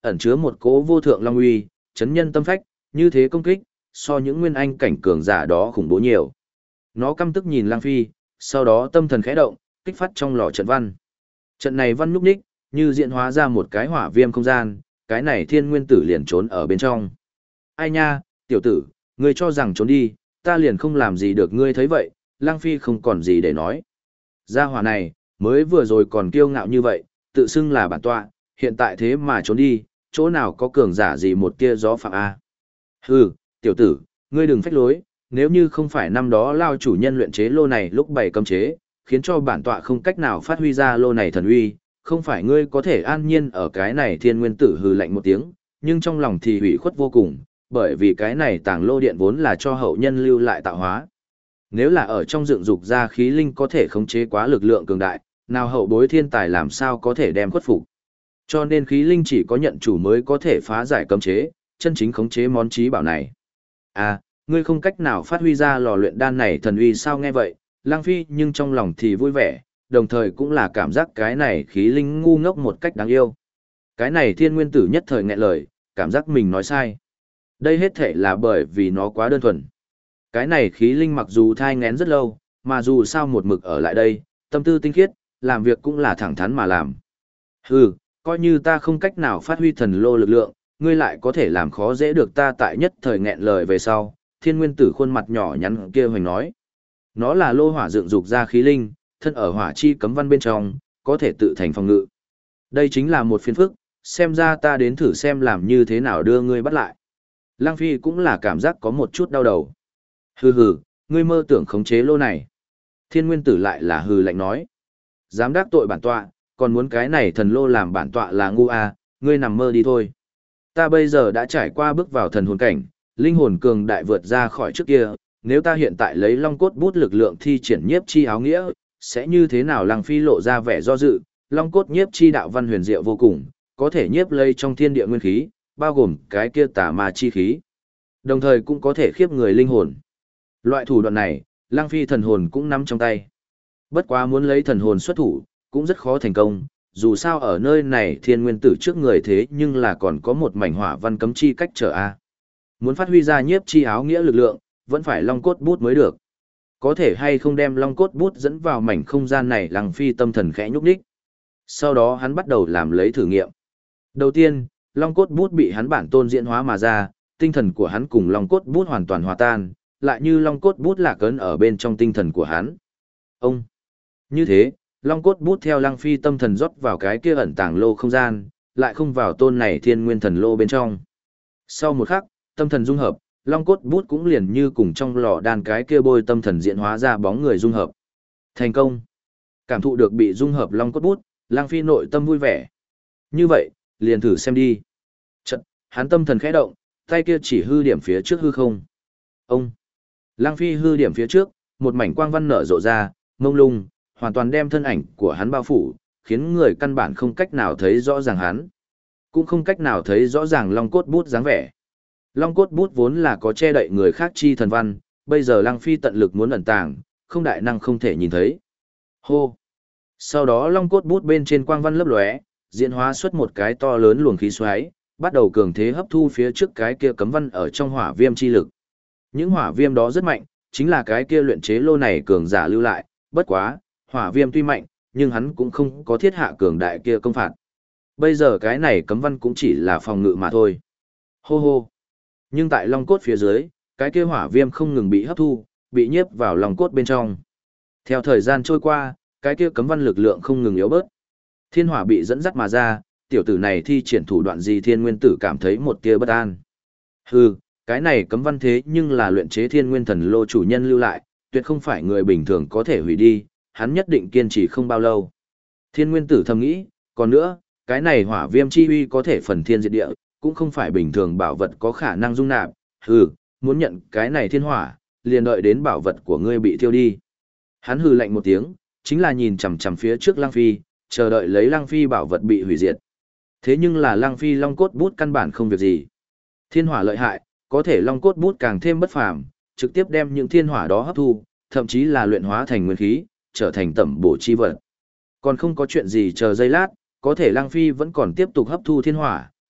ẩn chứa một cỗ vô thượng long uy, chấn nhân tâm phách, như thế công kích, so những nguyên anh cảnh cường giả đó khủng bố nhiều. Nó căm tức nhìn Lăng Phi, sau đó tâm thần khẽ động, kích phát trong lò trận văn. Trận này văn nhúc nhích, như diễn hóa ra một cái hỏa viêm không gian, cái này thiên nguyên tử liền trốn ở bên trong. Ai nha, tiểu tử, ngươi cho rằng trốn đi, ta liền không làm gì được ngươi thấy vậy, Lăng Phi không còn gì để nói. Gia hỏa này, mới vừa rồi còn kiêu ngạo như vậy, tự xưng là bản tọa, hiện tại thế mà trốn đi, chỗ nào có cường giả gì một tia gió phạm A. Hừ, tiểu tử, ngươi đừng phách lối, nếu như không phải năm đó lao chủ nhân luyện chế lô này lúc bày cấm chế, khiến cho bản tọa không cách nào phát huy ra lô này thần uy, không phải ngươi có thể an nhiên ở cái này thiên nguyên tử hừ lạnh một tiếng, nhưng trong lòng thì hủy khuất vô cùng, bởi vì cái này tàng lô điện vốn là cho hậu nhân lưu lại tạo hóa. Nếu là ở trong dựng dục ra khí linh có thể khống chế quá lực lượng cường đại, nào hậu bối thiên tài làm sao có thể đem khuất phục. Cho nên khí linh chỉ có nhận chủ mới có thể phá giải cấm chế, chân chính khống chế món trí bảo này. À, ngươi không cách nào phát huy ra lò luyện đan này thần uy sao nghe vậy, Lang Phi nhưng trong lòng thì vui vẻ, đồng thời cũng là cảm giác cái này khí linh ngu ngốc một cách đáng yêu. Cái này thiên nguyên tử nhất thời nghẹn lời, cảm giác mình nói sai. Đây hết thể là bởi vì nó quá đơn thuần. Cái này khí linh mặc dù thai ngén rất lâu, mà dù sao một mực ở lại đây, tâm tư tinh khiết, làm việc cũng là thẳng thắn mà làm. Hừ, coi như ta không cách nào phát huy thần lô lực lượng, ngươi lại có thể làm khó dễ được ta tại nhất thời nghẹn lời về sau. Thiên nguyên tử khuôn mặt nhỏ nhắn kia hoành nói. Nó là lô hỏa dựng dục ra khí linh, thân ở hỏa chi cấm văn bên trong, có thể tự thành phòng ngự. Đây chính là một phiền phức, xem ra ta đến thử xem làm như thế nào đưa ngươi bắt lại. Lang Phi cũng là cảm giác có một chút đau đầu. Hừ hừ, ngươi mơ tưởng khống chế lô này. Thiên nguyên tử lại là hừ lạnh nói. Dám đắc tội bản tọa, còn muốn cái này thần lô làm bản tọa là ngu à, ngươi nằm mơ đi thôi. Ta bây giờ đã trải qua bước vào thần hồn cảnh, linh hồn cường đại vượt ra khỏi trước kia, nếu ta hiện tại lấy long cốt bút lực lượng thi triển nhiếp chi áo nghĩa, sẽ như thế nào? Lăng Phi lộ ra vẻ do dự, long cốt nhiếp chi đạo văn huyền diệu vô cùng, có thể nhiếp lây trong thiên địa nguyên khí, bao gồm cái kia tà ma chi khí, đồng thời cũng có thể khiếp người linh hồn. Loại thủ đoạn này, Lăng Phi thần hồn cũng nắm trong tay. Bất quá muốn lấy thần hồn xuất thủ, cũng rất khó thành công, dù sao ở nơi này thiên nguyên tử trước người thế nhưng là còn có một mảnh hỏa văn cấm chi cách trở a. Muốn phát huy ra nhiếp chi áo nghĩa lực lượng, vẫn phải long cốt bút mới được. Có thể hay không đem long cốt bút dẫn vào mảnh không gian này? Lăng Phi tâm thần khẽ nhúc nhích. Sau đó hắn bắt đầu làm lấy thử nghiệm. Đầu tiên, long cốt bút bị hắn bản tôn diễn hóa mà ra, tinh thần của hắn cùng long cốt bút hoàn toàn hòa tan, lại như long cốt bút lạc ấn ở bên trong tinh thần của hắn. Ông! Như thế, long cốt bút theo Lăng Phi tâm thần rót vào cái kia ẩn tàng lô không gian, lại không vào tôn này thiên nguyên thần lô bên trong. Sau một khắc, tâm thần dung hợp, long cốt bút cũng liền như cùng trong lò đan cái kia bôi tâm thần diễn hóa ra bóng người dung hợp. Thành công! Cảm thụ được bị dung hợp long cốt bút, Lăng Phi nội tâm vui vẻ. Như vậy, liền thử xem đi. Chợt, hắn tâm thần khẽ động, tay kia chỉ hư điểm phía trước hư không. Ông! Lăng Phi hư điểm phía trước, một mảnh quang văn nở rộ ra, mông lung, hoàn toàn đem thân ảnh của hắn bao phủ, khiến người căn bản không cách nào thấy rõ ràng hắn. Cũng không cách nào thấy rõ ràng long cốt bút dáng vẻ. Long cốt bút vốn là có che đậy người khác chi thần văn, bây giờ Lăng Phi tận lực muốn ẩn tàng, không đại năng không thể nhìn thấy. Hô! Sau đó long cốt bút bên trên quang văn lấp lóe, diễn hóa xuất một cái to lớn luồng khí xoáy, bắt đầu cường thế hấp thu phía trước cái kia cấm văn ở trong hỏa viêm chi lực. Những hỏa viêm đó rất mạnh, chính là cái kia luyện chế lô này cường giả lưu lại, bất quá, hỏa viêm tuy mạnh, nhưng hắn cũng không có thiết hạ cường đại kia công phạt. Bây giờ cái này cấm văn cũng chỉ là phòng ngự mà thôi. Hô hô! Nhưng tại long cốt phía dưới, cái kia hỏa viêm không ngừng bị hấp thu, bị nhiếp vào long cốt bên trong. Theo thời gian trôi qua, cái kia cấm văn lực lượng không ngừng yếu bớt. Thiên hỏa bị dẫn dắt mà ra, tiểu tử này thi triển thủ đoạn gì? Thiên nguyên tử cảm thấy một tia bất an. Hừ, cái này cấm văn thế nhưng là luyện chế thiên nguyên thần lô chủ nhân lưu lại, tuyệt không phải người bình thường có thể hủy đi, hắn nhất định kiên trì không bao lâu. Thiên nguyên tử thầm nghĩ, còn nữa, cái này hỏa viêm chi uy có thể phần thiên diệt địa, cũng không phải bình thường bảo vật có khả năng dung nạp. Hừ, muốn nhận cái này thiên hỏa, liền đợi đến bảo vật của ngươi bị thiêu đi. Hắn hừ lạnh một tiếng, chính là nhìn chằm chằm phía trước Lăng Phi, chờ đợi lấy Lăng Phi bảo vật bị hủy diệt. Thế nhưng là Lăng Phi long cốt bút căn bản không việc gì. Thiên hỏa lợi hại, có thể long cốt bút càng thêm bất phàm, trực tiếp đem những thiên hỏa đó hấp thu, thậm chí là luyện hóa thành nguyên khí, trở thành tẩm bổ chi vật. Còn không có chuyện gì chờ giây lát, có thể Lăng Phi vẫn còn tiếp tục hấp thu thiên hỏa,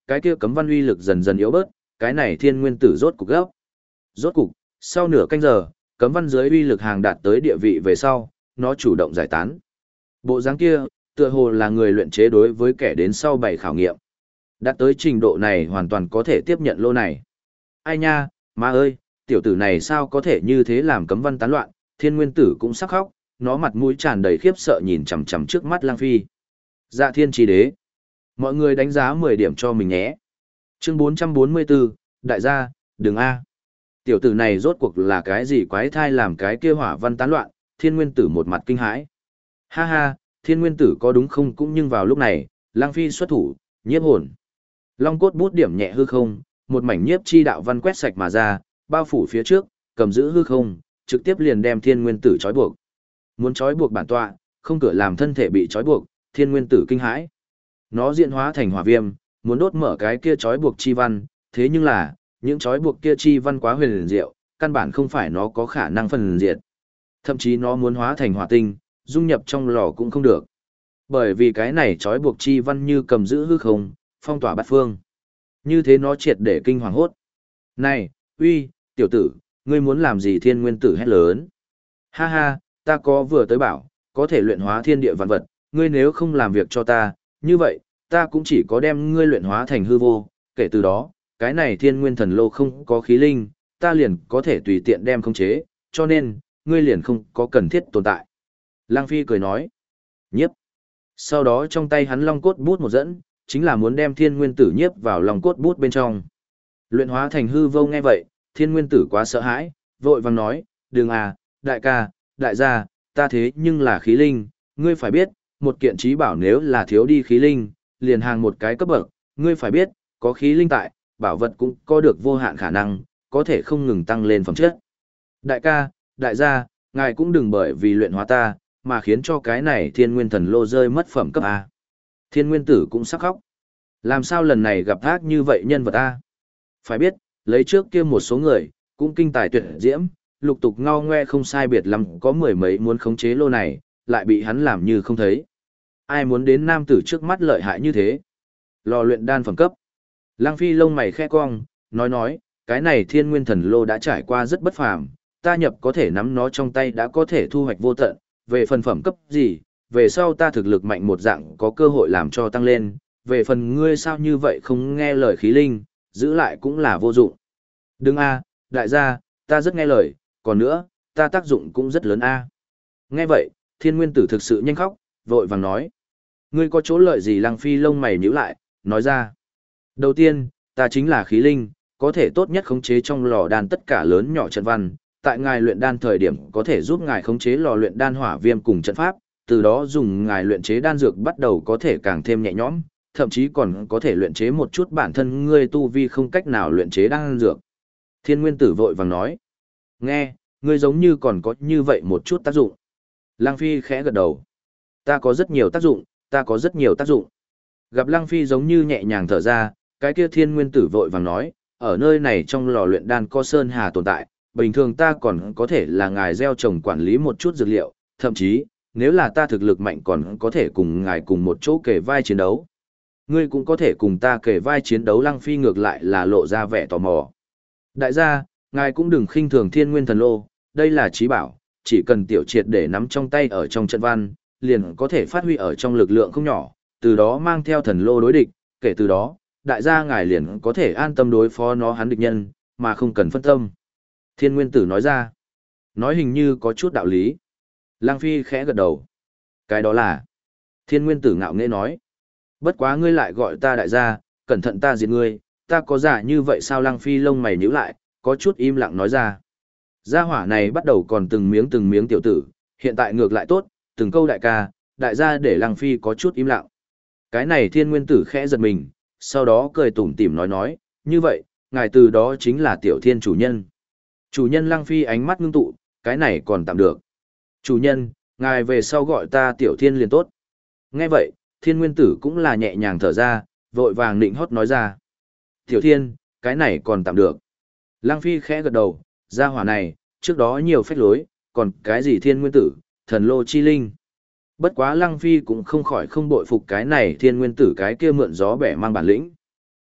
cái kia cấm văn uy lực dần dần yếu bớt, cái này thiên nguyên tử rốt cục gấp. Rốt cục, sau nửa canh giờ, cấm văn dưới uy lực hàng đạt tới địa vị về sau, nó chủ động giải tán. Bộ dáng kia, tựa hồ là người luyện chế đối với kẻ đến sau 7 khảo nghiệm. Đạt tới trình độ này hoàn toàn có thể tiếp nhận lô này. Ai nha, má ơi, tiểu tử này sao có thể như thế làm cấm văn tán loạn, thiên nguyên tử cũng sắc khóc, nó mặt mũi tràn đầy khiếp sợ nhìn chằm chằm trước mắt Lang Phi. Dạ thiên chi đế. Mọi người đánh giá 10 điểm cho mình nhé. Chương 444, đại gia, đừng A. Tiểu tử này rốt cuộc là cái gì quái thai làm cái kia hỏa văn tán loạn, thiên nguyên tử một mặt kinh hãi. Ha ha, thiên nguyên tử có đúng không cũng nhưng vào lúc này, Lang Phi xuất thủ, nhiếp hồn. Long cốt bút điểm nhẹ hư không, một mảnh nhiếp chi đạo văn quét sạch mà ra, bao phủ phía trước, cầm giữ hư không, trực tiếp liền đem thiên nguyên tử trói buộc. Muốn trói buộc bản tọa, không cửa làm thân thể bị trói buộc, thiên nguyên tử kinh hãi. Nó diễn hóa thành hỏa viêm, muốn đốt mở cái kia trói buộc chi văn, thế nhưng là, những trói buộc kia chi văn quá huyền diệu, căn bản không phải nó có khả năng phân diệt. Thậm chí nó muốn hóa thành hỏa tinh, dung nhập trong lò cũng không được. Bởi vì cái này trói buộc chi văn như cầm giữ hư không, phong tỏa bát phương. Như thế nó triệt để kinh hoàng hốt. Này, uy, tiểu tử, ngươi muốn làm gì thiên nguyên tử hét lớn. Ha ha, ta có vừa tới bảo, có thể luyện hóa thiên địa vạn vật, ngươi nếu không làm việc cho ta, như vậy, ta cũng chỉ có đem ngươi luyện hóa thành hư vô, kể từ đó, cái này thiên nguyên thần lô không có khí linh, ta liền có thể tùy tiện đem khống chế, cho nên, ngươi liền không có cần thiết tồn tại. Lang Phi cười nói, nhiếp. Sau đó trong tay hắn long cốt bút một dẫn, chính là muốn đem thiên nguyên tử nhiếp vào long cốt bút bên trong. Luyện hóa thành hư vô nghe vậy, thiên nguyên tử quá sợ hãi, vội vàng nói, đừng à, đại ca, đại gia, ta thế nhưng là khí linh, ngươi phải biết, một kiện trí bảo nếu là thiếu đi khí linh, liền hàng một cái cấp bậc, ngươi phải biết, có khí linh tại, bảo vật cũng có được vô hạn khả năng, có thể không ngừng tăng lên phẩm chất. Đại ca, đại gia, ngài cũng đừng bởi vì luyện hóa ta, mà khiến cho cái này thiên nguyên thần lô rơi mất phẩm cấp A. Thiên nguyên tử cũng sắp khóc. Làm sao lần này gặp ác như vậy nhân vật A? Phải biết, lấy trước kia một số người, cũng kinh tài tuyệt diễm, lục tục ngao ngoe không sai biệt lắm có mười mấy muốn khống chế lô này, lại bị hắn làm như không thấy. Ai muốn đến nam tử trước mắt lợi hại như thế? Lò luyện đan phẩm cấp. Lang Phi lông mày khẽ cong, nói, cái này thiên nguyên thần lô đã trải qua rất bất phàm, ta nhập có thể nắm nó trong tay đã có thể thu hoạch vô tận, về phần phẩm cấp gì, về sau ta thực lực mạnh một dạng có cơ hội làm cho tăng lên, về phần ngươi sao như vậy không nghe lời khí linh, giữ lại cũng là vô dụng. Đừng a, đại gia, ta rất nghe lời, còn nữa, ta tác dụng cũng rất lớn a. Nghe vậy, thiên nguyên tử thực sự nhanh khóc, vội vàng nói. Ngươi có chỗ lợi gì? Lang Phi lông mày nhíu lại, nói ra. Đầu tiên, ta chính là khí linh, có thể tốt nhất khống chế trong lò đan tất cả lớn nhỏ trận văn, tại ngài luyện đan thời điểm có thể giúp ngài khống chế lò luyện đan hỏa viêm cùng trận pháp, từ đó dùng ngài luyện chế đan dược bắt đầu có thể càng thêm nhẹ nhõm, thậm chí còn có thể luyện chế một chút bản thân ngươi tu vi không cách nào luyện chế đan dược. Thiên nguyên tử vội vàng nói. Nghe, ngươi giống như còn có như vậy một chút tác dụng. Lang Phi khẽ gật đầu. Ta có rất nhiều tác dụng, ta có rất nhiều tác dụng. Gặp Lang Phi giống như nhẹ nhàng thở ra, cái kia thiên nguyên tử vội vàng nói, ở nơi này trong lò luyện đan có sơn hà tồn tại, bình thường ta còn có thể là ngài gieo trồng quản lý một chút dược liệu, thậm chí, nếu là ta thực lực mạnh còn có thể cùng ngài cùng một chỗ kề vai chiến đấu. Ngươi cũng có thể cùng ta kề vai chiến đấu. Lang Phi ngược lại là lộ ra vẻ tò mò. Đại gia, ngài cũng đừng khinh thường thiên nguyên thần lô, đây là trí bảo, chỉ cần tiểu triệt để nắm trong tay ở trong trận văn, liền có thể phát huy ở trong lực lượng không nhỏ, từ đó mang theo thần lô đối địch, kể từ đó, đại gia ngài liền có thể an tâm đối phó nó hắn địch nhân, mà không cần phân tâm. Thiên nguyên tử nói ra, nói hình như có chút đạo lý. Lang Phi khẽ gật đầu. Cái đó là, thiên nguyên tử ngạo nghễ nói, bất quá ngươi lại gọi ta đại gia, cẩn thận ta diệt ngươi, ta có giả như vậy sao? Lang Phi lông mày nhíu lại, có chút im lặng nói ra. Gia hỏa này bắt đầu còn từng miếng tiểu tử, hiện tại ngược lại tốt, từng câu đại ca, đại gia để Lang Phi có chút im lặng. Cái này thiên nguyên tử khẽ giật mình, sau đó cười tủm tỉm nói, như vậy, ngài từ đó chính là tiểu thiên chủ nhân. Chủ nhân? Lang Phi ánh mắt ngưng tụ, cái này còn tạm được. Chủ nhân, ngài về sau gọi ta tiểu thiên liền tốt. Nghe vậy, thiên nguyên tử cũng là nhẹ nhàng thở ra, vội vàng nịnh hót nói ra. Tiểu thiên, cái này còn tạm được. Lang Phi khẽ gật đầu, gia hỏa này, trước đó nhiều phách lối, còn cái gì thiên nguyên tử, thần lô chi linh. Bất quá Lang Phi cũng không khỏi không bội phục cái này thiên nguyên tử cái kia mượn gió bẻ mang bản lĩnh.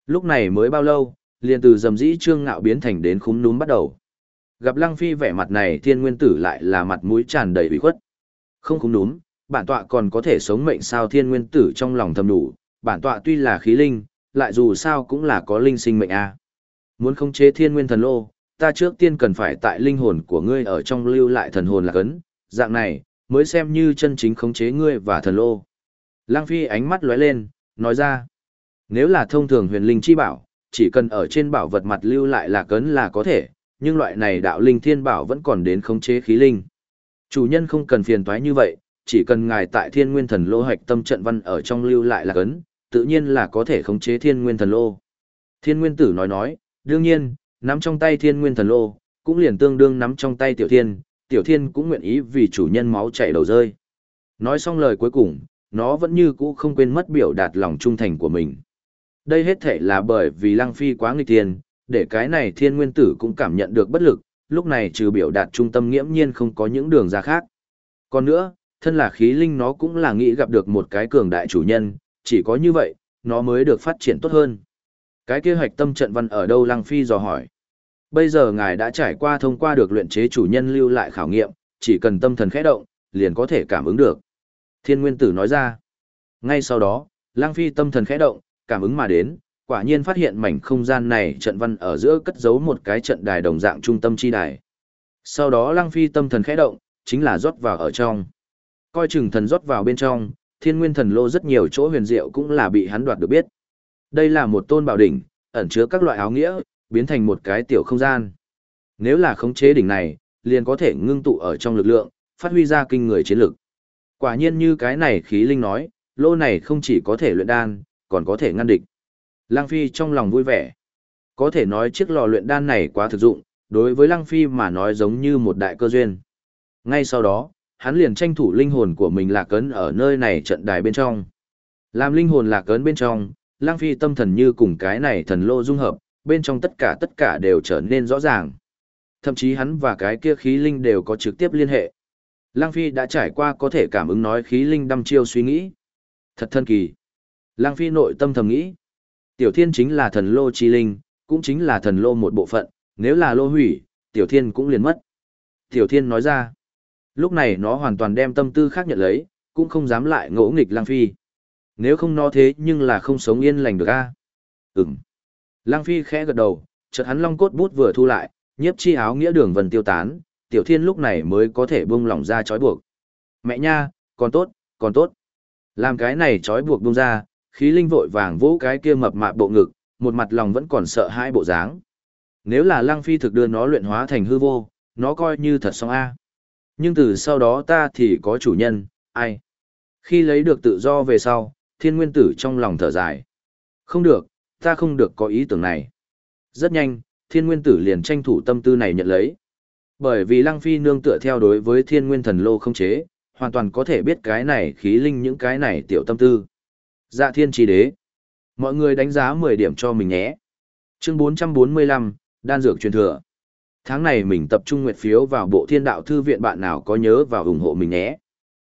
Lúc này mới bao lâu, liền từ dầm dĩ trương ngạo biến thành đến khúm núm bắt đầu. Gặp Lăng Phi vẻ mặt này thiên nguyên tử lại là mặt mũi tràn đầy ủy khuất. Không khúm núm, bản tọa còn có thể sống mệnh sao thiên nguyên tử trong lòng thầm đủ, bản tọa tuy là khí linh, lại dù sao cũng là có linh sinh mệnh a. Muốn khống chế thiên nguyên thần lô, ta trước tiên cần phải tại linh hồn của ngươi ở trong lưu lại thần hồn là cấn, dạng này, mới xem như chân chính khống chế ngươi và thần lô. Lăng Phi ánh mắt lóe lên, nói ra, nếu là thông thường huyền linh chi bảo, chỉ cần ở trên bảo vật mặt lưu lại là cấn là có thể, nhưng loại này đạo linh thiên bảo vẫn còn đến khống chế khí linh. Chủ nhân không cần phiền toái như vậy, chỉ cần ngài tại thiên nguyên thần lô hạch tâm trận văn ở trong lưu lại là cấn, tự nhiên là có thể khống chế thiên nguyên thần lô. Thiên nguyên tử nói, đương nhiên, nắm trong tay thiên nguyên thần lô, cũng liền tương đương nắm trong tay tiểu thiên cũng nguyện ý vì chủ nhân máu chảy đầu rơi. Nói xong lời cuối cùng, nó vẫn như cũ không quên mất biểu đạt lòng trung thành của mình. Đây hết thể là bởi vì Lăng Phi quá nghịch thiên, để cái này thiên nguyên tử cũng cảm nhận được bất lực, lúc này trừ biểu đạt trung tâm nghiễm nhiên không có những đường ra khác. Còn nữa, thân là khí linh nó cũng là nghĩ gặp được một cái cường đại chủ nhân, chỉ có như vậy, nó mới được phát triển tốt hơn. Cái kia hạch tâm trận văn ở đâu Lăng Phi dò hỏi. Bây giờ ngài đã trải qua thông qua được luyện chế chủ nhân lưu lại khảo nghiệm, chỉ cần tâm thần khẽ động, liền có thể cảm ứng được. Thiên nguyên tử nói ra. Ngay sau đó, Lăng Phi tâm thần khẽ động, cảm ứng mà đến, quả nhiên phát hiện mảnh không gian này trận văn ở giữa cất giấu một cái trận đài đồng dạng trung tâm chi đài. Sau đó Lăng Phi tâm thần khẽ động, chính là rót vào ở trong. Coi chừng thần rót vào bên trong, thiên nguyên thần lô rất nhiều chỗ huyền diệu cũng là bị hắn đoạt được biết. Đây là một tôn bảo đỉnh, ẩn chứa các loại áo nghĩa, biến thành một cái tiểu không gian. Nếu là khống chế đỉnh này, liền có thể ngưng tụ ở trong lực lượng, phát huy ra kinh người chiến lực. Quả nhiên như cái này khí linh nói, lô này không chỉ có thể luyện đan, còn có thể ngăn địch. Lăng Phi trong lòng vui vẻ. Có thể nói chiếc lò luyện đan này quá thực dụng, đối với Lăng Phi mà nói giống như một đại cơ duyên. Ngay sau đó, hắn liền tranh thủ linh hồn của mình lạc ấn ở nơi này trận đài bên trong. Làm linh hồn lạc ấn bên trong, Lăng Phi tâm thần như cùng cái này thần lô dung hợp, bên trong tất cả đều trở nên rõ ràng. Thậm chí hắn và cái kia khí linh đều có trực tiếp liên hệ. Lăng Phi đã trải qua có thể cảm ứng nói khí linh đăm chiêu suy nghĩ. Thật thân kỳ. Lăng Phi nội tâm thầm nghĩ. Tiểu Thiên chính là thần lô chi linh, cũng chính là thần lô một bộ phận, nếu là lô hủy, Tiểu Thiên cũng liền mất. Tiểu Thiên nói ra. Lúc này nó hoàn toàn đem tâm tư khác nhận lấy, cũng không dám lại ngỗ nghịch Lăng Phi. Nếu không nó thế nhưng là không sống yên lành được a. Ừm. Lăng Phi khẽ gật đầu, chợt hắn long cốt bút vừa thu lại, nhiếp chi áo nghĩa đường vần tiêu tán, Tiểu Thiên lúc này mới có thể buông lỏng ra trói buộc. Mẹ nha, còn tốt, còn tốt. Làm cái này trói buộc buông ra, khí linh vội vàng vỗ cái kia mập mạp bộ ngực, một mặt lòng vẫn còn sợ hãi bộ dáng. Nếu là Lăng Phi thực đưa nó luyện hóa thành hư vô, nó coi như thật xong a. Nhưng từ sau đó ta thì có chủ nhân, ai? Khi lấy được tự do về sau, thiên nguyên tử trong lòng thở dài. Không được, ta không được có ý tưởng này. Rất nhanh, thiên nguyên tử liền tranh thủ tâm tư này nhận lấy. Bởi vì Lăng Phi nương tựa theo đối với thiên nguyên thần lô không chế, hoàn toàn có thể biết cái này khí linh những cái này tiểu tâm tư. Dạ thiên chi đế. Mọi người đánh giá 10 điểm cho mình nhé. Chương 445, đan dược truyền thừa. Tháng này mình tập trung nguyệt phiếu vào bộ thiên đạo thư viện, bạn nào có nhớ vào ủng hộ mình nhé.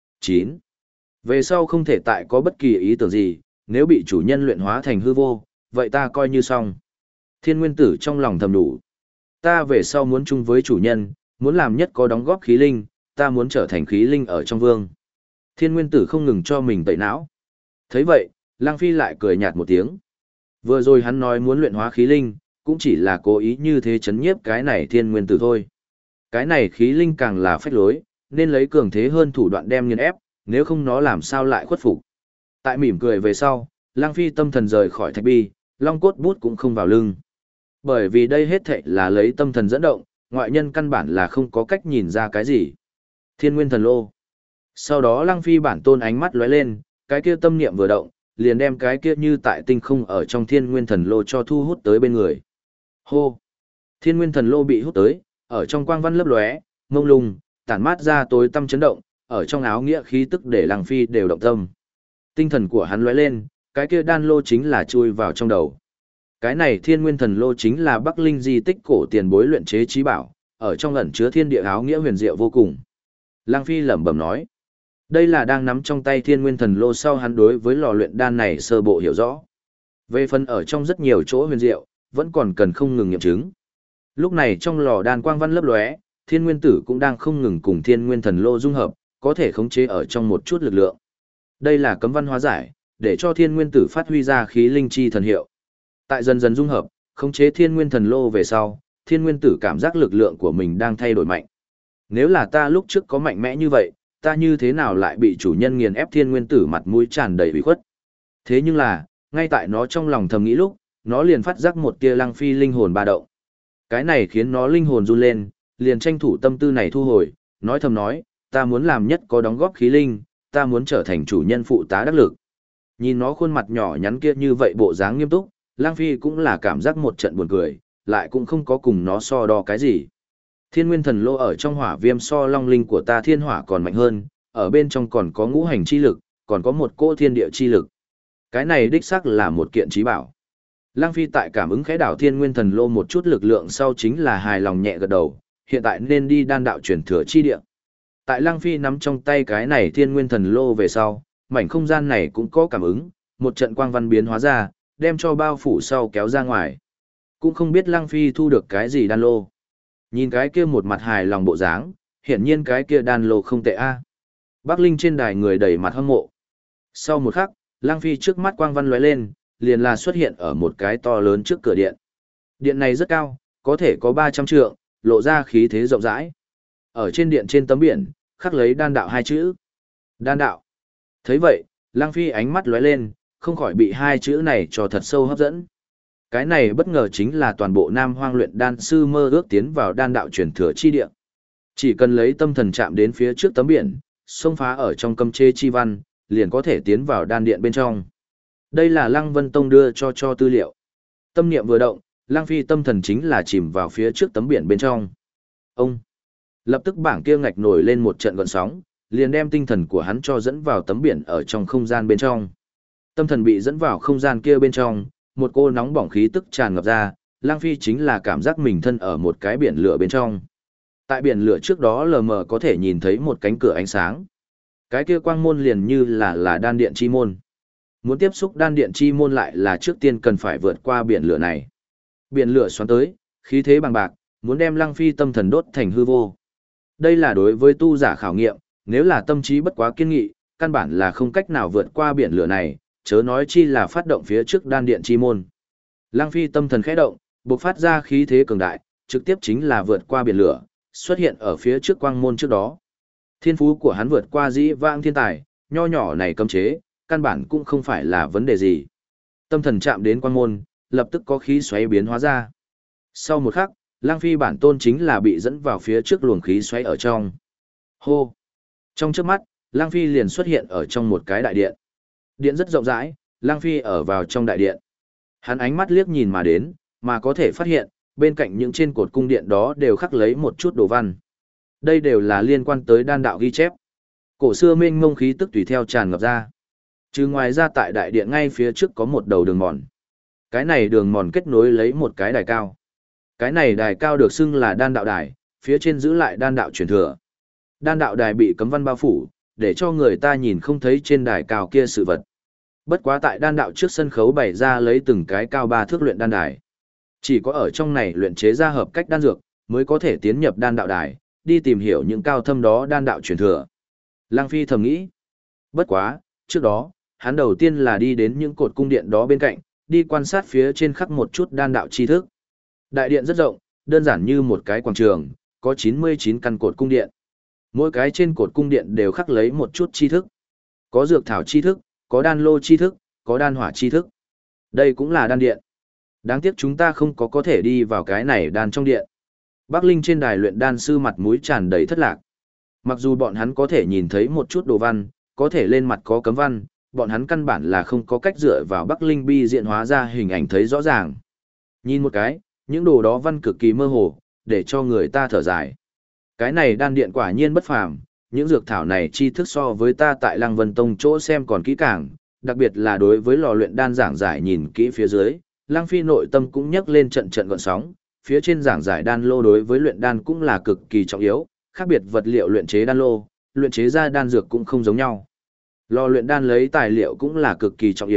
9. Về sau không thể tại có bất kỳ ý tưởng gì, nếu bị chủ nhân luyện hóa thành hư vô, vậy ta coi như xong. Thiên nguyên tử trong lòng thầm đủ. Ta về sau muốn chung với chủ nhân, muốn làm nhất có đóng góp khí linh, ta muốn trở thành khí linh ở trong vương. Thiên nguyên tử không ngừng cho mình tẩy não. Thấy vậy, Lăng Phi lại cười nhạt một tiếng. Vừa rồi hắn nói muốn luyện hóa khí linh, cũng chỉ là cố ý như thế chấn nhiếp cái này thiên nguyên tử thôi. Cái này khí linh càng là phách lối, nên lấy cường thế hơn thủ đoạn đem nghiền ép, nếu không nó làm sao lại khuất phục. Tại mỉm cười về sau, Lăng Phi tâm thần rời khỏi thạch bi, long cốt bút cũng không vào lưng. Bởi vì đây hết thảy là lấy tâm thần dẫn động, ngoại nhân căn bản là không có cách nhìn ra cái gì. Thiên nguyên thần lô. Sau đó Lăng Phi bản tôn ánh mắt lóe lên, cái kia tâm niệm vừa động, liền đem cái kia như tại tinh không ở trong thiên nguyên thần lô cho thu hút tới bên người. Hô! Thiên nguyên thần lô bị hút tới, ở trong quang văn lấp lóe, mông lung, tản mát ra tối tâm chấn động, ở trong áo nghĩa khí tức để Lăng Phi đều động tâm. Tinh thần của hắn lóe lên, cái kia đan lô chính là chui vào trong đầu. Cái này thiên nguyên thần lô chính là Bắc Linh di tích cổ tiền bối luyện chế trí bảo, ở trong ẩn chứa thiên địa áo nghĩa huyền diệu vô cùng. Lăng Phi lẩm bẩm nói. Đây là đang nắm trong tay thiên nguyên thần lô sau hắn đối với lò luyện đan này sơ bộ hiểu rõ. Về phần ở trong rất nhiều chỗ huyền diệu, vẫn còn cần không ngừng nghiệm chứng. Lúc này trong lò đan quang văn lấp lóe, thiên nguyên tử cũng đang không ngừng cùng thiên nguyên thần lô dung hợp, có thể khống chế ở trong một chút lực lượng. Đây là cấm văn hóa giải, để cho thiên nguyên tử phát huy ra khí linh chi thần hiệu. Tại dần dần dung hợp, khống chế thiên nguyên thần lô về sau, thiên nguyên tử cảm giác lực lượng của mình đang thay đổi mạnh. Nếu là ta lúc trước có mạnh mẽ như vậy, ta như thế nào lại bị chủ nhân nghiền ép thiên nguyên tử mặt mũi tràn đầy ủy khuất. Thế nhưng là, ngay tại nó trong lòng thầm nghĩ lúc, nó liền phát giác một tia Lăng Phi linh hồn ba động. Cái này khiến nó linh hồn run lên, liền tranh thủ tâm tư này thu hồi, nói thầm nói, ta muốn làm nhất có đóng góp khí linh, ta muốn trở thành chủ nhân phụ tá đắc lực. Nhìn nó khuôn mặt nhỏ nhắn kia như vậy bộ dáng nghiêm túc, Lang Phi cũng là cảm giác một trận buồn cười, lại cũng không có cùng nó so đo cái gì. Thiên nguyên thần lô ở trong hỏa viêm so long linh của ta thiên hỏa còn mạnh hơn, ở bên trong còn có ngũ hành chi lực, còn có một cỗ thiên địa chi lực. Cái này đích xác là một kiện trí bảo. Lang Phi tại cảm ứng khẽ đảo thiên nguyên thần lô một chút lực lượng sau chính là hài lòng nhẹ gật đầu, hiện tại nên đi đan đạo chuyển thừa chi địa. Tại Lang Phi nắm trong tay cái này thiên nguyên thần lô về sau, mảnh không gian này cũng có cảm ứng, một trận quang văn biến hóa ra, đem cho bao phủ sau kéo ra ngoài. Cũng không biết Lang Phi thu được cái gì đan lô. Nhìn cái kia một mặt hài lòng bộ dáng, hiển nhiên cái kia đan lô không tệ a. Bắc Linh trên đài người đầy mặt hâm mộ. Sau một khắc, Lang Phi trước mắt quang văn lóe lên, liền là xuất hiện ở một cái to lớn trước cửa điện. Điện này rất cao, có thể có 300 trượng, lộ ra khí thế rộng rãi. Ở trên điện trên tấm biển, khắc lấy đan đạo hai chữ. Đan đạo. Thấy vậy, Lang Phi ánh mắt lóe lên, không khỏi bị hai chữ này cho thật sâu hấp dẫn. Cái này bất ngờ chính là toàn bộ Nam Hoang luyện đan sư mơ ước tiến vào đan đạo truyền thừa chi địa. Chỉ cần lấy tâm thần chạm đến phía trước tấm biển, xông phá ở trong cấm chế chi văn, liền có thể tiến vào đan điện bên trong. Đây là Lăng Vân Tông đưa cho tư liệu. Tâm niệm vừa động, Lang Phi tâm thần chính là chìm vào phía trước tấm biển bên trong. Ông! Lập tức bảng kia ngạch nổi lên một trận gợn sóng, liền đem tinh thần của hắn cho dẫn vào tấm biển ở trong không gian bên trong. Tâm thần bị dẫn vào không gian kia bên trong, một cô nóng bỏng khí tức tràn ngập ra, Lang Phi chính là cảm giác mình thân ở một cái biển lửa bên trong. Tại biển lửa trước đó lờ mờ có thể nhìn thấy một cánh cửa ánh sáng. Cái kia quang môn liền như là đan điện chi môn. Muốn tiếp xúc đan điện chi môn lại là trước tiên cần phải vượt qua biển lửa này. Biển lửa xoắn tới, khí thế bằng bạc, muốn đem Lăng Phi tâm thần đốt thành hư vô. Đây là đối với tu giả khảo nghiệm, nếu là tâm trí bất quá kiên nghị, căn bản là không cách nào vượt qua biển lửa này, chớ nói chi là phát động phía trước đan điện chi môn. Lăng Phi tâm thần khẽ động, bộc phát ra khí thế cường đại, trực tiếp chính là vượt qua biển lửa, xuất hiện ở phía trước quang môn trước đó. Thiên phú của hắn vượt qua dĩ vãng thiên tài, nho nhỏ này cấm chế, căn bản cũng không phải là vấn đề gì. Tâm thần chạm đến quang môn, lập tức có khí xoáy biến hóa ra. Sau một khắc, Lang Phi bản tôn chính là bị dẫn vào phía trước luồng khí xoáy ở trong. Hô! Trong chớp mắt, Lang Phi liền xuất hiện ở trong một cái đại điện. Điện rất rộng rãi, Lang Phi ở vào trong đại điện. Hắn ánh mắt liếc nhìn mà đến, mà có thể phát hiện, bên cạnh những trên cột cung điện đó đều khắc lấy một chút đồ văn. Đây đều là liên quan tới đan đạo ghi chép. Cổ xưa mênh mông khí tức tùy theo tràn ngập ra. Trừ ngoài ra tại đại điện ngay phía trước có một đầu đường mòn. Cái này đường mòn kết nối lấy một cái đài cao. Cái này đài cao được xưng là đan đạo đài, phía trên giữ lại đan đạo truyền thừa. Đan đạo đài bị cấm văn bao phủ, để cho người ta nhìn không thấy trên đài cao kia sự vật. Bất quá tại đan đạo trước sân khấu bày ra lấy từng cái cao 3 thước luyện đan đài. Chỉ có ở trong này luyện chế ra hợp cách đan dược, mới có thể tiến nhập đan đạo đài, đi tìm hiểu những cao thâm đó đan đạo truyền thừa. Lang Phi thầm nghĩ. Bất quá, trước đó, hắn đầu tiên là đi đến những cột cung điện đó bên cạnh, đi quan sát phía trên khắc một chút đan đạo tri thức. Đại điện rất rộng, đơn giản như một cái quảng trường, có 99 căn cột cung điện. Mỗi cái trên cột cung điện đều khắc lấy một chút tri thức. Có dược thảo tri thức, có đan lô tri thức, có đan hỏa tri thức. Đây cũng là đan điện. Đáng tiếc chúng ta không có thể đi vào cái này đan trong điện. Bắc Linh trên đài luyện đan sư mặt mũi tràn đầy thất lạc. Mặc dù bọn hắn có thể nhìn thấy một chút đồ văn, có thể lên mặt có cấm văn, bọn hắn căn bản là không có cách dựa vào Bắc Linh bi diện hóa ra hình ảnh thấy rõ ràng. Nhìn một cái, những đồ đó văn cực kỳ mơ hồ, để cho người ta thở dài. Cái này đan điện quả nhiên bất phàm, những dược thảo này tri thức so với ta tại Lăng Vân Tông chỗ xem còn kỹ càng, đặc biệt là đối với lò luyện đan giảng giải nhìn kỹ phía dưới, Lăng Phi nội tâm cũng nhấc lên trận trận gợn sóng, phía trên giảng giải đan lô đối với luyện đan cũng là cực kỳ trọng yếu, khác biệt vật liệu luyện chế đan lô, luyện chế ra đan dược cũng không giống nhau. Lò luyện đan lấy tài liệu cũng là cực kỳ trọng yếu,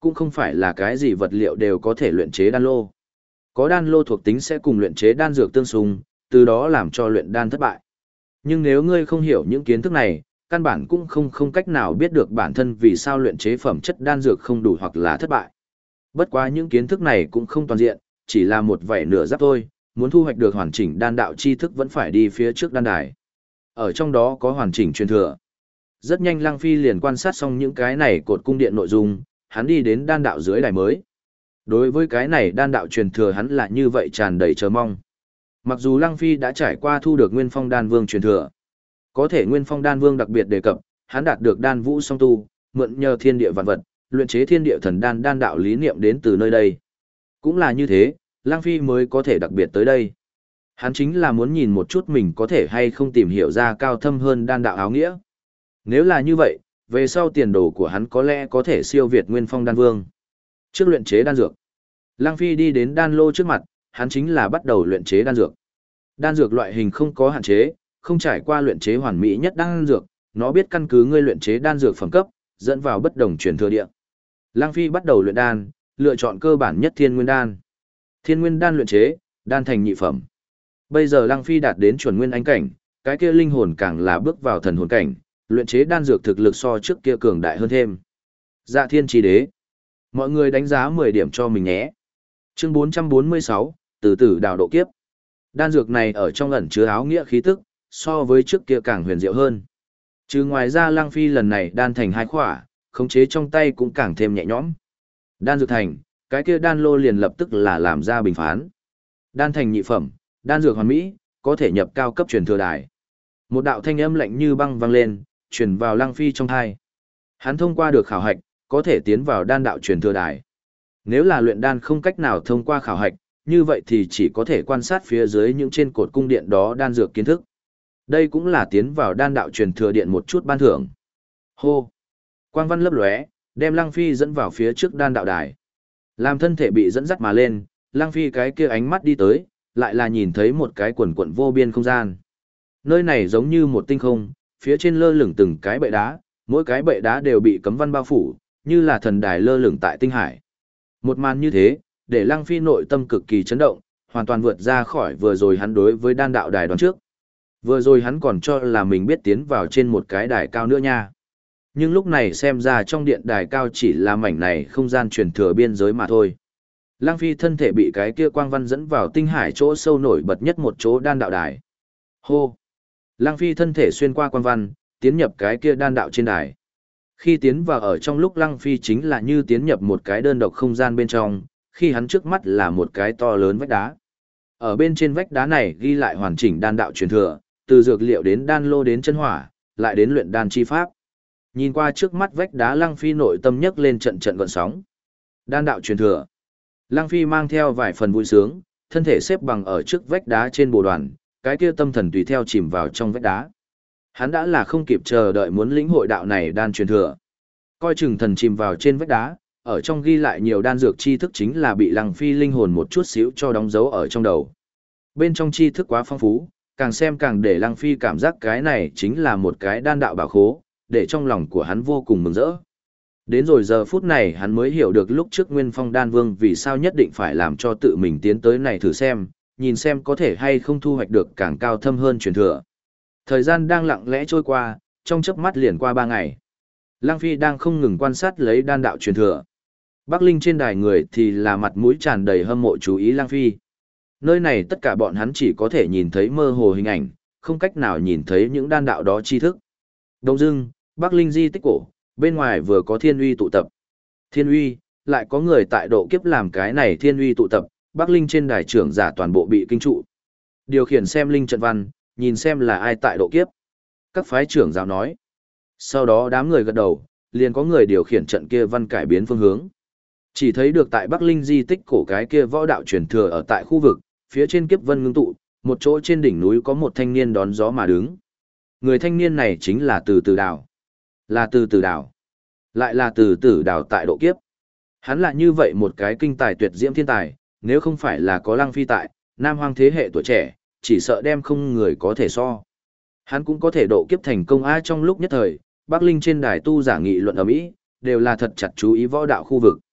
cũng không phải là cái gì vật liệu đều có thể luyện chế đan lô. Có đan lô thuộc tính sẽ cùng luyện chế đan dược tương xung, từ đó làm cho luyện đan thất bại. Nhưng nếu ngươi không hiểu những kiến thức này, căn bản cũng không cách nào biết được bản thân vì sao luyện chế phẩm chất đan dược không đủ hoặc là thất bại. Bất quá những kiến thức này cũng không toàn diện, chỉ là một vảy nửa giáp thôi, muốn thu hoạch được hoàn chỉnh đan đạo tri thức vẫn phải đi phía trước đan đài. Ở trong đó có hoàn chỉnh truyền thừa. Rất nhanh Lăng Phi liền quan sát xong những cái này cột cung điện nội dung, hắn đi đến đan đạo dưới đài mới. Đối với cái này đan đạo truyền thừa hắn là như vậy tràn đầy chờ mong. Mặc dù Lăng Phi đã trải qua thu được Nguyên Phong Đan Vương truyền thừa, có thể Nguyên Phong Đan Vương đặc biệt đề cập, hắn đạt được đan vũ song tu, mượn nhờ thiên địa vạn vật, luyện chế thiên địa thần đan đan đạo lý niệm đến từ nơi đây. Cũng là như thế, Lăng Phi mới có thể đặc biệt tới đây. Hắn chính là muốn nhìn một chút mình có thể hay không tìm hiểu ra cao thâm hơn đan đạo áo nghĩa. Nếu là như vậy, về sau tiền đồ của hắn có lẽ có thể siêu việt Nguyên Phong Đan Vương. Trước luyện chế đan dược, Lăng Phi đi đến đan lô trước mặt, hắn chính là bắt đầu luyện chế đan dược. Đan dược loại hình không có hạn chế, không trải qua luyện chế hoàn mỹ nhất đan dược, nó biết căn cứ ngươi luyện chế đan dược phẩm cấp, dẫn vào bất đồng truyền thừa địa. Lăng Phi bắt đầu luyện đan, lựa chọn cơ bản nhất Thiên Nguyên đan. Thiên Nguyên đan luyện chế, đan thành nhị phẩm. Bây giờ Lăng Phi đạt đến chuẩn nguyên anh cảnh, cái kia linh hồn càng là bước vào thần hồn cảnh, luyện chế đan dược thực lực so trước kia cường đại hơn thêm. Dạ Thiên Chi Đế. Mọi người đánh giá 10 điểm cho mình nhé. Chương 446, từ từ đào độ kiếp. Đan dược này ở trong ẩn chứa áo nghĩa khí tức, so với trước kia càng huyền diệu hơn. Trừ ngoài ra Lăng Phi lần này đan thành 2 khỏa, khống chế trong tay cũng càng thêm nhẹ nhõm. Đan dược thành, cái kia đan lô liền lập tức là làm ra bình phán. Đan thành nhị phẩm, đan dược hoàn mỹ, có thể nhập cao cấp truyền thừa đài. Một đạo thanh âm lạnh như băng vang lên, truyền vào Lăng Phi trong tai. Hắn thông qua được khảo hạch, có thể tiến vào đan đạo truyền thừa đài. Nếu là luyện đan không cách nào thông qua khảo hạch, như vậy thì chỉ có thể quan sát phía dưới những trên cột cung điện đó đan dược kiến thức. Đây cũng là tiến vào đan đạo truyền thừa điện một chút ban thưởng. Hô! Quang văn lấp lóe, đem Lăng Phi dẫn vào phía trước đan đạo đài. Làm thân thể bị dẫn dắt mà lên, Lăng Phi cái kia ánh mắt đi tới, lại là nhìn thấy một cái quần quần vô biên không gian. Nơi này giống như một tinh không, phía trên lơ lửng từng cái bệ đá, mỗi cái bệ đá đều bị cấm văn bao phủ, như là thần đài lơ lửng tại tinh hải. Một màn như thế, để Lăng Phi nội tâm cực kỳ chấn động, hoàn toàn vượt ra khỏi vừa rồi hắn đối với đan đạo đài đoán trước. Vừa rồi hắn còn cho là mình biết tiến vào trên một cái đài cao nữa nha. Nhưng lúc này xem ra trong điện đài cao chỉ là mảnh này không gian truyền thừa biên giới mà thôi. Lăng Phi thân thể bị cái kia quang văn dẫn vào tinh hải chỗ sâu nổi bật nhất một chỗ đan đạo đài. Hô! Lăng Phi thân thể xuyên qua quang văn, tiến nhập cái kia đan đạo trên đài. Khi tiến vào ở trong lúc Lăng Phi chính là như tiến nhập một cái đơn độc không gian bên trong, khi hắn trước mắt là một cái to lớn vách đá. Ở bên trên vách đá này ghi lại hoàn chỉnh đan đạo truyền thừa, từ dược liệu đến đan lô đến chân hỏa, lại đến luyện đan chi pháp. Nhìn qua trước mắt vách đá Lăng Phi nội tâm nhấc lên trận trận gợn sóng. Đan đạo truyền thừa. Lăng Phi mang theo vài phần vui sướng, thân thể xếp bằng ở trước vách đá trên bồ đoàn, cái kia tâm thần tùy theo chìm vào trong vách đá. Hắn đã là không kịp chờ đợi muốn lĩnh hội đạo này đan truyền thừa. Coi chừng thần chìm vào trên vách đá, ở trong ghi lại nhiều đan dược tri thức chính là bị Lăng Phi linh hồn một chút xíu cho đóng dấu ở trong đầu. Bên trong tri thức quá phong phú, càng xem càng để Lăng Phi cảm giác cái này chính là một cái đan đạo bảo khố, để trong lòng của hắn vô cùng mừng rỡ. Đến rồi giờ phút này hắn mới hiểu được lúc trước Nguyên Phong Đan Vương vì sao nhất định phải làm cho tự mình tiến tới này thử xem, nhìn xem có thể hay không thu hoạch được càng cao thâm hơn truyền thừa. Thời gian đang lặng lẽ trôi qua, trong chớp mắt liền qua 3 ngày. Lăng Phi đang không ngừng quan sát lấy đan đạo truyền thừa. Bắc Linh trên đài người thì là mặt mũi tràn đầy hâm mộ chú ý Lăng Phi. Nơi này tất cả bọn hắn chỉ có thể nhìn thấy mơ hồ hình ảnh, không cách nào nhìn thấy những đan đạo đó tri thức. Đông dưng, Bắc Linh di tích cổ, bên ngoài vừa có thiên uy tụ tập. Thiên uy, lại có người tại độ kiếp làm cái này thiên uy tụ tập, Bắc Linh trên đài trưởng giả toàn bộ bị kinh trụ. Điều khiển xem linh trận văn, nhìn xem là ai tại độ kiếp. Các phái trưởng giáo nói. Sau đó đám người gật đầu, liền có người điều khiển trận kia văn cải biến phương hướng. Chỉ thấy được tại Bắc Linh di tích cổ cái kia võ đạo truyền thừa ở tại khu vực, phía trên kiếp vân ngưng tụ, một chỗ trên đỉnh núi có một thanh niên đón gió mà đứng. Người thanh niên này chính là Từ Từ Đào. Là Từ Từ Đào. Lại là Từ Từ Đào tại độ kiếp. Hắn là như vậy một cái kinh tài tuyệt diễm thiên tài, nếu không phải là có Lăng Phi tại, nam hoang thế hệ tuổi trẻ, chỉ sợ đem không người có thể so. Hắn cũng có thể độ kiếp thành công a. Trong lúc nhất thời, Bắc Linh trên đài tu giả nghị luận ầm ĩ, đều là thật chặt chú ý võ đạo khu vực.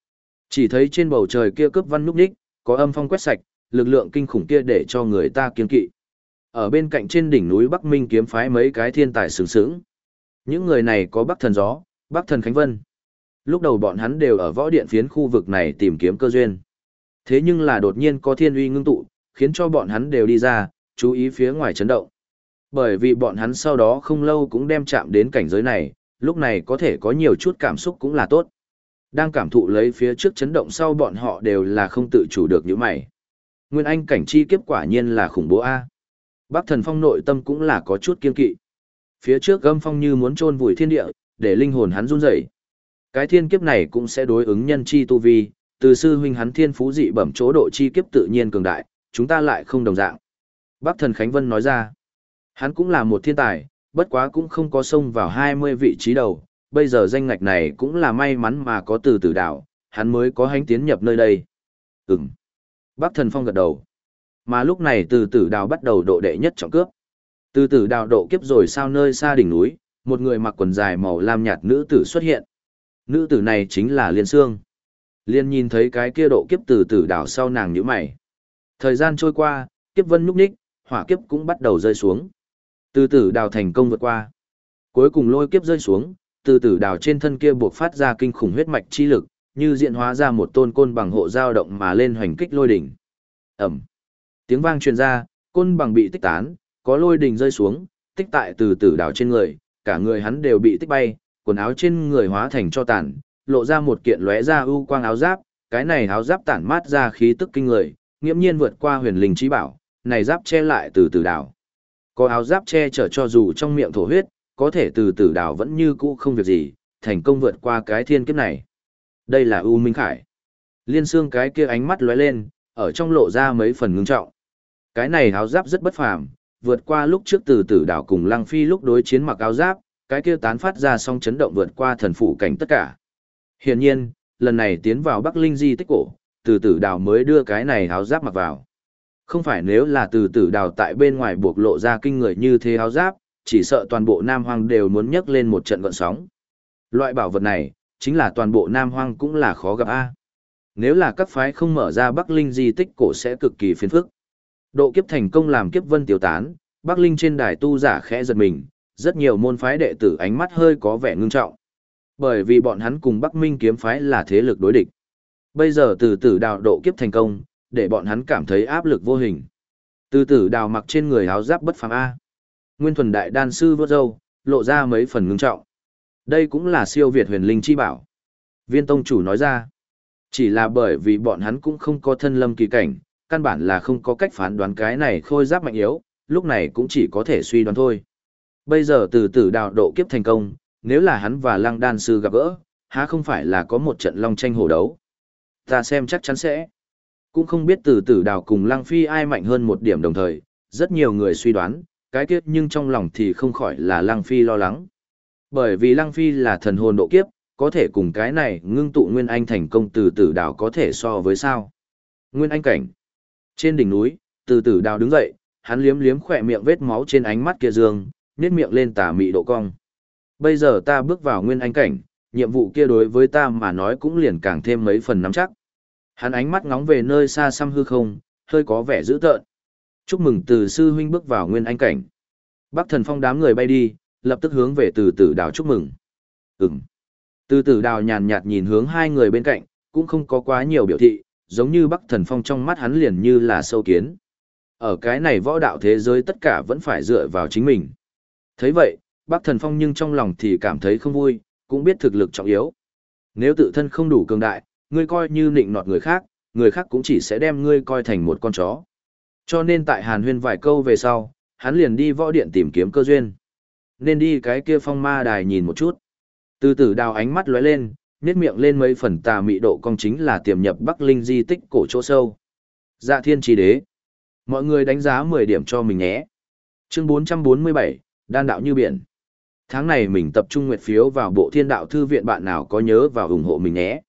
Chỉ thấy trên bầu trời kia cướp văn núp đích, có âm phong quét sạch, lực lượng kinh khủng kia để cho người ta kiên kỵ. Ở bên cạnh trên đỉnh núi Bắc Minh kiếm phái mấy cái thiên tài sướng sướng. Những người này có Bắc Thần Gió, Bắc Thần Khánh Vân. Lúc đầu bọn hắn đều ở võ điện phiến khu vực này tìm kiếm cơ duyên. Thế nhưng là đột nhiên có thiên uy ngưng tụ, khiến cho bọn hắn đều đi ra, chú ý phía ngoài chấn động. Bởi vì bọn hắn sau đó không lâu cũng đem chạm đến cảnh giới này, lúc này có thể có nhiều chút cảm xúc cũng là tốt. Đang cảm thụ lấy phía trước chấn động sau bọn họ đều là không tự chủ được những mày. Nguyên Anh cảnh chi kiếp quả nhiên là khủng bố A. Bắc Thần Phong nội tâm cũng là có chút kiên kỵ. Phía trước âm phong như muốn chôn vùi thiên địa, để linh hồn hắn run rẩy. Cái thiên kiếp này cũng sẽ đối ứng nhân chi tu vi, từ sư huynh hắn thiên phú dị bẩm chỗ độ chi kiếp tự nhiên cường đại, chúng ta lại không đồng dạng. Bắc Thần Khánh Vân nói ra, hắn cũng là một thiên tài, bất quá cũng không có xông vào 20 vị trí đầu, bây giờ danh ngạch này cũng là may mắn mà có từ tử đạo, hắn mới có hánh tiến nhập nơi đây. Ừm. Bắc Thần Phong gật đầu. Mà lúc này từ tử đào bắt đầu độ đệ nhất trọng cướp. Từ tử đào độ kiếp rồi sao nơi xa đỉnh núi, một người mặc quần dài màu lam nhạt nữ tử xuất hiện. Nữ tử này chính là Liên Sương. Liên nhìn thấy cái kia độ kiếp từ tử đào sau nàng nhíu mày. Thời gian trôi qua, kiếp vân nhúc nhích, hỏa kiếp cũng bắt đầu rơi xuống. Từ tử đào thành công vượt qua. Cuối cùng lôi kiếp rơi xuống, từ tử đào trên thân kia buộc phát ra kinh khủng huyết mạch chi lực, như diễn hóa ra một tôn côn bằng hộ dao động mà lên hoành kích lôi đỉnh. Ẩm. Tiếng vang truyền ra, côn bằng bị tích tán, có lôi đỉnh rơi xuống, tích tại từ tử đào trên người, cả người hắn đều bị tích bay, quần áo trên người hóa thành cho tàn, lộ ra một kiện lóe ra ưu quang áo giáp, cái này áo giáp tản mát ra khí tức kinh người, nghiễm nhiên vượt qua huyền linh trí bảo, này giáp che lại từ tử đào. Có áo giáp che chở cho dù trong miệng thổ huyết, có thể từ tử đào vẫn như cũ không việc gì, thành công vượt qua cái thiên kiếp này. Đây là U Minh Khải. Liên Sương cái kia ánh mắt lóe lên, ở trong lộ ra mấy phần ngưng trọng. Cái này áo giáp rất bất phàm, vượt qua lúc trước từ tử đảo cùng Lăng Phi lúc đối chiến mặc áo giáp, cái kia tán phát ra song chấn động vượt qua thần phủ cảnh tất cả. Hiển nhiên, lần này tiến vào Bắc Linh di tích cổ, từ tử đảo mới đưa cái này áo giáp mặc vào. Không phải nếu là từ tử đảo tại bên ngoài buộc lộ ra kinh người như thế áo giáp, chỉ sợ toàn bộ Nam Hoang đều muốn nhấc lên một trận gợn sóng. Loại bảo vật này, chính là toàn bộ Nam Hoang cũng là khó gặp a. Nếu là các phái không mở ra Bắc Linh di tích cổ sẽ cực kỳ phiền phức. Độ kiếp thành công làm kiếp vân tiêu tán, Bắc Linh trên đài tu giả khẽ giật mình, rất nhiều môn phái đệ tử ánh mắt hơi có vẻ ngưng trọng. Bởi vì bọn hắn cùng Bắc Minh kiếm phái là thế lực đối địch. Bây giờ từ tử đào độ kiếp thành công, để bọn hắn cảm thấy áp lực vô hình. Từ tử đào mặc trên người áo giáp bất phàm a. Nguyên Thuần đại đan sư vớt râu, lộ ra mấy phần ngưng trọng. Đây cũng là siêu việt huyền linh chi bảo. Viên tông chủ nói ra, chỉ là bởi vì bọn hắn cũng không có thân lâm kỳ cảnh, căn bản là không có cách phán đoán cái này khôi giáp mạnh yếu, lúc này cũng chỉ có thể suy đoán thôi. Bây giờ từ tử đào độ kiếp thành công, nếu là hắn và lăng đan sư gặp gỡ, há không phải là có một trận long tranh hổ đấu. Ta xem chắc chắn sẽ. Cũng không biết từ tử đào cùng lăng phi ai mạnh hơn một điểm đồng thời, rất nhiều người suy đoán, cái kiếp nhưng trong lòng thì không khỏi là lăng phi lo lắng. Bởi vì lăng phi là thần hồn độ kiếp, có thể cùng cái này ngưng tụ nguyên anh thành công từ tử đào có thể so với sao. Nguyên anh cảnh. Trên đỉnh núi, từ tử đào đứng dậy, hắn liếm liếm khỏe miệng vết máu trên ánh mắt kia dương, nét miệng lên tà mị độ cong. Bây giờ ta bước vào nguyên anh cảnh, nhiệm vụ kia đối với ta mà nói cũng liền càng thêm mấy phần nắm chắc. Hắn ánh mắt ngóng về nơi xa xăm hư không, hơi có vẻ dữ tợn. Chúc mừng từ sư huynh bước vào nguyên anh cảnh. Bắc Thần Phong đám người bay đi, lập tức hướng về từ tử đào chúc mừng. Ừm. Từ tử đào nhàn nhạt nhìn hướng hai người bên cạnh, cũng không có quá nhiều biểu thị, giống như Bắc Thần Phong trong mắt hắn liền như là sâu kiến. Ở cái này võ đạo thế giới tất cả vẫn phải dựa vào chính mình. Thấy vậy, Bắc Thần Phong nhưng trong lòng thì cảm thấy không vui, cũng biết thực lực trọng yếu. Nếu tự thân không đủ cường đại, ngươi coi như nịnh nọt người khác cũng chỉ sẽ đem ngươi coi thành một con chó. Cho nên tại Hàn Huyên vài câu về sau, hắn liền đi võ điện tìm kiếm cơ duyên. Nên đi cái kia phong ma đài nhìn một chút. Từ tử đào ánh mắt lóe lên, nhếch miệng lên mấy phần tà mị độ cong chính là tiềm nhập Bắc Linh di tích cổ chỗ sâu. Dạ Thiên Chí Đế. Mọi người đánh giá 10 điểm cho mình nhé. Chương 447, đan đạo như biển. Tháng này mình tập trung nguyệt phiếu vào bộ Thiên Đạo Thư viện, bạn nào có nhớ vào ủng hộ mình nhé.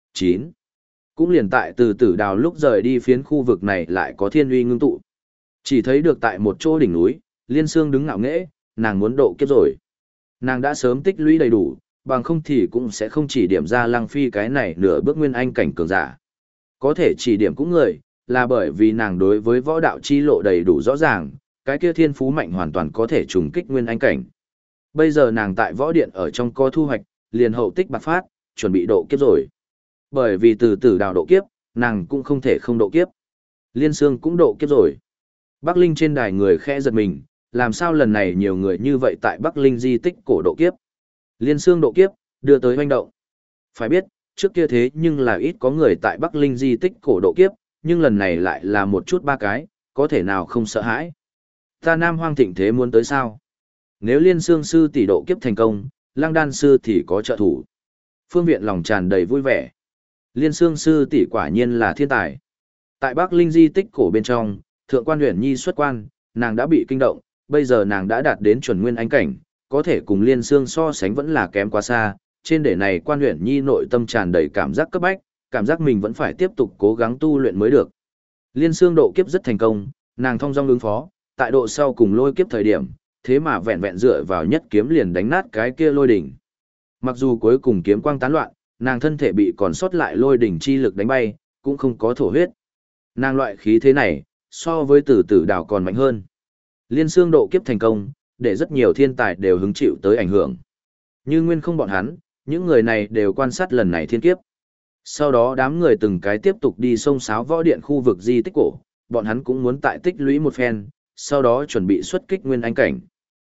9. Cũng liền tại từ tử đào lúc rời đi phiến khu vực này lại có thiên uy ngưng tụ. Chỉ thấy được tại một chỗ đỉnh núi, Liên Sương đứng ngạo nghễ, nàng muốn độ kiếp rồi. Nàng đã sớm tích lũy đầy đủ, bằng không thì cũng sẽ không chỉ điểm ra Lăng Phi cái này nửa bước nguyên anh cảnh cường giả. Có thể chỉ điểm cũng người, là bởi vì nàng đối với võ đạo chi lộ đầy đủ rõ ràng, cái kia thiên phú mạnh hoàn toàn có thể trùng kích nguyên anh cảnh. Bây giờ nàng tại võ điện ở trong có thu hoạch, liền hậu tích bạc phát, chuẩn bị độ kiếp rồi. Bởi vì từ từ đào độ kiếp, nàng cũng không thể không độ kiếp. Liên Sương cũng độ kiếp rồi. Bắc Linh trên đài người khẽ giật mình, làm sao lần này nhiều người như vậy tại Bắc Linh di tích cổ độ kiếp. Liên Sương độ kiếp, đưa tới hoành động. Phải biết, trước kia thế nhưng là ít có người tại Bắc Linh di tích cổ độ kiếp, nhưng lần này lại là một chút ba cái, có thể nào không sợ hãi. Ta Nam Hoang thịnh thế muốn tới sao? Nếu Liên Sương sư tỷ độ kiếp thành công, Lăng Đan sư thì có trợ thủ. Phương Viện lòng tràn đầy vui vẻ. Liên Sương sư tỷ quả nhiên là thiên tài. Tại Bắc Linh di tích cổ bên trong, Thượng quan Uyển Nhi xuất quan, nàng đã bị kinh động, bây giờ nàng đã đạt đến chuẩn nguyên anh cảnh, có thể cùng Liên Sương so sánh vẫn là kém quá xa. Trên để này quan Uyển Nhi nội tâm tràn đầy cảm giác cấp bách, cảm giác mình vẫn phải tiếp tục cố gắng tu luyện mới được. Liên Sương độ kiếp rất thành công, nàng thông dong ứng phó, tại độ sau cùng lôi kiếp thời điểm, thế mà vẹn vẹn dựa vào nhất kiếm liền đánh nát cái kia lôi đỉnh. Mặc dù cuối cùng kiếm quang tán loạn, nàng thân thể bị còn sót lại lôi đỉnh chi lực đánh bay, cũng không có thổ huyết. Nàng loại khí thế này, so với tử tử đảo còn mạnh hơn. Liên Sương độ kiếp thành công, để rất nhiều thiên tài đều hứng chịu tới ảnh hưởng. Như Nguyên Không bọn hắn, những người này đều quan sát lần này thiên kiếp. Sau đó đám người từng cái tiếp tục đi xông xáo võ điện khu vực di tích cổ, bọn hắn cũng muốn tại tích lũy một phen, sau đó chuẩn bị xuất kích nguyên anh cảnh.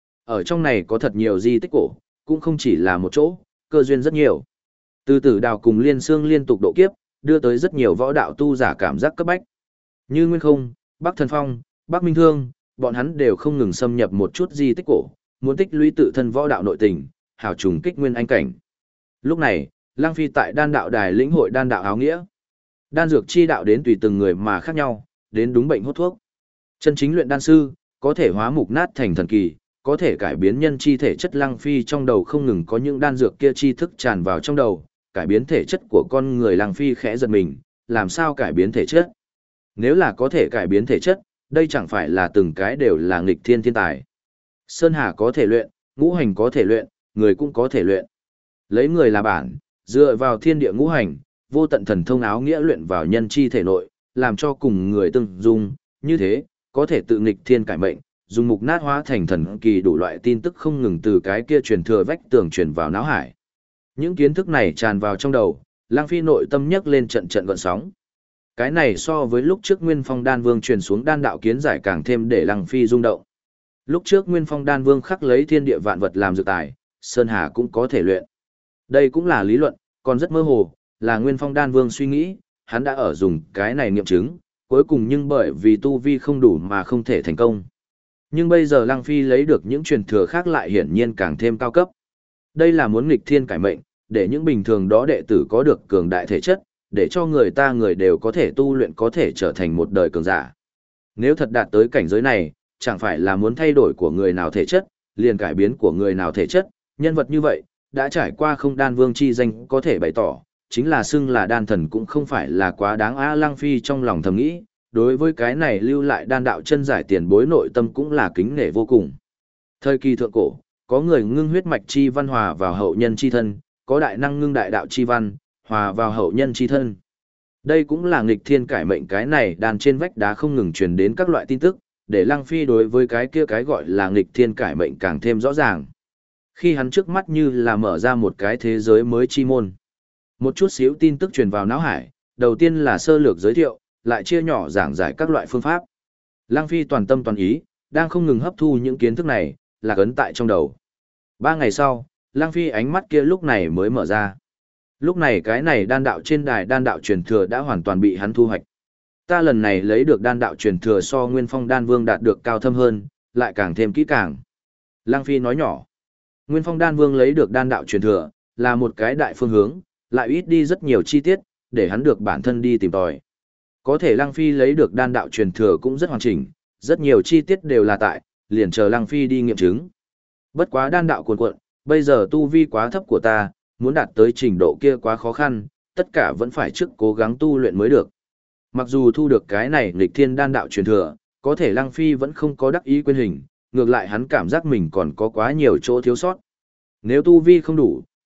Ở trong này có thật nhiều di tích cổ, cũng không chỉ là một chỗ, cơ duyên rất nhiều. Từ tử đào cùng Liên Sương liên tục độ kiếp, đưa tới rất nhiều võ đạo tu giả cảm giác cấp bách. Như Nguyên Không, Bắc Thần Phong, Bắc Minh Thương, bọn hắn đều không ngừng xâm nhập một chút di tích cổ, muốn tích lũy tự thân võ đạo nội tình, hảo trùng kích nguyên anh cảnh. Lúc này, Lăng Phi tại đan đạo đài lĩnh hội đan đạo áo nghĩa. Đan dược chi đạo đến tùy từng người mà khác nhau, đến đúng bệnh hốt thuốc. Chân chính luyện đan sư, có thể hóa mục nát thành thần kỳ, có thể cải biến nhân chi thể chất. Lăng Phi trong đầu không ngừng có những đan dược kia chi thức tràn vào trong đầu, cải biến thể chất của con người. Lăng Phi khẽ giật mình, làm sao cải biến thể chất? Nếu là có thể cải biến thể chất, đây chẳng phải là từng cái đều là nghịch thiên thiên tài. Sơn Hà có thể luyện, ngũ hành có thể luyện, người cũng có thể luyện. Lấy người là bản, dựa vào thiên địa ngũ hành, vô tận thần thông áo nghĩa luyện vào nhân chi thể nội, làm cho cùng người tương dung, như thế, có thể tự nghịch thiên cải mệnh, dùng mục nát hóa thành thần kỳ. Đủ loại tin tức không ngừng từ cái kia truyền thừa vách tường truyền vào não hải. Những kiến thức này tràn vào trong đầu, Lăng Phi nội tâm nhấc lên trận trận gợn sóng. Cái này so với lúc trước Nguyên Phong Đan Vương truyền xuống đan đạo kiến giải càng thêm để Lăng Phi rung động. Lúc trước Nguyên Phong Đan Vương khắc lấy thiên địa vạn vật làm dược tài, Sơn Hà cũng có thể luyện. Đây cũng là lý luận, còn rất mơ hồ, là Nguyên Phong Đan Vương suy nghĩ, hắn đã ở dùng cái này nghiệm chứng, cuối cùng nhưng bởi vì tu vi không đủ mà không thể thành công. Nhưng bây giờ Lăng Phi lấy được những truyền thừa khác lại hiển nhiên càng thêm cao cấp. Đây là muốn nghịch thiên cải mệnh, để những bình thường đó đệ tử có được cường đại thể chất, để cho người ta người đều có thể tu luyện, có thể trở thành một đời cường giả. Nếu thật đạt tới cảnh giới này, chẳng phải là muốn thay đổi của người nào thể chất, liền cải biến của người nào thể chất, nhân vật như vậy, đã trải qua không đan vương chi danh có thể bày tỏ, chính là xưng là đan thần cũng không phải là quá đáng. Lăng Phi trong lòng thầm nghĩ, đối với cái này lưu lại đan đạo chân giải tiền bối nội tâm cũng là kính nể vô cùng. Thời kỳ thượng cổ, có người ngưng huyết mạch chi văn hòa vào hậu nhân chi thân, có đại năng ngưng đại đạo chi văn, hòa vào hậu nhân chi thân. Đây cũng là nghịch thiên cải mệnh. Cái này đan trên vách đá không ngừng truyền đến các loại tin tức, để Lăng Phi đối với cái kia cái gọi là nghịch thiên cải mệnh càng thêm rõ ràng. Khi hắn trước mắt như là mở ra một cái thế giới mới chi môn. Một chút xíu tin tức truyền vào não hải, đầu tiên là sơ lược giới thiệu, lại chia nhỏ giảng giải các loại phương pháp. Lăng Phi toàn tâm toàn ý, đang không ngừng hấp thu những kiến thức này, lạc ấn tại trong đầu. 3 ngày sau, Lăng Phi ánh mắt kia lúc này mới mở ra. Lúc này cái này đan đạo trên đài đan đạo truyền thừa đã hoàn toàn bị hắn thu hoạch. Ta lần này lấy được đan đạo truyền thừa so Nguyên Phong Đan Vương đạt được cao thâm hơn, lại càng thêm kỹ càng. Lăng Phi nói nhỏ. Nguyên Phong Đan Vương lấy được đan đạo truyền thừa, là một cái đại phương hướng, lại ít đi rất nhiều chi tiết, để hắn được bản thân đi tìm tòi. Có thể Lăng Phi lấy được đan đạo truyền thừa cũng rất hoàn chỉnh, rất nhiều chi tiết đều là tại, liền chờ Lăng Phi đi nghiệm chứng. Bất quá đan đạo cuồn cuộn, bây giờ tu vi quá thấp của ta, muốn đạt tới trình độ kia quá khó khăn, tất cả vẫn phải trước cố gắng tu luyện mới được. Mặc dù thu được cái này nghịch thiên đan đạo truyền thừa, có thể Lăng Phi vẫn không có đắc ý quên hình, ngược lại hắn cảm giác mình còn có quá nhiều chỗ thiếu sót. Nếu tu vi không đủ,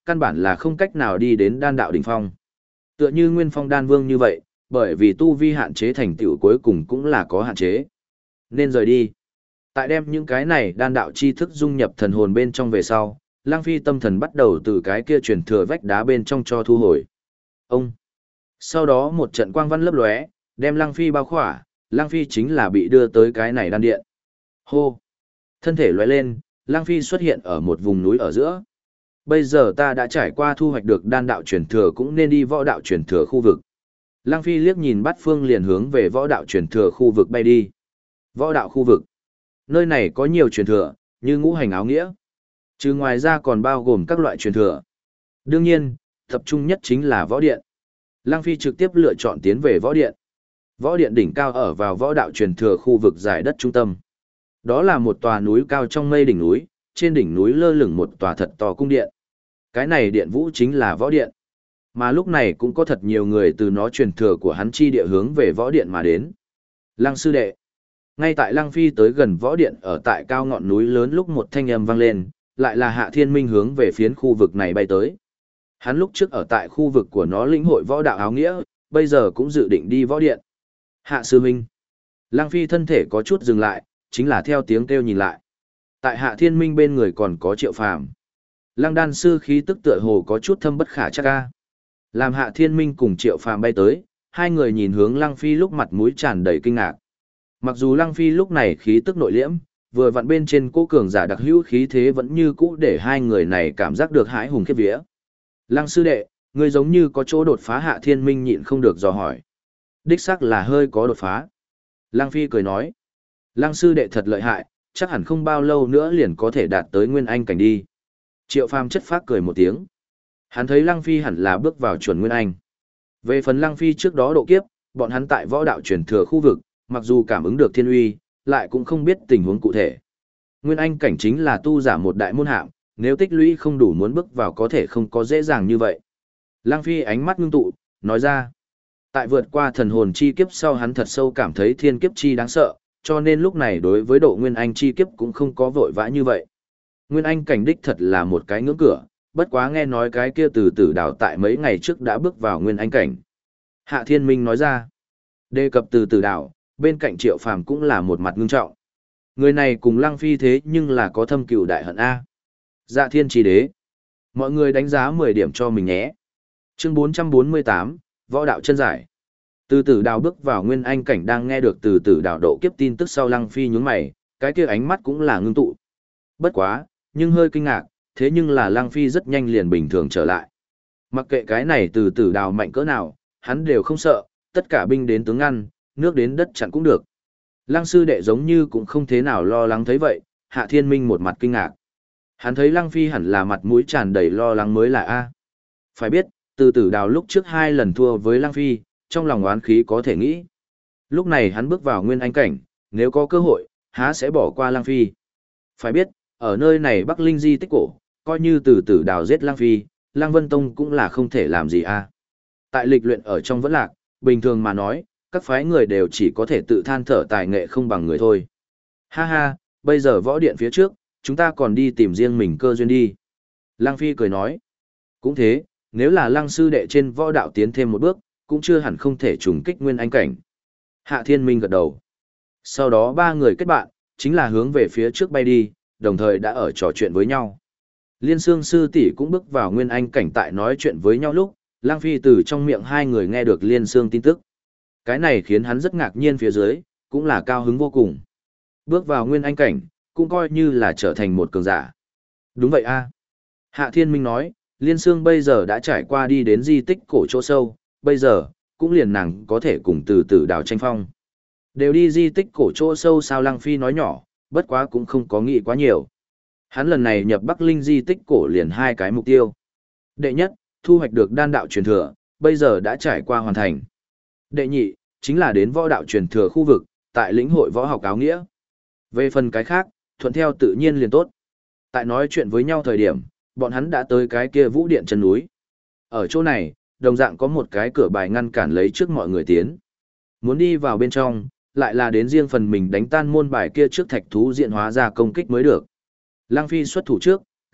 căn bản là không cách nào đi đến đan đạo đỉnh phong. Tựa như Nguyên Phong đan vương như vậy, bởi vì tu vi hạn chế thành tựu cuối cùng cũng là có hạn chế. Nên rời đi. Tại đem những cái này đan đạo chi thức dung nhập thần hồn bên trong về sau, Lăng Phi tâm thần bắt đầu từ cái kia truyền thừa vách đá bên trong cho thu hồi. Ông. Sau đó một trận quang văn lấp lóe, đem Lăng Phi bao khỏa, Lăng Phi chính là bị đưa tới cái này đan điện. Hô. Thân thể lóe lên, Lăng Phi xuất hiện ở một vùng núi ở giữa. Bây giờ ta đã trải qua thu hoạch được đan đạo truyền thừa cũng nên đi võ đạo truyền thừa khu vực. Lăng Phi liếc nhìn Bát Phương liền hướng về võ đạo truyền thừa khu vực bay đi. Võ đạo khu vực. Nơi này có nhiều truyền thừa, như ngũ hành áo nghĩa. Chứ ngoài ra còn bao gồm các loại truyền thừa. Đương nhiên, tập trung nhất chính là võ điện. Lăng Phi trực tiếp lựa chọn tiến về võ điện. Võ điện đỉnh cao ở vào võ đạo truyền thừa khu vực giải đất trung tâm. Đó là một tòa núi cao trong mây đỉnh núi, trên đỉnh núi lơ lửng một tòa thật to cung điện. Cái này điện vũ chính là võ điện. Mà lúc này cũng có thật nhiều người từ nó truyền thừa của hắn chi địa hướng về võ điện mà đến. Lăng sư đệ. Ngay tại Lăng Phi tới gần võ điện ở tại cao ngọn núi lớn lúc một thanh âm vang lên, lại là Hạ Thiên Minh hướng về phiến khu vực này bay tới. Hắn lúc trước ở tại khu vực của nó lĩnh hội võ đạo áo nghĩa, bây giờ cũng dự định đi võ điện. Hạ sư minh. Lăng Phi thân thể có chút dừng lại, chính là theo tiếng kêu nhìn lại. Tại Hạ Thiên Minh bên người còn có Triệu Phàm. Lăng đan sư khí tức tựa hồ có chút thâm bất khả trắc ca. Làm Hạ Thiên Minh cùng Triệu Phàm bay tới, hai người nhìn hướng Lăng Phi lúc mặt mũi tràn đầy kinh ngạc. Mặc dù Lăng Phi lúc này khí tức nội liễm, vừa vặn bên trên cố cường giả đặc hữu khí thế vẫn như cũ để hai người này cảm giác được hãi hùng khiếp vía. Lăng sư đệ, ngươi giống như có chỗ đột phá. Hạ Thiên Minh nhịn không được dò hỏi. Đích xác là hơi có đột phá. Lăng Phi cười nói. Lăng sư đệ thật lợi hại, chắc hẳn không bao lâu nữa liền có thể đạt tới Nguyên Anh cảnh đi. Triệu Phàm chất phác cười một tiếng. Hắn thấy Lăng Phi hẳn là bước vào chuẩn Nguyên Anh. Về phần Lăng Phi trước đó độ kiếp, bọn hắn tại võ đạo truyền thừa khu vực, mặc dù cảm ứng được thiên uy, lại cũng không biết tình huống cụ thể. Nguyên Anh cảnh chính là tu giả một đại môn hạng, nếu tích lũy không đủ muốn bước vào có thể không có dễ dàng như vậy. Lăng Phi ánh mắt ngưng tụ, nói ra. Tại vượt qua thần hồn chi kiếp sau hắn thật sâu cảm thấy thiên kiếp chi đáng sợ, cho nên lúc này đối với độ Nguyên Anh chi kiếp cũng không có vội vã như vậy. Nguyên Anh cảnh đích thật là một cái ngưỡng cửa, bất quá nghe nói cái kia từ tử đào tại mấy ngày trước đã bước vào Nguyên Anh cảnh. Hạ Thiên Minh nói ra. Đề cập từ tử đào, bên cạnh Triệu Phàm cũng là một mặt ngưng trọng. Người này cùng Lăng Phi thế nhưng là có thâm cừu đại hận A. Dạ thiên chỉ đế. Mọi người đánh giá 10 điểm cho mình nhé. Chương 448, Võ đạo chân giải. Từ tử đào bước vào Nguyên Anh cảnh đang nghe được từ tử đào độ kiếp tin tức sau Lăng Phi nhún mày, cái kia ánh mắt cũng là ngưng tụ. Bất quá, nhưng hơi kinh ngạc, thế nhưng là Lăng Phi rất nhanh liền bình thường trở lại. Mặc kệ cái này từ tử đào mạnh cỡ nào, hắn đều không sợ, tất cả binh đến tướng ngăn, nước đến đất chặn cũng được. Lăng sư đệ giống như cũng không thế nào lo lắng thấy vậy, Hạ Thiên Minh một mặt kinh ngạc. Hắn thấy Lăng Phi hẳn là mặt mũi tràn đầy lo lắng mới là A. Phải biết, từ tử đào lúc trước 2 lần thua với Lăng Phi, trong lòng oán khí có thể nghĩ. Lúc này hắn bước vào Nguyên Anh cảnh, nếu có cơ hội, há sẽ bỏ qua Lăng Phi. Phải biết, ở nơi này Bắc Linh di tích cổ, coi như từ tử đào giết Lăng Phi, Lăng Vân Tông cũng là không thể làm gì A. Tại lịch luyện ở trong vẫn lạc, bình thường mà nói, các phái người đều chỉ có thể tự than thở tài nghệ không bằng người thôi. Ha ha, bây giờ võ điện phía trước, chúng ta còn đi tìm riêng mình cơ duyên đi. Lăng Phi cười nói. Cũng thế, nếu là Lăng sư đệ trên võ đạo tiến thêm một bước, cũng chưa hẳn không thể trùng kích Nguyên Anh cảnh. Hạ Thiên Minh gật đầu. Sau đó 3 người kết bạn, chính là hướng về phía trước bay đi, đồng thời đã ở trò chuyện với nhau. Liên Sương sư tỷ cũng bước vào Nguyên Anh cảnh tại nói chuyện với nhau lúc, Lăng Phi từ trong miệng hai người nghe được Liên Sương tin tức. Cái này khiến hắn rất ngạc nhiên phía dưới, cũng là cao hứng vô cùng. Bước vào Nguyên Anh cảnh, cũng coi như là trở thành một cường giả. Đúng vậy a. Hạ Thiên Minh nói, Liên Sương bây giờ đã trải qua đi đến di tích cổ chỗ sâu, bây giờ, cũng liền nàng có thể cùng từ tử đào tranh phong. Đều đi di tích cổ chỗ sâu sao? Lăng Phi nói nhỏ, bất quá cũng không có nghĩ quá nhiều. Hắn lần này nhập Bắc Linh di tích cổ liền 2 cái mục tiêu. Đệ nhất, thu hoạch được đan đạo truyền thừa, bây giờ đã trải qua hoàn thành. Đệ nhị, chính là đến võ đạo truyền thừa khu vực, tại lĩnh hội võ học áo nghĩa. Về phần cái khác, thuận theo tự nhiên liền tốt. Tại nói chuyện với nhau thời điểm, bọn hắn đã tới cái kia vũ điện chân núi. Ở chỗ này, đồng dạng có một cái cửa bài ngăn cản lấy trước mọi người tiến. Muốn đi vào bên trong, lại là đến riêng phần mình đánh tan môn bài kia trước thạch thú diện hóa ra công kích mới được. Lăng Phi xuất thủ trước,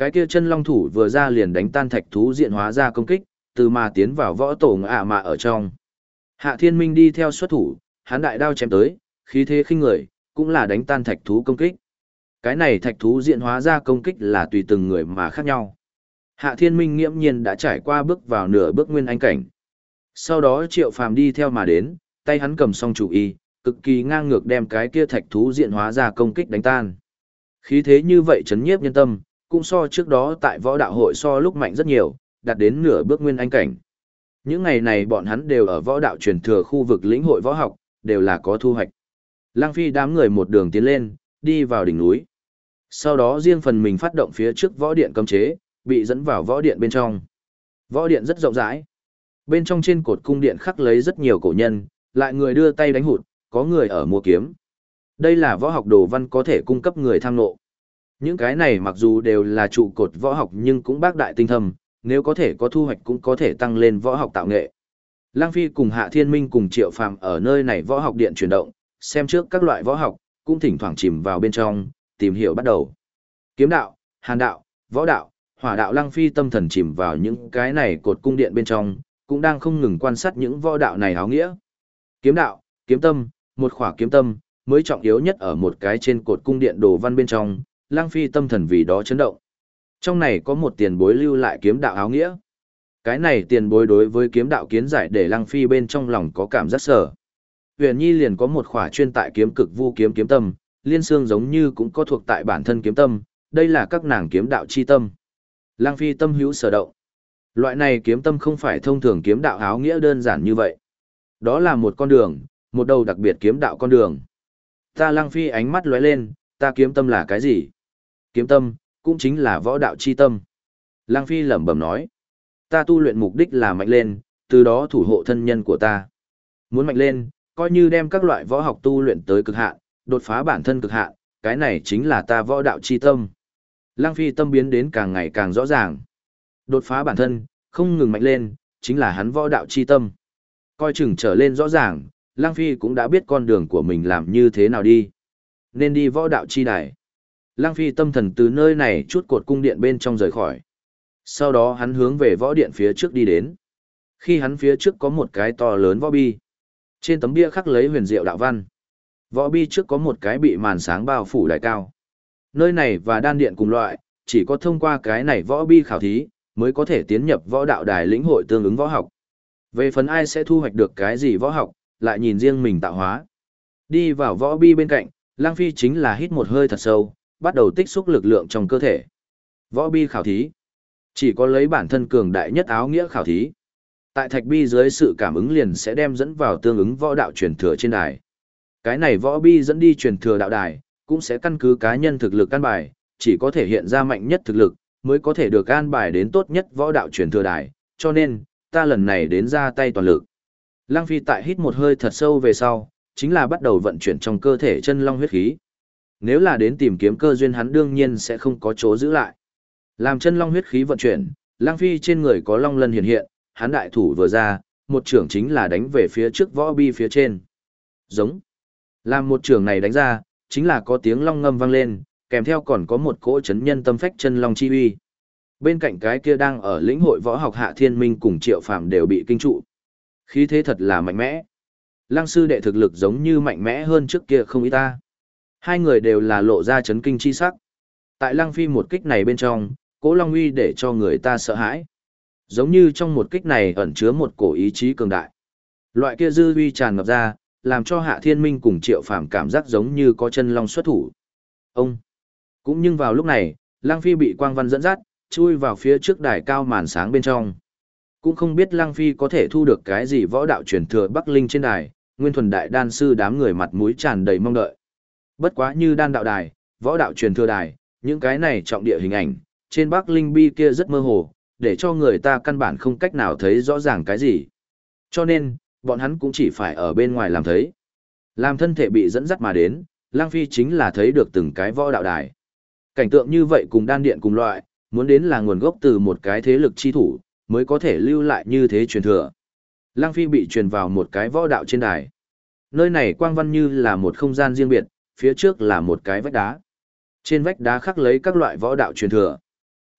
Cái kia chân long thủ vừa ra liền đánh tan thạch thú diện hóa ra công kích, từ mà tiến vào võ tổ ngạ mạ ở trong. Hạ Thiên Minh đi theo xuất thủ, hắn đại đao chém tới, khí thế khinh người, cũng là đánh tan thạch thú công kích. Cái này thạch thú diện hóa ra công kích là tùy từng người mà khác nhau. Hạ Thiên Minh nghiễm nhiên đã trải qua bước vào nửa bước nguyên anh cảnh. Sau đó Triệu Phàm đi theo mà đến, tay hắn cầm song chủ y, cực kỳ ngang ngược đem cái kia thạch thú diện hóa ra công kích đánh tan. Khí thế như vậy chấn nhiếp nhân tâm, cũng so trước đó tại võ đạo hội so lúc mạnh rất nhiều, đạt đến nửa bước nguyên anh cảnh. Những ngày này bọn hắn đều ở võ đạo truyền thừa khu vực lĩnh hội võ học, đều là có thu hoạch. Lăng Phi đám người một đường tiến lên, đi vào đỉnh núi. Sau đó riêng phần mình phát động phía trước võ điện cấm chế, bị dẫn vào võ điện bên trong. Võ điện rất rộng rãi. Bên trong trên cột cung điện khắc lấy rất nhiều cổ nhân, lại người đưa tay đánh hụt, có người ở mua kiếm. Đây là võ học đồ văn có thể cung cấp người tham nộ. Những cái này mặc dù đều là trụ cột võ học nhưng cũng bác đại tinh thâm, nếu có thể có thu hoạch cũng có thể tăng lên võ học tạo nghệ. Lăng Phi cùng Hạ Thiên Minh cùng Triệu Phàm ở nơi này võ học điện chuyển động, xem trước các loại võ học, cũng thỉnh thoảng chìm vào bên trong, tìm hiểu bắt đầu. Kiếm đạo, hàn đạo, võ đạo, hỏa đạo. Lăng Phi tâm thần chìm vào những cái này cột cung điện bên trong, cũng đang không ngừng quan sát những võ đạo này áo nghĩa. Kiếm đạo, kiếm tâm, một khỏa kiếm tâm, mới trọng yếu nhất ở một cái trên cột cung điện đồ văn bên trong, Lăng Phi tâm thần vì đó chấn động. Trong này có một tiền bối lưu lại kiếm đạo áo nghĩa. Cái này tiền bối đối với kiếm đạo kiến giải để Lăng Phi bên trong lòng có cảm giác sở. Huyền Nhi liền có một khỏa chuyên tại kiếm cực vu kiếm kiếm tâm, Liên Xương giống như cũng có thuộc tại bản thân kiếm tâm, đây là các nàng kiếm đạo chi tâm. Lăng Phi tâm hữu sở động. Loại này kiếm tâm không phải thông thường kiếm đạo áo nghĩa đơn giản như vậy. Đó là một con đường, một đầu đặc biệt kiếm đạo con đường. Ta Lăng Phi ánh mắt lóe lên, ta kiếm tâm là cái gì? Kiếm tâm, cũng chính là võ đạo chi tâm. Lăng Phi lẩm bẩm nói, ta tu luyện mục đích là mạnh lên, từ đó thủ hộ thân nhân của ta. Muốn mạnh lên, coi như đem các loại võ học tu luyện tới cực hạn, đột phá bản thân cực hạn, cái này chính là ta võ đạo chi tâm. Lăng Phi tâm biến đến càng ngày càng rõ ràng. Đột phá bản thân, không ngừng mạnh lên, chính là hắn võ đạo chi tâm. Coi chừng trở lên rõ ràng, Lăng Phi cũng đã biết con đường của mình làm như thế nào đi. Nên đi võ đạo chi đài. Lăng Phi tâm thần từ nơi này chút cột cung điện bên trong rời khỏi. Sau đó hắn hướng về võ điện phía trước đi đến. Khi hắn phía trước có một cái to lớn võ bi. Trên tấm bia khắc lấy huyền diệu đạo văn. Võ bi trước có một cái bị màn sáng bao phủ đài cao. Nơi này và đan điện cùng loại, chỉ có thông qua cái này võ bi khảo thí, mới có thể tiến nhập võ đạo đài lĩnh hội tương ứng võ học. Về phần ai sẽ thu hoạch được cái gì võ học, lại nhìn riêng mình tạo hóa. Đi vào võ bi bên cạnh, Lăng Phi chính là hít một hơi thật sâu, bắt đầu tích xúc lực lượng trong cơ thể. Võ bi khảo thí. Chỉ có lấy bản thân cường đại nhất áo nghĩa khảo thí. Tại thạch bi dưới sự cảm ứng liền sẽ đem dẫn vào tương ứng võ đạo truyền thừa trên đài. Cái này võ bi dẫn đi truyền thừa đạo đài, cũng sẽ căn cứ cá nhân thực lực căn bài, chỉ có thể hiện ra mạnh nhất thực lực, mới có thể được an bài đến tốt nhất võ đạo truyền thừa đài, cho nên, ta lần này đến ra tay toàn lực. Lăng Phi tại hít một hơi thật sâu về sau, chính là bắt đầu vận chuyển trong cơ thể chân long huyết khí. Nếu là đến tìm kiếm cơ duyên hắn đương nhiên sẽ không có chỗ giữ lại. Làm chân long huyết khí vận chuyển, Lăng Phi trên người có long lân hiện hiện, hắn đại thủ vừa ra, một trưởng chính là đánh về phía trước võ bi phía trên. Giống. Làm một trưởng này đánh ra, chính là có tiếng long ngâm vang lên, kèm theo còn có một cỗ chấn nhân tâm phách chân long chi uy. Bên cạnh cái kia đang ở lĩnh hội võ học Hạ Thiên Minh cùng Triệu Phàm đều bị kinh trụ. Khí thế thật là mạnh mẽ. Lăng sư đệ thực lực giống như mạnh mẽ hơn trước kia không ít ta. Hai người đều là lộ ra chấn kinh chi sắc. Tại Lăng Phi một kích này bên trong, cỗ long uy để cho người ta sợ hãi. Giống như trong một kích này ẩn chứa một cổ ý chí cường đại. Loại kia dư uy tràn ngập ra, làm cho Hạ Thiên Minh cùng Triệu Phàm cảm giác giống như có chân long xuất thủ. Ông. Cũng nhưng vào lúc này, Lăng Phi bị quang văn dẫn dắt, chui vào phía trước đài cao màn sáng bên trong. Cũng không biết Lăng Phi có thể thu được cái gì võ đạo truyền thừa Bắc Linh trên đài, Nguyên Thuần đại đan sư đám người mặt mũi tràn đầy mong đợi. Bất quá như đan đạo đài, võ đạo truyền thừa đài, những cái này trọng địa hình ảnh, trên Bắc Linh bi kia rất mơ hồ, để cho người ta căn bản không cách nào thấy rõ ràng cái gì. Cho nên, bọn hắn cũng chỉ phải ở bên ngoài làm thấy. Làm thân thể bị dẫn dắt mà đến, Lăng Phi chính là thấy được từng cái võ đạo đài. Cảnh tượng như vậy cùng đan điện cùng loại, muốn đến là nguồn gốc từ một cái thế lực chi thủ, mới có thể lưu lại như thế truyền thừa. Lăng Phi bị truyền vào một cái võ đạo trên đài. Nơi này quang văn như là một không gian riêng biệt, phía trước là một cái vách đá. Trên vách đá khắc lấy các loại võ đạo truyền thừa.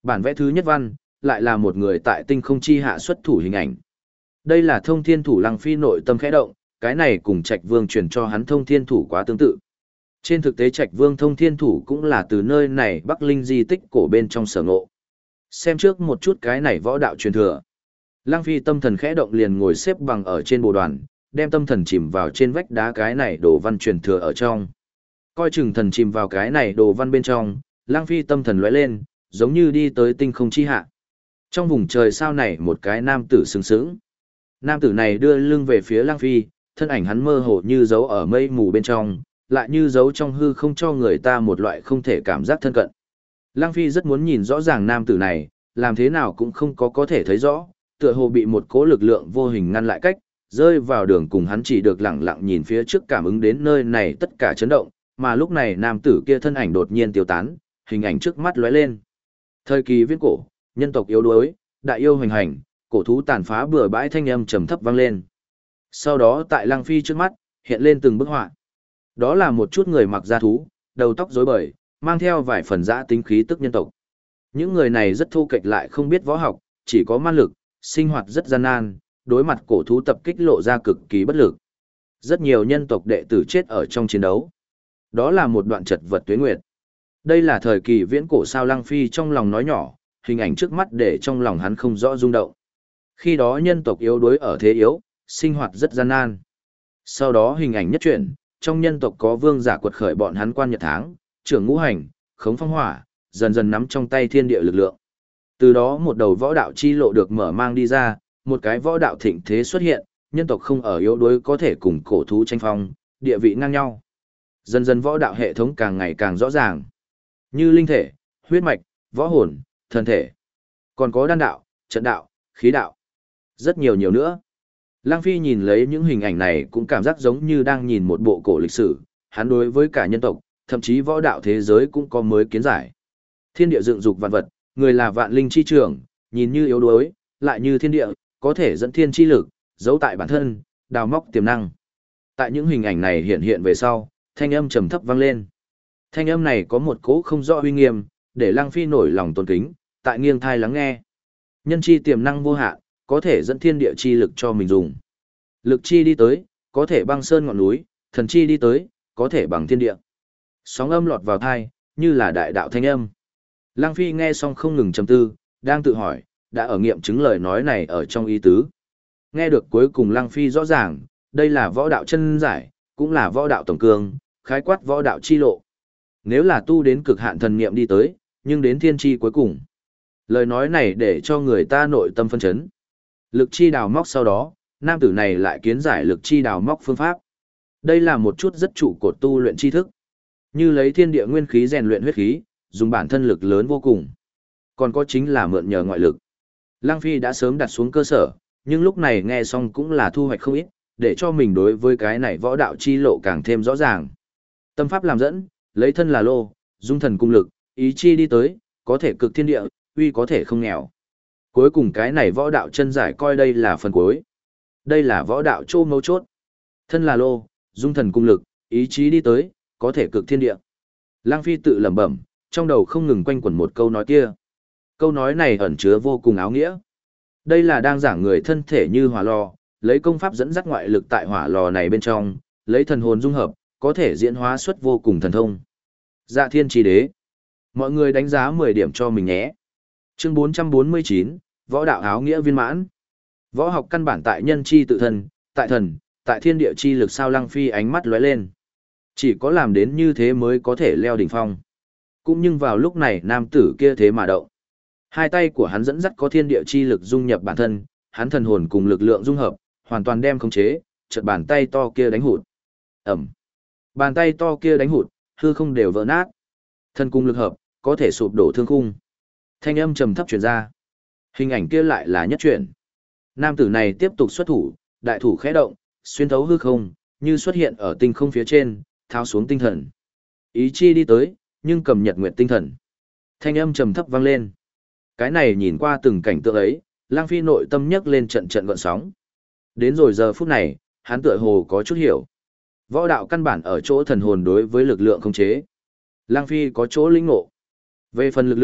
Bản vẽ thứ nhất văn, lại là một người tại tinh không chi hạ xuất thủ hình ảnh. Đây là thông thiên thủ Lăng Phi nội tâm khẽ động, cái này cùng Trạch Vương truyền cho hắn thông thiên thủ quá tương tự. Trên thực tế Trạch Vương thông thiên thủ cũng là từ nơi này Bắc Linh di tích cổ bên trong sở ngộ. Xem trước một chút cái này võ đạo truyền thừa. Lăng Phi tâm thần khẽ động liền ngồi xếp bằng ở trên bồ đoàn, đem tâm thần chìm vào trên vách đá cái này đồ văn truyền thừa ở trong. Coi chừng thần chìm vào cái này đồ văn bên trong, Lăng Phi tâm thần lóe lên, giống như đi tới tinh không chi hạ. Trong vùng trời sao này một cái nam tử sướng sướng. Nam tử này đưa lưng về phía Lăng Phi, thân ảnh hắn mơ hồ như giấu ở mây mù bên trong, lại như giấu trong hư không cho người ta một loại không thể cảm giác thân cận. Lăng Phi rất muốn nhìn rõ ràng nam tử này, làm thế nào cũng không có thể thấy rõ, tựa hồ bị một cỗ lực lượng vô hình ngăn lại cách, rơi vào đường cùng hắn chỉ được lặng lặng nhìn phía trước cảm ứng đến nơi này tất cả chấn động, mà lúc này nam tử kia thân ảnh đột nhiên tiêu tán, hình ảnh trước mắt lóe lên. Thời kỳ viễn cổ, nhân tộc yếu đuối, đại yêu hoành hành, cổ thú tàn phá bừa bãi thanh âm trầm thấp vang lên. Sau đó tại Lăng Phi trước mắt, hiện lên từng bức họa. Đó là một chút người mặc da thú, đầu tóc rối bời, mang theo vài phần dã tính khí tức nhân tộc. Những người này rất thô kệch lại không biết võ học, chỉ có man lực, sinh hoạt rất gian nan, đối mặt cổ thú tập kích lộ ra cực kỳ bất lực. Rất nhiều nhân tộc đệ tử chết ở trong chiến đấu. Đó là một đoạn chật vật tuế nguyệt. Đây là thời kỳ viễn cổ sao Lăng Phi trong lòng nói nhỏ, hình ảnh trước mắt để trong lòng hắn không rõ rung động. Khi đó nhân tộc yếu đuối ở thế yếu, sinh hoạt rất gian nan. Sau đó hình ảnh nhất chuyển, trong nhân tộc có vương giả quật khởi bọn hắn quan nhật tháng, trưởng ngũ hành, khống phong hỏa, dần dần nắm trong tay thiên địa lực lượng. Từ đó một đầu võ đạo chi lộ được mở mang đi ra, một cái võ đạo thịnh thế xuất hiện, nhân tộc không ở yếu đuối có thể cùng cổ thú tranh phong, địa vị ngang nhau. Dần dần võ đạo hệ thống càng ngày càng rõ ràng. Như linh thể, huyết mạch, võ hồn, thân thể. Còn có đan đạo, trận đạo, khí đạo. Rất nhiều nữa. Lăng Phi nhìn lấy những hình ảnh này cũng cảm giác giống như đang nhìn một bộ cổ lịch sử, hắn đối với cả nhân tộc, thậm chí võ đạo thế giới cũng có mới kiến giải. Thiên địa dựng dục vạn vật, người là vạn linh chi trưởng, nhìn như yếu đuối, lại như thiên địa, có thể dẫn thiên chi lực, giấu tại bản thân, đào móc tiềm năng. Tại những hình ảnh này hiện hiện về sau, thanh âm trầm thấp vang lên. Thanh âm này có một cỗ không rõ uy nghiêm, để Lăng Phi nổi lòng tôn kính, tại nghiêng thai lắng nghe. Nhân chi tiềm năng vô hạn, có thể dẫn thiên địa chi lực cho mình dùng. Lực chi đi tới, có thể băng sơn ngọn núi, thần chi đi tới, có thể bằng thiên địa. Sóng âm lọt vào thai, như là đại đạo thanh âm. Lăng Phi nghe xong không ngừng trầm tư, đang tự hỏi, đã ở nghiệm chứng lời nói này ở trong ý tứ. Nghe được cuối cùng Lăng Phi rõ ràng, đây là võ đạo chân giải, cũng là võ đạo tổng cương, khái quát võ đạo chi lộ. Nếu là tu đến cực hạn thần niệm đi tới, nhưng đến thiên chi cuối cùng. Lời nói này để cho người ta nội tâm phân chấn. Lực chi đào móc sau đó, nam tử này lại kiến giải lực chi đào móc phương pháp. Đây là một chút rất trụ cột tu luyện tri thức. Như lấy thiên địa nguyên khí rèn luyện huyết khí, dùng bản thân lực lớn vô cùng. Còn có chính là mượn nhờ ngoại lực. Lăng Phi đã sớm đặt xuống cơ sở, nhưng lúc này nghe xong cũng là thu hoạch không ít, để cho mình đối với cái này võ đạo chi lộ càng thêm rõ ràng. Tâm pháp làm dẫn, lấy thân là lô, dung thần cung lực, ý chi đi tới, có thể cực thiên địa, uy có thể không nghèo. Cuối cùng cái này võ đạo chân giải coi đây là phần cuối. Đây là võ đạo chô mấu chốt. Thân là lô, dung thần cung lực, ý chí đi tới, có thể cực thiên địa. Lăng Phi tự lẩm bẩm, trong đầu không ngừng quanh quẩn một câu nói kia. Câu nói này ẩn chứa vô cùng áo nghĩa. Đây là đang giảng người thân thể như hỏa lò, lấy công pháp dẫn dắt ngoại lực tại hỏa lò này bên trong, lấy thần hồn dung hợp, có thể diễn hóa xuất vô cùng thần thông. Dạ thiên chi đế. Mọi người đánh giá 10 điểm cho mình nhé. Chương 449, võ đạo áo nghĩa viên mãn. Võ học căn bản tại nhân chi tự thân, tại thần, tại thiên địa chi lực sao Lăng Phi ánh mắt lóe lên. Chỉ có làm đến như thế mới có thể leo đỉnh phong. Cũng nhưng vào lúc này nam tử kia thế mà động. Hai tay của hắn dẫn dắt có thiên địa chi lực dung nhập bản thân, hắn thần hồn cùng lực lượng dung hợp, hoàn toàn đem khống chế, chợt bàn tay to kia đánh hụt. Ầm. Bàn tay to kia đánh hụt, hư không đều vỡ nát. Thân cung lực hợp, có thể sụp đổ thương khung. Thanh âm trầm thấp truyền ra. Hình ảnh kia lại là nhất chuyển. Nam tử này tiếp tục xuất thủ, đại thủ khẽ động, xuyên thấu hư không, như xuất hiện ở tinh không phía trên, tháo xuống tinh thần. Ý chi đi tới, nhưng cầm nhật nguyệt tinh thần. Thanh âm trầm thấp vang lên. Cái này nhìn qua từng cảnh tượng ấy, Lăng Phi nội tâm nhấc lên trận trận gợn sóng. Đến rồi giờ phút này, hắn tựa hồ có chút hiểu. Võ đạo căn bản ở chỗ thần hồn đối với lực lượng khống chế. Lăng Phi có chỗ lĩnh ngộ. Về phần lực lượng,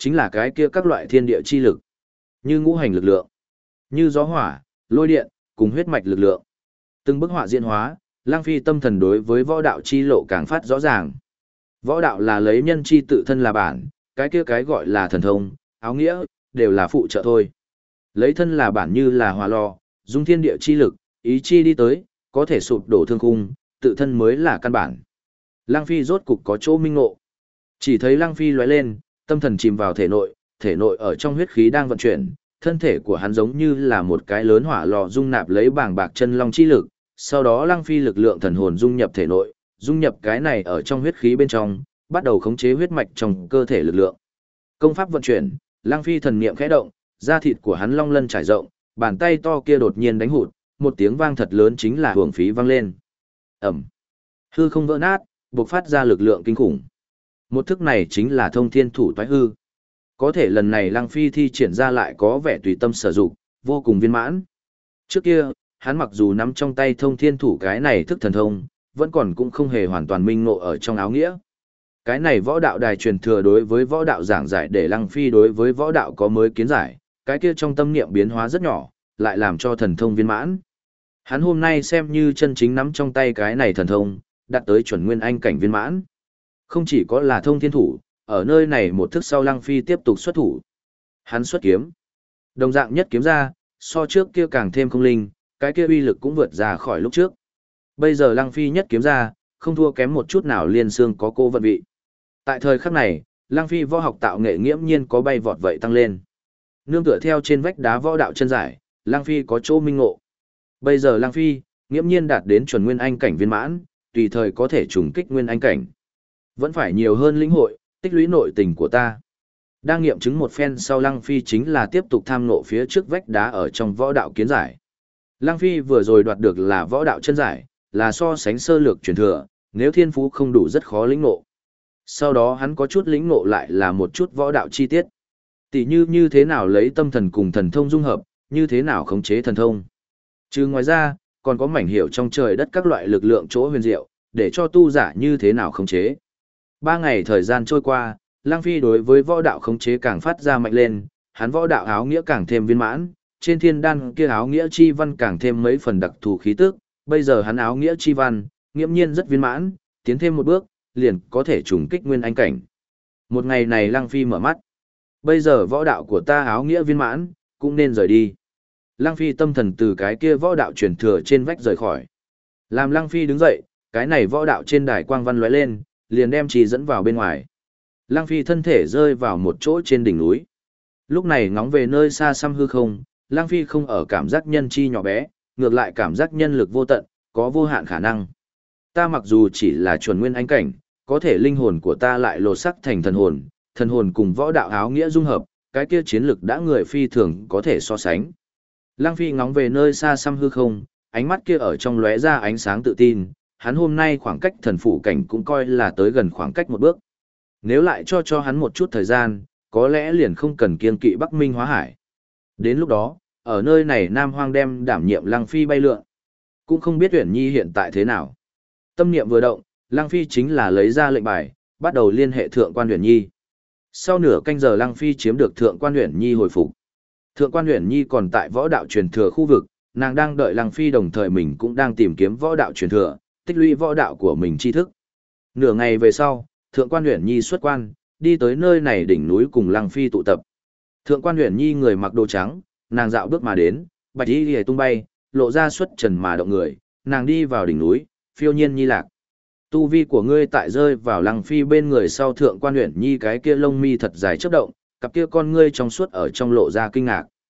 chính là cái kia các loại thiên địa chi lực, như ngũ hành lực lượng, như gió hỏa, lôi điện, cùng huyết mạch lực lượng. Từng bức họa diễn hóa, Lăng Phi tâm thần đối với võ đạo chi lộ càng phát rõ ràng. Võ đạo là lấy nhân chi tự thân là bản, cái kia cái gọi là thần thông, áo nghĩa, đều là phụ trợ thôi. Lấy thân là bản như là hỏa lò, dung thiên địa chi lực, ý chi đi tới, có thể sụp đổ thương khung, tự thân mới là căn bản. Lăng Phi rốt cục có chỗ minh ngộ. Chỉ thấy Lăng Phi lóe lên, tâm thần chìm vào thể nội ở trong huyết khí đang vận chuyển, thân thể của hắn giống như là một cái lớn hỏa lò dung nạp lấy bảng bạc chân long chi lực, sau đó Lăng Phi lực lượng thần hồn dung nhập thể nội, dung nhập cái này ở trong huyết khí bên trong, bắt đầu khống chế huyết mạch trong cơ thể lực lượng. Công pháp vận chuyển, Lăng Phi thần niệm khẽ động, da thịt của hắn long lân trải rộng, bàn tay to kia đột nhiên đánh hụt, một tiếng vang thật lớn chính là hưởng phí vang lên. Ầm. Hư không vỡ nát, bộc phát ra lực lượng kinh khủng. Một thức này chính là thông thiên thủ toái hư. Có thể lần này Lăng Phi thi triển ra lại có vẻ tùy tâm sở dụng, vô cùng viên mãn. Trước kia, hắn mặc dù nắm trong tay thông thiên thủ cái này thức thần thông, vẫn còn cũng không hề hoàn toàn minh ngộ ở trong áo nghĩa. Cái này võ đạo đài truyền thừa đối với võ đạo giảng giải để Lăng Phi đối với võ đạo có mới kiến giải, cái kia trong tâm niệm biến hóa rất nhỏ, lại làm cho thần thông viên mãn. Hắn hôm nay xem như chân chính nắm trong tay cái này thần thông, đạt tới chuẩn nguyên anh cảnh viên mãn. Không chỉ có là thông thiên thủ, ở nơi này một thức sau Lăng Phi tiếp tục xuất thủ. Hắn xuất kiếm. Đồng dạng nhất kiếm ra, so trước kia càng thêm không linh, cái kia uy lực cũng vượt ra khỏi lúc trước. Bây giờ Lăng Phi nhất kiếm ra, không thua kém một chút nào liên xương có cô vận vị. Tại thời khắc này, Lăng Phi võ học tạo nghệ nghiễm nhiên có bay vọt vậy tăng lên. Nương tựa theo trên vách đá võ đạo chân giải, Lăng Phi có chỗ minh ngộ. Bây giờ Lăng Phi, nghiễm nhiên đạt đến chuẩn nguyên anh cảnh viên mãn, tùy thời có thể trùng kích nguyên anh cảnh. Vẫn phải nhiều hơn lĩnh hội, tích lũy nội tình của ta. Đang nghiệm chứng một phen sau Lăng Phi chính là tiếp tục tham ngộ phía trước vách đá ở trong võ đạo kiến giải. Lăng Phi vừa rồi đoạt được là võ đạo chân giải, là so sánh sơ lược truyền thừa, nếu thiên phú không đủ rất khó lĩnh ngộ. Sau đó hắn có chút lĩnh ngộ lại là một chút võ đạo chi tiết. Tỷ như thế nào lấy tâm thần cùng thần thông dung hợp, như thế nào khống chế thần thông. Chứ ngoài ra, còn có mảnh hiểu trong trời đất các loại lực lượng chỗ huyền diệu, để cho tu giả như thế nào khống chế. 3 ngày thời gian trôi qua, Lăng Phi đối với võ đạo khống chế càng phát ra mạnh lên, hắn võ đạo áo nghĩa càng thêm viên mãn, trên thiên đan kia áo nghĩa chi văn càng thêm mấy phần đặc thù khí tức, bây giờ hắn áo nghĩa chi văn, nghiễm nhiên rất viên mãn, tiến thêm một bước, liền có thể trùng kích nguyên anh cảnh. Một ngày này Lăng Phi mở mắt. Bây giờ võ đạo của ta áo nghĩa viên mãn, cũng nên rời đi. Lăng Phi tâm thần từ cái kia võ đạo truyền thừa trên vách rời khỏi. Làm Lăng Phi đứng dậy, cái này võ đạo trên đài quang văn lóe lên, liền đem trì dẫn vào bên ngoài. Lăng Phi thân thể rơi vào một chỗ trên đỉnh núi. Lúc này ngóng về nơi xa xăm hư không, Lăng Phi không ở cảm giác nhân chi nhỏ bé, ngược lại cảm giác nhân lực vô tận, có vô hạn khả năng. Ta mặc dù chỉ là chuẩn nguyên anh cảnh, có thể linh hồn của ta lại lột sắc thành thần hồn cùng võ đạo áo nghĩa dung hợp, cái kia chiến lực đã người phi thường có thể so sánh. Lăng Phi ngóng về nơi xa xăm hư không, ánh mắt kia ở trong lóe ra ánh sáng tự tin, hắn hôm nay khoảng cách thần phủ cảnh cũng coi là tới gần khoảng cách một bước. Nếu lại cho hắn một chút thời gian, có lẽ liền không cần kiêng kỵ Bắc Minh hóa hải. Đến lúc đó, ở nơi này Nam Hoang đem đảm nhiệm Lăng Phi bay lượn. Cũng không biết Uyển Nhi hiện tại thế nào. Tâm niệm vừa động, Lăng Phi chính là lấy ra lệnh bài, bắt đầu liên hệ Thượng quan Uyển Nhi. Sau nửa canh giờ Lăng Phi chiếm được Thượng quan Uyển Nhi hồi phục. Thượng quan Uyển Nhi còn tại võ đạo truyền thừa khu vực, nàng đang đợi Lăng Phi đồng thời mình cũng đang tìm kiếm võ đạo truyền thừa, tích lũy võ đạo của mình tri thức. Nửa ngày về sau, Thượng quan Uyển Nhi xuất quan, đi tới nơi này đỉnh núi cùng Lăng Phi tụ tập. Thượng quan Uyển Nhi người mặc đồ trắng, nàng dạo bước mà đến, bạch y liễu tung bay, lộ ra xuất trần mà động người, nàng đi vào đỉnh núi, phiêu nhiên nhi lạc. Tu vi của ngươi tại rơi vào Lăng Phi bên người sau Thượng quan Uyển Nhi cái kia lông mi thật dài chớp động, cặp kia con ngươi trong suốt ở trong lộ ra kinh ngạc.